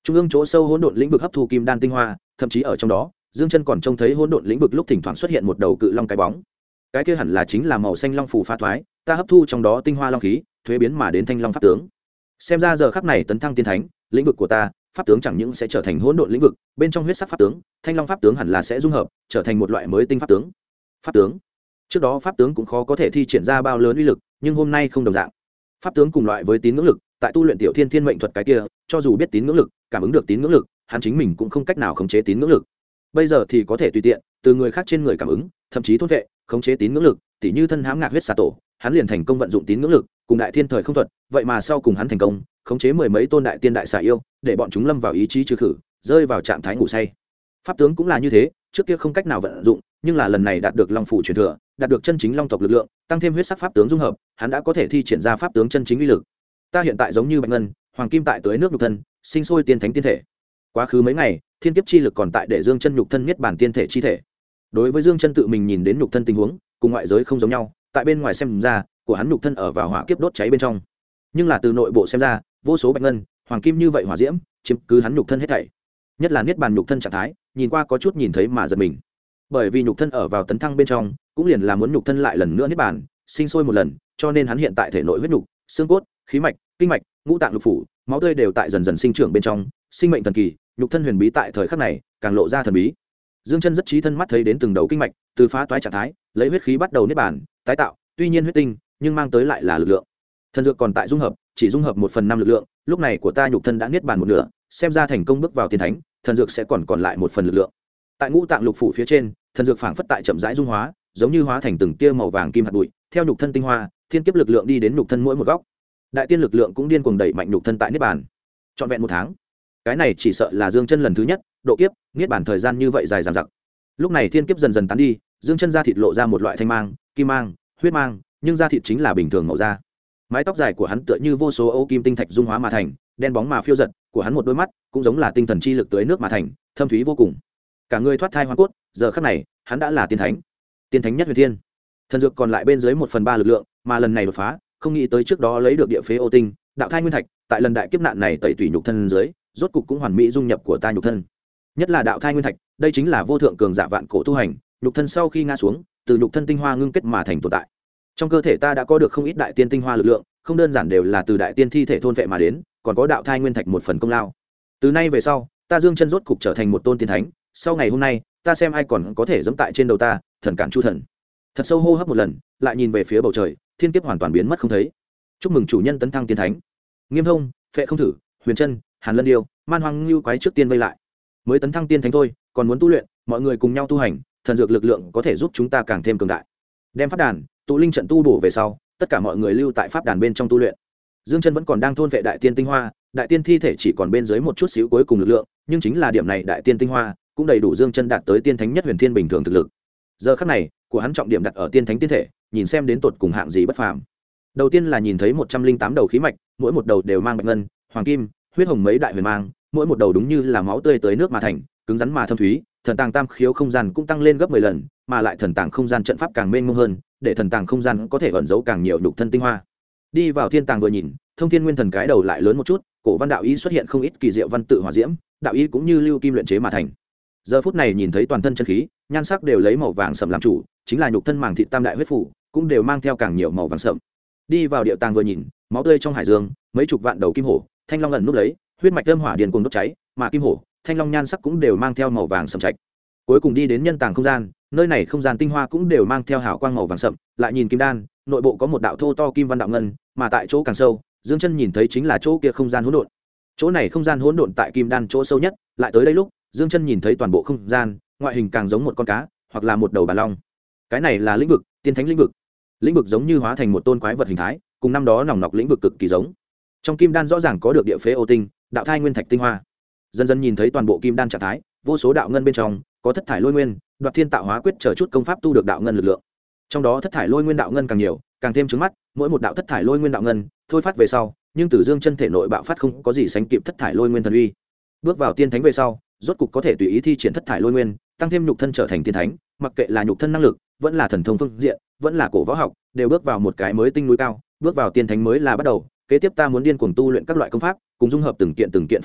trung ương chỗ sâu hỗn độn lĩnh vực hấp thu kim đan tinh hoa, thậm chí ở trong đó dương chân còn trông thấy hỗn độn lĩnh vực lúc thỉnh thoảng xuất hiện một đầu cự long cái bóng. Cái kia hẳn là chính là màu xanh long phù phá thoái, ta hấp thu trong đó tinh hoa long khí, thuế biến mà đến thanh long pháp tướng. Xem ra giờ khắc này tấn thăng tiên thánh, lĩnh vực của ta pháp tướng chẳng những sẽ trở thành hỗn độn lĩnh vực, bên trong huyết sắc pháp tướng thanh long pháp tướng hẳn là sẽ dung hợp trở thành một loại mới tinh pháp tướng. Pháp tướng trước đó pháp tướng cũng khó có thể thi triển ra bao lớn uy lực, nhưng hôm nay không đồng dạng. Pháp tướng cùng loại với tín ngưỡng lực, tại tu luyện tiểu thiên thiên mệnh thuật cái kia, cho dù biết tín ngưỡng lực, cảm ứng được tín ngưỡng lực, hắn chính mình cũng không cách nào khống chế tín ngưỡng lực. Bây giờ thì có thể tùy tiện từ người khác trên người cảm ứng, thậm chí thôn vệ khống chế tín ngưỡng lực, tỉ như thân hãm ngạc huyết xà tổ, hắn liền thành công vận dụng tín ngưỡng lực cùng đại thiên thời không thuật, vậy mà sau cùng hắn thành công khống chế mười mấy tôn đại tiên đại xà yêu, để bọn chúng lâm vào ý chí trừ khử, rơi vào trạng thái ngủ say. Pháp tướng cũng là như thế, trước kia không cách nào vận dụng, nhưng là lần này đạt được long phủ truyền thừa, đạt được chân chính long tộc lực lượng, tăng thêm huyết sắc pháp tướng dung hợp, hắn đã có thể thi triển ra pháp tướng chân chính uy lực. Ta hiện tại giống như bạch ngân, hoàng kim tại tưới nước nhục thân, sinh sôi tiên thánh tiên thể. Quá khứ mấy ngày, thiên kiếp chi lực còn tại để dương chân nhục thân niết bản tiên thể chi thể. Đối với dương chân tự mình nhìn đến nhục thân tình huống, cùng ngoại giới không giống nhau, tại bên ngoài xem ra, của hắn nhục thân ở vào hỏa kiếp đốt cháy bên trong, nhưng là từ nội bộ xem ra, vô số bạch ngân, hoàng kim như vậy hỏa diễm, chiếm cứ hắn nhục thân hết thảy. Nhất là niết bàn nhục thân trạng thái, nhìn qua có chút nhìn thấy mà giật mình. Bởi vì nhục thân ở vào tấn thăng bên trong, cũng liền là muốn nhục thân lại lần nữa niết bàn, sinh sôi một lần, cho nên hắn hiện tại thể nội huyết nhục, xương cốt, khí mạch, kinh mạch, ngũ tạng lục phủ, máu tươi đều tại dần dần sinh trưởng bên trong, sinh mệnh thần kỳ, nhục thân huyền bí tại thời khắc này càng lộ ra thần bí. Dương chân rất trí thân mắt thấy đến từng đầu kinh mạch từ phá toái trạng thái, lấy huyết khí bắt đầu niết bàn, tái tạo, tuy nhiên huyết tinh, nhưng mang tới lại là lực lượng. Thần dược còn tại dung hợp, chỉ dung hợp 1/5 lực lượng, lúc này của ta nhục thân đã niết bàn một nửa, xem ra thành công bước vào tiên thánh, thần dược sẽ còn lại một phần lực lượng. Tại ngũ tạng lục phủ phía trên, thần dược phảng phất tại chậm rãi dung hóa, giống như hóa thành từng tia màu vàng kim hạt bụi, theo nhục thân tinh hoa, thiên kiếp lực lượng đi đến nhục thân mỗi một góc. Đại tiên lực lượng cũng điên cuồng đẩy mạnh nhục thân tại niết bàn. Trọn vẹn 1 tháng. Cái này chỉ sợ là Dương chân lần thứ nhất độ kiếp, niết bàn thời gian như vậy dài dằng dặc. Lúc này thiên kiếp dần dần tán đi, Dương chân da thịt lộ ra một loại thanh mang, kim mang, huyết mang, nhưng da thịt chính là bình thường màu da. Mái tóc dài của hắn tựa như vô số ô kim tinh thạch dung hóa mà thành, đen bóng mà phiêu giật, của hắn một đôi mắt cũng giống là tinh thần chi lực tưới nước mà thành, thâm thúy vô cùng. Cả người thoát thai hoa cốt, giờ khắc này, hắn đã là tiên thánh. Tiên thánh nhất huyền thiên. Thần dược còn lại bên dưới 1/3 lực lượng, mà lần này đột phá, không nghĩ tới trước đó lấy được địa phế ô tinh, đạo thai nguyên thạch, tại lần đại kiếp nạn này tẩy tủy nhục thân dưới, rốt cục cũng hoàn mỹ dung nhập của ta nhục thân. Nhất là đạo thai nguyên thạch, đây chính là vô thượng cường giả vạn cổ tu hành, nhục thân sau khi ngã xuống, từ nhục thân tinh hoa ngưng kết mà thành tồn tại. Trong cơ thể ta đã có được không ít đại tiên tinh hoa lực lượng, không đơn giản đều là từ đại tiên thi thể thôn vệ mà đến, còn có đạo thai nguyên thạch một phần công lao. Từ nay về sau, ta Dương chân rốt cục trở thành một tôn tiên thánh, sau ngày hôm nay, ta xem ai còn có thể giẫm tại trên đầu ta, thần cản chu thần. Thật sâu hô hấp một lần, lại nhìn về phía bầu trời, thiên kiếp hoàn toàn biến mất không thấy. Chúc mừng chủ nhân tấn thăng tiên thánh. Nghiêm Thông, Phệ Không Thử, Huyền Chân, Hàn Lân Điêu, Man Hoang Lưu quái trước tiên vây lại. Mới tấn thăng tiên thánh thôi, còn muốn tu luyện, mọi người cùng nhau tu hành, thần dược lực lượng có thể giúp chúng ta càng thêm cường đại. Đem pháp đàn, tụ linh trận tu bổ về sau, tất cả mọi người lưu tại pháp đàn bên trong tu luyện. Dương chân vẫn còn đang thôn vệ đại tiên tinh hoa, đại tiên thi thể chỉ còn bên dưới một chút xíu cuối cùng lực lượng, nhưng chính là điểm này đại tiên tinh hoa cũng đầy đủ Dương chân đạt tới tiên thánh nhất huyền thiên bình thường thực lực. Giờ khắc này, của hắn trọng điểm đặt ở tiên thánh tiên thể, nhìn xem đến tột cùng hạng gì bất phàm. Đầu tiên là nhìn thấy 108 đầu khí mạch, mỗi một đầu đều mang bạch ngân, hoàng kim, huyết hồng mấy đại huyền mang, mỗi một đầu đúng như là máu tươi tới nước mà thành, cứng rắn mà thâm thúy. Thần tàng tam khiếu không gian cũng tăng lên gấp 10 lần, mà lại thần tàng không gian trận pháp càng mênh mông hơn, để thần tàng không gian có thể ẩn giấu càng nhiều nhục thân tinh hoa. Đi vào thiên tàng vừa nhìn, thông thiên nguyên thần cái đầu lại lớn một chút, cổ văn đạo ý xuất hiện không ít kỳ diệu văn tự hỏa diễm, đạo ý cũng như lưu kim luyện chế mà thành. Giờ phút này nhìn thấy toàn thân chân khí, nhan sắc đều lấy màu vàng sẫm làm chủ, chính là nhục thân màng thịt tam đại huyết phủ, cũng đều mang theo càng nhiều màu vàng sẫm. Đi vào địa tàng vừa nhìn, máu tươi trong hải dương, mấy chục vạn đầu kim hổ, thanh long ẩn núp lấy, huyết mạch âm hỏa điền cuồng đốt cháy, mà kim hổ, thanh long nhan sắc cũng đều mang theo màu vàng sẫm trạch. Cuối cùng đi đến nhân tàng không gian, nơi này không gian tinh hoa cũng đều mang theo hào quang màu vàng sậm, lại nhìn kim đan, nội bộ có một đạo thô to kim văn đạo ngân, mà tại chỗ càng sâu, Dương chân nhìn thấy chính là chỗ kia không gian hỗn độn. Chỗ này không gian hỗn độn tại kim đan chỗ sâu nhất, lại tới đây lúc, Dương chân nhìn thấy toàn bộ không gian, ngoại hình càng giống một con cá, hoặc là một đầu bà long. Cái này là lĩnh vực, tiên thánh lĩnh vực. Lĩnh vực giống như hóa thành một tôn quái vật hình thái, cùng năm đó nòng nọc lĩnh vực cực kỳ giống. Trong kim đan rõ ràng có được địa phế ô tinh, đạo thai nguyên thạch tinh hoa. Dần dần nhìn thấy toàn bộ kim đan trạng thái, vô số đạo ngân bên trong có thất thải lôi nguyên, đoạt thiên tạo hóa quyết chờ chút công pháp tu được đạo ngân lực lượng. Trong đó thất thải lôi nguyên đạo ngân càng nhiều, càng thêm trứng mắt, mỗi một đạo thất thải lôi nguyên đạo ngân thôi phát về sau, nhưng từ Dương chân thể nội bạo phát không có gì sánh kịp thất thải lôi nguyên thần uy. Bước vào tiên thánh về sau, rốt cục có thể tùy ý thi triển thất thải lôi nguyên, tăng thêm nhục thân trở thành tiên thánh, mặc kệ là nhục thân năng lực, vẫn là thần thông phương diện, vẫn là cổ võ học, đều bước vào một cái mới tinh núi cao, bước vào tiên thánh mới là bắt đầu. Kế tiếp ta muốn điên cuồng tu luyện các loại công pháp, cùng dung hợp từng kiện pháp bảo,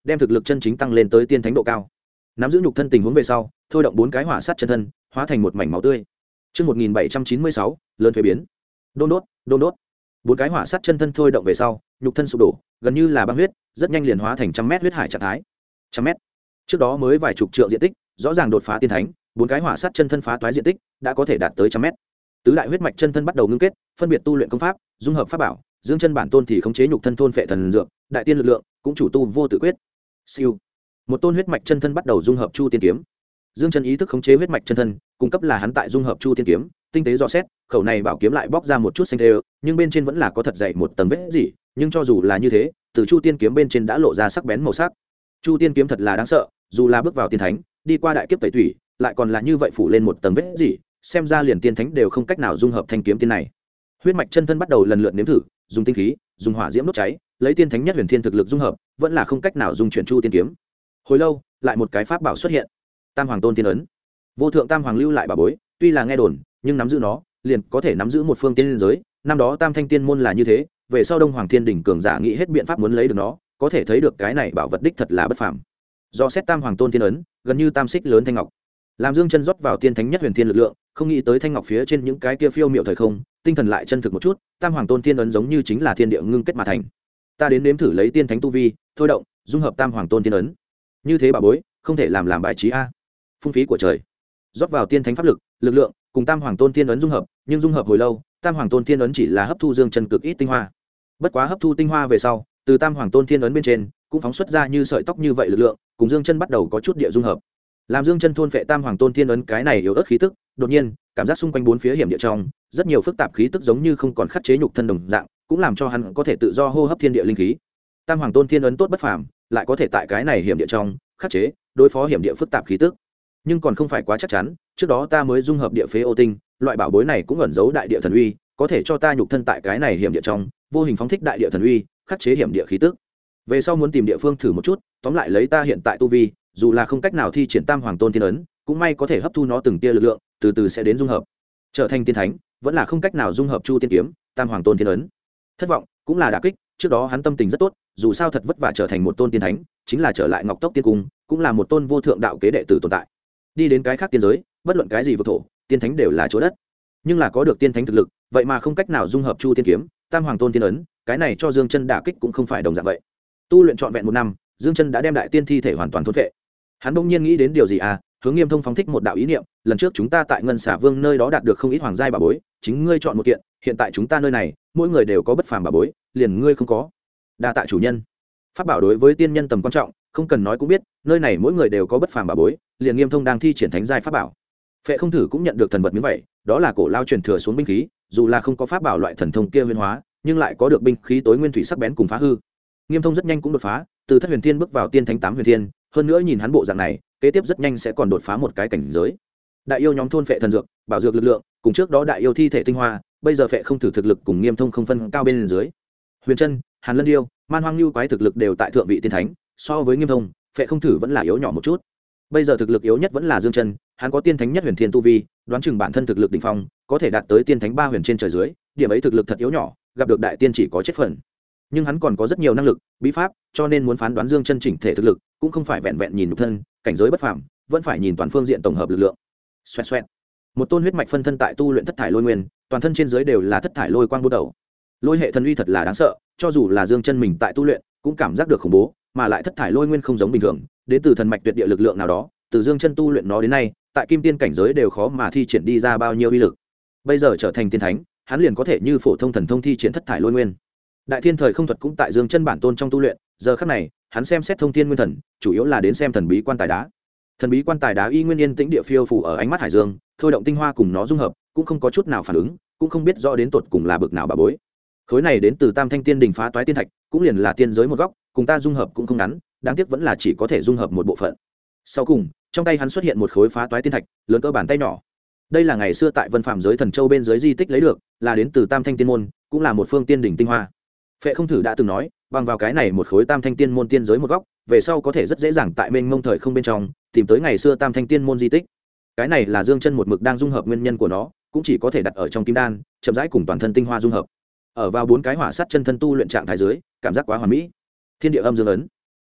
đem thực lực chân chính tăng lên tới tiên thánh độ cao. Nắm giữ nhục thân tình huống về sau, thôi động 4 cái hỏa sát chân thân, hóa thành một mảnh máu tươi. Chương 1796, lớn thuế biến. Đôn đốt, đôn đốt. 4 cái hỏa sát chân thân thôi động về sau, nhục thân sụp đổ, gần như là băng huyết, rất nhanh liền hóa thành trăm mét huyết hải trạng thái. Trăm mét. Trước đó mới vài chục trượng diện tích, rõ ràng đột phá tiên thánh, 4 cái hỏa sát chân thân phá toái diện tích, đã có thể đạt tới trăm mét. Tứ đại huyết mạch chân thân bắt đầu ngưng kết, phân biệt tu luyện công pháp, dung hợp pháp bảo, dương chân bản tôn thì khống chế nhục thân thôn phệ thần dược, đại tiên lực lượng, cũng chủ tu vô tự quyết. Siêu. Một tôn huyết mạch chân thân bắt đầu dung hợp chu tiên kiếm. Dương chân ý thức khống chế huyết mạch chân thân, cung cấp là hắn tại dung hợp chu tiên kiếm, tinh tế dò xét, khẩu này bảo kiếm lại bóc ra một chút xanh tê, nhưng bên trên vẫn là có thật dày một tầng vết gì, nhưng cho dù là như thế, từ chu tiên kiếm bên trên đã lộ ra sắc bén màu sắc. Chu tiên kiếm thật là đáng sợ, dù là bước vào tiên thánh, đi qua đại kiếp tẩy tủy, lại còn là như vậy phủ lên một tầng vết gì, xem ra liền tiên thánh đều không cách nào dung hợp thanh kiếm tiên này. Huyết mạch chân thân bắt đầu lần lượt nếm thử, dùng tinh khí, dùng hỏa diễm đốt cháy, lấy tiên thánh nhất huyền thiên thực lực dung hợp, vẫn là không cách nào dung chuyển chu tiên kiếm. Hồi lâu, lại một cái pháp bảo xuất hiện. Tam hoàng tôn tiên ấn. Vô thượng tam hoàng lưu lại bảo bối, tuy là nghe đồn, nhưng nắm giữ nó, liền có thể nắm giữ một phương tiên giới. Năm đó tam thanh tiên môn là như thế, về sau đông hoàng thiên đỉnh cường giả nghĩ hết biện pháp muốn lấy được nó, có thể thấy được cái này bảo vật đích thật là bất phàm. Do xét tam hoàng tôn tiên ấn, gần như tam xích lớn thanh ngọc. Làm Dương chân rót vào tiên thánh nhất huyền thiên lực lượng, không nghĩ tới thanh ngọc phía trên những cái kia phiêu miệu thời không, tinh thần lại chân thực một chút, tam hoàng tôn tiên ấn giống như chính là thiên địa ngưng kết mà thành. Ta đến nếm thử lấy tiên thánh tu vi, thôi động, dung hợp tam hoàng tôn tiên ấn. Như thế bảo bối, không thể làm bài trí a. Phung phí của trời. Rót vào tiên thánh pháp lực, lực lượng, cùng tam hoàng tôn tiên ấn dung hợp, nhưng dung hợp hồi lâu, tam hoàng tôn tiên ấn chỉ là hấp thu Dương chân cực ít tinh hoa. Bất quá hấp thu tinh hoa về sau, từ tam hoàng tôn tiên ấn bên trên, cũng phóng xuất ra như sợi tóc như vậy lực lượng, cùng Dương chân bắt đầu có chút địa dung hợp. Làm Dương chân thôn phệ tam hoàng tôn tiên ấn cái này yếu ớt khí tức, đột nhiên, cảm giác xung quanh bốn phía hiểm địa trong, rất nhiều phức tạp khí tức giống như không còn khắc chế nhục thân đồng dạng, cũng làm cho hắn có thể tự do hô hấp thiên địa linh khí. Tam hoàng tôn tiên ấn tốt bất phàm, lại có thể tại cái này hiểm địa trong khắc chế, đối phó hiểm địa phức tạp khí tức. Nhưng còn không phải quá chắc chắn, trước đó ta mới dung hợp địa phế ô tinh, loại bảo bối này cũng ẩn giấu đại địa thần uy, có thể cho ta nhục thân tại cái này hiểm địa trong, vô hình phóng thích đại địa thần uy, khắc chế hiểm địa khí tức. Về sau muốn tìm địa phương thử một chút, tóm lại lấy ta hiện tại tu vi, dù là không cách nào thi triển tam hoàng tôn tiên ấn, cũng may có thể hấp thu nó từng tia lực lượng, từ từ sẽ đến dung hợp, trở thành tiên thánh, vẫn là không cách nào dung hợp chu tiên kiếm, tam hoàng tôn tiên ấn. Thất vọng, cũng là đả kích, trước đó hắn tâm tình rất tốt, dù sao thật vất vả trở thành một tôn tiên thánh, chính là trở lại Ngọc Tốc tiên cung, cũng là một tôn vô thượng đạo kế đệ tử tồn tại. Đi đến cái khác tiên giới, bất luận cái gì vực thổ, tiên thánh đều là chỗ đất. Nhưng là có được tiên thánh thực lực, vậy mà không cách nào dung hợp chu tiên kiếm, tam hoàng tôn tiên ấn, cái này cho Dương chân đả kích cũng không phải đồng dạng vậy. Tu luyện trọn vẹn 1 năm, Dương chân đã đem đại tiên thi thể hoàn toàn thôn phệ. Hắn bỗng nhiên nghĩ đến điều gì à, hướng Nghiêm Thông phóng thích một đạo ý niệm, lần trước chúng ta tại Ngân Xà Vương nơi đó đạt được không ít hoàng giai bảo bối, chính ngươi chọn một kiện, hiện tại chúng ta nơi này, mỗi người đều có bất phàm bảo bối, liền ngươi không có. Đa tạ chủ nhân. Pháp bảo đối với tiên nhân tầm quan trọng, không cần nói cũng biết, nơi này mỗi người đều có bất phàm bảo bối, liền Nghiêm Thông đang thi triển thánh giai pháp bảo. Phệ Không Thử cũng nhận được thần vật miếng vậy, đó là cổ lao truyền thừa xuống binh khí, dù là không có pháp bảo loại thần thông kia nguyên hóa, nhưng lại có được binh khí tối nguyên thủy sắc bén cùng phá hư. Nghiêm Thông rất nhanh cũng đột phá, từ thất huyền thiên bước vào tiên thánh 8 huyền thiên, hơn nữa nhìn hắn bộ dạng này, kế tiếp rất nhanh sẽ còn đột phá một cái cảnh giới. Đại yêu nhóm thôn phệ thần dược, bảo dược lực lượng, cùng trước đó đại yêu thi thể tinh hoa, bây giờ Phệ Không Thử thực lực cùng Nghiêm Thông không phân cao bên dưới. Huyền Chân, Hàn Lân Điêu, Man Hoang Nhu quái thực lực đều tại thượng vị tiên thánh, so với Nghiêm Thông, Phệ Không Thử vẫn là yếu nhỏ một chút. Bây giờ thực lực yếu nhất vẫn là Dương Chân, hắn có tiên thánh nhất huyền thiên tu vi, đoán chừng bản thân thực lực đỉnh phong, có thể đạt tới tiên thánh 3 huyền trên trời dưới, điểm ấy thực lực thật yếu nhỏ, gặp được đại tiên chỉ có chết phần. Nhưng hắn còn có rất nhiều năng lực, bí pháp, cho nên muốn phán đoán Dương Chân chỉnh thể thực lực, cũng không phải vẹn vẹn nhìn nhục thân, cảnh giới bất phàm, vẫn phải nhìn toàn phương diện tổng hợp lực lượng. Xoẹt xoẹt. Một tôn huyết mạch phân thân tại tu luyện thất thải lôi nguyên, toàn thân trên dưới đều là thất thải lôi quang bút đầu. Lôi hệ thần uy thật là đáng sợ, cho dù là Dương Chân mình tại tu luyện, cũng cảm giác được khủng bố, mà lại thất thải lôi nguyên không giống bình thường, đến từ thần mạch tuyệt địa lực lượng nào đó, từ Dương Chân tu luyện nó đến nay, tại kim tiên cảnh giới đều khó mà thi triển đi ra bao nhiêu uy lực. Bây giờ trở thành tiên thánh, hắn liền có thể như phổ thông thần thông thi triển thất thải lôi nguyên. Đại thiên thời không thuật cũng tại Dương Chân bản tôn trong tu luyện, giờ khắc này, hắn xem xét thông thiên nguyên thần, chủ yếu là đến xem thần bí quan tài đá. Thần bí quan tài đá y nguyên yên tĩnh địa phiêu phù ở ánh mắt hải dương, thôi động tinh hoa cùng nó dung hợp, cũng không có chút nào phản ứng, cũng không biết rõ đến tột cùng là bực nào bà bối. Khối này đến từ Tam Thanh Tiên Đình phá toái tiên thạch, cũng liền là tiên giới một góc, cùng ta dung hợp cũng không ngắn, đáng tiếc vẫn là chỉ có thể dung hợp một bộ phận. Sau cùng, trong tay hắn xuất hiện một khối phá toái tiên thạch, lớn cỡ bàn tay nhỏ. Đây là ngày xưa tại Vân Phạm giới Thần Châu bên dưới di tích lấy được, là đến từ Tam Thanh Tiên môn, cũng là một phương tiên đỉnh tinh hoa. Phệ Không Thử đã từng nói, bằng vào cái này một khối Tam Thanh Tiên môn tiên giới một góc, về sau có thể rất dễ dàng tại mênh mông thời không bên trong tìm tới ngày xưa Tam Thanh Tiên môn di tích. Cái này là Dương Chân một mực đang dung hợp nguyên nhân của nó, cũng chỉ có thể đặt ở trong kim đan, chậm rãi cùng toàn thân tinh hoa dung hợp. Ở vào 4 cái hỏa sát chân thân tu luyện trạng thái dưới, cảm giác quá hoàn mỹ. Thiên địa âm dương ấn.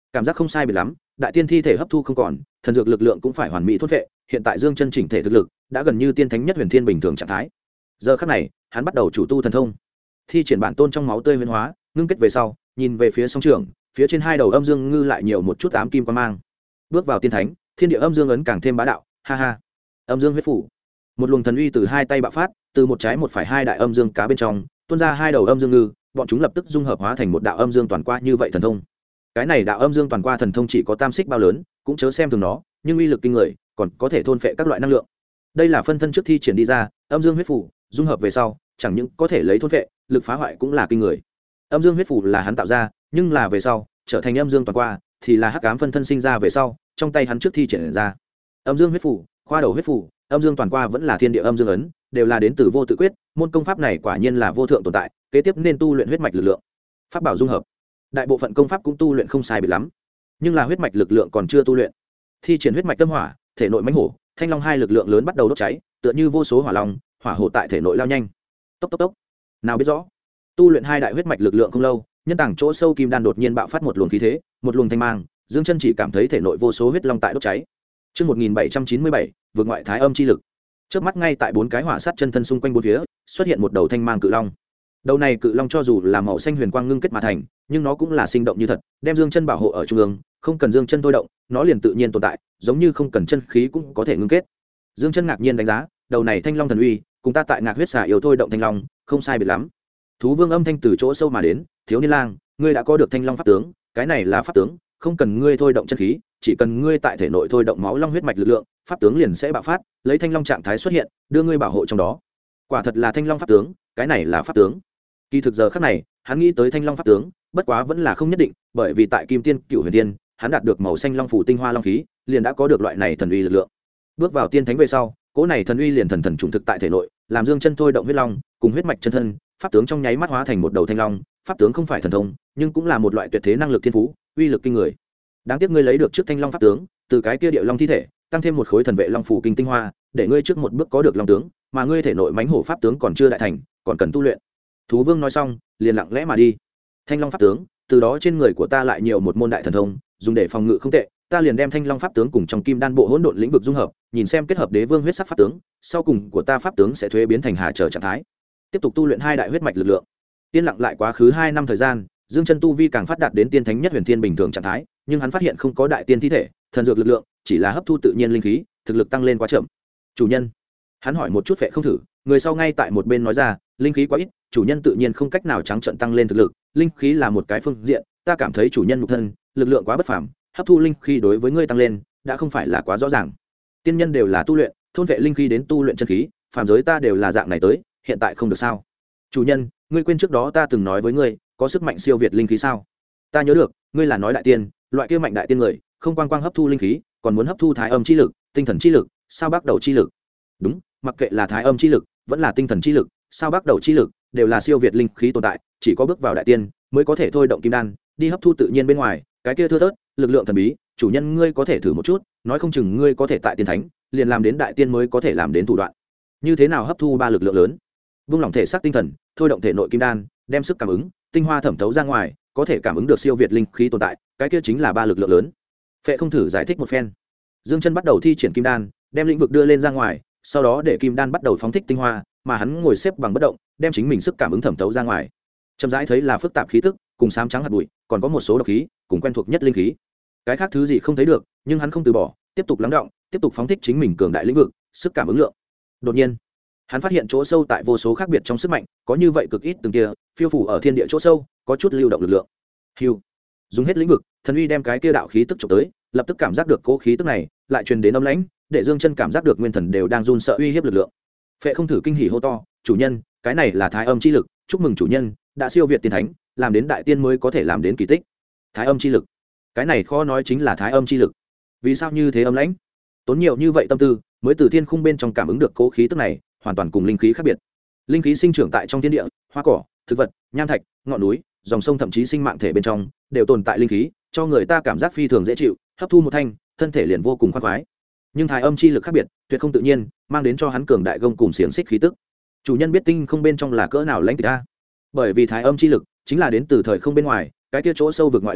cảm giác không sai biệt lắm, đại tiên thi thể hấp thu không còn, thần dược lực lượng cũng phải hoàn mỹ thôn vệ, hiện tại Dương Chân chỉnh thể thực lực đã gần như tiên thánh nhất huyền thiên bình thường trạng thái. Giờ khắc này, hắn bắt đầu chủ tu thần thông, thi triển bản tôn trong máu tươi huyền hóa, ngưng kết về sau, nhìn về phía song trường, phía trên hai đầu âm dương ngư lại nhiều một chút ám kim quang mang. Bước vào tiên thánh, thiên địa âm dương ấn càng thêm bá đạo, ha ha. Âm dương huyết phủ, một luồng thần uy từ hai tay bạo phát, từ một trái một phải hai đại âm dương cá bên trong tuôn ra hai đầu âm dương ngư, bọn chúng lập tức dung hợp hóa thành một đạo âm dương toàn qua như vậy thần thông. Cái này đạo âm dương toàn qua thần thông chỉ có tam xích bao lớn, cũng chớ xem thường nó, nhưng uy lực kinh người, còn có thể thôn phệ các loại năng lượng. Đây là phân thân trước thi triển đi ra, âm dương huyết phủ dung hợp về sau, chẳng những có thể lấy thôn phệ, lực phá hoại cũng là kinh người. Âm dương huyết phủ là hắn tạo ra, nhưng là về sau trở thành âm dương toàn qua, thì là hắc ám phân thân sinh ra về sau, trong tay hắn trước thi triển ra. Âm dương huyết phủ, khoa đầu huyết phủ, âm dương toàn qua vẫn là thiên địa âm dương ấn, đều là đến từ vô tự quyết, môn công pháp này quả nhiên là vô thượng tồn tại, kế tiếp nên tu luyện huyết mạch lực lượng. Pháp bảo dung hợp, đại bộ phận công pháp cũng tu luyện không sai biệt lắm, nhưng là huyết mạch lực lượng còn chưa tu luyện. Thi triển huyết mạch tâm hỏa, thể nội mãnh hổ, thanh long hai lực lượng lớn bắt đầu đốt cháy, tựa như vô số hỏa long, hỏa hổ tại thể nội lao nhanh. Tốc tốc tốc. Nào biết rõ, tu luyện hai đại huyết mạch lực lượng không lâu, nhân tảng chỗ sâu kim đan đột nhiên bạo phát một luồng khí thế, một luồng thanh mang, Dương Chân chỉ cảm thấy thể nội vô số huyết long tại đốt cháy. Chương 1797, vượt ngoại thái âm chi lực. Chớp mắt ngay tại bốn cái hỏa sát chân thân xung quanh bốn phía, xuất hiện một đầu thanh mang cự long. Đầu này cự long cho dù là màu xanh huyền quang ngưng kết mà thành, nhưng nó cũng là sinh động như thật, đem Dương Chân bảo hộ ở trung ương, không cần Dương Chân thôi động, nó liền tự nhiên tồn tại, giống như không cần chân khí cũng có thể ngưng kết. Dương Chân ngạc nhiên đánh giá, đầu này thanh long thần uy, cùng ta tại Ngạc huyết xà yêu thôi động thanh long, không sai biệt lắm. Thú Vương âm thanh từ chỗ sâu mà đến, "Thiếu niên lang, ngươi đã có được thanh long pháp tướng, cái này là pháp tướng, không cần ngươi thôi động chân khí, chỉ cần ngươi tại thể nội thôi động máu long huyết mạch lực lượng, pháp tướng liền sẽ bạo phát, lấy thanh long trạng thái xuất hiện, đưa ngươi bảo hộ trong đó." Quả thật là thanh long pháp tướng, cái này là pháp tướng. Kỳ thực giờ khắc này, hắn nghĩ tới thanh long pháp tướng, bất quá vẫn là không nhất định, bởi vì tại Kim Tiên Cựu Huyền Tiên, hắn đạt được màu xanh long phủ tinh hoa long khí, liền đã có được loại này thần uy lực lượng. Bước vào tiên thánh về sau, cỗ này thần uy liền thần thần trùng thực tại thể nội, làm Dương Chân thôi động huyết long, cùng huyết mạch chân thân, pháp tướng trong nháy mắt hóa thành một đầu thanh long. Pháp tướng không phải thần thông, nhưng cũng là một loại tuyệt thế năng lực thiên phú, uy lực kinh người. Đáng tiếc ngươi lấy được trước thanh long pháp tướng, từ cái kia địa long thi thể, tăng thêm một khối thần vệ long phủ kinh tinh hoa, để ngươi trước một bước có được long tướng, mà ngươi thể nội mãnh hổ pháp tướng còn chưa đại thành, còn cần tu luyện. Thú Vương nói xong, liền lặng lẽ mà đi. Thanh long pháp tướng, từ đó trên người của ta lại nhiều một môn đại thần thông, dùng để phòng ngự không tệ, ta liền đem thanh long pháp tướng cùng trong kim đan bộ hỗn độn lĩnh vực dung hợp, nhìn xem kết hợp đế vương huyết sắc pháp tướng, sau cùng của ta pháp tướng sẽ thuế biến thành hà trở trạng thái. Tiếp tục tu luyện hai đại huyết mạch lực lượng. Tiên lặng lại quá khứ 2 năm thời gian, Dương Chân tu vi càng phát đạt đến tiên thánh nhất huyền thiên bình thường trạng thái, nhưng hắn phát hiện không có đại tiên thi thể, thần dược lực lượng, chỉ là hấp thu tự nhiên linh khí, thực lực tăng lên quá chậm. "Chủ nhân." Hắn hỏi một chút Phệ Không Thử, người sau ngay tại một bên nói ra, "Linh khí quá ít, chủ nhân tự nhiên không cách nào trắng trợn tăng lên thực lực, linh khí là một cái phương diện, ta cảm thấy chủ nhân nhục thân, lực lượng quá bất phàm, hấp thu linh khí đối với ngươi tăng lên, đã không phải là quá rõ ràng. Tiên nhân đều là tu luyện, thôn vệ linh khí đến tu luyện chân khí, phàm giới ta đều là dạng này tới, hiện tại không được sao? Chủ nhân, ngươi quên trước đó ta từng nói với ngươi, có sức mạnh siêu việt linh khí sao? Ta nhớ được, ngươi là nói đại tiên, loại kia mạnh đại tiên người, không quang quang hấp thu linh khí, còn muốn hấp thu thái âm chi lực, tinh thần chi lực, sao bắt đầu chi lực. Đúng, mặc kệ là thái âm chi lực, vẫn là tinh thần chi lực, sao bắt đầu chi lực, đều là siêu việt linh khí tồn tại, chỉ có bước vào đại tiên mới có thể thôi động kim đan, đi hấp thu tự nhiên bên ngoài, cái kia thưa thớt, lực lượng thần bí, chủ nhân ngươi có thể thử một chút, nói không chừng ngươi có thể tại tiên thánh, liền làm đến đại tiên mới có thể làm đến thủ đoạn. Như thế nào hấp thu ba lực lượng lớn? Vung lòng thể xác tinh thần, thôi động thể nội kim đan, đem sức cảm ứng, tinh hoa thẩm thấu ra ngoài, có thể cảm ứng được siêu việt linh khí tồn tại, cái kia chính là ba lực lượng lớn. Phệ Không Thử giải thích một phen. Dương Chân bắt đầu thi triển kim đan, đem lĩnh vực đưa lên ra ngoài, sau đó để kim đan bắt đầu phóng thích tinh hoa, mà hắn ngồi xếp bằng bất động, đem chính mình sức cảm ứng thẩm thấu ra ngoài. Chậm rãi thấy là phức tạp khí tức, cùng xám trắng hạt bụi, còn có một số độc khí, cùng quen thuộc nhất linh khí. Cái khác thứ gì không thấy được, nhưng hắn không từ bỏ, tiếp tục lắng đọng, tiếp tục phóng thích chính mình cường đại lĩnh vực, sức cảm ứng lượng. Đột nhiên, hắn phát hiện chỗ sâu tại vô số khác biệt trong sức mạnh, có như vậy cực ít từng kia, phiêu phủ ở thiên địa chỗ sâu, có chút lưu động lực lượng. Hưu, dùng hết lĩnh vực, thần uy đem cái kia đạo khí tức chụp tới, lập tức cảm giác được cố khí tức này, lại truyền đến âm lãnh, để Dương Chân cảm giác được nguyên thần đều đang run sợ uy hiếp lực lượng. Phệ Không Thử kinh hỉ hô to, "Chủ nhân, cái này là thái âm chi lực, chúc mừng chủ nhân, đã siêu việt tiên thánh, làm đến đại tiên mới có thể làm đến kỳ tích." Thái âm chi lực, cái này khó nói chính là thái âm chi lực. Vì sao như thế âm lãnh? Tốn nhiều như vậy tâm tư, mới từ thiên khung bên trong cảm ứng được cố khí tức này, hoàn toàn cùng linh khí khác biệt. Linh khí sinh trưởng tại trong thiên địa, hoa cỏ, thực vật, nham thạch, ngọn núi, dòng sông, thậm chí sinh mạng thể bên trong đều tồn tại linh khí, cho người ta cảm giác phi thường dễ chịu, hấp thu một thanh, thân thể liền vô cùng khoan khoái. Nhưng thái âm chi lực khác biệt, tuyệt không tự nhiên, mang đến cho hắn cường đại gông cùng xiềng xích khí tức. Chủ nhân biết tinh không bên trong là cỡ nào lãnh tịch a? Bởi vì thái âm chi lực chính là đến từ thời không bên ngoài, cái kia chỗ sâu vực ngoại lực lượng,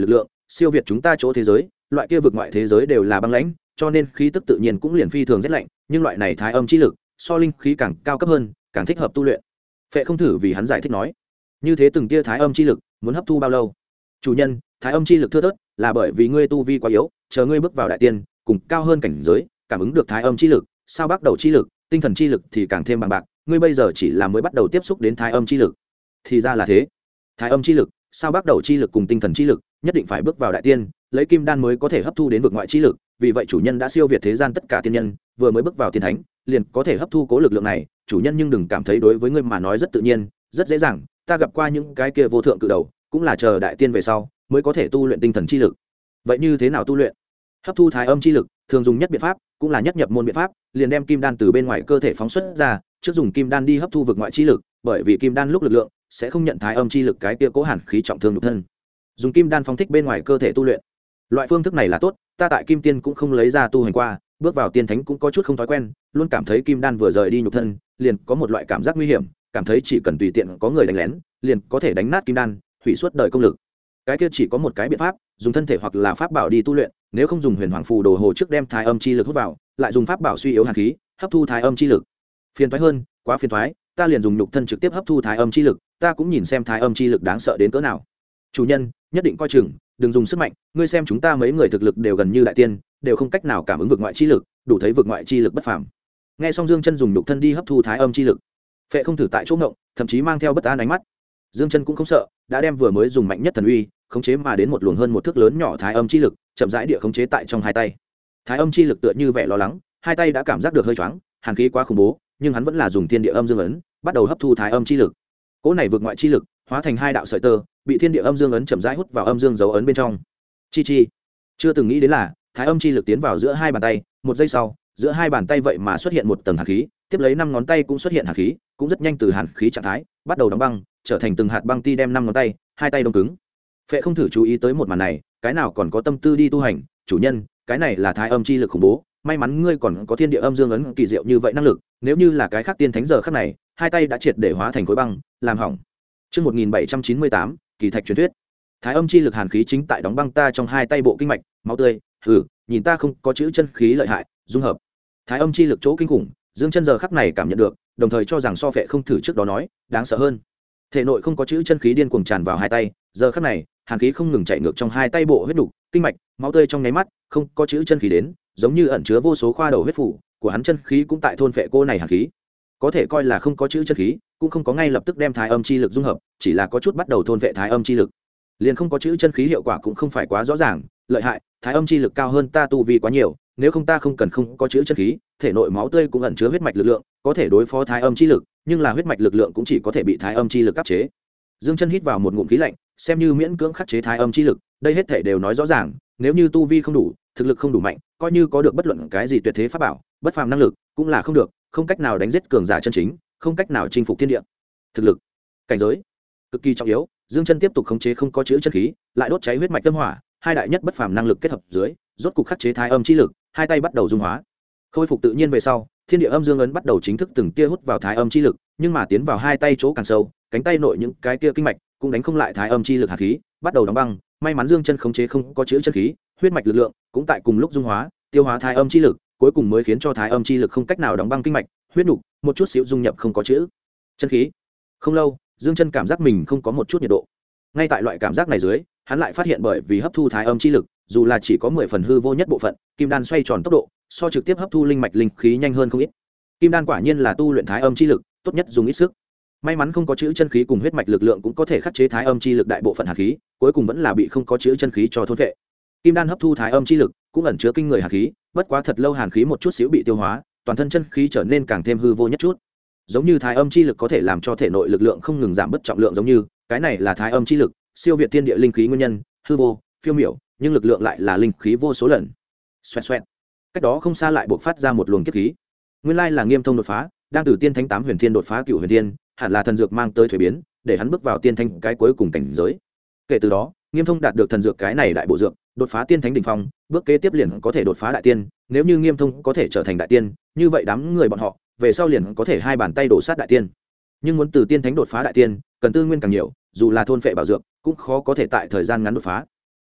siêu việt chúng ta chỗ thế giới, loại kia vực ngoại thế giới đều là băng lãnh, cho nên khí tức tự nhiên cũng liền phi thường rất lạnh, nhưng loại này thái âm chi lực so linh khí càng cao cấp hơn, càng thích hợp tu luyện. Phệ không thử vì hắn giải thích nói, như thế từng tia thái âm chi lực muốn hấp thu bao lâu? Chủ nhân, thái âm chi lực thưa thớt là bởi vì ngươi tu vi quá yếu, chờ ngươi bước vào đại tiên cùng cao hơn cảnh giới, cảm ứng được thái âm chi lực, sao bắt đầu chi lực, tinh thần chi lực thì càng thêm bằng bạc, ngươi bây giờ chỉ là mới bắt đầu tiếp xúc đến thái âm chi lực. Thì ra là thế. Thái âm chi lực, sao bắt đầu chi lực cùng tinh thần chi lực, nhất định phải bước vào đại tiên, lấy kim đan mới có thể hấp thu đến vực ngoại chi lực, vì vậy chủ nhân đã siêu việt thế gian tất cả tiên nhân, vừa mới bước vào tiên thánh, liền có thể hấp thu cố lực lượng này, chủ nhân nhưng đừng cảm thấy đối với ngươi mà nói rất tự nhiên, rất dễ dàng, ta gặp qua những cái kia vô thượng cự đầu, cũng là chờ đại tiên về sau mới có thể tu luyện tinh thần chi lực. Vậy như thế nào tu luyện? Hấp thu thái âm chi lực, thường dùng nhất biện pháp, cũng là nhất nhập môn biện pháp, liền đem kim đan từ bên ngoài cơ thể phóng xuất ra, trước dùng kim đan đi hấp thu vực ngoại chi lực, bởi vì kim đan lúc lực lượng sẽ không nhận thái âm chi lực cái kia cố hàn khí trọng thương nhục thân. Dùng kim đan phóng thích bên ngoài cơ thể tu luyện. Loại phương thức này là tốt, ta tại kim tiên cũng không lấy ra tu hành qua, bước vào tiên thánh cũng có chút không thói quen, luôn cảm thấy kim đan vừa rời đi nhục thân, liền có một loại cảm giác nguy hiểm, cảm thấy chỉ cần tùy tiện có người đánh lén, liền có thể đánh nát kim đan, hủy suốt đời công lực. Cái kia chỉ có một cái biện pháp, dùng thân thể hoặc là pháp bảo đi tu luyện, nếu không dùng huyền hoàng phù đồ hồ trước đem thái âm chi lực hút vào, lại dùng pháp bảo suy yếu hàn khí, hấp thu thái âm chi lực. Phiền toái hơn, quá phiền toái, ta liền dùng nhục thân trực tiếp hấp thu thái âm chi lực, ta cũng nhìn xem thái âm chi lực đáng sợ đến cỡ nào. Chủ nhân, nhất định coi chừng, đừng dùng sức mạnh, ngươi xem chúng ta mấy người thực lực đều gần như đại tiên, đều không cách nào cảm ứng vực ngoại chi lực, đủ thấy vực ngoại chi lực bất phàm. Nghe xong Dương Chân dùng nhục thân đi hấp thu thái âm chi lực, Phệ không thử tại chỗ ngộng, thậm chí mang theo bất an ánh mắt. Dương Chân cũng không sợ, đã đem vừa mới dùng mạnh nhất thần uy khống chế mà đến một luồng hơn một thước lớn nhỏ thái âm chi lực, chậm rãi địa khống chế tại trong hai tay. Thái âm chi lực tựa như vẻ lo lắng, hai tay đã cảm giác được hơi choáng, hàn khí quá khủng bố, nhưng hắn vẫn là dùng thiên địa âm dương ấn, bắt đầu hấp thu thái âm chi lực. Cỗ này vượt ngoại chi lực, hóa thành hai đạo sợi tơ, bị thiên địa âm dương ấn chậm rãi hút vào âm dương dấu ấn bên trong. Chi, chưa từng nghĩ đến là, thái âm chi lực tiến vào giữa hai bàn tay, một giây sau, giữa hai bàn tay vậy mà xuất hiện một tầng hàn khí, tiếp lấy năm ngón tay cũng xuất hiện hàn khí, cũng rất nhanh từ hàn khí trạng thái bắt đầu đóng băng, trở thành từng hạt băng ti đem năm ngón tay, hai tay đông cứng. Phệ không thử chú ý tới một màn này, cái nào còn có tâm tư đi tu hành, chủ nhân, cái này là thái âm chi lực khủng bố, may mắn ngươi còn có thiên địa âm dương ấn kỳ diệu như vậy năng lực, nếu như là cái khác tiên thánh giờ khắc này, hai tay đã triệt để hóa thành khối băng, làm hỏng. Chương 1798, kỳ thạch truyền thuyết. Thái âm chi lực hàn khí chính tại đóng băng ta trong hai tay bộ kinh mạch, máu tươi, nhìn ta không có chữ chân khí lợi hại, dung hợp. Thái âm chi lực chỗ kinh khủng, Dương Chân giờ khắc này cảm nhận được, đồng thời cho rằng so Phệ không thử trước đó nói, đáng sợ hơn. Thể nội không có chữ chân khí điên cuồng tràn vào hai tay, giờ khắc này, hàn khí không ngừng chạy ngược trong hai tay bộ huyết nục, kinh mạch, máu tươi trong nháy mắt, không có chữ chân khí đến, giống như ẩn chứa vô số khoa đầu huyết phủ, của hắn chân khí cũng tại thôn phệ cô này hàn khí. Có thể coi là không có chữ chân khí, cũng không có ngay lập tức đem thái âm chi lực dung hợp, chỉ là có chút bắt đầu thôn phệ thái âm chi lực. Liền không có chữ chân khí hiệu quả cũng không phải quá rõ ràng, lợi hại, thái âm chi lực cao hơn ta tu vi quá nhiều, nếu không ta không cần không có chữ chân khí, thể nội máu tươi cũng ẩn chứa huyết mạch lực lượng, có thể đối phó thái âm chi lực, nhưng là huyết mạch lực lượng cũng chỉ có thể bị thái âm chi lực áp chế. Dương Chân hít vào một ngụm khí lạnh, xem như miễn cưỡng khắc chế thái âm chi lực, đây hết thảy đều nói rõ ràng, nếu như tu vi không đủ, thực lực không đủ mạnh, coi như có được bất luận cái gì tuyệt thế pháp bảo, bất phàm năng lực, cũng là không được, không cách nào đánh giết cường giả chân chính, không cách nào chinh phục thiên địa. Thực lực, cảnh giới, cực kỳ trọng yếu. Dương Chân tiếp tục khống chế không có chữ chân khí, lại đốt cháy huyết mạch tâm hỏa, hai đại nhất bất phàm năng lực kết hợp dưới, rốt cục khắc chế thái âm chi lực, hai tay bắt đầu dung hóa. Khôi phục tự nhiên về sau, thiên địa âm dương ấn bắt đầu chính thức từng tia hút vào thái âm chi lực, nhưng mà tiến vào hai tay chỗ càng sâu, cánh tay nội những cái kia kinh mạch cũng đánh không lại thái âm chi lực hạt khí, bắt đầu đóng băng. May mắn Dương Chân khống chế không có chữ chân khí, huyết mạch lực lượng cũng tại cùng lúc dung hóa, tiêu hóa thái âm chi lực, cuối cùng mới khiến cho thái âm chi lực không cách nào đóng băng kinh mạch, huyết nục, một chút xíu dung nhập không có chữ chân khí. Không lâu, Dương Chân cảm giác mình không có một chút nhiệt độ. Ngay tại loại cảm giác này dưới, hắn lại phát hiện bởi vì hấp thu thái âm chi lực, dù là chỉ có 10 phần hư vô nhất bộ phận, kim đan xoay tròn tốc độ, so trực tiếp hấp thu linh mạch linh khí nhanh hơn không ít. Kim đan quả nhiên là tu luyện thái âm chi lực, tốt nhất dùng ít sức. May mắn không có chữ chân khí cùng huyết mạch lực lượng cũng có thể khắc chế thái âm chi lực đại bộ phận hàn khí, cuối cùng vẫn là bị không có chữ chân khí cho thôn phệ. Kim đan hấp thu thái âm chi lực, cũng ẩn chứa kinh người hàn khí, bất quá thật lâu hàn khí một chút xíu bị tiêu hóa, toàn thân chân khí trở nên càng thêm hư vô nhất chút. Giống như thái âm chi lực có thể làm cho thể nội lực lượng không ngừng giảm bớt trọng lượng, giống như cái này là thái âm chi lực, siêu việt thiên địa linh khí nguyên nhân, hư vô, phiêu miểu, nhưng lực lượng lại là linh khí vô số lần. Xoẹt xoẹt. Cách đó không xa lại bộc phát ra một luồng kiếp khí. Nguyên lai là Nghiêm Thông đột phá, đang từ tiên thánh 8 huyền thiên đột phá cửu huyền thiên, hẳn là thần dược mang tới thuế biến, để hắn bước vào tiên thánh cái cuối cùng cảnh giới. Kể từ đó, Nghiêm Thông đạt được thần dược cái này đại bộ dược, đột phá tiên thánh đỉnh phong, bước kế tiếp liền có thể đột phá đại tiên, nếu như Nghiêm Thông có thể trở thành đại tiên, như vậy đám người bọn họ về sau liền có thể hai bàn tay đổ sát đại tiên. Nhưng muốn từ tiên thánh đột phá đại tiên, cần tư nguyên càng nhiều, dù là thôn phệ bảo dược, cũng khó có thể tại thời gian ngắn đột phá.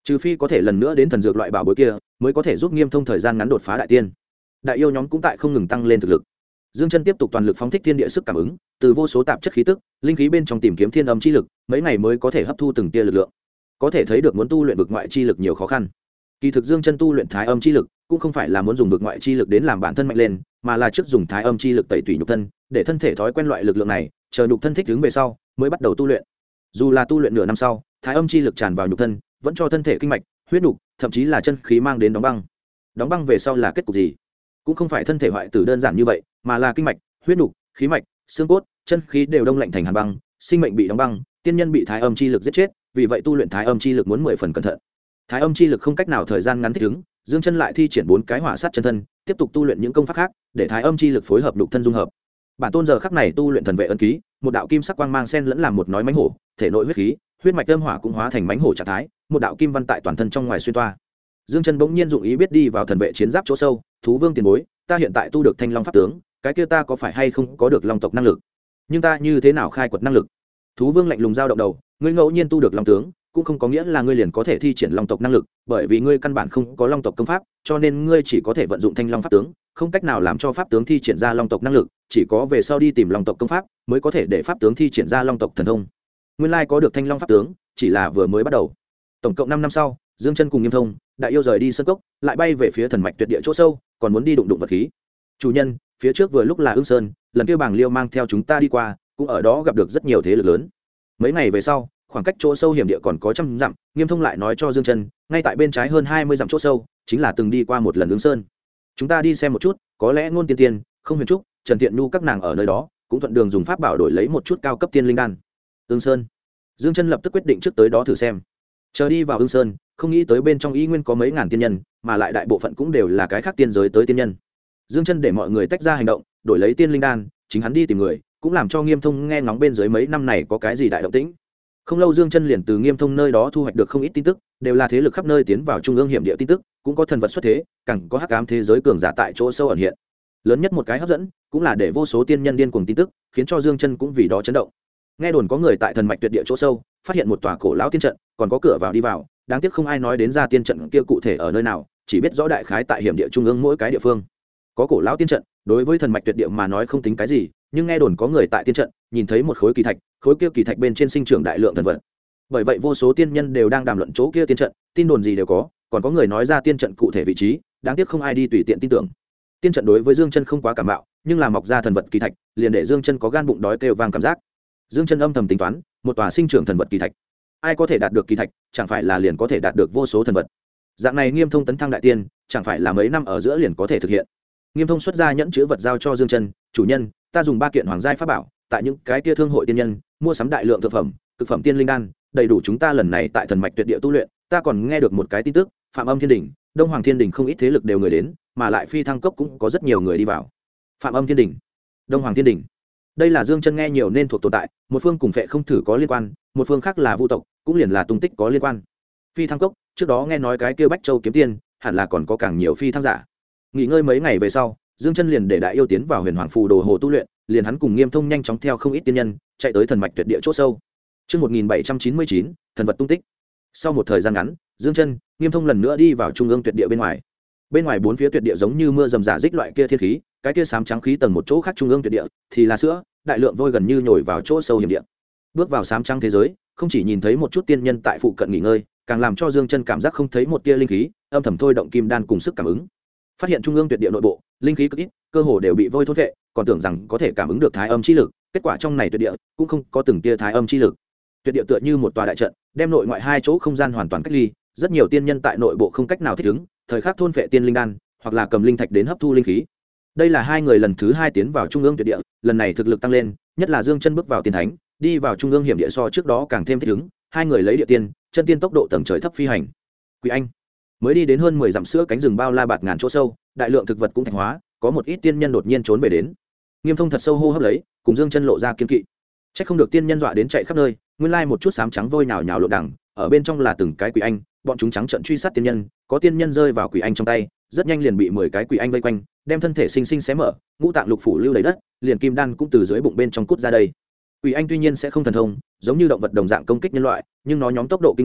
trừ phi có thể lần nữa đến thần dược loại bảo bối kia mới có thể giúp Nghiêm Thông thời gian ngắn đột phá đại tiên. Đại yêu nhóm cũng tại không ngừng tăng lên thực lực. Dương Chân tiếp tục toàn lực phóng thích thiên địa sức cảm ứng, từ vô số tạp chất khí tức, linh khí bên trong tìm kiếm thiên âm chi lực, mấy ngày mới có thể hấp thu từng tia lực lượng. Có thể thấy được muốn tu luyện vực ngoại chi lực nhiều khó khăn. Kỳ thực Dương Chân tu luyện thái âm chi lực, cũng không phải là muốn dùng vực ngoại chi lực đến làm bản thân mạnh lên, mà là trước dùng thái âm chi lực tẩy tủy nhục thân, để thân thể thói quen loại lực lượng này, chờ nhục thân thích ứng về sau, mới bắt đầu tu luyện. Dù là tu luyện nửa năm sau, thái âm chi lực tràn vào nhục thân, vẫn cho thân thể kinh mạch, huyết nhục, thậm chí là chân khí mang đến đóng băng. Đóng băng về sau là kết cục gì? Cũng không phải thân thể hoại tử đơn giản như vậy, mà là kinh mạch, huyết nhục, khí mạch, xương cốt, chân khí đều đông lạnh thành hàn băng, sinh mệnh bị đóng băng, tiên nhân bị thái âm chi lực giết chết, vì vậy tu luyện thái âm chi lực muốn 10 phần cẩn thận. Thái âm chi lực không cách nào thời gian ngắn thích ứng, Dương Chân lại thi triển 4 cái hỏa sát chân thân, tiếp tục tu luyện những công pháp khác, để thái âm chi lực phối hợp nhục thân dung hợp. Bản tôn giờ khắc này tu luyện thần vệ ấn ký, một đạo kim sắc quang mang xen lẫn làm một nói mãnh hổ, thể nội huyết khí, huyết mạch âm hỏa cũng hóa thành mãnh hổ trạng thái, một đạo kim văn tại toàn thân trong ngoài xuyên toa. Dương Chân bỗng nhiên dụng ý biết đi vào thần vệ chiến giáp chỗ sâu, thú vương tiền bối, ta hiện tại tu được thanh long pháp tướng, cái kia ta có phải hay không có được long tộc năng lực? Nhưng ta như thế nào khai quật năng lực? Thú vương lạnh lùng giao động đầu, ngươi ngẫu nhiên tu được long tướng, cũng không có nghĩa là ngươi liền có thể thi triển long tộc năng lực, bởi vì ngươi căn bản không có long tộc công pháp, cho nên ngươi chỉ có thể vận dụng thanh long pháp tướng, không cách nào làm cho pháp tướng thi triển ra long tộc năng lực, chỉ có về sau đi tìm long tộc công pháp, mới có thể để pháp tướng thi triển ra long tộc thần thông. Nguyên lai có được thanh long pháp tướng, chỉ là vừa mới bắt đầu. Tổng cộng 5 năm sau, Dương Chân cùng Nghiêm Thông, đại yêu rời đi sơn cốc, lại bay về phía thần mạch tuyệt địa chỗ sâu, còn muốn đi đụng vật khí. Chủ nhân, phía trước vừa lúc là Ưng Sơn, lần kia Bàng Liêu mang theo chúng ta đi qua, cũng ở đó gặp được rất nhiều thế lực lớn. Mấy ngày về sau, khoảng cách chỗ sâu hiểm địa còn có trăm dặm, Nghiêm Thông lại nói cho Dương Chân, ngay tại bên trái hơn 20 dặm chỗ sâu, chính là từng đi qua một lần Ưng Sơn. Chúng ta đi xem một chút, có lẽ Ngôn Tiên Tiên, Không Huyền Trúc, Trần Thiện Nhu các nàng ở nơi đó, cũng thuận đường dùng pháp bảo đổi lấy một chút cao cấp tiên linh đan. Ưng Sơn. Dương Chân lập tức quyết định trước tới đó thử xem. Chờ đi vào Ưng Sơn, không nghĩ tới bên trong y nguyên có mấy ngàn tiên nhân, mà lại đại bộ phận cũng đều là cái khác tiên giới tới tiên nhân. Dương Chân để mọi người tách ra hành động, đổi lấy tiên linh đan, chính hắn đi tìm người, cũng làm cho Nghiêm Thông nghe ngóng bên dưới mấy năm này có cái gì đại động tĩnh. Không lâu Dương Chân liền từ Nghiêm Thông nơi đó thu hoạch được không ít tin tức, đều là thế lực khắp nơi tiến vào trung ương hiểm địa tin tức, cũng có thần vật xuất thế, càng có hắc ám thế giới cường giả tại chỗ sâu ẩn hiện. Lớn nhất một cái hấp dẫn, cũng là để vô số tiên nhân điên cuồng tin tức, khiến cho Dương Chân cũng vì đó chấn động. Nghe đồn có người tại thần mạch tuyệt địa chỗ sâu, phát hiện một tòa cổ lão tiên trận, còn có cửa vào đi vào, đáng tiếc không ai nói đến ra tiên trận kia cụ thể ở nơi nào, chỉ biết rõ đại khái tại hiểm địa trung ương mỗi cái địa phương. Có cổ lão tiên trận, đối với thần mạch tuyệt địa mà nói không tính cái gì, nhưng nghe đồn có người tại tiên trận, nhìn thấy một khối kỳ thạch, khối kia kỳ thạch bên trên sinh trưởng đại lượng thần vật. Bởi vậy vô số tiên nhân đều đang đàm luận chỗ kia tiên trận, tin đồn gì đều có, còn có người nói ra tiên trận cụ thể vị trí, đáng tiếc không ai đi tùy tiện tin tưởng. Tiên trận đối với Dương Chân không quá cảm mạo, nhưng là mọc ra thần vật kỳ thạch, liền để Dương Chân có gan bụng đói kêu vang cảm giác. Dương Chân âm thầm tính toán, một tòa sinh trưởng thần vật kỳ thạch, ai có thể đạt được kỳ thạch, chẳng phải là liền có thể đạt được vô số thần vật. Dạng này Nghiêm Thông tấn thăng đại tiên, chẳng phải là mấy năm ở giữa liền có thể thực hiện. Nghiêm Thông xuất ra nhẫn chứa vật giao cho Dương Chân, chủ nhân, ta dùng 3 kiện hoàng giai pháp bảo, tại những cái kia thương hội tiên nhân, mua sắm đại lượng thực phẩm, cực phẩm tiên linh đan, đầy đủ chúng ta lần này tại thần mạch tuyệt địa tu luyện. Ta còn nghe được một cái tin tức, Phạm Âm Thiên Đỉnh, Đông Hoàng Thiên Đỉnh không ít thế lực đều người đến, mà lại Phi Thăng Cốc cũng có rất nhiều người đi vào. Phạm Âm Thiên Đỉnh, Đông Hoàng Thiên Đỉnh, đây là Dương Chân nghe nhiều nên thuộc tồn tại, một phương cùng Phệ Không Thử có liên quan, một phương khác là Vu tộc, cũng liền là tung tích có liên quan. Phi Thăng Cốc, trước đó nghe nói cái kia Bách Châu kiếm tiên, hẳn là còn có càng nhiều phi thăng giả. Nghỉ ngơi mấy ngày về sau, Dương Chân liền để đại yêu tiến vào Huyền Hoàng Phù Đồ Hồ tu luyện, liền hắn cùng Nghiêm Thông nhanh chóng theo không ít tiên nhân, chạy tới thần mạch tuyệt địa chỗ sâu. Chương 1799, thần vật tung tích. Sau một thời gian ngắn, Dương Chân, Nghiêm Thông lần nữa đi vào trung ương tuyệt địa bên ngoài. Bên ngoài bốn phía tuyệt địa giống như mưa rầm rả rích loại kia thiên khí, cái kia xám trắng khí tầng một chỗ khác trung ương tuyệt địa thì là sữa, đại lượng vôi gần như nhồi vào chỗ sâu hiểm địa. Bước vào xám trắng thế giới, không chỉ nhìn thấy một chút tiên nhân tại phụ cận nghỉ ngơi, càng làm cho Dương Chân cảm giác không thấy một tia linh khí, âm thầm thôi động kim đan cùng sức cảm ứng. Phát hiện trung ương tuyệt địa nội bộ, linh khí cực ít, cơ hồ đều bị vôi thôn vệ, còn tưởng rằng có thể cảm ứng được thái âm chi lực, kết quả trong này tuyệt địa cũng không có từng tia thái âm chi lực. Tuyệt địa tựa như một tòa đại trận, đem nội ngoại hai chỗ không gian hoàn toàn cách ly, rất nhiều tiên nhân tại nội bộ không cách nào thích ứng, thời khắc thôn vệ tiên linh đan, hoặc là cầm linh thạch đến hấp thu linh khí. Đây là hai người lần thứ 2 tiến vào trung ương tuyệt địa, lần này thực lực tăng lên, nhất là Dương Chân bước vào tiên thánh, đi vào trung ương hiểm địa so trước đó càng thêm thích ứng, hai người lấy địa tiên, chân tiên tốc độ tầng trời thấp phi hành. Quỷ Anh mới đi đến hơn 10 dặm sữa cánh rừng bao la bạt ngàn chỗ sâu, đại lượng thực vật cũng thành hóa, có một ít tiên nhân đột nhiên trốn về đến. Nghiêm Thông thật sâu hô hấp lấy, cùng Dương Chân lộ ra kiên kỵ. Chắc không được tiên nhân dọa đến chạy khắp nơi, nguyên lai một chút xám trắng vôi nhào nhào lộ đằng, ở bên trong là từng cái quỷ anh, bọn chúng trắng trợn truy sát tiên nhân, có tiên nhân rơi vào quỷ anh trong tay, rất nhanh liền bị 10 cái quỷ anh vây quanh, đem thân thể sinh sinh xé mở, ngũ tạng lục phủ lưu đầy đất, liền kim đan cũng từ dưới bụng bên trong cút ra đây. Quỷ anh tuy nhiên sẽ không thần thông, giống như động vật đồng dạng công kích nhân loại, nhưng nó nhóm tốc độ kinh người,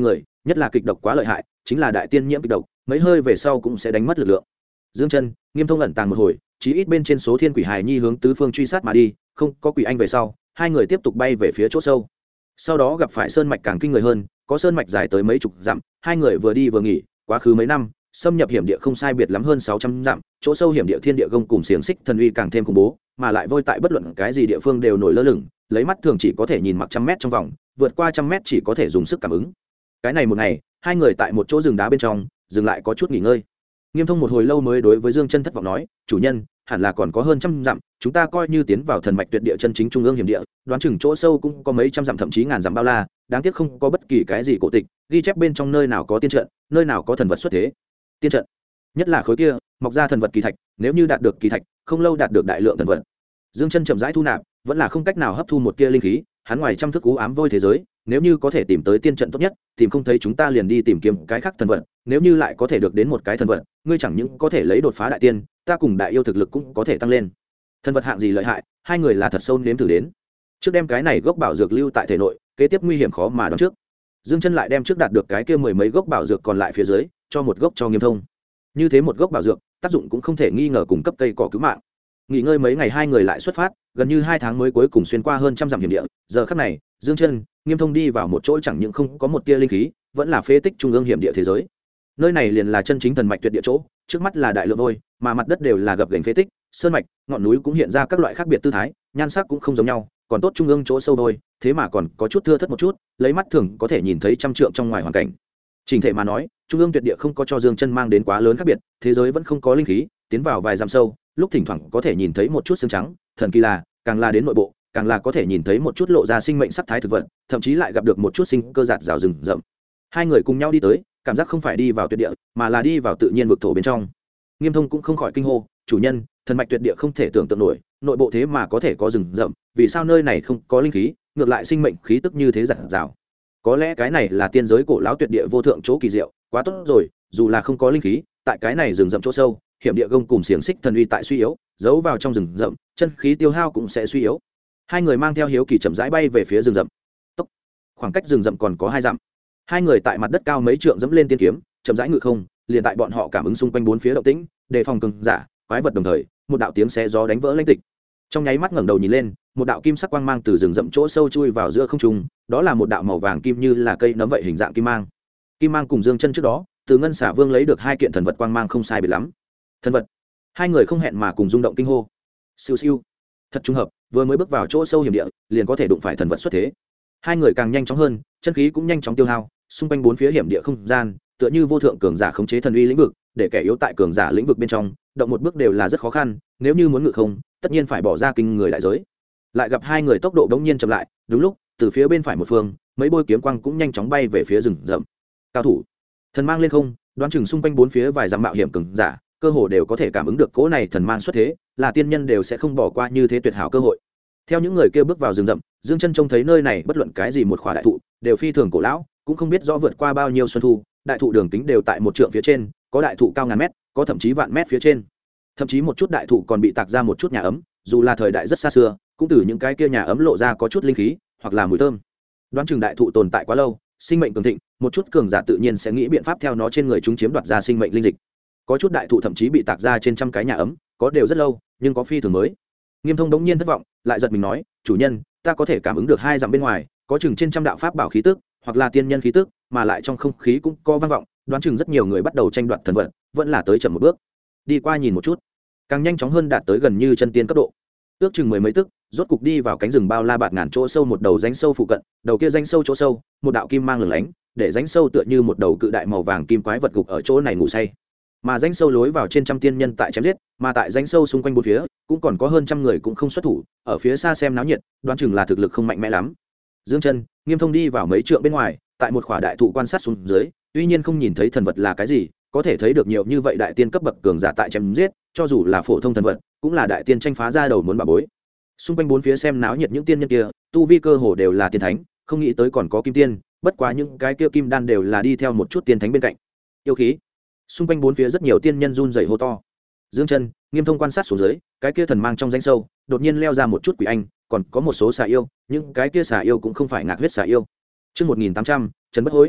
nhất là kịch độc quá lợi hại, chính là đại tiên nhiễm kịch độc, mấy hơi về sau cũng sẽ đánh mất lực lượng. Dương Chân, Nghiêm Thông ẩn tàng một hồi, chí ít bên trên số thiên quỷ hài nhi hướng tứ phương truy sát mà đi, không có quỷ anh về sau, hai người tiếp tục bay về phía chỗ sâu. Sau đó gặp phải sơn mạch càng kinh người hơn, có sơn mạch dài tới mấy chục dặm, hai người vừa đi vừa nghỉ, quá khứ mấy năm, xâm nhập hiểm địa không sai biệt lắm hơn 600 dặm, chỗ sâu hiểm địa thiên địa gông cùng xiềng xích thần uy càng thêm khủng bố, mà lại vôi tại bất luận cái gì địa phương đều nổi lơ lửng, lấy mắt thường chỉ có thể nhìn mặc trăm mét trong vòng, vượt qua trăm mét chỉ có thể dùng sức cảm ứng. Cái này một ngày, hai người tại một chỗ rừng đá bên trong, dừng lại có chút nghỉ ngơi. Nghiêm Thông một hồi lâu mới đối với Dương Chân thất vọng nói, chủ nhân, hẳn là còn có hơn trăm dặm, chúng ta coi như tiến vào thần mạch tuyệt địa chân chính trung ương hiểm địa, đoán chừng chỗ sâu cũng có mấy trăm dặm thậm chí ngàn dặm bao la, đáng tiếc không có bất kỳ cái gì cổ tịch ghi chép bên trong nơi nào có tiên trận, nơi nào có thần vật xuất thế. Tiên trận, nhất là khối kia mọc ra thần vật kỳ thạch, nếu như đạt được kỳ thạch, không lâu đạt được đại lượng thần vật. Dương Chân chậm rãi thu nạp, vẫn là không cách nào hấp thu một tia linh khí, hắn ngoài trăm thức cú ám vôi thế giới, nếu như có thể tìm tới tiên trận tốt nhất, tìm không thấy chúng ta liền đi tìm kiếm cái khác thần vật, nếu như lại có thể được đến một cái thần vật, ngươi chẳng những có thể lấy đột phá đại tiên, ta cùng đại yêu thực lực cũng có thể tăng lên. Thần vật hạng gì lợi hại, hai người là thật sâu nếm thử đến. Trước đem cái này gốc bảo dược lưu tại thể nội, kế tiếp nguy hiểm khó mà đoán trước. Dương Chân lại đem trước đạt được cái kia mười mấy gốc bảo dược còn lại phía dưới, cho một gốc cho Nghiêm Thông. Như thế một gốc bảo dược, tác dụng cũng không thể nghi ngờ cung cấp cây cỏ cứu mạng. Nghỉ ngơi mấy ngày hai người lại xuất phát, gần như 2 tháng mới cuối cùng xuyên qua hơn trăm dặm hiểm địa. Giờ khắc này, Dương Chân, Nghiêm Thông đi vào một chỗ chẳng những không có một tia linh khí, vẫn là phế tích trung ương hiểm địa thế giới. Nơi này liền là chân chính thần mạch tuyệt địa chỗ, trước mắt là đại lượng vôi, mà mặt đất đều là gập ghềnh phế tích, sơn mạch, ngọn núi cũng hiện ra các loại khác biệt tư thái, nhan sắc cũng không giống nhau, còn tốt trung ương chỗ sâu vôi, thế mà còn có chút thưa thớt một chút, lấy mắt thường có thể nhìn thấy trăm trượng trong ngoài hoàn cảnh. Trình thể mà nói, trung ương tuyệt địa không có cho Dương Chân mang đến quá lớn khác biệt, thế giới vẫn không có linh khí, tiến vào vài dặm sâu, lúc thỉnh thoảng có thể nhìn thấy một chút xương trắng, thần kỳ là, càng là đến nội bộ, càng là có thể nhìn thấy một chút lộ ra sinh mệnh sắc thái thực vật, thậm chí lại gặp được một chút sinh cơ giạt rào rừng rậm. Hai người cùng nhau đi tới, cảm giác không phải đi vào tuyệt địa, mà là đi vào tự nhiên vực thổ bên trong. Nghiêm Thông cũng không khỏi kinh hô, chủ nhân, thần mạch tuyệt địa không thể tưởng tượng nổi, nội bộ thế mà có thể có rừng rậm, vì sao nơi này không có linh khí, ngược lại sinh mệnh khí tức như thế giạt rào. Có lẽ cái này là tiên giới cổ lão tuyệt địa vô thượng chỗ kỳ diệu, quá tốt rồi, dù là không có linh khí, tại cái này rừng rậm chỗ sâu, hiểm địa gông cùng xiềng xích thần uy tại suy yếu, giấu vào trong rừng rậm, chân khí tiêu hao cũng sẽ suy yếu. Hai người mang theo hiếu kỳ chậm rãi bay về phía rừng rậm. Tốc, khoảng cách rừng rậm còn có 2 dặm. Hai người tại mặt đất cao mấy trượng dẫm lên tiên kiếm, chậm rãi ngự không, liền tại bọn họ cảm ứng xung quanh bốn phía động tĩnh, đề phòng cường giả, quái vật đồng thời, một đạo tiếng xé gió đánh vỡ lãnh tịch. Trong nháy mắt ngẩng đầu nhìn lên, một đạo kim sắc quang mang từ rừng rậm chỗ sâu chui vào giữa không trung, đó là một đạo màu vàng kim như là cây nấm vậy hình dạng kim mang. Kim mang cùng Dương Chân trước đó, từ Ngân Xả Vương lấy được 2 kiện thần vật quang mang không sai biệt lắm. Thần vật. Hai người không hẹn mà cùng rung động kinh hô. Siêu siêu. Thật trùng hợp, vừa mới bước vào chỗ sâu hiểm địa, liền có thể đụng phải thần vật xuất thế. Hai người càng nhanh chóng hơn, chân khí cũng nhanh chóng tiêu hao, xung quanh bốn phía hiểm địa không gian, tựa như vô thượng cường giả khống chế thần uy lĩnh vực, để kẻ yếu tại cường giả lĩnh vực bên trong, động một bước đều là rất khó khăn, nếu như muốn ngự không, tất nhiên phải bỏ ra kinh người đại giới. Lại gặp hai người tốc độ bỗng nhiên chậm lại, đúng lúc, từ phía bên phải một phương, mấy bôi kiếm quang cũng nhanh chóng bay về phía rừng rậm. Cao thủ, thần mang lên không, đoán chừng xung quanh bốn phía vài dặm mạo hiểm cường giả, cơ hồ đều có thể cảm ứng được cỗ này thần mang xuất thế, là tiên nhân đều sẽ không bỏ qua như thế tuyệt hảo cơ hội. Theo những người kia bước vào rừng rậm, Dương Chân trông thấy nơi này bất luận cái gì một khỏa đại thụ, đều phi thường cổ lão, cũng không biết rõ vượt qua bao nhiêu xuân thu, đại thụ đường kính đều tại 1 trượng phía trên, có đại thụ cao ngàn mét, có thậm chí vạn mét phía trên. Thậm chí một chút đại thụ còn bị tạc ra một chút nhà ấm, dù là thời đại rất xa xưa, cũng từ những cái kia nhà ấm lộ ra có chút linh khí, hoặc là mùi thơm. Đoán chừng đại thụ tồn tại quá lâu, sinh mệnh cường thịnh, một chút cường giả tự nhiên sẽ nghĩ biện pháp theo nó trên người chúng chiếm đoạt ra sinh mệnh linh dịch. Có chút đại thụ thậm chí bị tạc ra trên trăm cái nhà ấm, có đều rất lâu, nhưng có phi thường mới. Nghiêm Thông đống nhiên thất vọng, lại giật mình nói, chủ nhân, ta có thể cảm ứng được 2 dặm bên ngoài, có chừng trên trăm đạo pháp bảo khí tức, hoặc là tiên nhân khí tức, mà lại trong không khí cũng có vang vọng, đoán chừng rất nhiều người bắt đầu tranh đoạt thần vật, vẫn là tới chậm một bước. Đi qua nhìn một chút, càng nhanh chóng hơn đạt tới gần như chân tiên cấp độ. Ước chừng mười mấy tức, rốt cục đi vào cánh rừng bao la bạt ngàn chỗ sâu một đầu rãnh sâu phụ cận, đầu kia rãnh sâu chỗ sâu, một đạo kim mang lửng lánh, để rãnh sâu tựa như một đầu cự đại màu vàng kim quái vật gục ở chỗ này ngủ say. Mà rãnh sâu lối vào trên trăm tiên nhân tại chém giết, mà tại rãnh sâu xung quanh bốn phía, cũng còn có hơn trăm người cũng không xuất thủ, ở phía xa xem náo nhiệt, đoán chừng là thực lực không mạnh mẽ lắm. Dương Chân, Nghiêm Thông đi vào mấy trượng bên ngoài, tại một khỏa đại thụ quan sát xuống dưới, tuy nhiên không nhìn thấy thần vật là cái gì, có thể thấy được nhiều như vậy đại tiên cấp bậc cường giả tại chém giết, cho dù là phổ thông thần vật, cũng là đại tiên tranh phá ra đầu muốn bà bối. Xung quanh bốn phía xem náo nhiệt những tiên nhân kia, tu vi cơ hồ đều là tiên thánh, không nghĩ tới còn có kim tiên, bất quá những cái kia kim đan đều là đi theo một chút tiên thánh bên cạnh. Yêu khí. Xung quanh bốn phía rất nhiều tiên nhân run rẩy hô to. Dương Chân, Nghiêm Thông quan sát xuống dưới, cái kia thần mang trong rãnh sâu, đột nhiên leo ra một chút quỷ anh, còn có một số xà yêu, nhưng cái kia xà yêu cũng không phải ngạc huyết xà yêu. Chương 1800, Trấn Bất Hối.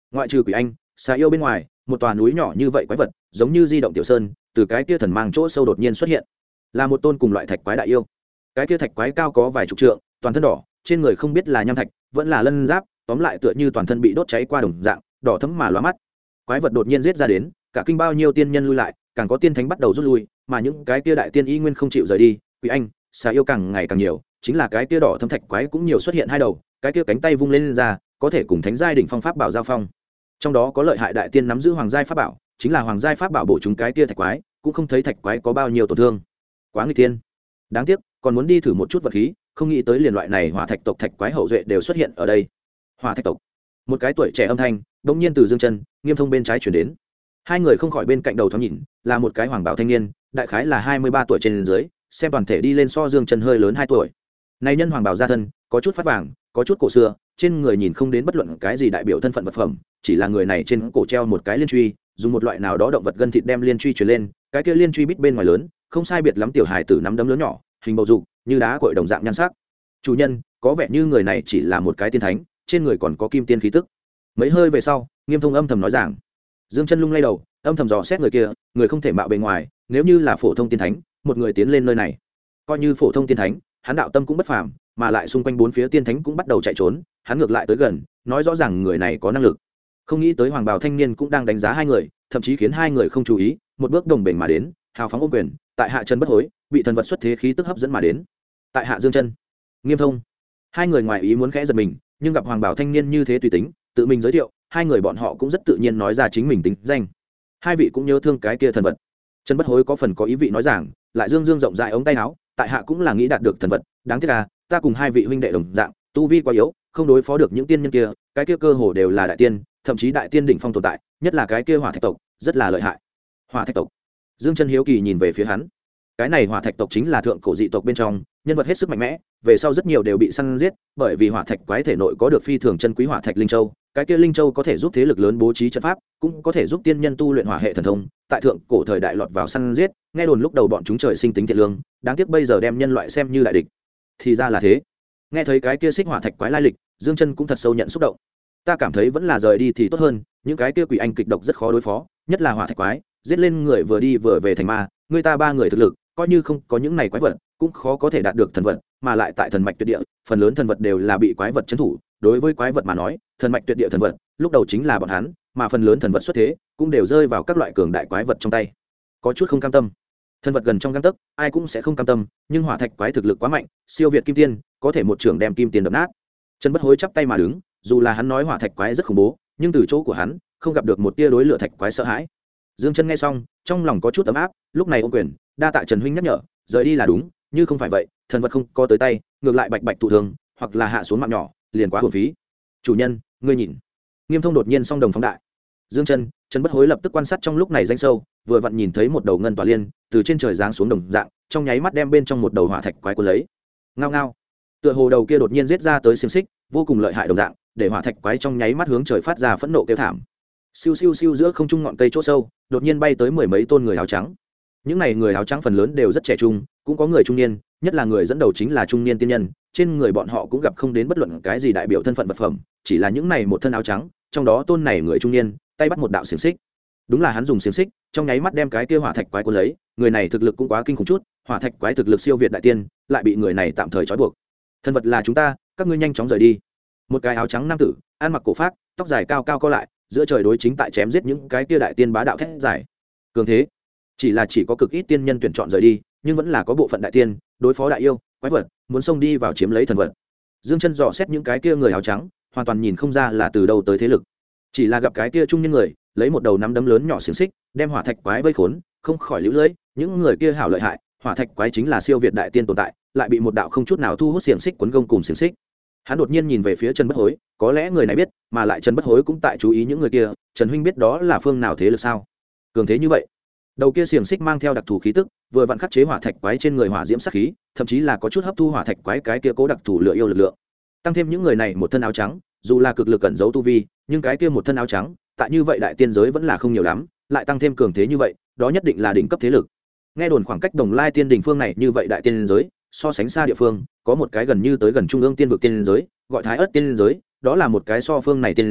ngoại trừ quỷ anh xà yêu bên ngoài, một tòa núi nhỏ như vậy quái vật giống như di động tiểu sơn từ cái kia thần mang chỗ sâu đột nhiên xuất hiện, là một tôn cùng loại thạch quái đại yêu. Cái kia thạch quái cao có vài chục trượng, toàn thân đỏ, trên người không biết là nham thạch vẫn là lân giáp, tóm lại tựa như toàn thân bị đốt cháy qua đồng dạng, đỏ thẫm mà lóa mắt. Quái vật đột nhiên giết ra đến, cả kinh bao nhiêu tiên nhân lui lại, càng có tiên thánh bắt đầu rút lui, mà những cái kia đại tiên y nguyên không chịu rời đi. Quỷ anh xà yêu càng ngày càng nhiều, chính là cái kia đỏ thâm thạch quái cũng nhiều xuất hiện hai đầu, cái kia cánh tay vung lên ra có thể cùng thánh giai đỉnh phong pháp bảo giao phong. Trong đó có lợi hại đại tiên nắm giữ hoàng giai pháp bảo, chính là hoàng giai pháp bảo bổ chúng cái kia thạch quái, cũng không thấy thạch quái có bao nhiêu tổn thương. Quá nguy tiên, đáng tiếc còn muốn đi thử một chút vật khí, không nghĩ tới liền loại này hỏa thạch tộc thạch quái hậu duệ đều xuất hiện ở đây. Hỏa thạch tộc, một cái tuổi trẻ âm thanh bỗng nhiên từ Dương Chân, Nghiêm Thông bên trái chuyển đến. Hai người không khỏi bên cạnh đầu thoáng nhìn, là một cái hoàng bảo thanh niên, đại khái là 23 tuổi trên dưới, xem toàn thể đi lên so Dương Chân hơi lớn 2 tuổi. Này nhân hoàng bảo gia thân, có chút phát vàng, có chút cổ xưa, trên người nhìn không đến bất luận cái gì đại biểu thân phận vật phẩm, chỉ là người này trên cổ treo một cái liên truy, dùng một loại nào đó động vật gân thịt đem liên truy truyền lên, cái kia liên truy bít bên ngoài lớn, không sai biệt lắm tiểu hài tử nắm đấm lớn nhỏ, hình bầu dục, như đá cội đồng dạng nhan sắc. Chủ nhân, có vẻ như người này chỉ là một cái tiên thánh, trên người còn có kim tiên khí tức. Mấy hơi về sau, Nghiêm Thông âm thầm nói rằng. Dương Chân lung lay đầu, âm thầm dò xét người kia, người không thể mạo bề ngoài, nếu như là phổ thông tiên thánh, một người tiến lên nơi này, coi như phổ thông tiên thánh, hắn đạo tâm cũng bất phàm, mà lại xung quanh bốn phía tiên thánh cũng bắt đầu chạy trốn, hắn ngược lại tới gần, nói rõ ràng người này có năng lực. Không nghĩ tới hoàng bào thanh niên cũng đang đánh giá hai người, thậm chí khiến hai người không chú ý, một bước đồng bền mà đến, hào phóng ôm quyền, tại hạ chân bất hối, bị thần vật xuất thế khí tức hấp dẫn mà đến. Tại hạ Dương Chân, Nghiêm Thông. Hai người ngoài ý muốn khẽ giật mình, nhưng gặp hoàng bào thanh niên như thế tùy tính, tự mình giới thiệu, hai người bọn họ cũng rất tự nhiên nói ra chính mình tính danh. Hai vị cũng nhớ thương cái kia thần vật. Chân bất hối có phần có ý vị nói rằng, lại dương dương rộng rãi ống tay áo, tại hạ cũng là nghĩ đạt được thần vật, đáng tiếc là ta cùng hai vị huynh đệ đồng dạng, tu vi quá yếu, không đối phó được những tiên nhân kia, cái kia cơ hồ đều là đại tiên, thậm chí đại tiên đỉnh phong tồn tại, nhất là cái kia hỏa thạch tộc, rất là lợi hại. Hỏa thạch tộc. Dương Chân hiếu kỳ nhìn về phía hắn. Cái này hỏa thạch tộc chính là thượng cổ dị tộc bên trong, nhân vật hết sức mạnh mẽ, về sau rất nhiều đều bị săn giết, bởi vì hỏa thạch quái thể nội có được phi thường chân quý hỏa thạch linh châu, cái kia linh châu có thể giúp thế lực lớn bố trí trận pháp, cũng có thể giúp tiên nhân tu luyện hỏa hệ thần thông, tại thượng cổ thời đại lọt vào săn giết, nghe đồn lúc đầu bọn chúng trời sinh tính thiện lương, đáng tiếc bây giờ đem nhân loại xem như đại địch. Thì ra là thế. Nghe thấy cái kia xích hỏa thạch quái lai lịch, Dương Chân cũng thật sâu nhận xúc động. Ta cảm thấy vẫn là rời đi thì tốt hơn, những cái kia quỷ anh kịch độc rất khó đối phó, nhất là hỏa thạch quái, giết lên người vừa đi vừa về thành ma, người ta ba người thực lực, coi như không có những này quái vật, cũng khó có thể đạt được thần vật, mà lại tại thần mạch tuyệt địa, phần lớn thần vật đều là bị quái vật trấn thủ, đối với quái vật mà nói, thần mạch tuyệt địa thần vật, lúc đầu chính là bọn hắn, mà phần lớn thần vật xuất thế, cũng đều rơi vào các loại cường đại quái vật trong tay. Có chút không cam tâm. Thần vật gần trong gang tấc, ai cũng sẽ không cam tâm, nhưng hỏa thạch quái thực lực quá mạnh, siêu việt kim tiên, có thể một trường đem kim tiên đập nát. Trần Bất Hối chắp tay mà đứng, dù là hắn nói hỏa thạch quái rất khủng bố, nhưng từ chỗ của hắn, không gặp được một tia đối lửa thạch quái sợ hãi. Dương Chân nghe xong, trong lòng có chút ấm áp, lúc này ôm quyền, đa tạ Trần huynh nhắc nhở, rời đi là đúng, như không phải vậy, thần vật không có tới tay, ngược lại bạch bạch thụ thường, hoặc là hạ xuống mạng nhỏ, liền quá hưởng phí. Chủ nhân, ngươi nhìn. Nghiêm Thông đột nhiên song đồng phóng đại. Dương Chân, Trần Bất Hối lập tức quan sát trong lúc này danh sâu, vừa vặn nhìn thấy một đầu ngân tỏa liên từ trên trời giáng xuống đồng dạng, trong nháy mắt đem bên trong một đầu hỏa thạch quái cuốn lấy. Ngao ngao. Tựa hồ đầu kia đột nhiên giết ra tới xiềng xích, vô cùng lợi hại đồng dạng, để hỏa thạch quái trong nháy mắt hướng trời phát ra phẫn nộ kêu thảm. Siêu siêu siêu giữa không trung ngọn cây chỗ sâu, đột nhiên bay tới mười mấy tôn người áo trắng. Những này người áo trắng phần lớn đều rất trẻ trung, cũng có người trung niên, nhất là người dẫn đầu chính là trung niên tiên nhân, trên người bọn họ cũng gặp không đến bất luận cái gì đại biểu thân phận vật phẩm, chỉ là những này một thân áo trắng, trong đó tôn này người trung niên, tay bắt một đạo xiềng xích. Đúng là hắn dùng xiềng xích, trong nháy mắt đem cái kia hỏa thạch quái cuốn lấy, người này thực lực cũng quá kinh khủng chút, hỏa thạch quái thực lực siêu việt đại tiên, lại bị người này tạm thời trói buộc. Thân vật là chúng ta, các ngươi nhanh chóng rời đi. Một cái áo trắng nam tử, ăn mặc cổ phác, tóc dài cao cao co lại, giữa trời đối chính tại chém giết những cái kia đại tiên bá đạo thét giải. Cường thế, chỉ có cực ít tiên nhân tuyển chọn rời đi, nhưng vẫn là có bộ phận đại tiên đối phó đại yêu, quái vật, muốn xông đi vào chiếm lấy thần vật. Dương Chân dò xét những cái kia người áo trắng, hoàn toàn nhìn không ra là từ đâu tới thế lực, chỉ là gặp cái kia trung nhân người lấy một đầu nắm đấm lớn nhỏ xiềng xích đem hỏa thạch quái vây khốn, không khỏi liễu lưỡi, những người kia hảo lợi hại, hỏa thạch quái chính là siêu việt đại tiên tồn tại, lại bị một đạo không chút nào thu hút xiềng xích quấn gông cùng xiềng xích. Hắn đột nhiên nhìn về phía Trần Bất Hối, có lẽ người này biết, mà lại Trần Bất Hối cũng tại chú ý những người kia, Trần huynh biết đó là phương nào thế lực sao? Cường thế như vậy. Đầu kia xiềng xích mang theo đặc thù khí tức, vừa vặn khắc chế hỏa thạch quái trên người hỏa diễm sát khí, thậm chí là có chút hấp thu hỏa thạch quái cái kia cố đặc thù lửa yêu lực lượng. Tăng thêm những người này một thân áo trắng, dù là cực lực cẩn giấu tu vi, nhưng cái kia một thân áo trắng, tại như vậy đại tiên giới vẫn là không nhiều lắm, lại tăng thêm cường thế như vậy, đó nhất định là đỉnh cấp thế lực. Nghe đồn khoảng cách Đồng Lai Tiên đỉnh phương này như vậy đại tiên giới, so sánh xa địa phương, có một cái gần như tới gần trung ương tiên vực tiên giới, gọi Thái Ức tiên giới, đó là một cái so phương này tiên giới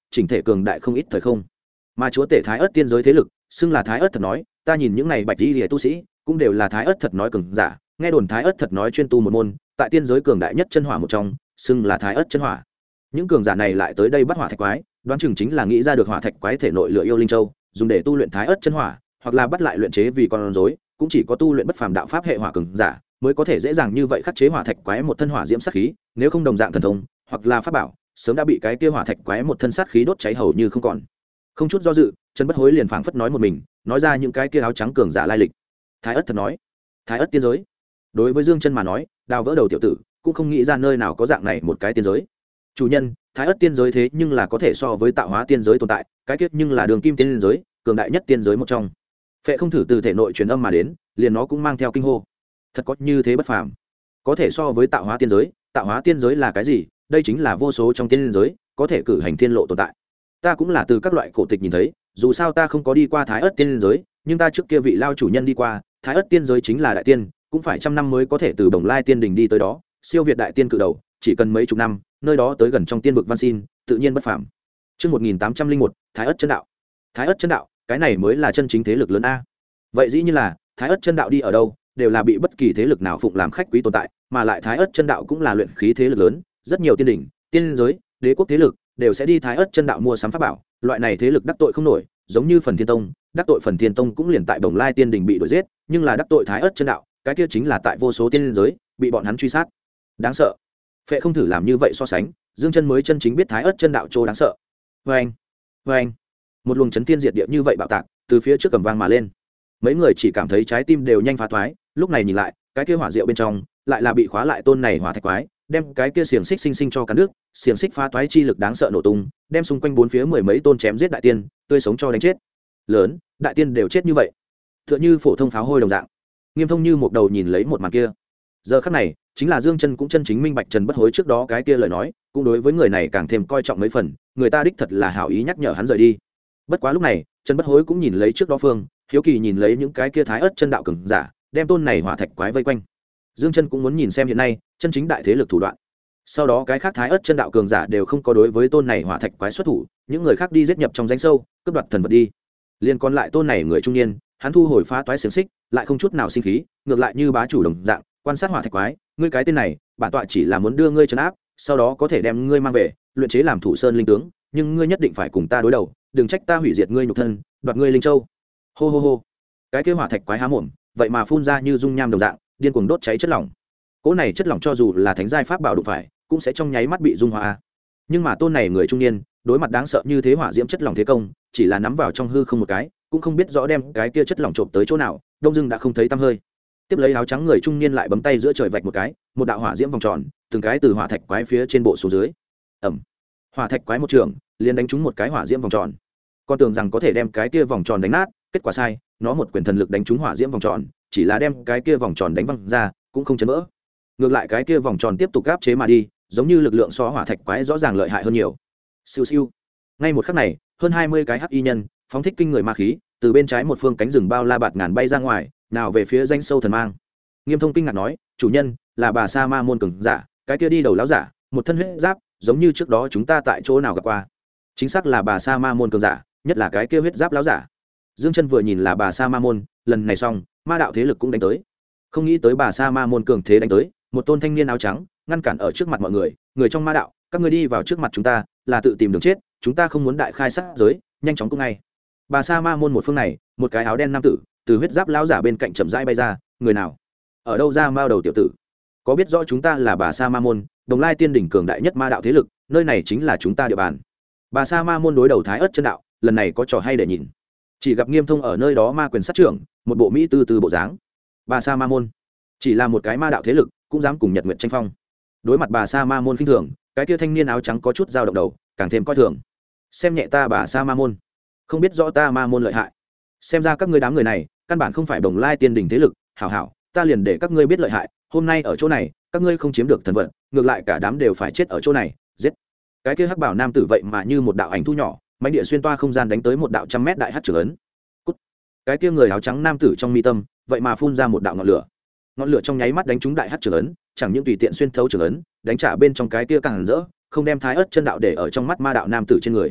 chỉnh thể cường đại không ít thời không. Mà chúa tể Thái Ức tiên giới thế lực xưng là Thái Ức thật nói, ta nhìn những này bạch y liễu tu sĩ cũng đều là Thái Ức thật nói cường giả, nghe đồn Thái Ức thật nói chuyên tu một môn tại tiên giới cường đại nhất chân hỏa một trong, xưng là Thái Ức chân hỏa. Những cường giả này lại tới đây bắt hỏa thạch quái, đoán chừng chính là nghĩ ra được hỏa thạch quái thể nội lửa yêu linh châu, dùng để tu luyện Thái Ức chân hỏa, hoặc là bắt lại luyện chế vì con rối, cũng chỉ có tu luyện bất phàm đạo pháp hệ hỏa cường giả mới có thể dễ dàng như vậy khắc chế hỏa thạch quái một thân hỏa diễm sát khí, nếu không đồng dạng thần thông hoặc là pháp bảo, sớm đã bị cái kia hỏa thạch quái một thân sát khí đốt cháy hầu như không còn. Không chút do dự, Trần Bất Hối liền phảng phất nói một mình, nói ra những cái kia áo trắng cường giả lai lịch. Thái Ức thật nói, Thái Ức tiên giới. Đối với Dương Chân mà nói, đào vỡ đầu tiểu tử, cũng không nghĩ ra nơi nào có dạng này một cái tiên giới. Chủ nhân, Thái Ức tiên giới thế nhưng là có thể so với tạo hóa tiên giới tồn tại, cái kết nhưng là đường kim tiên giới, cường đại nhất tiên giới một trong. Phệ không thử từ thể nội truyền âm mà đến, liền nó cũng mang theo kinh hô. Thật có như thế bất phàm, có thể so với tạo hóa tiên giới. Tạo hóa tiên giới là cái gì? Đây chính là vô số trong tiên giới có thể cử hành thiên lộ tồn tại. Ta cũng là từ các loại cổ tịch nhìn thấy, dù sao ta không có đi qua Thái Ức tiên giới, nhưng ta trước kia vị lao chủ nhân đi qua. Thái Ức tiên giới chính là đại tiên, cũng phải trăm năm mới có thể từ Bồng Lai tiên đỉnh đi tới đó, siêu việt đại tiên cự đầu, chỉ cần mấy chục năm, nơi đó tới gần trong tiên vực văn xin, tự nhiên bất phàm. Chương 1801, Thái Ức chân đạo. Thái Ức chân đạo, cái này mới là chân chính thế lực lớn a. Vậy dĩ nhiên là, Thái Ức chân đạo đi ở đâu, đều là bị bất kỳ thế lực nào phụng làm khách quý tồn tại, mà lại Thái Ức chân đạo cũng là luyện khí thế lực lớn, rất nhiều tiên đỉnh, tiên giới, đế quốc thế lực đều sẽ đi Thái Ức chân đạo mua sắm pháp bảo, loại này thế lực đắc tội không nổi, giống như Phần Thiên Tông, đắc tội Phần Thiên Tông cũng liền tại Bồng Lai tiên đỉnh bị đuổi giết, nhưng là đắc tội Thái Ức chân đạo, cái kia chính là tại vô số tiên giới bị bọn hắn truy sát. Đáng sợ. Phệ không thử làm như vậy so sánh, Dương Chân mới chân chính biết Thái Ức chân đạo chỗ đáng sợ. Oeng, oeng. Một luồng chấn thiên diệt địa như vậy bạo tạc, từ phía trước cầm vang mà lên. Mấy người chỉ cảm thấy trái tim đều nhanh phá toái, lúc này nhìn lại, cái kia hỏa diệu bên trong lại là bị khóa lại tôn này hỏa thạch quái, đem cái kia xiềng xích sinh sinh cho cắn nước, xiềng xích phá toái chi lực đáng sợ nổ tung, đem xung quanh bốn phía mười mấy tôn chém giết đại tiên, tươi sống cho đánh chết. Lớn, đại tiên đều chết như vậy. Tựa như phổ thông pháo hôi đồng dạng. Nghiêm Thông như một đầu nhìn lấy một màn kia. Giờ khắc này, chính là Dương Chân cũng chân chính minh bạch Trần Bất Hối trước đó cái kia lời nói, cũng đối với người này càng thêm coi trọng mấy phần, người ta đích thật là hảo ý nhắc nhở hắn rời đi. Bất quá lúc này, Trần Bất Hối cũng nhìn lấy trước đó phương, hiếu kỳ nhìn lấy những cái kia Thái Ức chân đạo cường giả, đem tôn này hỏa thạch quái vây quanh. Dương Chân cũng muốn nhìn xem hiện nay chân chính đại thế lực thủ đoạn. Sau đó cái khác Thái Ức chân đạo cường giả đều không có đối với tôn này hỏa thạch quái xuất thủ, những người khác đi giết nhập trong rãnh sâu, cướp đoạt thần vật đi. Liên còn lại tôn này người trung niên, hắn thu hồi phá toái xiềng xích, lại không chút nào sinh khí, ngược lại như bá chủ đồng dạng, quan sát hỏa thạch quái, ngươi cái tên này, bản tọa chỉ là muốn đưa ngươi trấn áp, sau đó có thể đem ngươi mang về, luyện chế làm thủ sơn linh tướng, nhưng ngươi nhất định phải cùng ta đối đầu, đừng trách ta hủy diệt ngươi nhục thân, đoạt ngươi linh châu. Hô hô hô. Cái kia hỏa thạch quái há mồm, vậy mà phun ra như dung nham đồng dạng, điên cuồng đốt cháy chất lỏng. Cỗ này chất lỏng cho dù là thánh giai pháp bảo đụng phải, cũng sẽ trong nháy mắt bị dung hóa. Nhưng mà tôn này người trung niên, đối mặt đáng sợ như thế hỏa diễm chất lỏng thế công, chỉ là nắm vào trong hư không một cái, cũng không biết rõ đem cái kia chất lỏng trộm tới chỗ nào, đông dưng đã không thấy tăm hơi. Tiếp lấy áo trắng người trung niên lại bấm tay giữa trời vạch một cái, một đạo hỏa diễm vòng tròn, từng cái từ hỏa thạch quái phía trên bộ xuống dưới. Ầm. Hỏa thạch quái một trường, liền đánh trúng một cái hỏa diễm vòng tròn. Con tưởng rằng có thể đem cái kia vòng tròn đánh nát, kết quả sai, nó một quyền thần lực đánh trúng hỏa diễm vòng tròn, chỉ là đem cái kia vòng tròn đánh văng ra, cũng không chấn vỡ. Ngược lại cái kia vòng tròn tiếp tục áp chế mà đi, giống như lực lượng so hỏa thạch quái rõ ràng lợi hại hơn nhiều. Siêu siêu. Ngay một khắc này, hơn 20 cái hắc y nhân, phóng thích kinh người ma khí, từ bên trái một phương cánh rừng bao la bạt ngàn bay ra ngoài, nào về phía danh sâu thần mang. Nghiêm Thông kinh ngạc nói, chủ nhân, là bà Sa Ma môn cường giả, cái kia đi đầu lão giả, một thân huyết giáp, giống như trước đó chúng ta tại chỗ nào gặp qua. Chính xác là bà Sa Ma môn cường giả, nhất là cái kia huyết giáp lão giả. Dương Chân vừa nhìn là bà Sa Ma môn, lần này xong, ma đạo thế lực cũng đánh tới. Không nghĩ tới bà Sa Ma môn cường thế đánh tới, một tôn thanh niên áo trắng, ngăn cản ở trước mặt mọi người, người trong ma đạo, các ngươi đi vào trước mặt chúng ta, là tự tìm đường chết, chúng ta không muốn đại khai sát giới, nhanh chóng cũng ngay. Bà Sa Ma môn một phương này, một cái áo đen nam tử, từ huyết giáp lão giả bên cạnh chậm rãi bay ra, người nào? Ở đâu ra mao đầu tiểu tử? Có biết rõ chúng ta là bà Sa Ma môn, Đồng Lai tiên đỉnh cường đại nhất ma đạo thế lực, nơi này chính là chúng ta địa bàn. Bà Sa Ma môn đối đầu Thái Ức chân đạo, lần này có trò hay để nhìn. Chỉ gặp Nghiêm Thông ở nơi đó ma quyền sát trưởng, một bộ mỹ tư tư bộ dáng. Bà Sa Ma môn chỉ là một cái ma đạo thế lực, cũng dám cùng Nhật Nguyệt tranh phong. Đối mặt bà Sa Ma môn khinh thường, cái kia thanh niên áo trắng có chút dao động đầu, càng thêm coi thường. Xem nhẹ ta bà Sa Ma môn, không biết rõ ta ma môn lợi hại. Xem ra các ngươi đám người này, căn bản không phải Đồng Lai tiên đỉnh thế lực, hảo hảo, ta liền để các ngươi biết lợi hại, hôm nay ở chỗ này, các ngươi không chiếm được thần vật, ngược lại cả đám đều phải chết ở chỗ này, giết. Cái kia hắc bảo nam tử vậy mà như một đạo ảnh thu nhỏ, mãnh địa xuyên toa không gian đánh tới một đạo trăm mét đại hắc trưởng ấn. Cút. Cái kia người áo trắng nam tử trong mi tâm, vậy mà phun ra một đạo ngọn lửa. Ngọn lửa trong nháy mắt đánh trúng đại hắc trưởng ấn, chẳng những tùy tiện xuyên thấu trưởng ấn, đánh trả bên trong cái kia càng rỡ, không đem Thái Ức chân đạo để ở trong mắt ma đạo nam tử trên người.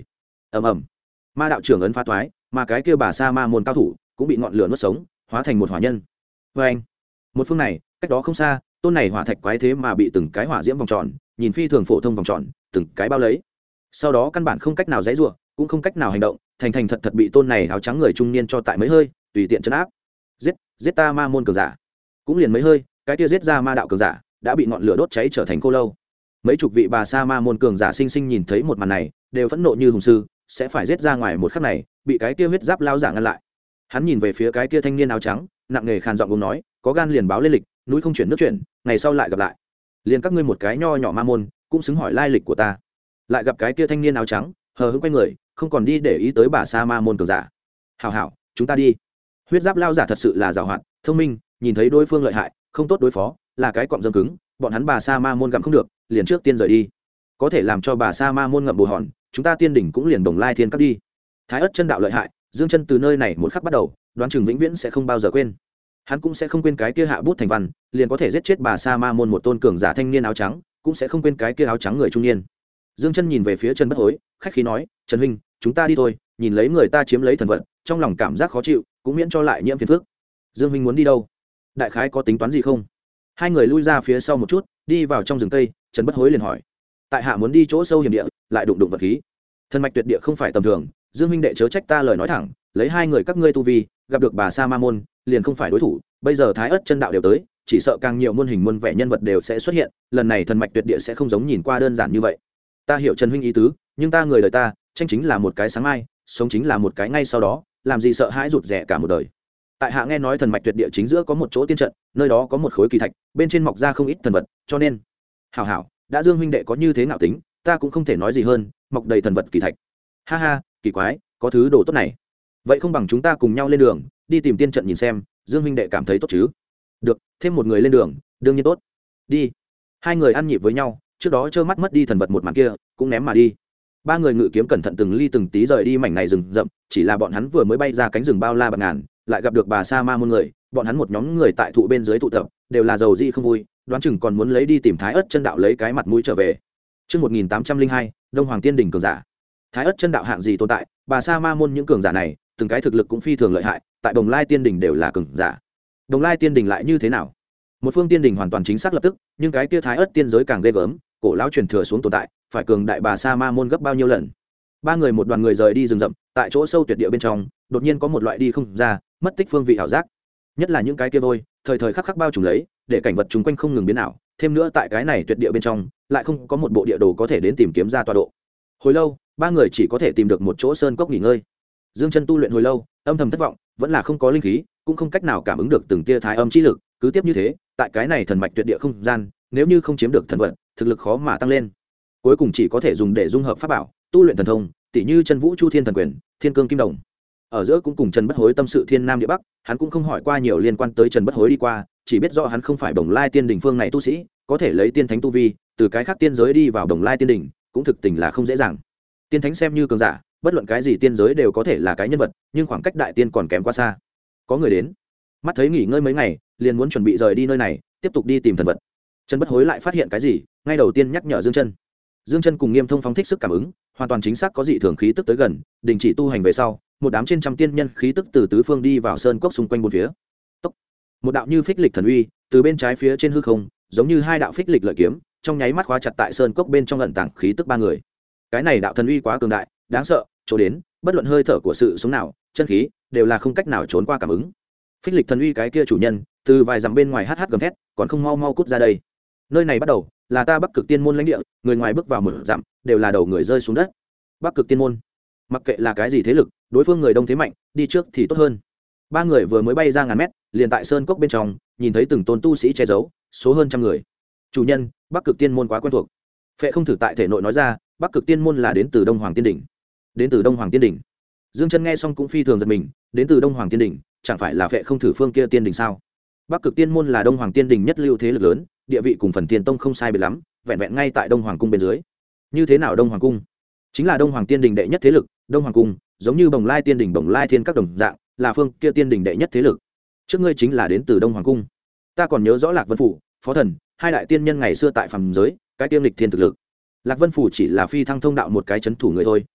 ầm ầm, ma đạo trưởng ấn phá toái, mà cái kia bà sa ma môn cao thủ cũng bị ngọn lửa nuốt sống, hóa thành một hỏa nhân. Vê anh, một phương này cách đó không xa, tôn này hỏa thạch quái thế mà bị từng cái hỏa diễm vòng tròn, nhìn phi thường phổ thông vòng tròn, từng cái bao lấy. Sau đó căn bản không cách nào giãy giụa, cũng không cách nào hành động, thành thành thật thật bị tôn này áo trắng người trung niên cho tại mấy hơi, tùy tiện trấn áp. Giết ta ma môn cường giả. Cũng liền mấy hơi, cái kia giết ra ma đạo cường giả đã bị ngọn lửa đốt cháy trở thành khô lâu. Mấy chục vị bà sa ma môn cường giả sinh sinh nhìn thấy một màn này, đều phẫn nộ như hùng sư, sẽ phải giết ra ngoài một khắc này, bị cái kia huyết giáp lao giả ngăn lại. Hắn nhìn về phía cái kia thanh niên áo trắng, nặng nề khàn giọng cũng nói, có gan liền báo lên lịch, núi không chuyển nước chuyển, ngày sau lại gặp lại. Liền các ngươi một cái nho nhỏ ma môn, cũng xứng hỏi lai lịch của ta. Lại gặp cái kia thanh niên áo trắng, hờ hững quay người, không còn đi để ý tới bà sa ma môn cường giả. Hảo hảo, chúng ta đi. Huyết giáp lao giả thật sự là giàu hoạt, thông minh, nhìn thấy đối phương lợi hại, không tốt đối phó, là cái cọng dâm cứng, bọn hắn bà sa ma môn gặm không được, liền trước tiên rời đi. Có thể làm cho bà sa ma môn ngậm bồ hòn, chúng ta tiên đỉnh cũng liền đồng lai thiên cấp đi. Thái ất chân đạo lợi hại, Dương Chân từ nơi này một khắc bắt đầu, đoán chừng vĩnh viễn sẽ không bao giờ quên. Hắn cũng sẽ không quên cái kia hạ bút thành văn, liền có thể giết chết bà sa ma môn một tôn cường giả thanh niên áo trắng, cũng sẽ không quên cái kia áo trắng người trung niên. Dương Chân nhìn về phía Trần Bất Hối, khách khí nói, "Trần huynh, chúng ta đi thôi, nhìn lấy người ta chiếm lấy thần vật, trong lòng cảm giác khó chịu, cũng miễn cho lại nhiễm phiền phức." Dương huynh muốn đi đâu? Đại khái có tính toán gì không? Hai người lui ra phía sau một chút, đi vào trong rừng cây, Trần Bất Hối liền hỏi, tại hạ muốn đi chỗ sâu hiểm địa, lại đụng vật khí. Thần mạch tuyệt địa không phải tầm thường, Dương huynh đệ chớ trách ta lời nói thẳng, lấy hai người các ngươi tu vi, gặp được bà sa ma môn, liền không phải đối thủ, bây giờ Thái ất chân đạo đều tới, chỉ sợ càng nhiều muôn hình muôn vẻ nhân vật đều sẽ xuất hiện, lần này thần mạch tuyệt địa sẽ không giống nhìn qua đơn giản như vậy. Ta hiểu Trần huynh ý tứ, nhưng ta người đời ta, tranh chính là một cái sáng mai, sống chính là một cái ngay sau đó, làm gì sợ hãi rụt rẻ cả một đời. Tại hạ nghe nói thần mạch tuyệt địa chính giữa có một chỗ tiên trận, nơi đó có một khối kỳ thạch, bên trên mọc ra không ít thần vật, cho nên hảo hảo, đã Dương huynh đệ có như thế nào tính, ta cũng không thể nói gì hơn, mọc đầy thần vật kỳ thạch. Ha ha, kỳ quái, có thứ đồ tốt này. Vậy không bằng chúng ta cùng nhau lên đường, đi tìm tiên trận nhìn xem, Dương huynh đệ cảm thấy tốt chứ? Được, thêm một người lên đường, đương nhiên tốt. Đi. Hai người ăn nhịp với nhau, trước đó trơ mắt mất đi thần vật một màn kia, cũng ném mà đi. Ba người ngự kiếm cẩn thận từng ly từng tí rời đi mảnh này rừng rậm, chỉ là bọn hắn vừa mới bay ra cánh rừng bao la bạt ngàn, lại gặp được bà sa ma môn người, bọn hắn một nhóm người tại thụ bên dưới tụ tập, đều là giàu dị không vui, đoán chừng còn muốn lấy đi tìm Thái ất chân đạo lấy cái mặt mũi trở về. Trước 1802, Đông Hoàng Tiên đỉnh cường giả. Thái ất chân đạo hạng gì tồn tại, bà sa ma môn những cường giả này, từng cái thực lực cũng phi thường lợi hại, tại Đồng Lai Tiên đỉnh đều là cường giả. Đồng Lai Tiên đỉnh lại như thế nào? Một phương tiên đỉnh hoàn toàn chính xác lập tức, nhưng cái kia Thái ất tiên giới càng ghê gớm, cổ lão truyền thừa xuống tồn tại, phải cường đại bà sa ma môn gấp bao nhiêu lần. Ba người một đoàn người rời đi rừng rậm, tại chỗ sâu tuyệt địa bên trong, đột nhiên có một loại đi không ra, mất tích phương vị ảo giác. Nhất là những cái kia vôi, thời thời khắc khắc bao trùm lấy, để cảnh vật chung quanh không ngừng biến ảo, thêm nữa tại cái này tuyệt địa bên trong, lại không có một bộ địa đồ có thể đến tìm kiếm ra tọa độ. Hồi lâu, ba người chỉ có thể tìm được một chỗ sơn cốc nghỉ ngơi. Dương Chân tu luyện hồi lâu, âm thầm thất vọng, vẫn là không có linh khí, cũng không cách nào cảm ứng được từng tia thái âm chi lực, cứ tiếp như thế, tại cái này thần mạch tuyệt địa không gian, nếu như không chiếm được thần vật, thực lực khó mà tăng lên. Cuối cùng chỉ có thể dùng để dung hợp pháp bảo, tu luyện thần thông, tỷ như Chân Vũ Chu Thiên Thần Quyền, Thiên Cương Kim Đồng. Ở giữa cũng cùng Trần Bất Hối tâm sự thiên nam địa bắc, hắn cũng không hỏi qua nhiều liên quan tới Trần Bất Hối đi qua, chỉ biết rõ hắn không phải Đồng Lai Tiên đỉnh phương này tu sĩ, có thể lấy tiên thánh tu vi, từ cái khác tiên giới đi vào Đồng Lai Tiên đỉnh, cũng thực tình là không dễ dàng. Tiên thánh xem như cường giả, bất luận cái gì tiên giới đều có thể là cái nhân vật, nhưng khoảng cách đại tiên còn kém quá xa. Có người đến, mắt thấy nghỉ ngơi mấy ngày, liền muốn chuẩn bị rời đi nơi này, tiếp tục đi tìm thần vật. Trần Bất Hối lại phát hiện cái gì, ngay đầu tiên nhắc nhở Dương Chân. Dương Chân cùng Nghiêm Thông phóng thích sức cảm ứng, hoàn toàn chính xác có dị thường khí tức tới gần, đình chỉ tu hành về sau, một đám trên trăm tiên nhân khí tức từ tứ phương đi vào sơn cốc xung quanh bốn phía. Tốc. Một đạo như phích lịch thần uy, từ bên trái phía trên hư không, giống như hai đạo phích lịch lợi kiếm, trong nháy mắt khóa chặt tại sơn cốc bên trong ẩn tàng khí tức ba người. Cái này đạo thần uy quá cường đại, đáng sợ, chỗ đến, bất luận hơi thở của sự sống nào, chân khí, đều là không cách nào trốn qua cảm ứng. Phích lịch thần uy cái kia chủ nhân, từ vài dặm bên ngoài hắt gầm thét, còn không mau mau cút ra đây. Nơi này bắt đầu là ta Bắc Cực Tiên môn lãnh địa, người ngoài bước vào một dặm, đều là đầu người rơi xuống đất. Bắc Cực Tiên môn, mặc kệ là cái gì thế lực, đối phương người đông thế mạnh, đi trước thì tốt hơn. Ba người vừa mới bay ra ngàn mét, liền tại sơn cốc bên trong, nhìn thấy từng tôn tu sĩ che giấu, số hơn trăm người. Chủ nhân, Bắc Cực Tiên môn quá quen thuộc. Phệ không thử tại thể nội nói ra, Bắc Cực Tiên môn là đến từ Đông Hoàng Tiên đỉnh. Đến từ Đông Hoàng Tiên đỉnh. Dương Chân nghe xong cũng phi thường giật mình, đến từ Đông Hoàng Tiên đỉnh, chẳng phải là Phệ không thử phương kia tiên đỉnh sao? Bắc Cực Tiên môn là Đông Hoàng Tiên đỉnh nhất lưu thế lực lớn, địa vị cùng Phần Tiên Tông không sai biệt lắm, vẹn vẹn ngay tại Đông Hoàng cung bên dưới. Như thế nào Đông Hoàng cung? Chính là Đông Hoàng Tiên đỉnh đệ nhất thế lực, Đông Hoàng cung, giống như Bồng Lai Tiên đỉnh Bồng Lai Thiên các đồng dạng, là phương kia tiên đỉnh đệ nhất thế lực. Trước ngươi chính là đến từ Đông Hoàng cung. Ta còn nhớ rõ Lạc Vân phủ, Phó Thần, hai đại tiên nhân ngày xưa tại phàm giới, cái tiên lịch thiên thực lực. Lạc Vân phủ chỉ là phi thăng thông đạo một cái chấn thủ người thôi,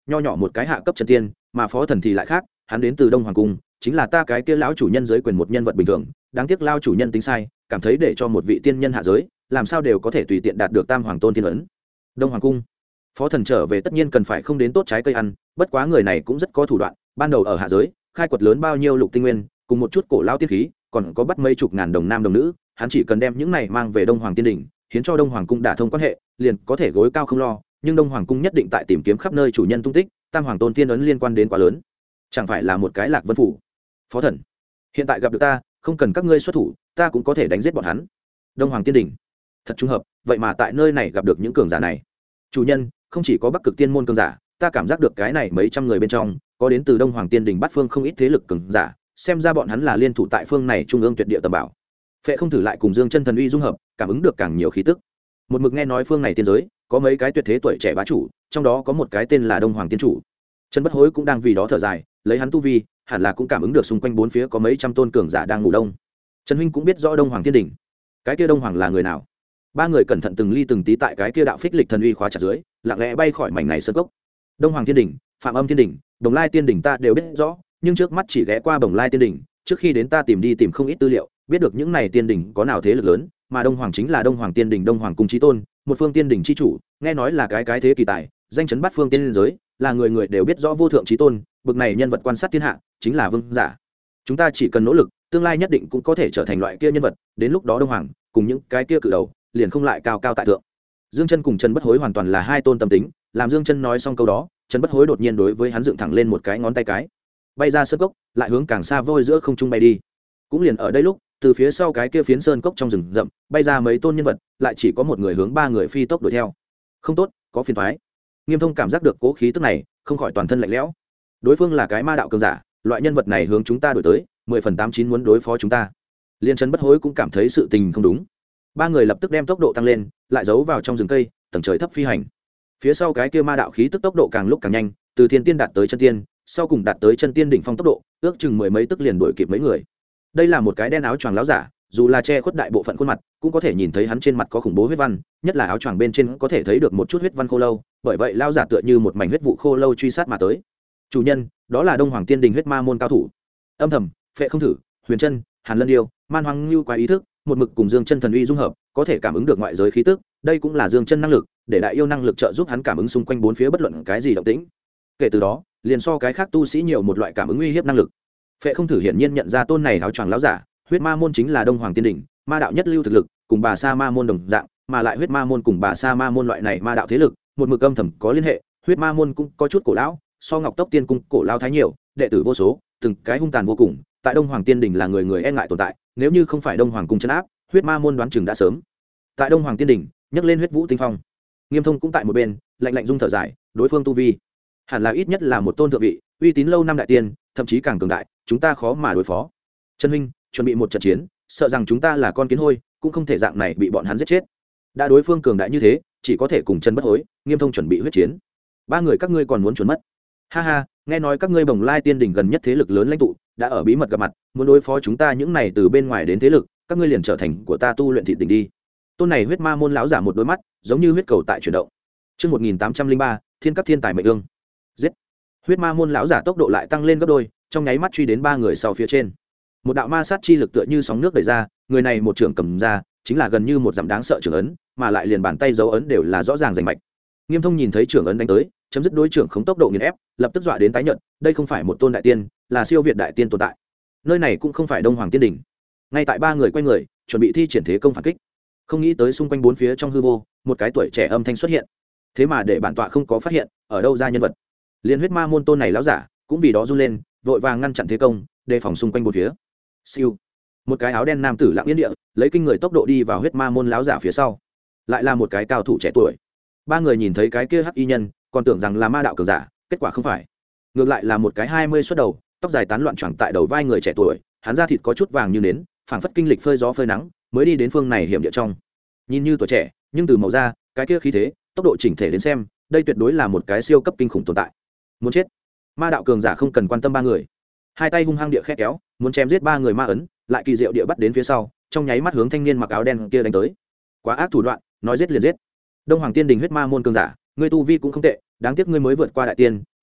nho nhỏ một cái hạ cấp chân tiên, mà phó thần thì lại khác, hắn đến từ Đông Hoàng cung, chính là ta cái kia lão chủ nhân giới quyền một nhân vật bình thường, đáng tiếc lao chủ nhân tính sai, cảm thấy để cho một vị tiên nhân hạ giới, làm sao đều có thể tùy tiện đạt được Tam Hoàng Tôn thiên ấn. Đông Hoàng cung, phó thần trở về tất nhiên cần phải không đến tốt trái cây ăn, bất quá người này cũng rất có thủ đoạn, ban đầu ở hạ giới, khai quật lớn bao nhiêu lục tinh nguyên, cùng một chút cổ lao tiên khí, còn có bắt mấy chục ngàn đồng nam đồng nữ, hắn chỉ cần đem những này mang về Đông Hoàng tiên đỉnh, hiến cho Đông Hoàng cung đả thông quan hệ, liền có thể gối cao không lo, nhưng Đông Hoàng cung nhất định tại tìm kiếm khắp nơi chủ nhân tung tích, Tam Hoàng Tôn tiên ấn liên quan đến quá lớn, chẳng phải là một cái Lạc Vân phủ. Phó thần, hiện tại gặp được ta, không cần các ngươi xuất thủ, ta cũng có thể đánh giết bọn hắn. Đông Hoàng tiên đỉnh, thật trùng hợp, vậy mà tại nơi này gặp được những cường giả này. Chủ nhân, không chỉ có Bắc Cực tiên môn cường giả, ta cảm giác được cái này mấy trăm người bên trong, có đến từ Đông Hoàng tiên đỉnh bát phương không ít thế lực cường giả, xem ra bọn hắn là liên thủ tại phương này trung ương tuyệt địa tầm bảo. Phệ không thử lại cùng Dương Chân thần uy dung hợp, cảm ứng được càng nhiều khí tức. Một mực nghe nói phương này tiên giới có mấy cái tuyệt thế tuổi trẻ bá chủ, trong đó có một cái tên là Đông Hoàng tiên chủ. Trần Bất Hối cũng đang vì đó thở dài, lấy hắn tu vi, hẳn là cũng cảm ứng được xung quanh bốn phía có mấy trăm tôn cường giả đang ngủ đông. Trần huynh cũng biết rõ Đông Hoàng tiên đỉnh, cái kia Đông Hoàng là người nào? Ba người cẩn thận từng ly từng tí tại cái kia đạo phích lịch thần uy khóa chặt dưới, lặng lẽ bay khỏi mảnh này sơn cốc. Đông Hoàng tiên đỉnh, Phạm Âm tiên đỉnh, Đồng Lai tiên đỉnh ta đều biết rõ, nhưng trước mắt chỉ ghé qua Đồng Lai tiên đỉnh, trước khi đến ta tìm không ít tư liệu, biết được những này tiên đỉnh có nào thế lực lớn, mà Đông Hoàng chính là Đông Hoàng tiên đỉnh Đông Hoàng cung chí tôn, một phương tiên đỉnh chi chủ, nghe nói là cái thế kỳ tài, danh chấn bát phương tiên giới, là người người đều biết rõ vô thượng chí tôn, bực này nhân vật quan sát thiên hạ, chính là vương giả. Chúng ta chỉ cần nỗ lực, tương lai nhất định cũng có thể trở thành loại kia nhân vật, đến lúc đó Đông Hoàng cùng những cái kia cự đầu, liền không lại cao cao tại thượng. Dương Chân cùng Trần Bất Hối hoàn toàn là hai tôn tâm tính, làm Dương Chân nói xong câu đó, Trần Bất Hối đột nhiên đối với hắn dựng thẳng lên một cái ngón tay cái, bay ra sơn cốc, lại hướng càng xa vôi giữa không trung bay đi. Cũng liền ở đây lúc, từ phía sau cái kia phiến sơn cốc trong rừng rậm, bay ra mấy tôn nhân vật, lại chỉ có một người hướng ba người phi tốc đuổi theo. Không tốt, có phiền toái. Nghiêm Thông cảm giác được cố khí tức này, không khỏi toàn thân lạnh lẽo. Đối phương là cái ma đạo cường giả, loại nhân vật này hướng chúng ta đuổi tới, 10/89 muốn đối phó chúng ta. Liên Trần Bất Hối cũng cảm thấy sự tình không đúng. Ba người lập tức đem tốc độ tăng lên, lại giấu vào trong rừng cây, tầng trời thấp phi hành. Phía sau cái kia ma đạo khí tức tốc độ càng lúc càng nhanh, từ thiên tiên đạt tới chân tiên, sau cùng đạt tới chân tiên đỉnh phong tốc độ, ước chừng mười mấy tức liền đuổi kịp mấy người. Đây là một cái đen áo choàng láo giả, dù là che khuất đại bộ phận khuôn mặt, cũng có thể nhìn thấy hắn trên mặt có khủng bố huyết văn, nhất là áo choàng bên trên có thể thấy được một chút huyết văn khô lâu, bởi vậy lao giả tựa như một mảnh huyết vụ khô lâu truy sát mà tới. Chủ nhân, đó là Đông Hoàng tiên đình huyết ma môn cao thủ. Âm thầm, Phệ không thử, Huyền Chân, Hàn Lân Điêu, Man Hoang Lưu quái ý thức, một mực cùng Dương Chân thần uy dung hợp, có thể cảm ứng được ngoại giới khí tức, đây cũng là Dương Chân năng lực, để đại yêu năng lực trợ giúp hắn cảm ứng xung quanh bốn phía bất luận cái gì động tĩnh. Kể từ đó, liền so cái khác tu sĩ nhiều một loại cảm ứng uy hiếp năng lực. Phệ không thử hiển nhiên nhận ra tôn này áo choàng lão giả, huyết ma môn chính là Đông Hoàng tiên đỉnh, ma đạo nhất lưu thực lực, cùng Bà Sa Ma môn đồng dạng, mà lại huyết ma môn cùng Bà Sa Ma môn loại này ma đạo thế lực, một mực âm thầm có liên hệ, huyết ma môn cũng có chút cổ lão, so Ngọc Tốc tiên cung cổ lão thái nhiều, đệ tử vô số, từng cái hung tàn vô cùng, tại Đông Hoàng tiên đỉnh là người người e ngại tồn tại, nếu như không phải Đông Hoàng cung trấn áp, huyết ma môn đoán chừng đã sớm tại Đông Hoàng tiên đỉnh nhấc lên huyết vũ tinh phong. Nghiêm Thông cũng tại một bên, lạnh lạnh rung thở dài, đối phương tu vi hẳn là ít nhất là một tôn thượng vị, uy tín lâu năm đại tiên, thậm chí càng cường đại, chúng ta khó mà đối phó. Trần huynh, chuẩn bị một trận chiến, sợ rằng chúng ta là con kiến hôi, cũng không thể dạng này bị bọn hắn giết chết. Đã đối phương cường đại như thế, chỉ có thể cùng Trần Bất Hối, Nghiêm Thông chuẩn bị huyết chiến. Ba người các ngươi còn muốn trốn mất? Ha ha, nghe nói các ngươi Bồng Lai tiên đỉnh gần nhất thế lực lớn lãnh tụ đã ở bí mật gặp mặt, muốn đối phó chúng ta những này từ bên ngoài đến thế lực, các ngươi liền trở thành của ta tu luyện thịt đỉnh đi. Tôn này huyết ma môn lão giả một đôi mắt, giống như huyết cầu tại chuyển động. Chương 1803, Thiên cấp thiên tài mệnh ương. Giết. Huyết ma môn lão giả tốc độ lại tăng lên gấp đôi, trong nháy mắt truy đến ba người sau phía trên. Một đạo ma sát chi lực tựa như sóng nước đẩy ra, người này một trưởng cầm ra, chính là gần như một dặm đáng sợ trưởng ấn, mà lại liền bàn tay dấu ấn đều là rõ ràng rành mạch. Nghiêm Thông nhìn thấy trưởng ấn đánh tới, chấm dứt đối trưởng khống tốc độ nghiền ép, lập tức dọa đến tái nhợt, đây không phải một tôn đại tiên, là siêu việt đại tiên tồn tại. Nơi này cũng không phải Đông Hoàng tiên đỉnh. Ngay tại ba người quay người, chuẩn bị thi triển thế công phản kích. Không nghĩ tới xung quanh bốn phía trong hư vô, một cái tuổi trẻ âm thanh xuất hiện. Thế mà để bản tọa không có phát hiện, ở đâu ra nhân vật. Liên huyết ma môn tôn này lão giả, cũng vì đó run lên, vội vàng ngăn chặn thế công, đề phòng xung quanh bốn phía. Siêu. Một cái áo đen nam tử lặng yên địa, lấy kinh người tốc độ đi vào huyết ma môn lão giả phía sau. Lại là một cái cao thủ trẻ tuổi. Ba người nhìn thấy cái kia hắc y nhân, còn tưởng rằng là ma đạo cường giả, kết quả không phải. Ngược lại là một cái 20 xuất đầu, tóc dài tán loạn choàng tại đầu vai người trẻ tuổi, hắn da thịt có chút vàng như nến, phảng phất kinh lịch phơi gió phơi nắng, mới đi đến phương này hiểm địa trong. Nhìn như tuổi trẻ, nhưng từ màu da, cái kia khí thế, tốc độ chỉnh thể đến xem, đây tuyệt đối là một cái siêu cấp kinh khủng tồn tại. Muốn chết. Ma đạo cường giả không cần quan tâm ba người, hai tay hung hăng địa khét kéo, muốn chém giết ba người ma ấn, lại kỳ diệu địa bắt đến phía sau, trong nháy mắt hướng thanh niên mặc áo đen kia đánh tới. Quá ác thủ đoạn, nói giết liền giết. Đông Hoàng tiên đình huyết ma môn cường giả, ngươi tu vi cũng không tệ, đáng tiếc ngươi mới vượt qua đại tiên,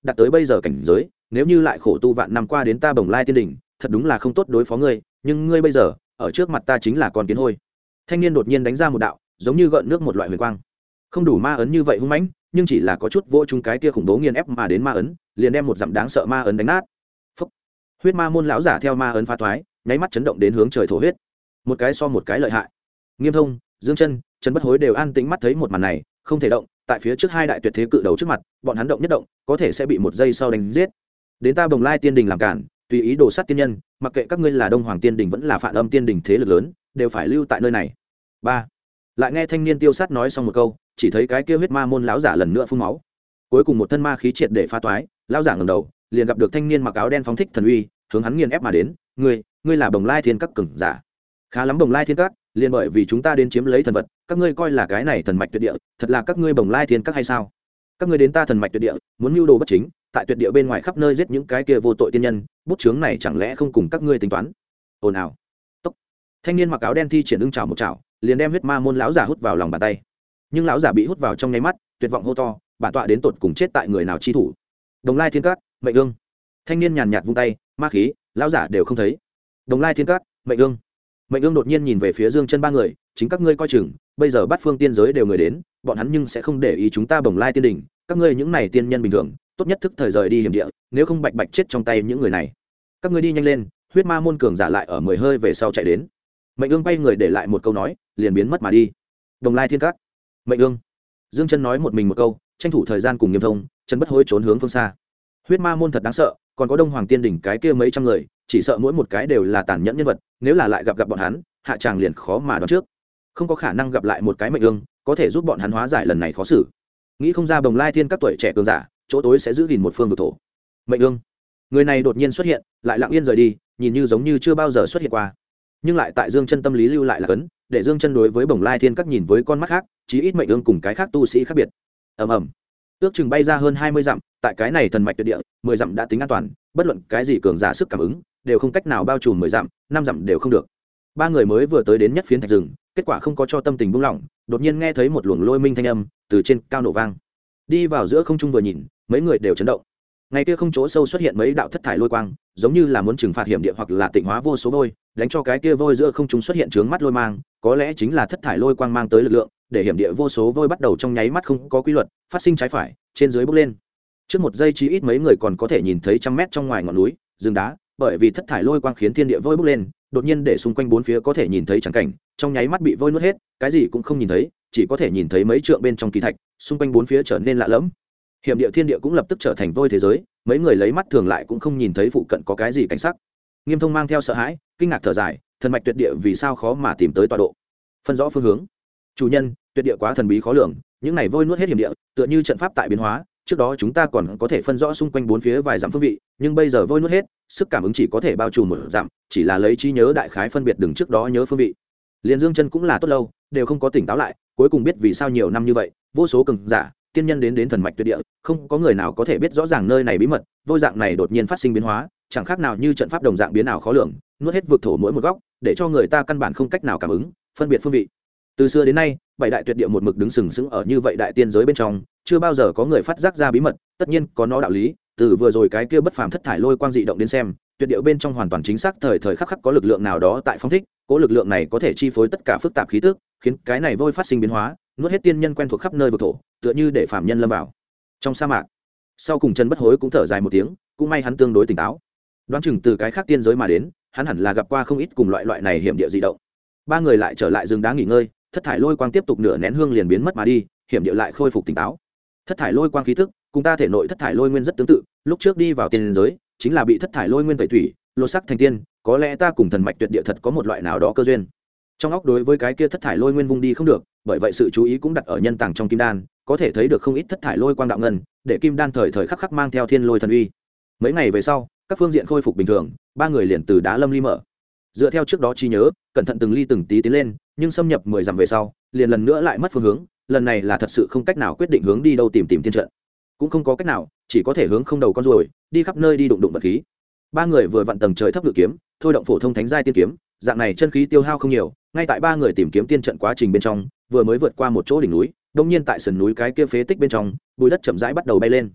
đạt tới bây giờ cảnh giới, nếu như lại khổ tu vạn năm qua đến ta Bồng Lai Tiên Đỉnh, thật đúng là không tốt đối phó ngươi, nhưng ngươi bây giờ ở trước mặt ta chính là con kiến hôi. Thanh niên đột nhiên đánh ra một đạo giống như gợn nước một loại huyền quang, không đủ ma ấn như vậy hung mãnh, nhưng chỉ là có chút vỗ chúng cái kia khủng bố nghiền ép mà đến ma ấn, liền đem một dặm đáng sợ ma ấn đánh nát. Phúc. Huyết ma môn lão giả theo ma ấn phá thoái, nháy mắt chấn động đến hướng trời thổ huyết, một cái so một cái lợi hại. Nghiêm Thông, Dương Chân, Trần Bất Hối đều an tĩnh mắt thấy một màn này, không thể động. Tại phía trước hai đại tuyệt thế cự đầu trước mặt, bọn hắn động nhất động, có thể sẽ bị một giây sau đánh giết. Đến ta Bồng Lai Tiên Đình làm cản, tùy ý đồ sát tiên nhân, mặc kệ các ngươi là Đông Hoàng Tiên Đình vẫn là Phản Âm Tiên Đình thế lực lớn, đều phải lưu tại nơi này. 3. Lại nghe thanh niên tiêu sát nói xong một câu, chỉ thấy cái kia huyết ma môn lão giả lần nữa phun máu. Cuối cùng một thân ma khí triệt để phá toái, lão giả ngẩng đầu, liền gặp được thanh niên mặc áo đen phóng thích thần uy, hướng hắn nghiền ép mà đến. Ngươi là Bồng Lai Thiên Các cường giả. Khá lắm Bồng Lai Thiên Các, liền bởi vì chúng ta đến chiếm lấy thần vật, các ngươi coi là cái này thần mạch tuyệt địa, thật là các ngươi Bồng Lai Thiên Các hay sao? Các ngươi đến ta thần mạch tuyệt địa, muốn mưu đồ bất chính, tại tuyệt địa bên ngoài khắp nơi giết những cái kia vô tội tiên nhân, bút chướng này chẳng lẽ không cùng các ngươi tính toán? Ồn ào. Tốc. Thanh niên mặc áo đen thi triển ưng chảo một chảo, liền đem huyết ma môn lão giả hút vào lòng bàn tay. Nhưng lão giả bị hút vào trong nháy mắt, tuyệt vọng hô to, bản tọa đến tột cùng chết tại người nào chi thủ? Đồng Lai Thiên Các, Mệnh Ương. Thanh niên nhàn nhạt vung tay, ma khí, lão giả đều không thấy. Đồng Lai Thiên Các, Mệnh Ương. Mệnh Ương đột nhiên nhìn về phía Dương Chân ba người, chính các ngươi coi chừng, bây giờ Bát Phương tiên giới đều người đến, bọn hắn nhưng sẽ không để ý chúng ta Bồng Lai Tiên Đình, các ngươi những này tiên nhân bình thường, tốt nhất thức thời rời đi hiểm địa, nếu không bạch bạch chết trong tay những người này. Các ngươi đi nhanh lên, huyết ma môn cường giả lại ở 10 hơi về sau chạy đến. Mệnh Ương quay người để lại một câu nói, liền biến mất mà đi. Đồng Lai Thiên Các. Mệnh Ương. Dương Chân nói một mình một câu, tranh thủ thời gian cùng Nghiêm Thông, Trần Bất Hối trốn hướng phương xa. Huyết ma môn thật đáng sợ, còn có Đông Hoàng Tiên Đỉnh cái kia mấy trăm người, chỉ sợ mỗi một cái đều là tàn nhẫn nhân vật, nếu là lại gặp bọn hắn, hạ tràng liền khó mà đoán trước. Không có khả năng gặp lại một cái Mệnh Ương, có thể giúp bọn hắn hóa giải lần này khó xử. Nghĩ không ra Bồng Lai Thiên Các tuổi trẻ cường giả, chỗ tối sẽ giữ gìn một phương vực thổ. Mệnh Ương. Người này đột nhiên xuất hiện, lại lặng yên rời đi, nhìn như giống như chưa bao giờ xuất hiện qua. Nhưng lại tại Dương Chân tâm lý lưu lại là cấn, để Dương Chân đối với Bồng Lai Thiên Các nhìn với con mắt khác, chí ít Mệnh Ương cùng cái khác tu sĩ khác biệt. Ầm ầm. Ước chừng bay ra hơn 20 dặm, tại cái này thần mạch tuyệt địa, 10 dặm đã tính an toàn, bất luận cái gì cường giả sức cảm ứng, đều không cách nào bao trùm 10 dặm, 5 dặm đều không được. Ba người mới vừa tới đến nhất phiến thạch rừng, kết quả không có cho tâm tình buông lỏng, đột nhiên nghe thấy một luồng lôi minh thanh âm từ trên cao nổ vang. Đi vào giữa không trung vừa nhìn, mấy người đều chấn động. Ngay kia không chỗ sâu xuất hiện mấy đạo thất thải lôi quang, giống như là muốn trừng phạt hiểm địa hoặc là tịnh hóa vô số vôi, đánh cho cái kia vôi giữa không trung xuất hiện chướng mắt lôi mang, có lẽ chính là thất thải lôi quang mang tới lực lượng, để hiểm địa vô số vôi bắt đầu trong nháy mắt không có quy luật, phát sinh trái phải, trên dưới bốc lên. Trước một giây chí ít mấy người còn có thể nhìn thấy trăm mét trong ngoài ngọn núi, rừng đá, bởi vì thất thải lôi quang khiến thiên địa vôi bốc lên, đột nhiên để xung quanh bốn phía có thể nhìn thấy trắng cảnh, trong nháy mắt bị vôi nuốt hết, cái gì cũng không nhìn thấy, chỉ có thể nhìn thấy mấy trượng bên trong kỳ thạch, xung quanh bốn phía trở nên lạ lẫm. Hiểm địa thiên địa cũng lập tức trở thành vôi thế giới, mấy người lấy mắt thường lại cũng không nhìn thấy phụ cận có cái gì cảnh sắc. Nghiêm Thông mang theo sợ hãi, kinh ngạc thở dài, thần mạch tuyệt địa vì sao khó mà tìm tới tọa độ, phân rõ phương hướng. Chủ nhân, tuyệt địa quá thần bí khó lường, những này vôi nuốt hết hiểm địa, tựa như trận pháp tại biến hóa, trước đó chúng ta còn có thể phân rõ xung quanh bốn phía vài dặm phương vị, nhưng bây giờ vôi nuốt hết, sức cảm ứng chỉ có thể bao trùm một dặm, chỉ là lấy trí nhớ đại khái phân biệt đừng trước đó nhớ phương vị. Liên Dương Chân cũng là tốt lâu, đều không có tỉnh táo lại, cuối cùng biết vì sao nhiều năm như vậy, vô số cường giả, tiên nhân đến thần mạch tuyệt địa, không có người nào có thể biết rõ ràng nơi này bí mật, vôi dạng này đột nhiên phát sinh biến hóa, chẳng khác nào như trận pháp đồng dạng biến ảo khó lường, nuốt hết vực thổ mỗi một góc, để cho người ta căn bản không cách nào cảm ứng, phân biệt phương vị. Từ xưa đến nay, bảy đại tuyệt địa một mực đứng sừng sững ở như vậy đại tiên giới bên trong, chưa bao giờ có người phát giác ra bí mật, tất nhiên có nó đạo lý, từ vừa rồi cái kia bất phàm thất thải lôi quang dị động đến xem, tuyệt địa bên trong hoàn toàn chính xác thời thời khắc khắc có lực lượng nào đó tại phong thích, cố lực lượng này có thể chi phối tất cả phức tạp khí tức, khiến cái này vôi phát sinh biến hóa, nuốt hết tiên nhân quen thuộc khắp nơi vực thổ, tựa như để phàm nhân lâm vào trong sa mạc. Sau cùng Trần Bất Hối cũng thở dài một tiếng, cũng may hắn tương đối tỉnh táo, đoán chừng từ cái khác tiên giới mà đến, hắn hẳn là gặp qua không ít cùng loại này hiểm địa dị động. Ba người lại trở lại rừng đá nghỉ ngơi, thất thải lôi quang tiếp tục nửa nén hương liền biến mất mà đi, hiểm địa lại khôi phục tỉnh táo. Thất thải lôi quang khí tức cùng ta thể nội thất thải lôi nguyên rất tương tự, lúc trước đi vào tiên giới chính là bị thất thải lôi nguyên tẩy thủy, lột sắc thành tiên, có lẽ ta cùng thần mạch tuyệt địa thật có một loại nào đó cơ duyên. Trong óc đối với cái kia thất thải lôi nguyên vung đi không được, bởi vậy sự chú ý cũng đặt ở nhân tàng trong kim đan, có thể thấy được không ít thất thải lôi quang đạo ngân, để kim đan thời thời khắc khắc mang theo thiên lôi thần uy. Mấy ngày về sau, các phương diện khôi phục bình thường, ba người liền từ đá lâm ly mở. Dựa theo trước đó trí nhớ, cẩn thận từng ly từng tí tiến lên, nhưng xâm nhập 10 dặm về sau, liền lần nữa lại mất phương hướng, lần này là thật sự không cách nào quyết định hướng đi đâu tìm tiên trận. Cũng không có cách nào, chỉ có thể hướng không đầu con ruồi, đi khắp nơi đi đụng vật khí. Ba người vừa vặn tầng trời thấp ngự kiếm, thôi động phổ thông thánh giai tiên kiếm, dạng này chân khí tiêu hao không nhiều, ngay tại ba người tìm kiếm tiên trận quá trình bên trong, vừa mới vượt qua một chỗ đỉnh núi, đột nhiên tại sườn núi cái kia phế tích bên trong, bụi đất chậm rãi bắt đầu bay lên.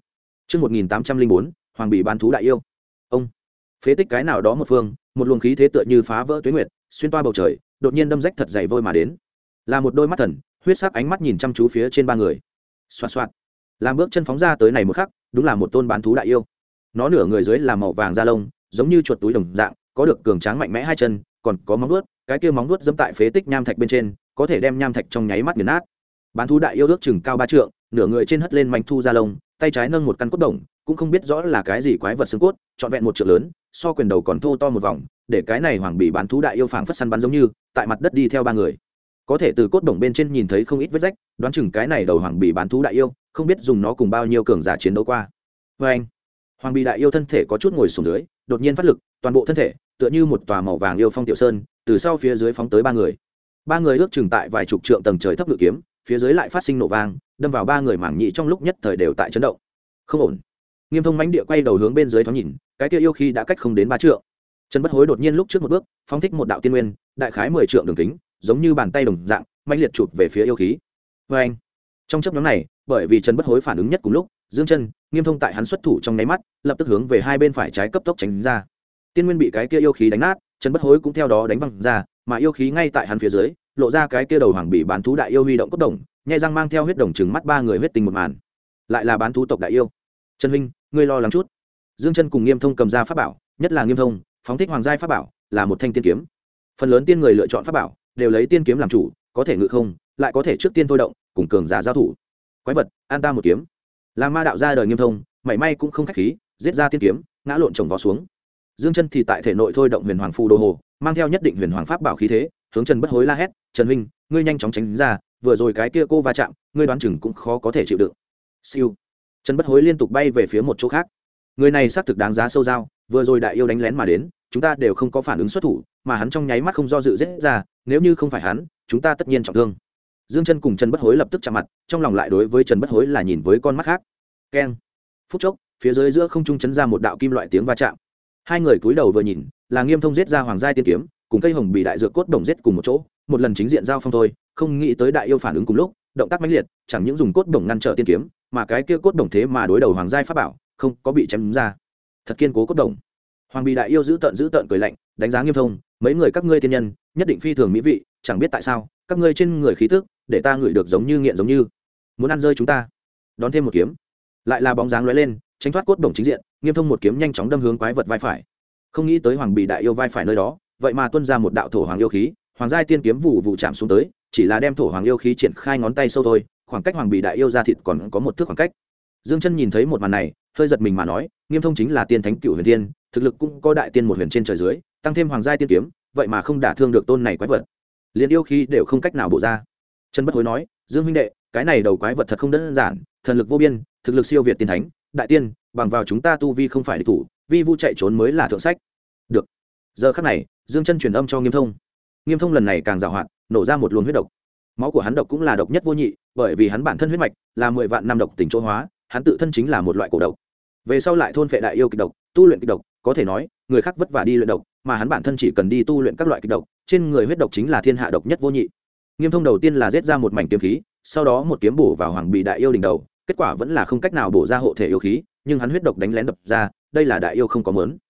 Trước 1804, Hoàng Bì bán thú đại yêu. Ông, phế tích cái nào đó một phương, một luồng khí thế tựa như phá vỡ tuế nguyệt, xuyên toa bầu trời, đột nhiên đâm rách thật dày vôi mà đến. Là một đôi mắt thần, huyết sắc ánh mắt nhìn chăm chú phía trên ba người. Xoạt xoạt. Làm bước chân phóng ra tới này một khắc, đúng là một tôn bán thú đại yêu. Nó nửa người dưới là màu vàng da lông, giống như chuột túi đồng dạng, có được cường tráng mạnh mẽ hai chân, còn có móng vuốt, cái kia móng vuốt giẫm tại phế tích nham thạch bên trên, có thể đem nham thạch trong nháy mắt nghiền nát. Bán thú đại yêu ước chừng cao 3 trượng, nửa người trên hất lên manh thu da lông, tay trái nâng một căn cốt đồng, cũng không biết rõ là cái gì quái vật xương cốt, trọn vẹn một trượng lớn, so quyền đầu còn thô to một vòng, để cái này Hoàng Bì bán thú đại yêu phảng phất săn bắn giống như, tại mặt đất đi theo ba người. Có thể từ cốt đồng bên trên nhìn thấy không ít vết rách, đoán chừng cái này đầu Hoàng Bì bán thú đại yêu, không biết dùng nó cùng bao nhiêu cường giả chiến đấu qua. Và anh, Hoàng Bì đại yêu thân thể có chút ngồi xổm dưới, đột nhiên phát lực, toàn bộ thân thể tựa như một tòa màu vàng yêu phong tiểu sơn, từ sau phía dưới phóng tới ba người. Ba người ước chừng tại vài chục trượng tầng trời thấp ngự kiếm, phía dưới lại phát sinh nổ vang, đâm vào ba người mảng nhị trong lúc nhất thời đều tại chấn động. Không ổn. Nghiêm Thông mãnh địa quay đầu hướng bên dưới thoáng nhìn, cái kia yêu khi đã cách không đến 3 trượng. Trần Bất Hối đột nhiên lúc trước một bước, phóng thích một đạo tiên nguyên, đại khái 10 trượng đường kính, giống như bàn tay đồng dạng, mãnh liệt chụp về phía yêu khí. Và anh, trong chớp nhoáng này, bởi vì Trần Bất Hối phản ứng nhất cùng lúc, Dương Chân, Nghiêm Thông tại hắn xuất thủ trong nháy mắt, lập tức hướng về hai bên phải trái cấp tốc tránh ra. Tiên nguyên bị cái kia yêu khí đánh nát, Trần Bất Hối cũng theo đó đánh văng ra, mà yêu khí ngay tại hắn phía dưới, lộ ra cái kia đầu Hoàng Bì bán thú đại yêu huy động cốt đồng, nhai răng mang theo huyết đồng trừng mắt ba người huyết tình một màn. Lại là bán thú tộc đại yêu. Trần huynh, ngươi lo lắng chút. Dương Chân cùng Nghiêm Thông cầm ra pháp bảo, nhất là Nghiêm Thông, phóng thích hoàng giai pháp bảo, là một thanh tiên kiếm. Phần lớn tiên người lựa chọn pháp bảo, đều lấy tiên kiếm làm chủ, có thể ngự không, lại có thể trước tiên thôi động, cùng cường giả giao thủ. Quái vật, an ta một kiếm. Là ma đạo ra đời Nghiêm Thông, mảy may cũng không khách khí, giết ra tiên kiếm, ngã lộn chồng vó xuống. Dương Chân thì tại thể nội thôi động huyền hoàng phù đồ hồ, mang theo nhất định huyền hoàng pháp bảo khí thế, hướng Trần Bất Hối la hét, "Trần huynh, ngươi nhanh chóng tránh ra, vừa rồi cái kia cô va chạm, ngươi đoán chừng cũng khó có thể chịu đựng." Siêu. Trần Bất Hối liên tục bay về phía một chỗ khác. Người này xác thực đáng giá sâu dao, vừa rồi đại yêu đánh lén mà đến, chúng ta đều không có phản ứng xuất thủ, mà hắn trong nháy mắt không do dự giết ra, nếu như không phải hắn, chúng ta tất nhiên trọng thương. Dương Chân cùng Trần Bất Hối lập tức chạm mặt, trong lòng lại đối với Trần Bất Hối là nhìn với con mắt khác. Keng. Phút chốc, phía dưới giữa không trung chấn ra một đạo kim loại tiếng va chạm. Hai người cúi đầu vừa nhìn, là Nghiêm Thông giết ra hoàng giai tiên kiếm, cùng cây hồng bì đại dược cốt đồng giết cùng một chỗ, một lần chính diện giao phong thôi, không nghĩ tới đại yêu phản ứng cùng lúc, động tác mãnh liệt, chẳng những dùng cốt đồng ngăn trở tiên kiếm, mà cái kia cốt đồng thế mà đối đầu hoàng giai pháp bảo, không có bị chém ra. Thật kiên cố cốt đồng. Hoàng bì đại yêu giữ tợn cười lạnh, đánh giá Nghiêm Thông, mấy người các ngươi tiên nhân, nhất định phi thường mỹ vị, chẳng biết tại sao, các ngươi trên người khí tức, để ta ngửi được giống như nghiện giống như, muốn ăn rơi chúng ta. Đón thêm một kiếm, lại là bóng dáng lóe lên, tránh thoát cốt đồng chính diện, Nghiêm Thông một kiếm nhanh chóng đâm hướng quái vật vai phải. Không nghĩ tới Hoàng bì đại yêu vai phải nơi đó, vậy mà tuôn ra một đạo thổ hoàng yêu khí, hoàng giai tiên kiếm vụ chạm xuống tới, chỉ là đem thổ hoàng yêu khí triển khai ngón tay sâu thôi, khoảng cách Hoàng bì đại yêu ra thịt còn có một thước khoảng cách. Dương Chân nhìn thấy một màn này, hơi giật mình mà nói, Nghiêm Thông chính là tiên thánh cựu huyền tiên, thực lực cũng có đại tiên một huyền trên trời dưới, tăng thêm hoàng giai tiên kiếm, vậy mà không đả thương được tôn này quái vật, liền yêu khí đều không cách nào bổ ra. Trần Bất Hối nói, Dương huynh đệ, cái này đầu quái vật thật không đơn giản, thần lực vô biên, thực lực siêu việt tiên thánh, đại tiên, bằng vào chúng ta tu vi không phải địch thủ, vi vu chạy trốn mới là thượng sách. Được. Giờ khắc này, Dương Chân truyền âm cho Nghiêm Thông. Nghiêm Thông lần này càng giàu hạn, nổ ra một luồng huyết độc. Máu của hắn độc cũng là độc nhất vô nhị, bởi vì hắn bản thân huyết mạch là 10 vạn năm độc tình chỗ hóa, hắn tự thân chính là một loại cổ độc. Về sau lại thôn phệ đại yêu kịch độc, tu luyện kịch độc, có thể nói, người khác vất vả đi luyện độc, mà hắn bản thân chỉ cần đi tu luyện các loại kịch độc, trên người huyết độc chính là thiên hạ độc nhất vô nhị. Nghiêm Thông đầu tiên là giết ra một mảnh kiếm khí, sau đó một kiếm bổ vào Hoàng bì đại yêu đỉnh đầu, kết quả vẫn là không cách nào bổ ra hộ thể yêu khí, nhưng hắn huyết độc đánh lén đập ra, đây là đại yêu không có mớn.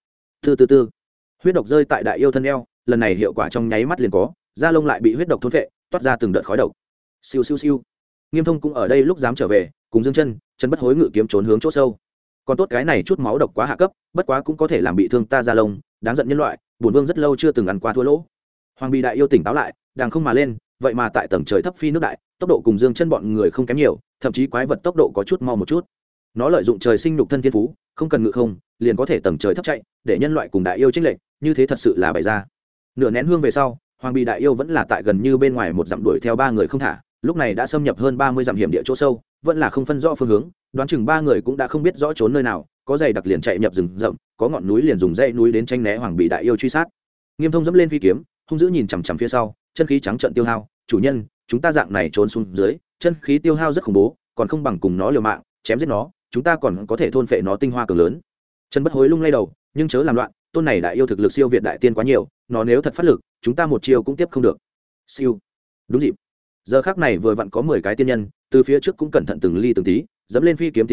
Từ huyết độc rơi tại đại yêu thân eo, lần này hiệu quả trong nháy mắt liền có, da lông lại bị huyết độc thôn phệ, toát ra từng đợt khói độc. Siêu siêu siêu. Nghiêm Thông cũng ở đây lúc dám trở về, cùng Dương Chân, Trần Bất Hối ngự kiếm trốn hướng chỗ sâu. Còn tốt cái này chút máu độc quá hạ cấp, bất quá cũng có thể làm bị thương ta da lông, đáng giận nhân loại, bổn vương rất lâu chưa từng ăn qua thua lỗ. Hoàng bì đại yêu tỉnh táo lại, đang không mà lên, vậy mà tại tầng trời thấp phi nước đại, tốc độ cùng Dương Chân bọn người không kém nhiều, thậm chí quái vật tốc độ có chút mau một chút. Nó lợi dụng trời sinh nhục thân thiên phú, không cần ngự không, liền có thể tầng trời thấp chạy, để nhân loại cùng đại yêu chênh lệch, như thế thật sự là bày ra. Nửa nén hương về sau, Hoàng bì đại yêu vẫn là tại gần như bên ngoài một dặm đuổi theo ba người không thả, lúc này đã xâm nhập hơn 30 dặm hiểm địa chỗ sâu, vẫn là không phân rõ phương hướng, đoán chừng ba người cũng đã không biết rõ trốn nơi nào, có dày đặc liền chạy nhập rừng rậm, có ngọn núi liền dùng dãy núi đến tranh né Hoàng bì đại yêu truy sát. Nghiêm Thông dẫm lên phi kiếm, hung dữ nhìn chằm chằm phía sau, chân khí trắng trợn tiêu hao, chủ nhân, chúng ta dạng này trốn xuống dưới, chân khí tiêu hao rất khủng bố, còn không bằng cùng nó liều mạng, chém giết nó, chúng ta còn có thể thôn phệ nó tinh hoa cường lớn. Trần Bất Hối lung lay đầu, nhưng chớ làm loạn, tôn này đại yêu thực lực siêu việt đại tiên quá nhiều, nó nếu thật phát lực, chúng ta một chiêu cũng tiếp không được. Siêu. Đúng dịp. Giờ khắc này vừa vặn có 10 cái tiên nhân, từ phía trước cũng cẩn thận từng ly từng tí, dẫm lên phi kiếm tiến lên,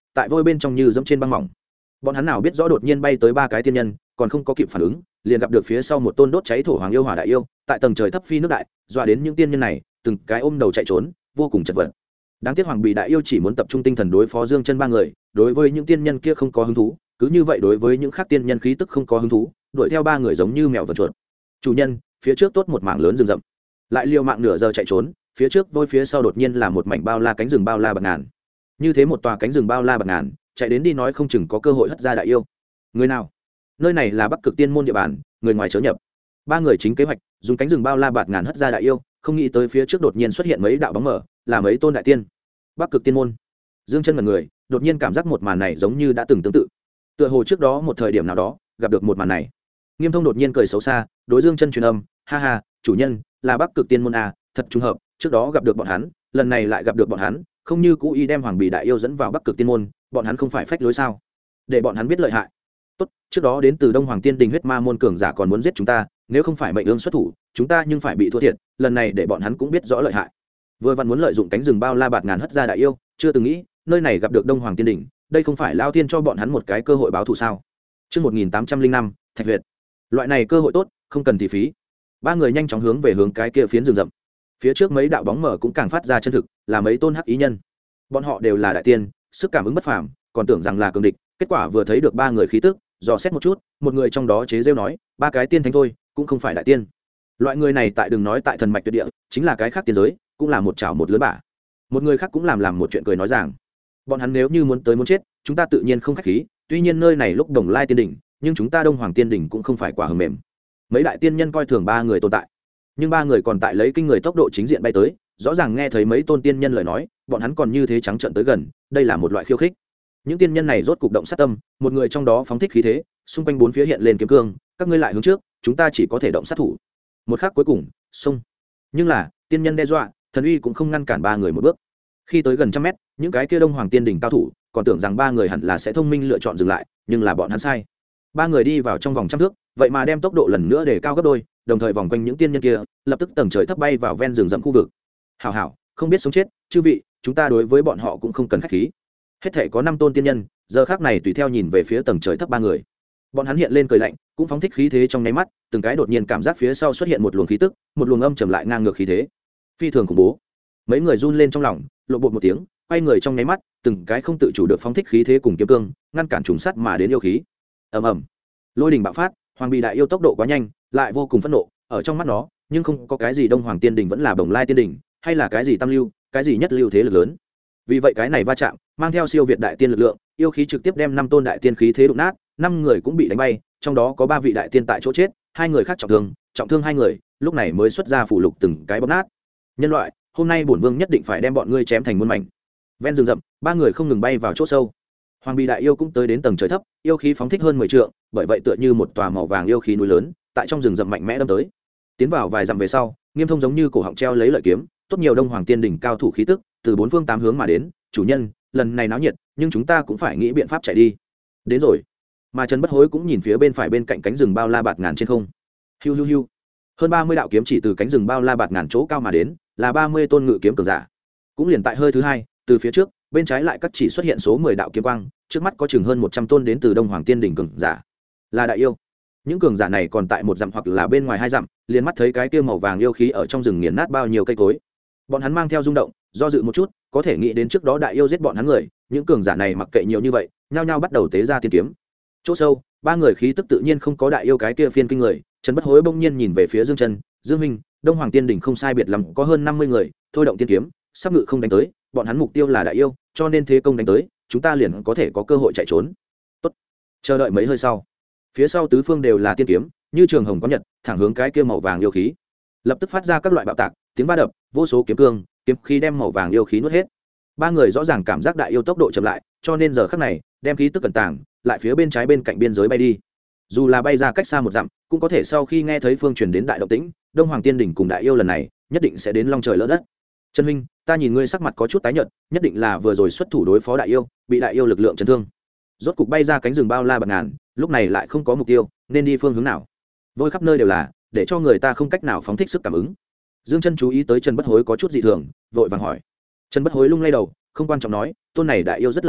tại vôi bên trong như dẫm trên băng mỏng. Bọn hắn nào biết rõ đột nhiên bay tới ba cái tiên nhân, còn không có kịp phản ứng, liền gặp được phía sau một tôn đốt cháy thổ hoàng yêu hỏa đại yêu, tại tầng trời thấp phi nước đại, dọa đến những tiên nhân này, từng cái ôm đầu chạy trốn, vô cùng chật vật. Đáng tiếc Hoàng Bì đại yêu chỉ muốn tập trung tinh thần đối phó Dương Chân ba người, đối với những tiên nhân kia không có hứng thú, cứ như vậy đối với những khác tiên nhân khí tức không có hứng thú, đuổi theo ba người giống như mèo vờn chuột. Chủ nhân, phía trước tốt một mảng lớn rừng rậm, lại liều mạng nửa giờ chạy trốn, phía trước vôi phía sau đột nhiên là một mảnh bao la cánh rừng bao la bạt ngàn. Như thế một tòa cánh rừng bao la bạt ngàn, chạy đến đi nói không chừng có cơ hội hất ra đại yêu. Người nào? Nơi này là Bắc Cực Tiên môn địa bàn, người ngoài chớ nhập. Ba người chính kế hoạch, dùng cánh rừng bao la bạt ngàn hất ra đại yêu, không nghĩ tới phía trước đột nhiên xuất hiện mấy đạo bóng mờ, là mấy tôn đại tiên. Bắc Cực Tiên môn. Dương Chân ngẩn người, đột nhiên cảm giác một màn này giống như đã từng tương tự. Tựa hồ trước đó một thời điểm nào đó, gặp được một màn này. Nghiêm Thông đột nhiên cười xấu xa, đối Dương Chân truyền âm, ha ha, chủ nhân, là Bắc Cực Tiên môn à, thật trùng hợp, trước đó gặp được bọn hắn, lần này lại gặp được bọn hắn, không như cũ ý đem Hoàng Bì đại yêu dẫn vào Bắc Cực Tiên môn, bọn hắn không phải phách lối sao? Để bọn hắn biết lợi hại. Tốt, trước đó đến từ Đông Hoàng Tiên Đình huyết ma môn cường giả còn muốn giết chúng ta, nếu không phải mệnh ương xuất thủ, chúng ta nhưng phải bị thua thiệt, lần này để bọn hắn cũng biết rõ lợi hại. Vừa vặn muốn lợi dụng cánh rừng bao la bạt ngàn hất ra đại yêu, chưa từng nghĩ, nơi này gặp được Đông Hoàng Tiên Đình, đây không phải lao thiên cho bọn hắn một cái cơ hội báo thù sao? Chương 1805, Thạch Huyệt. Loại này cơ hội tốt, không cần thị phí. Ba người nhanh chóng hướng về hướng cái kia phiến rừng rậm. Phía trước mấy đạo bóng mờ cũng càng phát ra chân thực, là mấy tôn hắc ý nhân. Bọn họ đều là đại tiên, sức cảm ứng bất phàm, còn tưởng rằng là cường địch, kết quả vừa thấy được ba người khí tức, dò xét một chút, một người trong đó chế giễu nói, ba cái tiên thánh thôi, cũng không phải đại tiên. Loại người này tại đừng nói tại thần mạch tuyệt địa, chính là cái khác tiên giới, cũng là một chảo một lớn bả. Một người khác cũng làm một chuyện cười nói rằng, bọn hắn nếu như muốn tới muốn chết, chúng ta tự nhiên không khách khí, tuy nhiên nơi này lúc Đồng Lai tiên đỉnh, nhưng chúng ta Đông Hoàng tiên đỉnh cũng không phải quả hờ mềm. Mấy đại tiên nhân coi thường ba người tồn tại, nhưng ba người còn tại lấy kinh người tốc độ chính diện bay tới, rõ ràng nghe thấy mấy tôn tiên nhân lời nói, bọn hắn còn như thế trắng trợn tới gần, đây là một loại khiêu khích. Những tiên nhân này rốt cục động sát tâm, một người trong đó phóng thích khí thế, xung quanh bốn phía hiện lên kiếm cương, các ngươi lại hướng trước, chúng ta chỉ có thể động sát thủ. Một khắc cuối cùng, xông. Nhưng là, tiên nhân đe dọa, thần uy cũng không ngăn cản ba người một bước. Khi tới gần trăm mét, những cái kia Đông Hoàng Tiên đỉnh cao thủ, còn tưởng rằng ba người hẳn là sẽ thông minh lựa chọn dừng lại, nhưng là bọn hắn sai. Ba người đi vào trong vòng trăm thước, vậy mà đem tốc độ lần nữa để cao gấp đôi, đồng thời vòng quanh những tiên nhân kia, lập tức tầng trời thấp bay vào ven rừng rậm khu vực. Hảo hảo, không biết sống chết, chư vị, chúng ta đối với bọn họ cũng không cần khách khí. Hết thể có 5 tôn tiên nhân, giờ khắc này tùy theo nhìn về phía tầng trời thấp ba người. Bọn hắn hiện lên cười lạnh, cũng phóng thích khí thế trong nháy mắt, từng cái đột nhiên cảm giác phía sau xuất hiện một luồng khí tức, một luồng âm trầm lại ngang ngược khí thế, phi thường khủng bố. Mấy người run lên trong lòng, lộ bột một tiếng, quay người trong nháy mắt, từng cái không tự chủ được phóng thích khí thế cùng kiếm cương, ngăn cản trùng sắt mà đến yêu khí. Ầm ầm, lôi đình bạo phát, Hoàng Bì đại yêu tốc độ quá nhanh, lại vô cùng phẫn nộ, ở trong mắt nó, nhưng không có cái gì Đông Hoàng Tiên Đình vẫn là Bồng Lai Tiên Đình, hay là cái gì Tam Lưu, cái gì Nhất Lưu thế lực lớn. Vì vậy cái này va chạm, mang theo siêu việt đại tiên lực lượng, yêu khí trực tiếp đem 5 tôn đại tiên khí thế đụng nát, 5 người cũng bị đánh bay, trong đó có 3 vị đại tiên tại chỗ chết, 2 người khác trọng thương 2 người, lúc này mới xuất ra phủ lục từng cái bóp nát. Nhân loại, hôm nay bổn vương nhất định phải đem bọn ngươi chém thành muôn mảnh. Ven rừng rậm, 3 người không ngừng bay vào chỗ sâu. Hoàng Bì đại yêu cũng tới đến tầng trời thấp, yêu khí phóng thích hơn 10 trượng, bởi vậy tựa như một tòa màu vàng yêu khí núi lớn, tại trong rừng rậm mạnh mẽ đâm tới. Tiến vào vài dặm về sau, Nghiêm Thông giống như cổ họng treo lấy lợi kiếm, tốt nhiều Đông Hoàng Tiên đỉnh cao thủ khí tức, từ 4 phương 8 hướng mà đến, chủ nhân, lần này náo nhiệt, nhưng chúng ta cũng phải nghĩ biện pháp chạy đi. Đến rồi. Mà Trần Bất Hối cũng nhìn phía bên phải bên cạnh cánh rừng bao la bạt ngàn trên không. Hiu hiu hiu. Hơn 30 đạo kiếm chỉ từ cánh rừng bao la bạt ngàn chỗ cao mà đến, là 30 tôn ngự kiếm cường giả. Cũng liền tại hơi thứ hai, từ phía trước, bên trái lại các chỉ xuất hiện số 10 đạo kiếm quang, trước mắt có chừng hơn 100 tôn đến từ Đông Hoàng Tiên đỉnh cường giả. Là đại yêu. Những cường giả này còn tại một dặm hoặc là bên ngoài 2 dặm, liền mắt thấy cái kia màu vàng yêu khí ở trong rừng nghiền nát bao nhiêu cây cối. Bọn hắn mang theo rung động, do dự một chút, có thể nghĩ đến trước đó đại yêu giết bọn hắn người, những cường giả này mặc kệ nhiều như vậy, nhao nhao bắt đầu tế ra tiên kiếm. Chỗ sâu, 3 người khí tức tự nhiên không có đại yêu cái kia phiên kinh người, Trần Bất Hối bỗng nhiên nhìn về phía Dương Chân, Dương Minh, Đông Hoàng Tiên đỉnh không sai biệt lắm, có hơn 50 người, thôi động tiên kiếm, sắp ngự không đánh tới, bọn hắn mục tiêu là đại yêu, cho nên thế công đánh tới, chúng ta liền có thể có cơ hội chạy trốn. Tốt. Chờ đợi mấy hơi sau, phía sau tứ phương đều là tiên kiếm, như trường hồng có nhật, thẳng hướng cái kia màu vàng yêu khí. Lập tức phát ra các loại bạo tạc, tiếng va đập, vô số kiếm cương, kiếm khí đem màu vàng yêu khí nuốt hết. 3 người rõ ràng cảm giác đại yêu tốc độ chậm lại, cho nên giờ khắc này, đem khí tức cẩn tàng, lại phía bên trái bên cạnh biên giới bay đi. Dù là bay ra cách xa một dặm, cũng có thể sau khi nghe thấy phương truyền đến đại động tĩnh, Đông Hoàng Tiên đỉnh cùng đại yêu lần này, nhất định sẽ đến long trời lỡ đất. Trần huynh, ta nhìn ngươi sắc mặt có chút tái nhợt, nhất định là vừa rồi xuất thủ đối phó đại yêu, bị đại yêu lực lượng chấn thương. Rốt cục bay ra cánh rừng bao la bạt ngàn, lúc này lại không có mục tiêu, nên đi phương hướng nào? Vôi khắp nơi đều là, để cho người ta không cách nào phóng thích sức cảm ứng. Dương Chân chú ý tới Trần Bất Hối có chút dị thường, vội vàng hỏi. Trần Bất Hối lung lay đầu, không quan trọng nói, tôn này đại yêu rất lợi hại,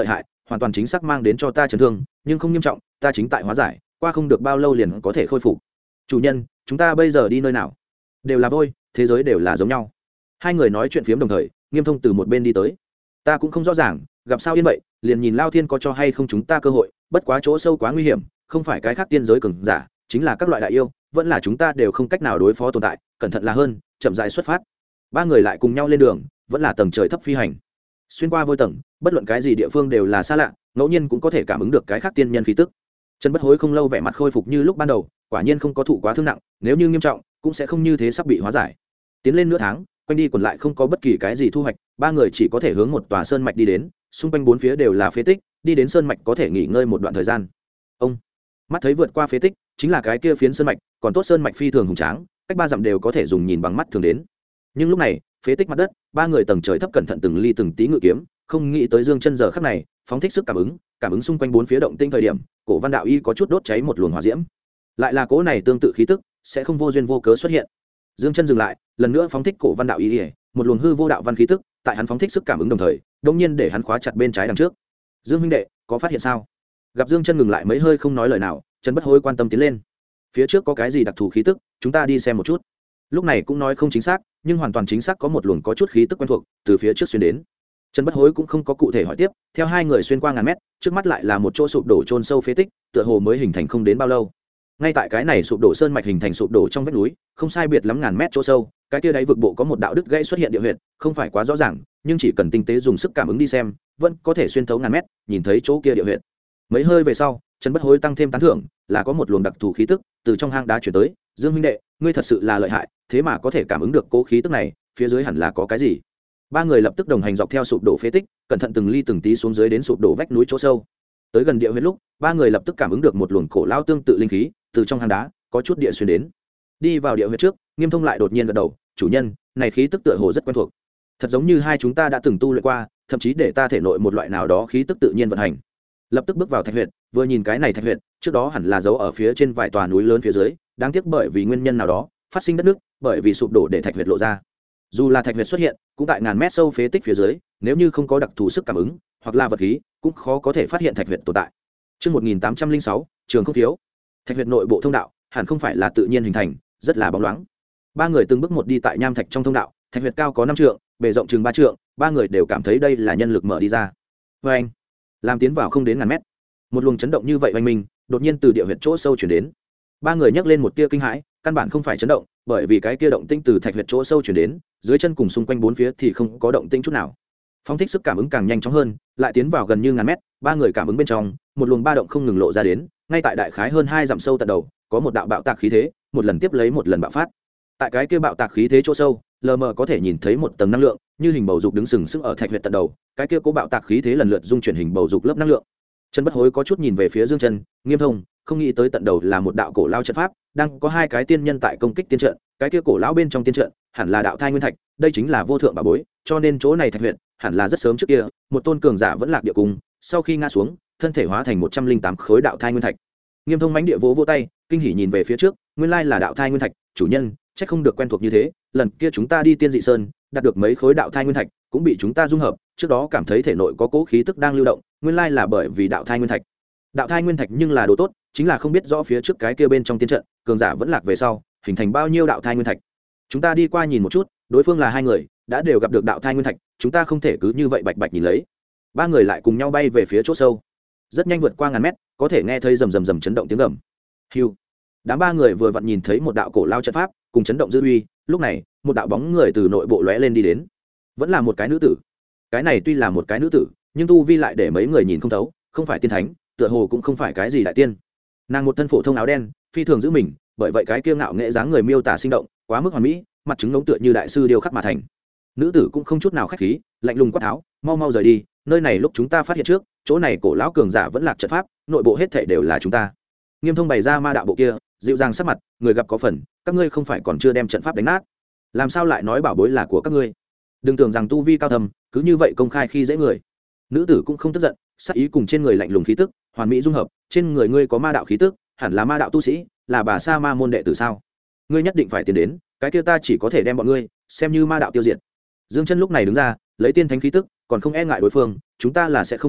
hoàn toàn chính xác mang đến cho ta chấn thương nhưng không nghiêm trọng, ta chính tại hóa giải, qua không được bao lâu liền có thể khôi phục. Chủ nhân, chúng ta bây giờ đi nơi nào? Đều là vôi, thế giới đều là giống nhau. Hai người nói chuyện phiếm đồng thời, Nghiêm Thông từ một bên đi tới. Ta cũng không rõ ràng, gặp sao yên vậy, liền nhìn Lao Thiên có cho hay không chúng ta cơ hội, bất quá chỗ sâu quá nguy hiểm, không phải cái khác tiên giới cường giả, chính là các loại đại yêu, vẫn là chúng ta đều không cách nào đối phó tồn tại, cẩn thận là hơn, chậm rãi xuất phát. Ba người lại cùng nhau lên đường, vẫn là tầng trời thấp phi hành. Xuyên qua vôi tầng, bất luận cái gì địa phương đều là xa lạ, ngẫu nhiên cũng có thể cảm ứng được cái khác tiên nhân khí tức. Trần Bất Hối không lâu vẻ mặt khôi phục như lúc ban đầu, quả nhiên không có thụ quá thương nặng, nếu như nghiêm trọng, cũng sẽ không như thế sắp bị hóa giải. Tiến lên nửa tháng, quanh đi quẩn lại không có bất kỳ cái gì thu hoạch, ba người chỉ có thể hướng một tòa sơn mạch đi đến, xung quanh bốn phía đều là phế tích, đi đến sơn mạch có thể nghỉ ngơi một đoạn thời gian. Ông mắt thấy vượt qua phế tích, chính là cái kia phiến sơn mạch, còn tốt sơn mạch phi thường hùng tráng, cách 3 dặm đều có thể dùng nhìn bằng mắt thường đến. Nhưng lúc này, phế tích mặt đất, ba người tầng trời thấp cẩn thận từng ly từng tí ngự kiếm, không nghĩ tới Dương Chân giờ khắc này, phóng thích sức cảm ứng xung quanh bốn phía động tĩnh thời điểm, Cổ Văn Đạo Y có chút đốt cháy một luồng hỏa diễm. Lại là cỗ này tương tự khí tức, sẽ không vô duyên vô cớ xuất hiện. Dương Chân dừng lại, lần nữa phóng thích Cổ Văn Đạo Y, một luồng hư vô đạo văn khí tức, tại hắn phóng thích sức cảm ứng đồng thời, đột nhiên để hắn khóa chặt bên trái đằng trước. Dương huynh đệ, có phát hiện sao? Gặp Dương Chân ngừng lại mấy hơi không nói lời nào, Trần Bất Hối quan tâm tiến lên. Phía trước có cái gì đặc thù khí tức, chúng ta đi xem một chút. Lúc này cũng nói không chính xác, nhưng hoàn toàn chính xác có một luồng có chút khí tức quen thuộc từ phía trước xuyên đến. Trần Bất Hối cũng không có cụ thể hỏi tiếp, theo hai người xuyên qua ngàn mét, trước mắt lại là một chỗ sụp đổ chôn sâu phế tích, tựa hồ mới hình thành không đến bao lâu. Ngay tại cái này sụp đổ sơn mạch hình thành sụp đổ trong vách núi, không sai biệt lắm ngàn mét chỗ sâu, cái kia đáy vực bộ có một đạo đứt gãy xuất hiện địa huyệt, không phải quá rõ ràng, nhưng chỉ cần tinh tế dùng sức cảm ứng đi xem, vẫn có thể xuyên thấu ngàn mét, nhìn thấy chỗ kia địa huyệt. Mấy hơi về sau, Trần Bất Hối tăng thêm tán thưởng, là có một luồng đặc thù khí tức từ trong hang đá chuyển tới. Dương huynh đệ, ngươi thật sự là lợi hại, thế mà có thể cảm ứng được cố khí tức này, phía dưới hẳn là có cái gì. Ba người lập tức đồng hành dọc theo sụp đổ phế tích, cẩn thận từng ly từng tí xuống dưới đến sụp đổ vách núi chỗ sâu. Tới gần địa huyệt lúc, ba người lập tức cảm ứng được một luồng cổ lao tương tự linh khí từ trong hang đá có chút địa xuyên đến. Đi vào địa huyệt trước, Nghiêm Thông lại đột nhiên gật đầu, chủ nhân, này khí tức tựa hồ rất quen thuộc, thật giống như hai chúng ta đã từng tu luyện qua, thậm chí để ta thể nội một loại nào đó khí tức tự nhiên vận hành. Lập tức bước vào thạch huyệt, vừa nhìn cái này thạch huyệt, trước đó hẳn là giấu ở phía trên vài tòa núi lớn phía dưới, đáng tiếc bởi vì nguyên nhân nào đó phát sinh đất nước, bởi vì sụp đổ để thạch huyệt lộ ra. Dù là thạch huyệt xuất hiện, cũng tại ngàn mét sâu phế tích phía dưới, nếu như không có đặc thù sức cảm ứng hoặc là vật khí, cũng khó có thể phát hiện thạch huyệt tồn tại. Chương 1806, trường không thiếu. Thạch huyệt nội bộ thông đạo, hẳn không phải là tự nhiên hình thành, rất là bóng loáng. Ba người từng bước một đi tại nham thạch trong thông đạo, thạch huyệt cao có 5 trượng, bề rộng chừng 3 trượng, ba người đều cảm thấy đây là nhân lực mở đi ra. Và anh, làm tiến vào không đến ngàn mét, một luồng chấn động như vậy oanh minh, đột nhiên từ địa huyệt chỗ sâu chuyển đến. Ba người nhấc lên một tia kinh hãi, căn bản không phải chấn động, bởi vì cái kia động tĩnh từ thạch huyệt chỗ sâu chuyển đến, dưới chân cùng xung quanh bốn phía thì không có động tĩnh chút nào. Phóng thích sức cảm ứng càng nhanh chóng hơn, lại tiến vào gần như ngàn mét, ba người cảm ứng bên trong, một luồng ba động không ngừng lộ ra đến, ngay tại đại khái hơn 2 dặm sâu tận đầu, có một đạo bạo tạc khí thế, một lần tiếp lấy một lần bạo phát. Tại cái kia bạo tạc khí thế chỗ sâu, lờ mờ có thể nhìn thấy một tầng năng lượng, như hình bầu dục đứng sừng sững ở thạch huyệt tận đầu, cái kia cố bạo tạc khí thế lần lượt dung chuyển hình bầu dục lớp năng lượng. Trần Bất Hối có chút nhìn về phía Dương Chân, Nghiêm Thông, không nghĩ tới tận đầu là một đạo cổ lao trận pháp, đang có 2 cái tiên nhân tại công kích tiên trận, cái kia cổ lão bên trong tiên trận, hẳn là đạo thai nguyên thạch, đây chính là vô thượng bảo bối, cho nên chỗ này thạch huyệt, hẳn là rất sớm trước kia, một tôn cường giả vẫn lạc địa cung, sau khi ngã xuống, thân thể hóa thành 108 khối đạo thai nguyên thạch. Nghiêm Thông mãnh địa vỗ tay, kinh hỉ nhìn về phía trước, nguyên lai là đạo thai nguyên thạch, chủ nhân, chắc không được quen thuộc như thế, lần kia chúng ta đi Tiên Dị Sơn, đạt được mấy khối đạo thai nguyên thạch, cũng bị chúng ta dung hợp, trước đó cảm thấy thể nội có cố khí tức đang lưu động, nguyên lai là bởi vì đạo thai nguyên thạch. Đạo thai nguyên thạch nhưng là đồ tốt, chính là không biết rõ phía trước cái kia bên trong tiên trận, cường giả vẫn lạc về sau, hình thành bao nhiêu đạo thai nguyên thạch. Chúng ta đi qua nhìn một chút, đối phương là 2 người, đã đều gặp được đạo thai nguyên thạch, chúng ta không thể cứ như vậy bạch bạch nhìn lấy. Ba người lại cùng nhau bay về phía chỗ sâu, rất nhanh vượt qua ngàn mét, có thể nghe thấy rầm rầm rầm chấn động tiếng gầm. Hưu. Đám ba người vừa vặn nhìn thấy một đạo cổ lao trận pháp, cùng chấn động dư uy, lúc này, một đạo bóng người từ nội bộ lóe lên đi đến. Vẫn là một cái nữ tử. Cái này tuy là một cái nữ tử, nhưng tu vi lại để mấy người nhìn không thấu, không phải tiên thánh, tựa hồ cũng không phải cái gì đại tiên. Nàng một thân phổ thông áo đen, phi thường giữ mình, bởi vậy cái kiêu ngạo nghệ dáng người miêu tả sinh động, quá mức hoàn mỹ, mặt trứng ngỗng tựa như đại sư điêu khắc mà thành. Nữ tử cũng không chút nào khách khí, lạnh lùng quát tháo, mau mau rời đi, nơi này lúc chúng ta phát hiện trước, chỗ này cổ lão cường giả vẫn lạc trận pháp, nội bộ hết thảy đều là chúng ta. Nghiêm Thông bày ra ma đạo bộ kia, dịu dàng sắc mặt, người gặp có phần, các ngươi không phải còn chưa đem trận pháp đánh nát, làm sao lại nói bảo bối là của các ngươi? Đừng tưởng rằng tu vi cao thâm, cứ như vậy công khai khi dễ người. Nữ tử cũng không tức giận, sắc ý cùng trên người lạnh lùng khí tức, hoàn mỹ dung hợp, trên người ngươi có ma đạo khí tức, hẳn là ma đạo tu sĩ, là bà sa ma môn đệ tử sao? Ngươi nhất định phải tiến đến, cái kia ta chỉ có thể đem bọn ngươi xem như ma đạo tiêu diệt. Dương Chân lúc này đứng ra, lấy tiên thánh khí tức, còn không e ngại đối phương, chúng ta là sẽ không rời đi,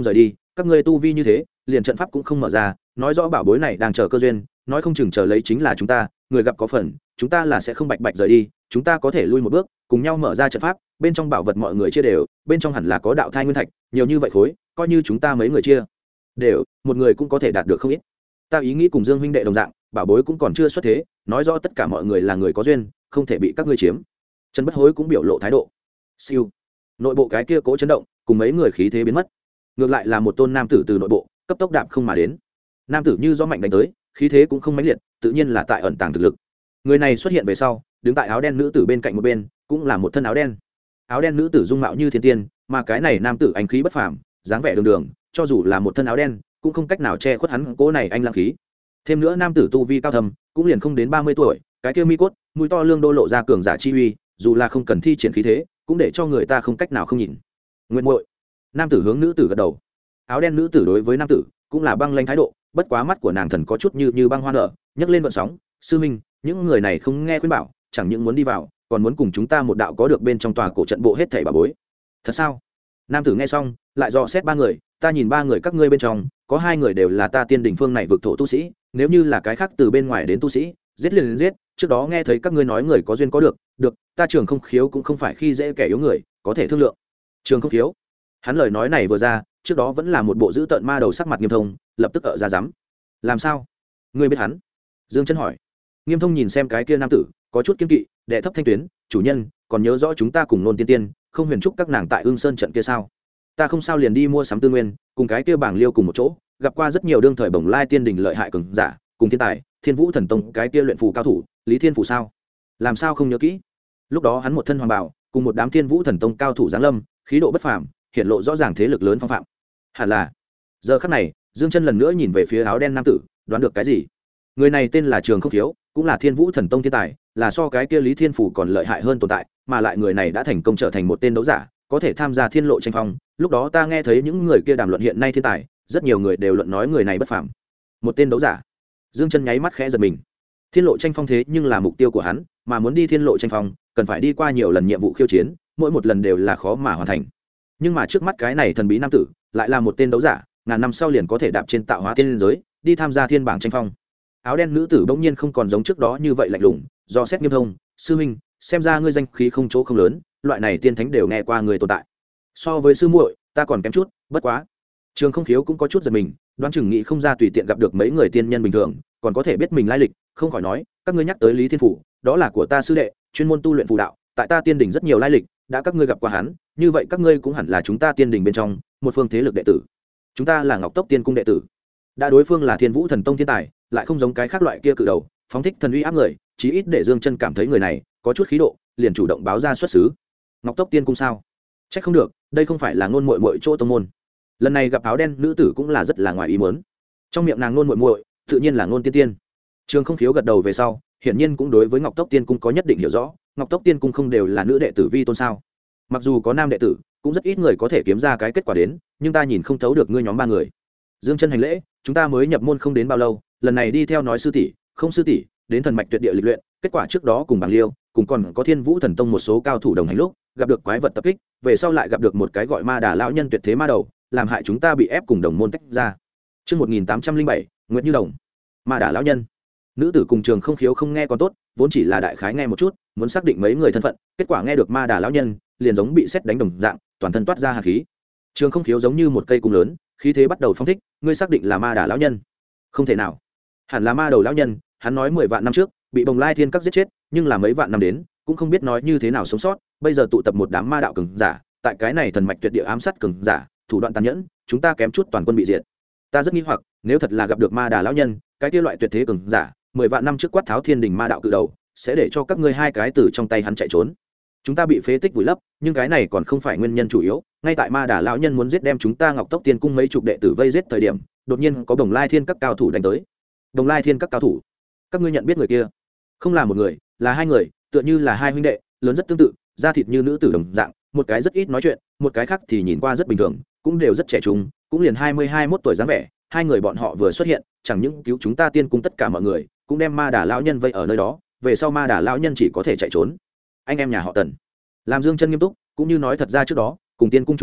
các ngươi tu vi như thế liền trận pháp cũng không mở ra, nói rõ bảo bối này đang chờ cơ duyên, nói không chừng chờ lấy chính là chúng ta, người gặp có phần, chúng ta là sẽ không bạch bạch rời đi, chúng ta có thể lui một bước, cùng nhau mở ra trận pháp, bên trong bảo vật mọi người chia đều, bên trong hẳn là có đạo thai nguyên thạch, nhiều như vậy khối, coi như chúng ta mấy người chia đều, một người cũng có thể đạt được không ít. Ta ý nghĩ cùng Dương huynh đệ đồng dạng, bảo bối cũng còn chưa xuất thế, nói rõ tất cả mọi người là người có duyên, không thể bị các ngươi chiếm. Trần Bất Hối cũng biểu lộ thái độ. Siêu. Nội bộ cái kia cố chấn động, cùng mấy người khí thế biến mất. Ngược lại là một tôn nam tử từ nội bộ, cấp tốc đạp không mà đến. Nam tử như gió mạnh đánh tới, khí thế cũng không mãnh liệt, tự nhiên là tại ẩn tàng thực lực. Người này xuất hiện về sau, đứng tại áo đen nữ tử bên cạnh một bên, cũng là một thân áo đen. Áo đen nữ tử dung mạo như thiên tiên, mà cái này nam tử anh khí bất phàm, dáng vẻ đường đường, cho dù là một thân áo đen, cũng không cách nào che khuất hắn cố này anh lang khí. Thêm nữa nam tử tu vi cao thâm, cũng liền không đến 30 tuổi, cái kia mi cốt, mũi to lương đô lộ ra cường giả chi uy, dù là không cần thi triển khí thế, cũng để cho người ta không cách nào không nhìn. Nguyện muội. Nam tử hướng nữ tử gật đầu. Áo đen nữ tử đối với nam tử cũng là băng lãnh thái độ, bất quá mắt của nàng thần có chút như băng hoa nở, nhấc lên vận sóng. Sư minh, những người này không nghe khuyên bảo, chẳng những muốn đi vào, còn muốn cùng chúng ta một đạo có được bên trong tòa cổ trận bộ hết thảy bà bối. Thật sao? Nam tử nghe xong, lại dò xét ba người, ta nhìn ba người các ngươi bên trong, có hai người đều là ta tiên đỉnh phương này vực thổ tu sĩ, nếu như là cái khác từ bên ngoài đến tu sĩ, giết liền giết, trước đó nghe thấy các ngươi nói người có duyên có được, ta Trường Không Khiếu cũng không phải khi dễ kẻ yếu người, có thể thương lượng. Trường Không Khiếu. Hắn lời nói này vừa ra, trước đó vẫn là một bộ dữ tợn ma đầu sắc mặt Nghiêm Thông, lập tức ở ra dám. Làm sao? Ngươi biết hắn? Dương Chân hỏi. Nghiêm Thông nhìn xem cái kia nam tử, có chút kiên kỵ, đệ thấp thanh tuyến, chủ nhân, còn nhớ rõ chúng ta cùng nôn tiên tiên, không huyền trúc các nàng tại Ưng Sơn trận kia sao? Ta không sao liền đi mua sắm tư nguyên, cùng cái kia bảng liêu cùng một chỗ, gặp qua rất nhiều đương thời bồng lai tiên đình lợi hại cường giả, cùng thiên tài, Thiên Vũ thần tông cái kia luyện phù cao thủ, Lý Thiên Phù sao? Làm sao không nhớ kỹ? Lúc đó hắn một thân hoàng bào, cùng một đám Thiên Vũ thần tông cao thủ giáng lâm, khí độ bất phàm, hiện lộ rõ ràng thế lực lớn phong phạm. Hẳn là. Giờ khắc này, Dương Chân lần nữa nhìn về phía áo đen nam tử, đoán được cái gì? Người này tên là Trường Không Thiếu, cũng là Thiên Vũ thần tông thiên tài, là so cái kia Lý Thiên Phù còn lợi hại hơn tồn tại, mà lại người này đã thành công trở thành một tên đấu giả, có thể tham gia thiên lộ tranh phong. Lúc đó ta nghe thấy những người kia đàm luận hiện nay thiên tài, rất nhiều người đều luận nói người này bất phàm. Một tên đấu giả. Dương Chân nháy mắt khẽ giật mình. Thiên lộ tranh phong thế nhưng là mục tiêu của hắn, mà muốn đi thiên lộ tranh phong, cần phải đi qua nhiều lần nhiệm vụ khiêu chiến, mỗi một lần đều là khó mà hoàn thành. Nhưng mà trước mắt cái này thần bí nam tử, lại là một tên đấu giả, ngàn năm sau liền có thể đạp trên tạo hóa tiên giới, đi tham gia thiên bảng tranh phong. Áo đen nữ tử bỗng nhiên không còn giống trước đó như vậy lạnh lùng, do xét Nghiêm Thông, sư huynh, xem ra ngươi danh khí không chỗ không lớn, loại này tiên thánh đều nghe qua người tồn tại. So với sư muội, ta còn kém chút, bất quá. Trường Không Khiếu cũng có chút giật mình, đoán chừng nghĩ không ra tùy tiện gặp được mấy người tiên nhân bình thường, còn có thể biết mình lai lịch, không khỏi nói, các ngươi nhắc tới Lý Thiên Phủ, đó là của ta sư đệ, chuyên môn tu luyện phù đạo, tại ta tiên đỉnh rất nhiều lai lịch, đã các ngươi gặp qua hắn, như vậy các ngươi cũng hẳn là chúng ta tiên đỉnh bên trong một phương thế lực đệ tử. Chúng ta là Ngọc Tốc Tiên cung đệ tử. Đã đối phương là Thiên Vũ thần tông thiên tài, lại không giống cái khác loại kia cự đầu, phóng thích thần uy áp người, chí ít để Dương Chân cảm thấy người này có chút khí độ, liền chủ động báo ra xuất xứ. Ngọc Tốc Tiên cung sao? Chắc không được, đây không phải là ngôn muội muội chỗ tông môn. Lần này gặp áo đen nữ tử cũng là rất là ngoài ý muốn. Trong miệng nàng ngôn muội muội, tự nhiên là ngôn tiên tiên. Trường Không Khiếu gật đầu về sau, hiển nhiên cũng đối với Ngọc Tốc Tiên cung có nhất định hiểu rõ. Ngọc Tốc Tiên cung không đều là nữ đệ tử vi tôn sao? Mặc dù có nam đệ tử, cũng rất ít người có thể kiếm ra cái kết quả đến, nhưng ta nhìn không thấu được ngươi nhóm ba người. Dương Chân hành lễ, chúng ta mới nhập môn không đến bao lâu, lần này đi theo nói sư tỷ, không sư tỷ, đến thần mạch tuyệt địa lịch luyện, kết quả trước đó cùng Bàng Liêu, cùng còn có Thiên Vũ thần tông một số cao thủ đồng hành lúc, gặp được quái vật tập kích, về sau lại gặp được một cái gọi Ma Đà lão nhân tuyệt thế ma đầu, làm hại chúng ta bị ép cùng đồng môn tách ra. Chương 1807, Nguyệt Như Đồng. Ma Đà lão nhân. Nữ tử cùng Trường Không Khiếu không nghe còn tốt, vốn chỉ là đại khái nghe một chút, muốn xác định mấy người thân phận, kết quả nghe được Ma Đà lão nhân, liền giống bị sét đánh đồng dạng, toàn thân toát ra hàn khí. Trường Không Khiếu giống như một cây cung lớn, khí thế bắt đầu phóng thích, ngươi xác định là Ma Đà lão nhân? Không thể nào, hẳn là ma đầu lão nhân, hắn nói 10 vạn năm trước bị Bồng Lai Thiên Các giết chết, nhưng là mấy vạn năm đến, cũng không biết nói như thế nào sống sót, bây giờ tụ tập một đám ma đạo cường giả, tại cái này thần mạch tuyệt địa ám sát cường giả, thủ đoạn tàn nhẫn, chúng ta kém chút toàn quân bị diệt. Ta rất nghi hoặc, nếu thật là gặp được Ma Đà lão nhân, cái kia loại tuyệt thế cường giả, 10 vạn năm trước quát tháo thiên đình ma đạo cự đầu, sẽ để cho các ngươi hai cái từ trong tay hắn chạy trốn. Chúng ta bị phế tích vùi lấp, nhưng cái này còn không phải nguyên nhân chủ yếu, ngay tại Ma Đà lão nhân muốn giết đem chúng ta Ngọc Tốc Tiên cung mấy chục đệ tử vây giết thời điểm, đột nhiên có Bồng Lai Thiên Các cao thủ đánh tới. Bồng Lai Thiên Các cao thủ? Các ngươi nhận biết người kia? Không là một người, là hai người, tựa như là hai huynh đệ, lớn rất tương tự, da thịt như nữ tử đồng dạng, một cái rất ít nói chuyện, một cái khác thì nhìn qua rất bình thường, cũng đều rất trẻ trung, cũng liền 20-21 tuổi dáng vẻ. Hai người bọn họ vừa xuất hiện, chẳng những cứu chúng ta tiên cung tất cả mọi người, cũng đem Ma Đà lão nhân vây ở nơi đó, về sau Ma Đà lão nhân chỉ có thể chạy trốn. Anh em nhà họ Tần. Làm Dương Chân nghiêm túc, cũng như nói thật ra trước đó, cùng tiên cung chúng nữ,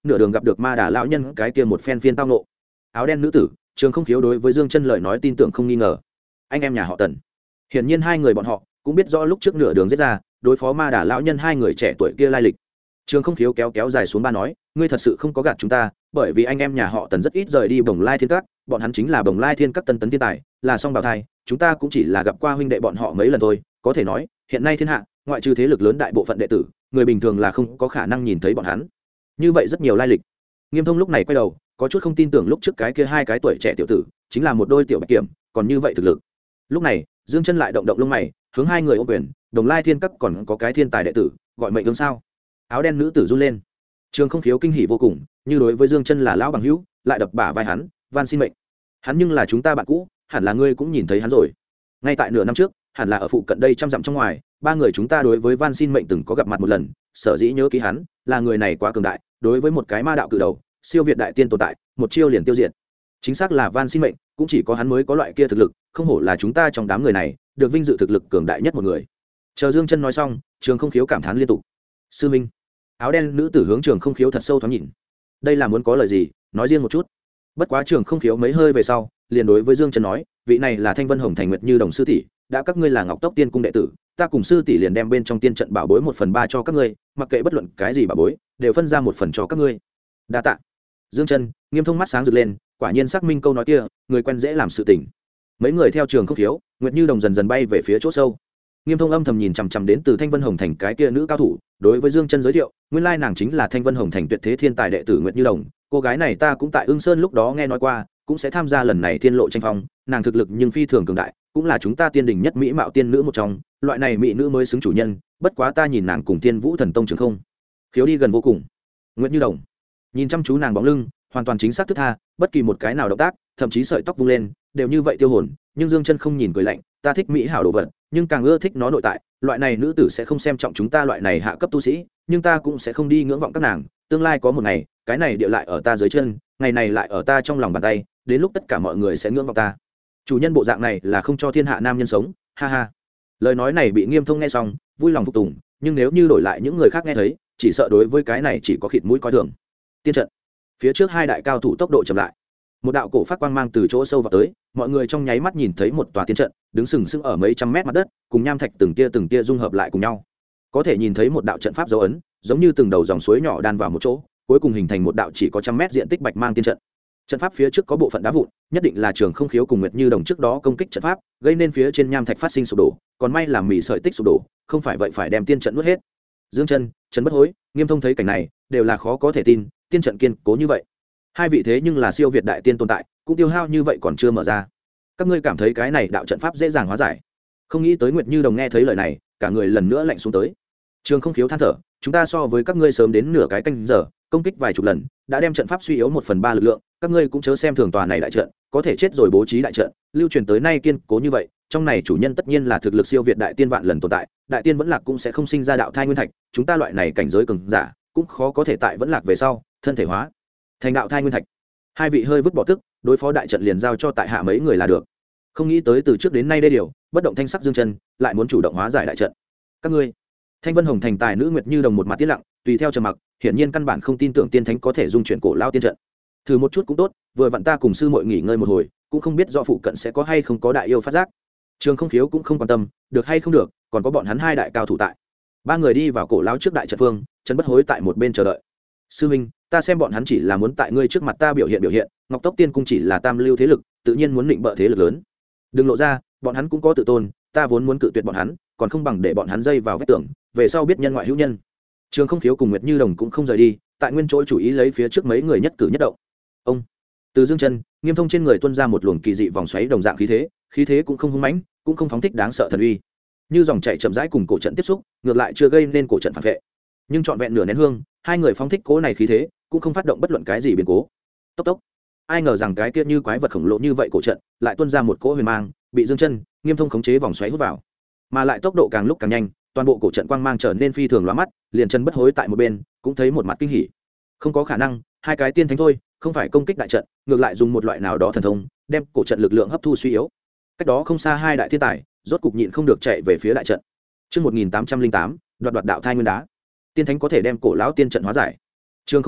nửa đường gặp được ma đà lão nhân cái kia một phen phiên tao nộ. Áo đen nữ tử Trường Không Khiếu đối với Dương Chân lời nói tin tưởng không nghi ngờ. Anh em nhà họ Tần, hiển nhiên hai người bọn họ cũng biết rõ lúc trước nửa đường giết ra đối phó ma đà lão nhân hai người trẻ tuổi kia lai lịch. Trường Không Khiếu kéo dài xuống ba nói, ngươi thật sự không có gạt chúng ta, bởi vì anh em nhà họ Tần rất ít rời đi Bồng Lai Thiên Các, bọn hắn chính là Bồng Lai Thiên Các tân tấn thiên tài, là song bào thai, chúng ta cũng chỉ là gặp qua huynh đệ bọn họ mấy lần thôi, có thể nói, hiện nay thiên hạ, ngoại trừ thế lực lớn đại bộ phận đệ tử, người bình thường là không có khả năng nhìn thấy bọn hắn. Như vậy rất nhiều lai lịch. Nghiêm Thông lúc này quay đầu, có chút không tin tưởng lúc trước cái kia hai cái tuổi trẻ tiểu tử, chính là một đôi tiểu bạch kiểm, còn như vậy thực lực. Lúc này, Dương Chân lại động động lông mày, hướng hai người ôm quyền, Đồng Lai Thiên Các còn có cái thiên tài đệ tử, gọi mệnh ương sao? Áo đen nữ tử run lên. Trường Không Khiếu kinh hỉ vô cùng, như đối với Dương Chân là lão bằng hữu, lại đập bả vai hắn, van xin mệnh. Hắn nhưng là chúng ta bạn cũ, hẳn là ngươi cũng nhìn thấy hắn rồi. Ngay tại nửa năm trước, hẳn là ở phụ cận đây trăm dặm trong ngoài, ba người chúng ta đối với van xin mệnh từng có gặp mặt một lần, sở dĩ nhớ ký hắn, là người này quá cường đại, đối với một cái ma đạo cử đầu, siêu việt đại tiên tồn tại, một chiêu liền tiêu diệt. Chính xác là van xin mệnh, cũng chỉ có hắn mới có loại kia thực lực, không hổ là chúng ta trong đám người này, được vinh dự thực lực cường đại nhất một người. Chờ Dương Chân nói xong, Trường Không Khiếu cảm thán liên tục. Sư minh. Áo đen nữ tử hướng Trường Không Khiếu thật sâu thoáng nhìn. Đây là muốn có lời gì, nói riêng một chút. Bất quá Trường Không Khiếu mấy hơi về sau, liền đối với Dương Chân nói, vị này là Thanh Vân Hồng Thành Nguyệt Như Đồng sư tỷ, đã các ngươi là Ngọc Tốc Tiên cung đệ tử, ta cùng sư tỷ liền đem bên trong tiên trận bảo bối 1/3 cho các ngươi, mặc kệ bất luận cái gì bảo bối, đều phân ra một phần cho các ngươi. Đa tạ. Dương Chân, Nghiêm Thông mắt sáng rực lên, quả nhiên xác minh câu nói kia, người quen dễ làm sự tình. Mấy người theo Trường Không Khiếu, Nguyệt Như Đồng dần dần bay về phía chỗ sâu. Nghiêm Thông âm thầm nhìn chằm chằm đến từ Thanh Vân Hồng Thành cái kia nữ cao thủ, đối với Dương Chân giới thiệu, nguyên lai nàng chính là Thanh Vân Hồng Thành tuyệt thế thiên tài đệ tử Nguyệt Như Đồng, cô gái này ta cũng tại Ưng Sơn lúc đó nghe nói qua, cũng sẽ tham gia lần này thiên lộ tranh phong, nàng thực lực nhưng phi thường cường đại, cũng là chúng ta tiên đình nhất mỹ mạo tiên nữ một trong, loại này mỹ nữ mới xứng chủ nhân, bất quá ta nhìn nàng cùng Thiên Vũ Thần Tông Trường Không Khiếu đi gần vô cùng. Nguyệt Như Đồng nhìn chăm chú nàng bóng lưng, hoàn toàn chính xác thức tha, bất kỳ một cái nào động tác, thậm chí sợi tóc vung lên, đều như vậy tiêu hồn, nhưng Dương Chân không nhìn cười lạnh, ta thích mỹ hảo đồ vật, nhưng càng ưa thích nó nội tại, loại này nữ tử sẽ không xem trọng chúng ta loại này hạ cấp tu sĩ, nhưng ta cũng sẽ không đi ngưỡng vọng các nàng, tương lai có một ngày, cái này địa lại ở ta dưới chân, ngày này lại ở ta trong lòng bàn tay, đến lúc tất cả mọi người sẽ ngưỡng vọng ta. Chủ nhân bộ dạng này là không cho thiên hạ nam nhân sống, ha ha. Lời nói này bị Nghiêm Thông nghe xong, vui lòng phục tùng, nhưng nếu như đổi lại những người khác nghe thấy, chỉ sợ đối với cái này chỉ có khịt mũi coi thường. Tiên trận. Phía trước hai đại cao thủ tốc độ chậm lại. Một đạo cổ phát quang mang từ chỗ sâu vào tới, mọi người trong nháy mắt nhìn thấy một tòa tiên trận, đứng sừng sững ở mấy trăm mét mặt đất, cùng nham thạch từng tia dung hợp lại cùng nhau. Có thể nhìn thấy một đạo trận pháp dấu ấn, giống như từng đầu dòng suối nhỏ đan vào một chỗ, cuối cùng hình thành một đạo chỉ có trăm mét diện tích bạch mang tiên trận. Trận pháp phía trước có bộ phận đá vụn, nhất định là Trường Không Khiếu cùng Nguyệt Như Đồng trước đó công kích trận pháp, gây nên phía trên nham thạch phát sinh sụp đổ, còn may là mỉ sợi tích sụp đổ, không phải vậy phải đem tiên trận nuốt hết. Dương Chân, Trần Bất Hối, Nghiêm Thông thấy cảnh này, đều là khó có thể tin, tiên trận kiên cố như vậy. Hai vị thế nhưng là siêu việt đại tiên tồn tại, cũng tiêu hao như vậy còn chưa mở ra. Các ngươi cảm thấy cái này đạo trận pháp dễ dàng hóa giải? Không nghĩ tới Nguyệt Như Đồng nghe thấy lời này, cả người lần nữa lạnh xuống tới. Trường Không Khiếu than thở, chúng ta so với các ngươi sớm đến nửa cái canh giờ, công kích vài chục lần, đã đem trận pháp suy yếu 1/3 lực lượng, các ngươi cũng chớ xem thường tòa này đại trận, có thể chết rồi bố trí đại trận, lưu truyền tới nay kiên cố như vậy, trong này chủ nhân tất nhiên là thực lực siêu việt đại tiên vạn lần tồn tại, đại tiên vẫn lạc cũng sẽ không sinh ra đạo thai nguyên thạch, chúng ta loại này cảnh giới cường giả, cũng khó có thể tại vẫn lạc về sau, thân thể hóa thành đạo thai nguyên thạch. Hai vị hơi vứt bỏ tức, đối phó đại trận liền giao cho tại hạ mấy người là được. Không nghĩ tới từ trước đến nay đây điều, bất động thanh sắc Dương Chân, lại muốn chủ động hóa giải đại trận. Các ngươi. Thanh Vân Hồng Thành tài nữ Nguyệt Như Đồng một mặt tiếc lặng, tùy theo trầm mặc, hiển nhiên căn bản không tin tưởng tiên thánh có thể dung chuyển cổ lao tiên trận. Thử một chút cũng tốt, vừa vặn ta cùng sư muội nghỉ ngơi một hồi, cũng không biết do phụ cận sẽ có hay không có đại yêu phát giác. Trường Không Khiếu cũng không quan tâm, được hay không được, còn có bọn hắn hai đại cao thủ tại. Ba người đi vào cổ lao trước đại trận phương, Trần Bất Hối tại một bên chờ đợi. Sư huynh, ta xem bọn hắn chỉ là muốn tại ngươi trước mặt ta biểu hiện, Ngọc Tốc Tiên cung chỉ là tam lưu thế lực, tự nhiên muốn định bợ thế lực lớn. Đừng lộ ra, bọn hắn cũng có tự tôn, ta vốn muốn cự tuyệt bọn hắn, còn không bằng để bọn hắn dây vào vết tưởng, về sau biết nhân ngoại hữu nhân. Trường Không Khiếu cùng Nguyệt Như Đồng cũng không rời đi, tại nguyên chỗ chủ ý lấy phía trước mấy người nhất cử nhất động. Ông từ Dương Chân, Nghiêm Thông trên người tuôn ra một luồng kỳ dị vòng xoáy đồng dạng khí thế cũng không hung mãnh, cũng không phóng thích đáng sợ thần uy, như dòng chảy chậm rãi cùng cổ trận tiếp xúc, ngược lại chưa gây nên cổ trận phản vệ. Nhưng trọn vẹn nửa nén hương, hai người phóng thích cố này khí thế, cũng không phát động bất luận cái gì biến cố. Tốc tốc, ai ngờ rằng cái kia như quái vật khổng lồ như vậy cổ trận, lại tuôn ra một cỗ huyền mang, bị Dương Chân, Nghiêm Thông khống chế vòng xoáy hút vào, mà lại tốc độ càng lúc càng nhanh, toàn bộ cổ trận quang mang trở nên phi thường lóa mắt, liền Trần Bất Hối tại một bên cũng thấy một mặt kinh hỉ. Không có khả năng, hai cái tiên thánh thôi, không phải công kích đại trận, ngược lại dùng một loại nào đó thần thông, đem cổ trận lực lượng hấp thu suy yếu. Cách đó không xa hai đại thiên tài, rốt cục nhịn không được chạy về phía đại trận. Chương 1808, đoạt đạo thai nguyên đá. Tiên thánh có thể đem cổ lão tiên trận hóa giải. Trường Không Khiếu,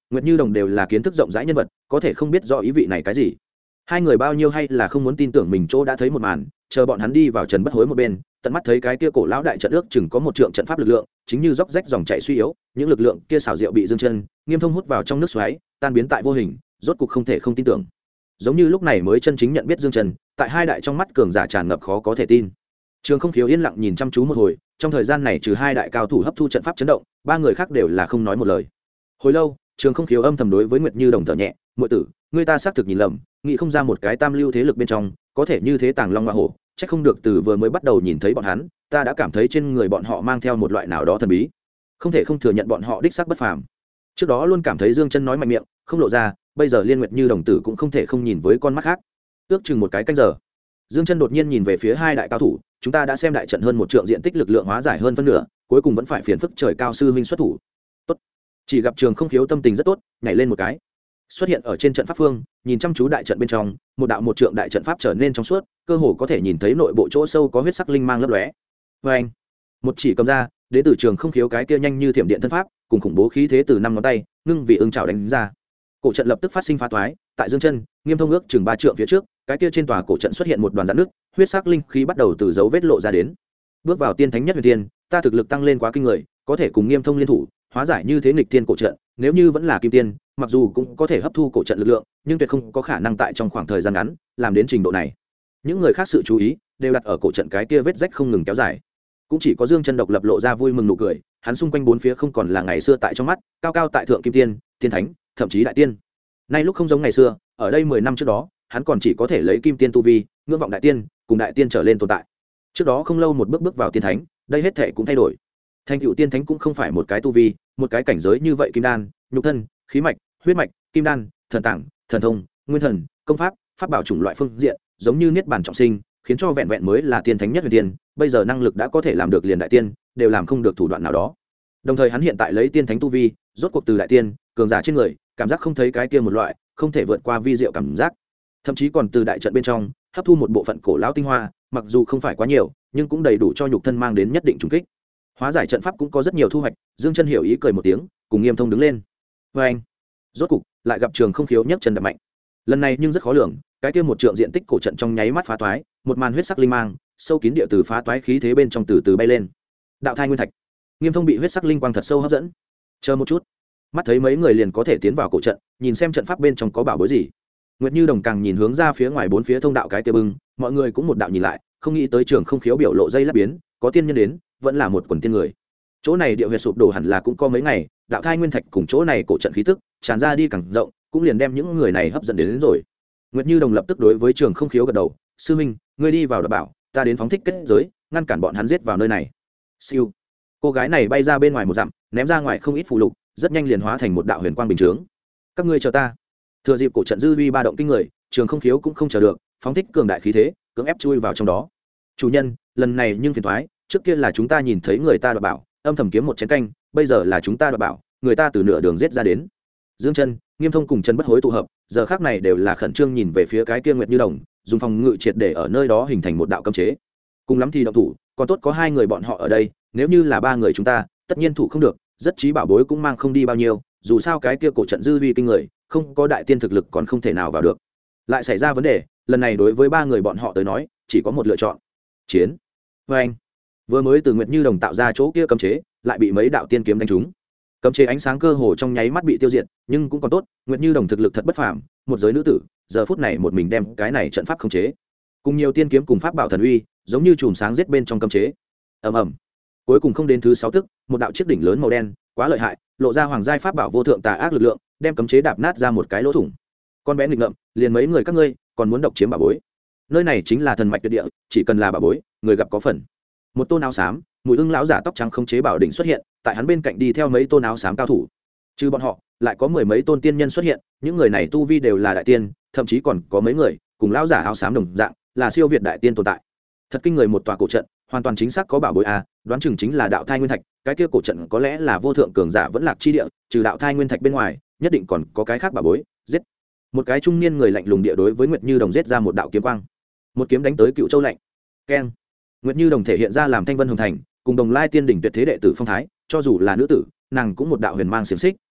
Nguyệt Như Đồng đều là kiến thức rộng rãi nhân vật, có thể không biết rõ ý vị này cái gì. Hai người bao nhiêu hay là không muốn tin tưởng mình chỗ đã thấy một màn, chờ bọn hắn đi vào Trần Bất Hối một bên, tận mắt thấy cái kia cổ lão đại trận ước chừng có một trượng trận pháp lực lượng, chính như róc rách dòng chảy suy yếu, những lực lượng kia xảo diệu bị Dương Chân, Nghiêm Thông hút vào trong nước xoáy, tan biến tại vô hình, rốt cục không thể không tin tưởng. Giống như lúc này mới chân chính nhận biết Dương Chân, tại hai đại trong mắt cường giả tràn ngập khó có thể tin. Trường Không Khiếu yên lặng nhìn chăm chú một hồi, trong thời gian này trừ hai đại cao thủ hấp thu trận pháp chấn động, ba người khác đều là không nói một lời. Hồi lâu, Trường Không Khiếu âm thầm đối với Nguyệt Như Đồng thở nhẹ, "Muội tử, ngươi ta xác thực nhìn lầm, nghĩ không ra một cái tam lưu thế lực bên trong, có thể như thế tàng long hoa hổ, chắc không được từ vừa mới bắt đầu nhìn thấy bọn hắn, ta đã cảm thấy trên người bọn họ mang theo một loại nào đó thần bí, không thể không thừa nhận bọn họ đích xác bất phàm." Trước đó luôn cảm thấy Dương Chân nói mạnh miệng, không lộ ra, bây giờ Liên Nguyệt Như Đồng tử cũng không thể không nhìn với con mắt khác. Ước chừng một cái canh giờ, Dương Chân đột nhiên nhìn về phía hai đại cao thủ, "Chúng ta đã xem đại trận hơn một trượng diện tích lực lượng hóa giải hơn phân nửa, cuối cùng vẫn phải phiền phức trời cao sư huynh xuất thủ." Tốt. Chỉ gặp Trường Không Khiếu tâm tình rất tốt, nhảy lên một cái, xuất hiện ở trên trận pháp phương, nhìn chăm chú đại trận bên trong, một đạo một trượng đại trận pháp trở nên trong suốt, cơ hồ có thể nhìn thấy nội bộ chỗ sâu có huyết sắc linh mang lấp lóe. Và anh, một chỉ cầm ra, đến từ Trường Không Khiếu cái kia nhanh như thiểm điện thân pháp, cùng khủng bố khí thế từ năm ngón tay, ngưng vì ưng chảo đánh ra. Cổ trận lập tức phát sinh phá toái, tại Dương Chân, Nghiêm Thông ước chừng 3 trượng phía trước, cái kia trên tòa cổ trận xuất hiện một đoàn rạn nước, huyết sắc linh khí bắt đầu từ dấu vết lộ ra đến. Bước vào tiên thánh nhất huyền tiên, ta thực lực tăng lên quá kinh người, có thể cùng Nghiêm Thông liên thủ, hóa giải như thế nghịch tiên cổ trận, nếu như vẫn là kim tiên, mặc dù cũng có thể hấp thu cổ trận lực lượng, nhưng tuyệt không có khả năng tại trong khoảng thời gian ngắn làm đến trình độ này. Những người khác sự chú ý đều đặt ở cổ trận cái kia vết rách không ngừng kéo dài, cũng chỉ có Dương Chân độc lập lộ ra vui mừng nụ cười, hắn xung quanh bốn phía không còn là ngày xưa tại trong mắt, cao cao tại thượng kim tiên, tiên thánh, thậm chí đại tiên. Nay lúc không giống ngày xưa, ở đây 10 năm trước đó, hắn còn chỉ có thể lấy kim tiên tu vi, ngưỡng vọng đại tiên, cùng đại tiên trở lên tồn tại. Trước đó không lâu một bước bước vào tiên thánh, đây hết thảy cũng thay đổi. Thành tựu tiên thánh cũng không phải một cái tu vi, một cái cảnh giới như vậy kim đan, nhục thân, khí mạch, huyết mạch, kim đan, thần tạng, thần thông, nguyên thần, công pháp, pháp bảo chủng loại phương diện, giống như niết bàn trọng sinh, khiến cho vẹn vẹn mới là tiên thánh nhất huyền tiên, bây giờ năng lực đã có thể làm được liền đại tiên, đều làm không được thủ đoạn nào đó. Đồng thời hắn hiện tại lấy tiên thánh tu vi, rốt cuộc từ đại tiên, cường giả trên người, cảm giác không thấy cái kia một loại, không thể vượt qua vi diệu cảm giác. Thậm chí còn từ đại trận bên trong, hấp thu một bộ phận cổ lão tinh hoa, mặc dù không phải quá nhiều, nhưng cũng đầy đủ cho nhục thân mang đến nhất định trùng kích. Hóa giải trận pháp cũng có rất nhiều thu hoạch, Dương Chân hiểu ý cười một tiếng, cùng Nghiêm Thông đứng lên. Và anh, rốt cục lại gặp Trường Không Khiếu nhấc chân đập mạnh. Lần này nhưng rất khó lường, cái kia một trượng diện tích cổ trận trong nháy mắt phá toái, một màn huyết sắc linh mang, sâu kín địa từ phá toái khí thế bên trong từ từ bay lên. Đạo thai nguyên thạch. Nghiêm Thông bị huyết sắc linh quang thật sâu hấp dẫn. Chờ một chút, mắt thấy mấy người liền có thể tiến vào cổ trận, nhìn xem trận pháp bên trong có bảo bối gì. Nguyệt Như Đồng càng nhìn hướng ra phía ngoài bốn phía thông đạo cái kia bưng, mọi người cũng một đạo nhìn lại, không nghĩ tới Trường Không Khiếu biểu lộ dây lát biến, có tiên nhân đến, vẫn là một quần tiên người. Chỗ này địa huyệt sụp đổ hẳn là cũng có mấy ngày, đạo thai nguyên thạch cùng chỗ này cổ trận khí tức tràn ra đi càng rộng, cũng liền đem những người này hấp dẫn đến rồi. Nguyệt Như Đồng lập tức đối với Trường Không Khiếu gật đầu, sư minh, ngươi đi vào đảm bảo, ta đến phóng thích kết giới, ngăn cản bọn hắn giết vào nơi này. Siêu. Cô gái này bay ra bên ngoài một dặm, ném ra ngoài không ít phù lục, rất nhanh liền hóa thành một đạo huyền quang bình chướng. Các ngươi chờ ta. Thừa dịp cổ trận dư uy ba động kinh người, Trường Không Khiếu cũng không chờ được, phóng thích cường đại khí thế, cưỡng ép chui vào trong đó. Chủ nhân, lần này nhưng phiền toái, trước kia là chúng ta nhìn thấy người ta đoạt bảo, âm thầm kiếm một chén canh, bây giờ là chúng ta đoạt bảo, người ta từ nửa đường giết ra đến. Dương Chân, Nghiêm Thông cùng Trần Bất Hối tụ hợp, giờ khắc này đều là khẩn trương nhìn về phía cái kia Nguyệt Như Đồng, dùng phòng ngự triệt để ở nơi đó hình thành một đạo cấm chế. Cùng lắm thì động thủ, còn tốt có hai người bọn họ ở đây, nếu như là ba người chúng ta, tất nhiên thủ không được, rất chí bảo bối cũng mang không đi bao nhiêu, dù sao cái kia cổ trận dư uy kinh người, không có đại tiên thực lực còn không thể nào vào được. Lại xảy ra vấn đề, lần này đối với ba người bọn họ tới nói, chỉ có một lựa chọn, chiến. Và anh, vừa mới từ Nguyệt Như Đồng tạo ra chỗ kia cấm chế, lại bị mấy đạo tiên kiếm đánh trúng. Cấm chế ánh sáng cơ hồ trong nháy mắt bị tiêu diệt, nhưng cũng còn tốt, Nguyệt Như Đồng thực lực thật bất phàm, một giới nữ tử, giờ phút này một mình đem cái này trận pháp khống chế. Cùng nhiều tiên kiếm cùng pháp bảo thần uy, giống như chùm sáng giết bên trong cấm chế. Ầm ầm. Cuối cùng không đến thứ 6 tức, một đạo chiếc đỉnh lớn màu đen, quá lợi hại, lộ ra hoàng giai pháp bảo vô thượng tà ác lực lượng, đem cấm chế đạp nát ra một cái lỗ thủng. Con bé nghịch ngợm, liền mấy người các ngươi, còn muốn độc chiếm bảo bối. Nơi này chính là thần mạch tuyệt địa, chỉ cần là bảo bối, người gặp có phần. Một tôn áo xám, mùi ưng lão giả tóc trắng khống chế bảo đỉnh xuất hiện, tại hắn bên cạnh đi theo mấy tôn áo xám cao thủ. Trừ bọn họ, lại có mười mấy tôn tiên nhân xuất hiện, những người này tu vi đều là đại tiên, thậm chí còn có mấy người cùng lão giả áo xám đồng dạng, là siêu việt đại tiên tồn tại. Thật kinh người, một tòa cổ trận, hoàn toàn chính xác có bảo bối a, đoán chừng chính là đạo thai nguyên thạch, cái kia cổ trận có lẽ là vô thượng cường giả vẫn lạc chi địa, trừ đạo thai nguyên thạch bên ngoài, nhất định còn có cái khác bảo bối. Giết. Một cái trung niên người lạnh lùng địa đối với Nguyệt Như Đồng giết ra một đạo kiếm quang. Một kiếm đánh tới Cựu Châu lạnh. Keng. Nguyệt Như Đồng thể hiện ra làm Thanh Vân Hồng Thành, cùng Đồng Lai Tiên đỉnh tuyệt thế đệ tử phong thái, cho dù là nữ tử, nàng cũng một đạo huyền mang xiển xích,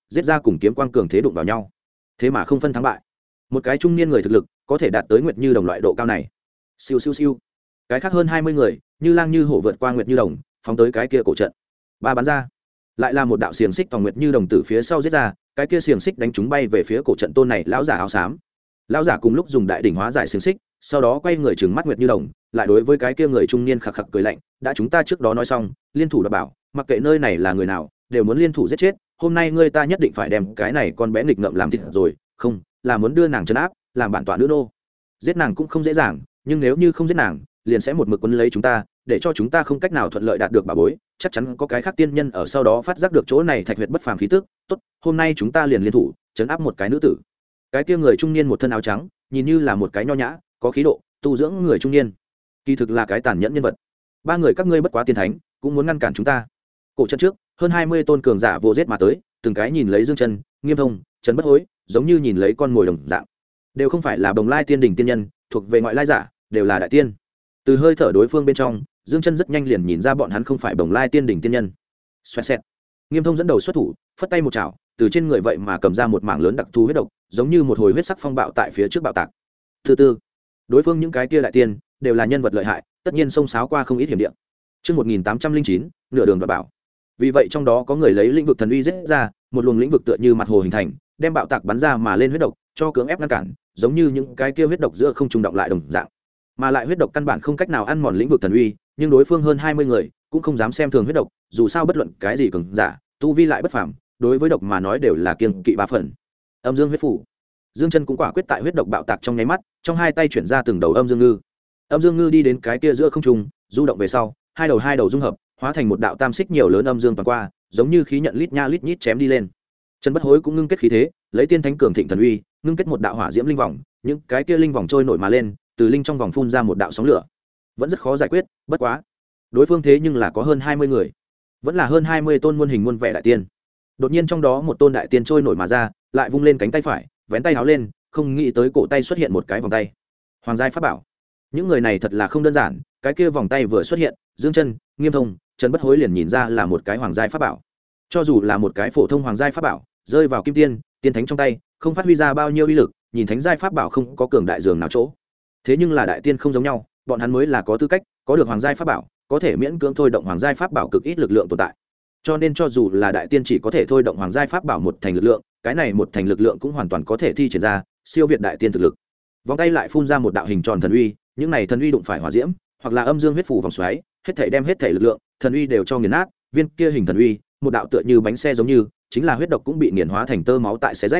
giết ra cùng kiếm quang cường thế đụng vào nhau, thế mà không phân thắng bại. Một cái trung niên người thực lực có thể đạt tới Nguyệt Như Đồng loại độ cao này. Siêu siêu siêu, cái khác hơn 20 người như lang như hổ vượt qua Nguyệt Như Đồng, phóng tới cái kia cổ trận. Ba bắn ra, lại là một đạo xiềng xích tòng Nguyệt Như Đồng từ phía sau giết ra, cái kia xiềng xích đánh chúng bay về phía cổ trận tôn này lão giả áo xám. Lão giả cùng lúc dùng đại đỉnh hóa giải xiềng xích, sau đó quay người trừng mắt Nguyệt Như Đồng, lại đối với cái kia người trung niên khặc khặc cười lạnh, đã chúng ta trước đó nói xong, liên thủ đảm bảo, mặc kệ nơi này là người nào, đều muốn liên thủ giết chết, hôm nay ngươi ta nhất định phải đem cái này con bé nghịch ngợm làm thịt rồi, không, là muốn đưa nàng trấn áp, làm bản tọa nữ nô. Giết nàng cũng không dễ dàng, nhưng nếu như không giết nàng, liền sẽ một mực quấn lấy chúng ta, để cho chúng ta không cách nào thuận lợi đạt được bà bối, chắc chắn có cái khác tiên nhân ở sau đó phát giác được chỗ này thạch huyệt bất phàm khí tức, tốt, hôm nay chúng ta liền liên thủ, trấn áp một cái nữ tử. Cái kia người trung niên một thân áo trắng, nhìn như là một cái nho nhã, có khí độ, tu dưỡng người trung niên, kỳ thực là cái tàn nhẫn nhân vật. Ba người các ngươi bất quá tiên thánh, cũng muốn ngăn cản chúng ta. Cổ trận trước, hơn 20 tôn cường giả vô giết mà tới, từng cái nhìn lấy Dương Chân, Nghiêm Thông, Trấn Bất Hối, giống như nhìn lấy con mồi đồng dạng. Đều không phải là Bồng Lai Tiên đỉnh tiên nhân, thuộc về ngoại lai giả, đều là đại tiên. Từ hơi thở đối phương bên trong, Dương Chân rất nhanh liền nhìn ra bọn hắn không phải Bồng Lai Tiên đỉnh tiên nhân. Xoẹt xẹt. Nghiêm Thông dẫn đầu xuất thủ, phất tay một chảo, từ trên người vậy mà cầm ra một mảng lớn đặc thù huyết độc, giống như một hồi huyết sắc phong bạo tại phía trước bạo tạc. Thứ tư, đối phương những cái kia đại tiên đều là nhân vật lợi hại, tất nhiên xông xáo qua không ít hiểm địa. Chương 1809, nửa đường đoạt bảo. Vì vậy trong đó có người lấy lĩnh vực thần uy giết ra, một luồng lĩnh vực tựa như mặt hồ hình thành, đem bạo tạc bắn ra mà lên huyết độc, cho cưỡng ép ngăn cản, giống như những cái kia huyết độc giữa không trùng động lại đồng dạng. Mà lại huyết độc căn bản không cách nào ăn mòn lĩnh vực thần uy, nhưng đối phương hơn 20 người cũng không dám xem thường huyết độc, dù sao bất luận cái gì cường giả, tu vi lại bất phàm, đối với độc mà nói đều là kiêng kỵ ba phần. Âm dương huyết phủ. Dương Chân cũng quả quyết tại huyết độc bạo tạc trong nháy mắt, trong hai tay chuyển ra từng đầu âm dương ngư. Âm dương ngư đi đến cái kia giữa không trung, du động về sau, hai đầu dung hợp, hóa thành một đạo tam xích nhiều lớn âm dương toàn qua, giống như khí nhận lít nha lít nhít chém đi lên. Trần Bất Hối cũng ngưng kết khí thế, lấy tiên thánh cường thịnh thần uy, ngưng kết một đạo hỏa diễm linh vòng, những cái kia linh vòng trôi nổi mà lên, từ linh trong vòng phun ra một đạo sóng lửa. Vẫn rất khó giải quyết, bất quá, đối phương thế nhưng là có hơn 20 người, vẫn là hơn 20 tôn muôn hình muôn vẻ đại tiên. Đột nhiên trong đó một tôn đại tiên trôi nổi mà ra, lại vung lên cánh tay phải, vén tay áo lên, không nghĩ tới cổ tay xuất hiện một cái vòng tay. Hoàng giai pháp bảo. Những người này thật là không đơn giản, cái kia vòng tay vừa xuất hiện, Dương Chân, Nghiêm Thông, Trần Bất Hối liền nhìn ra là một cái hoàng giai pháp bảo. Cho dù là một cái phổ thông hoàng giai pháp bảo, rơi vào kim tiên, tiên thánh trong tay, không phát huy ra bao nhiêu uy lực, nhìn thánh giai pháp bảo không có cường đại dường nào chỗ. Thế nhưng là đại tiên không giống nhau, bọn hắn mới là có tư cách có được hoàng giai pháp bảo, có thể miễn cưỡng thôi động hoàng giai pháp bảo cực ít lực lượng tồn tại. Cho nên cho dù là đại tiên chỉ có thể thôi động hoàng giai pháp bảo một thành lực lượng, cái này một thành lực lượng cũng hoàn toàn có thể thi triển ra siêu việt đại tiên thực lực. Vòng tay lại phun ra một đạo hình tròn thần uy, những này thần uy đụng phải hỏa diễm, hoặc là âm dương huyết phủ vòng xoáy, hết thảy đem hết thảy lực lượng, thần uy đều cho nghiền nát, viên kia hình thần uy, một đạo tựa như bánh xe giống như, chính là huyết độc cũng bị nghiền hóa thành tơ máu tại xé rách.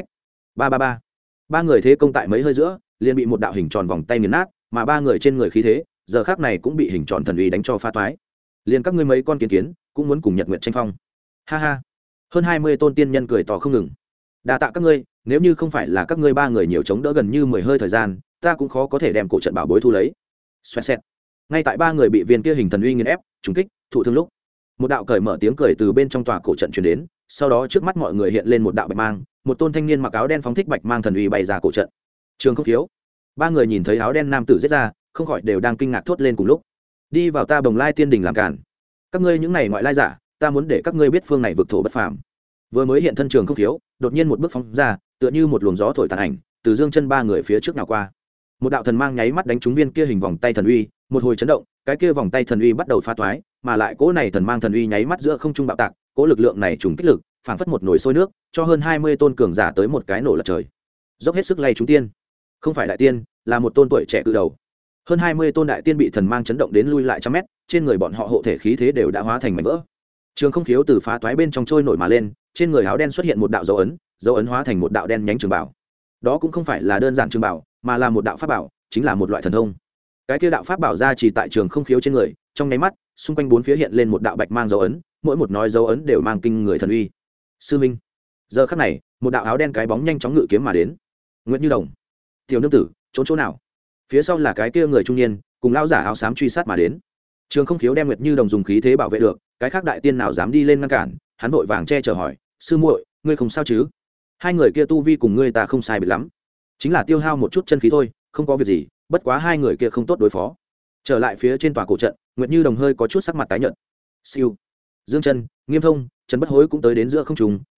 Ba người thế công tại mấy hơi giữa, liền bị một đạo hình tròn vòng tay nghiền nát, mà ba người trên người khí thế, giờ khắc này cũng bị hình tròn thần uy đánh cho phá toái. Liền các ngươi mấy con kiến kiến, cũng muốn cùng Nhật Nguyệt tranh phong. Ha ha. Hơn 20 tôn tiên nhân cười to không ngừng. Đa tạ các ngươi, nếu như không phải là các ngươi ba người nhiều chống đỡ gần như 10 hơi thời gian, ta cũng khó có thể đem cổ trận bảo bối thu lấy. Xoẹt xẹt. Ngay tại ba người bị viên kia hình thần uy nghiền ép, trùng kích, thụ thương lúc, một đạo cởi mở tiếng cười từ bên trong tòa cổ trận truyền đến, sau đó trước mắt mọi người hiện lên một đạo bạch mang, một tôn thanh niên mặc áo đen phóng thích bạch mang thần uy bay ra cổ trận. Trường Không Thiếu. Ba người nhìn thấy áo đen nam tử giết ra, không khỏi đều đang kinh ngạc thốt lên cùng lúc. Đi vào ta Bồng Lai Tiên đỉnh làm cản. Các ngươi những này ngoại lai giả, ta muốn để các ngươi biết phương này vực thổ bất phàm. Vừa mới hiện thân Trường Không Thiếu, đột nhiên một bước phóng ra, tựa như một luồng gió thổi tàn ảnh, từ Dương Chân ba người phía trước nào qua. Một đạo thần mang nháy mắt đánh trúng viên kia hình vòng tay thần uy, một hồi chấn động, cái kia vòng tay thần uy bắt đầu phá toái, mà lại cỗ này thần mang thần uy nháy mắt giữa không trung bạo tạc, cỗ lực lượng này trùng kích lực, phảng phất một nồi sôi nước, cho hơn 20 tôn cường giả tới một cái nổ lật trời. Dốc hết sức lay chúng tiên. Không phải đại tiên, là một tôn tuổi trẻ cự đầu. Hơn 20 tôn đại tiên bị thần mang chấn động đến lui lại trăm mét, trên người bọn họ hộ thể khí thế đều đã hóa thành mảnh vỡ. Trường Không Khiếu từ phá toái bên trong trôi nổi mà lên, trên người áo đen xuất hiện một đạo dấu ấn hóa thành một đạo đen nhánh trường bảo. Đó cũng không phải là đơn giản trường bảo, mà là một đạo pháp bảo, chính là một loại thần thông. Cái kia đạo pháp bảo ra chỉ tại Trường Không Khiếu trên người, trong nháy mắt, xung quanh bốn phía hiện lên một đạo bạch mang dấu ấn, mỗi một nói dấu ấn đều mang kinh người thần uy. Sư Minh. Giờ khắc này, một đạo áo đen cái bóng nhanh chóng ngự kiếm mà đến. Nguyệt Như Đồng, tiểu nương tử, trốn chỗ nào? Phía sau là cái kia người trung niên, cùng lão giả áo xám truy sát mà đến. Trường Không Khiếu đem Nguyệt Như Đồng dùng khí thế bảo vệ được, cái khác đại tiên nào dám đi lên ngăn cản, hắn vội vàng che chở hỏi, sư muội, ngươi không sao chứ? Hai người kia tu vi cùng ngươi ta không sai biệt lắm, chính là tiêu hao một chút chân khí thôi, không có việc gì, bất quá hai người kia không tốt đối phó. Trở lại phía trên tòa cổ trận, Nguyệt Như Đồng hơi có chút sắc mặt tái nhợt. Siêu. Dương Chân, Nghiêm Thông, Trần Bất Hối cũng tới đến giữa không trung,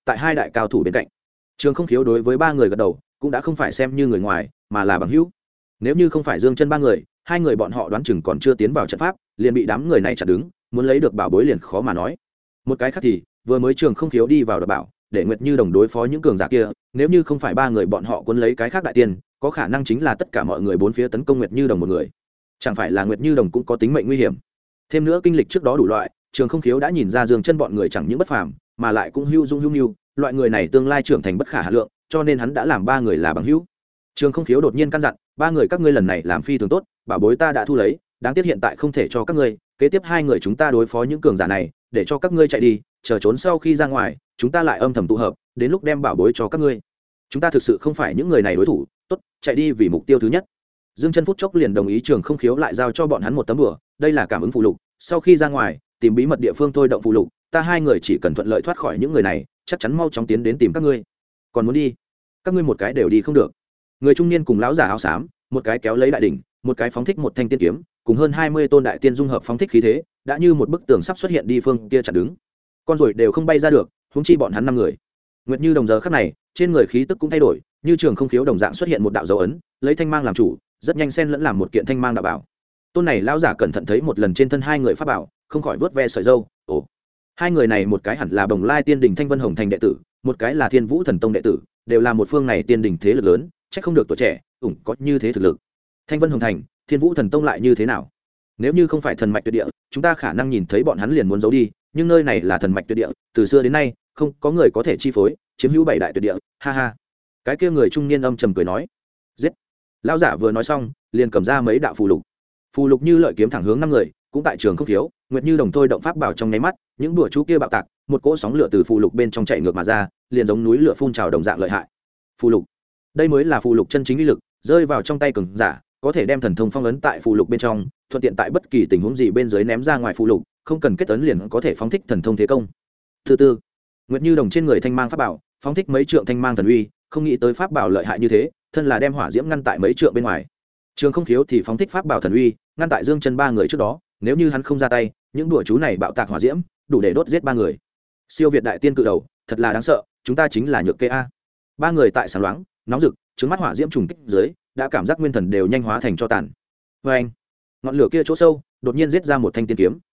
tại hai đại cao thủ bên cạnh. Trường Không Khiếu đối với ba người gật đầu, cũng đã không phải xem như người ngoài mà là bằng hữu. Nếu như không phải Dương Chân ba người, hai người bọn họ đoán chừng còn chưa tiến vào trận pháp liền bị đám người này chặn đứng, muốn lấy được bảo bối liền khó mà nói. Một cái khác thì vừa mới Trường Không Khiếu đi vào đoạt bảo để Nguyệt Như Đồng đối phó những cường giả kia, nếu như không phải ba người bọn họ cuốn lấy cái khác đại tiên, có khả năng chính là tất cả mọi người bốn phía tấn công Nguyệt Như Đồng một người. Chẳng phải là Nguyệt Như Đồng cũng có tính mệnh nguy hiểm. Thêm nữa kinh lịch trước đó đủ loại, Trường Không Khiếu đã nhìn ra Dương Chân bọn người chẳng những bất phàm, mà lại cũng hữu dung hữu nhu, loại người này tương lai trưởng thành bất khả hà lượng, cho nên hắn đã làm ba người là bằng hữu. Trường Không Khiếu đột nhiên căn dặn, ba người các ngươi lần này làm phi thường tốt, bảo bối ta đã thu lấy, đáng tiếc hiện tại không thể cho các ngươi, kế tiếp hai người chúng ta đối phó những cường giả này, để cho các ngươi chạy đi, chờ trốn sau khi ra ngoài, chúng ta lại âm thầm tụ hợp, đến lúc đem bảo bối cho các ngươi. Chúng ta thực sự không phải những người này đối thủ, tốt, chạy đi vì mục tiêu thứ nhất. Dương Chân phút chốc liền đồng ý Trường Không Khiếu lại giao cho bọn hắn một tấm bùa, đây là cảm ứng phù lục, sau khi ra ngoài, tìm bí mật địa phương thôi động phù lục, ta hai người chỉ cần thuận lợi thoát khỏi những người này, chắc chắn mau chóng tiến đến tìm các ngươi. Còn muốn đi, các ngươi một cái đều đi không được. Người trung niên cùng lão giả áo xám, một cái kéo lấy đại đỉnh, một cái phóng thích một thanh tiên kiếm, cùng hơn 20 tôn đại tiên dung hợp phóng thích khí thế, đã như một bức tường sắp xuất hiện đi phương kia chặn đứng. Con rồi đều không bay ra được, huống chi bọn hắn năm người. Nguyệt Như Đồng giờ khắc này, trên người khí tức cũng thay đổi, như Trường Không Khiếu đồng dạng xuất hiện một đạo dấu ấn, lấy thanh mang làm chủ, rất nhanh xen lẫn làm một kiện thanh mang đạo bảo. Tôn này lão giả cẩn thận thấy một lần trên thân hai người pháp bảo, không khỏi vớt ve sợi râu. Ồ, hai người này một cái hẳn là Bồng Lai Tiên Đình Thanh Vân Hồng Thành đệ tử, một cái là Thiên Vũ Thần Tông đệ tử, đều là một phương này tiên đình thế lực lớn, chắc không được tuổi trẻ, có như thế thực lực. Thanh Vân Hồng Thành, Thiên Vũ Thần Tông lại như thế nào? Nếu như không phải thần mạch tuyệt địa, chúng ta khả năng nhìn thấy bọn hắn liền muốn giấu đi, nhưng nơi này là thần mạch tuyệt địa, từ xưa đến nay không có người có thể chi phối, chiếm hữu bảy đại tuyệt địa. Ha ha. Cái kia người trung niên âm trầm cười nói. Giết. Lão giả vừa nói xong, liền cầm ra mấy đạo phù lục. Phù lục như lợi kiếm thẳng hướng năm người, cũng tại Trường Không Khiếu, Nguyệt Như Đồng thôi động pháp bảo trong nháy mắt, những đùa chú kia bạo tạc, một cỗ sóng lửa từ phù lục bên trong chạy ngược mà ra, liền giống núi lửa phun trào đồng dạng lợi hại. Phù lục, đây mới là phù lục chân chính uy lực, rơi vào trong tay cường giả, có thể đem thần thông phong ấn tại phù lục bên trong, thuận tiện tại bất kỳ tình huống gì bên dưới ném ra ngoài phù lục, không cần kết ấn liền có thể phóng thích thần thông thế công. Thứ tư, Nguyệt Như Đồng trên người thanh mang pháp bảo, phóng thích mấy trượng thanh mang thần uy, không nghĩ tới pháp bảo lợi hại như thế, thân là đem hỏa diễm ngăn tại mấy trượng bên ngoài. Trường Không Khiếu thì phóng thích pháp bảo thần uy, ngăn tại Dương Chân ba người trước đó, nếu như hắn không ra tay, những đùa chú này bạo tạc hỏa diễm, đủ để đốt giết ba người. Siêu việt đại tiên cự đầu, thật là đáng sợ, chúng ta chính là nhược kê a. Ba người tại sáng loáng, nóng rực, trứng mắt hỏa diễm trùng kích dưới, đã cảm giác nguyên thần đều nhanh hóa thành cho tàn. Và anh, ngọn lửa kia chỗ sâu, đột nhiên giết ra một thanh tiên kiếm.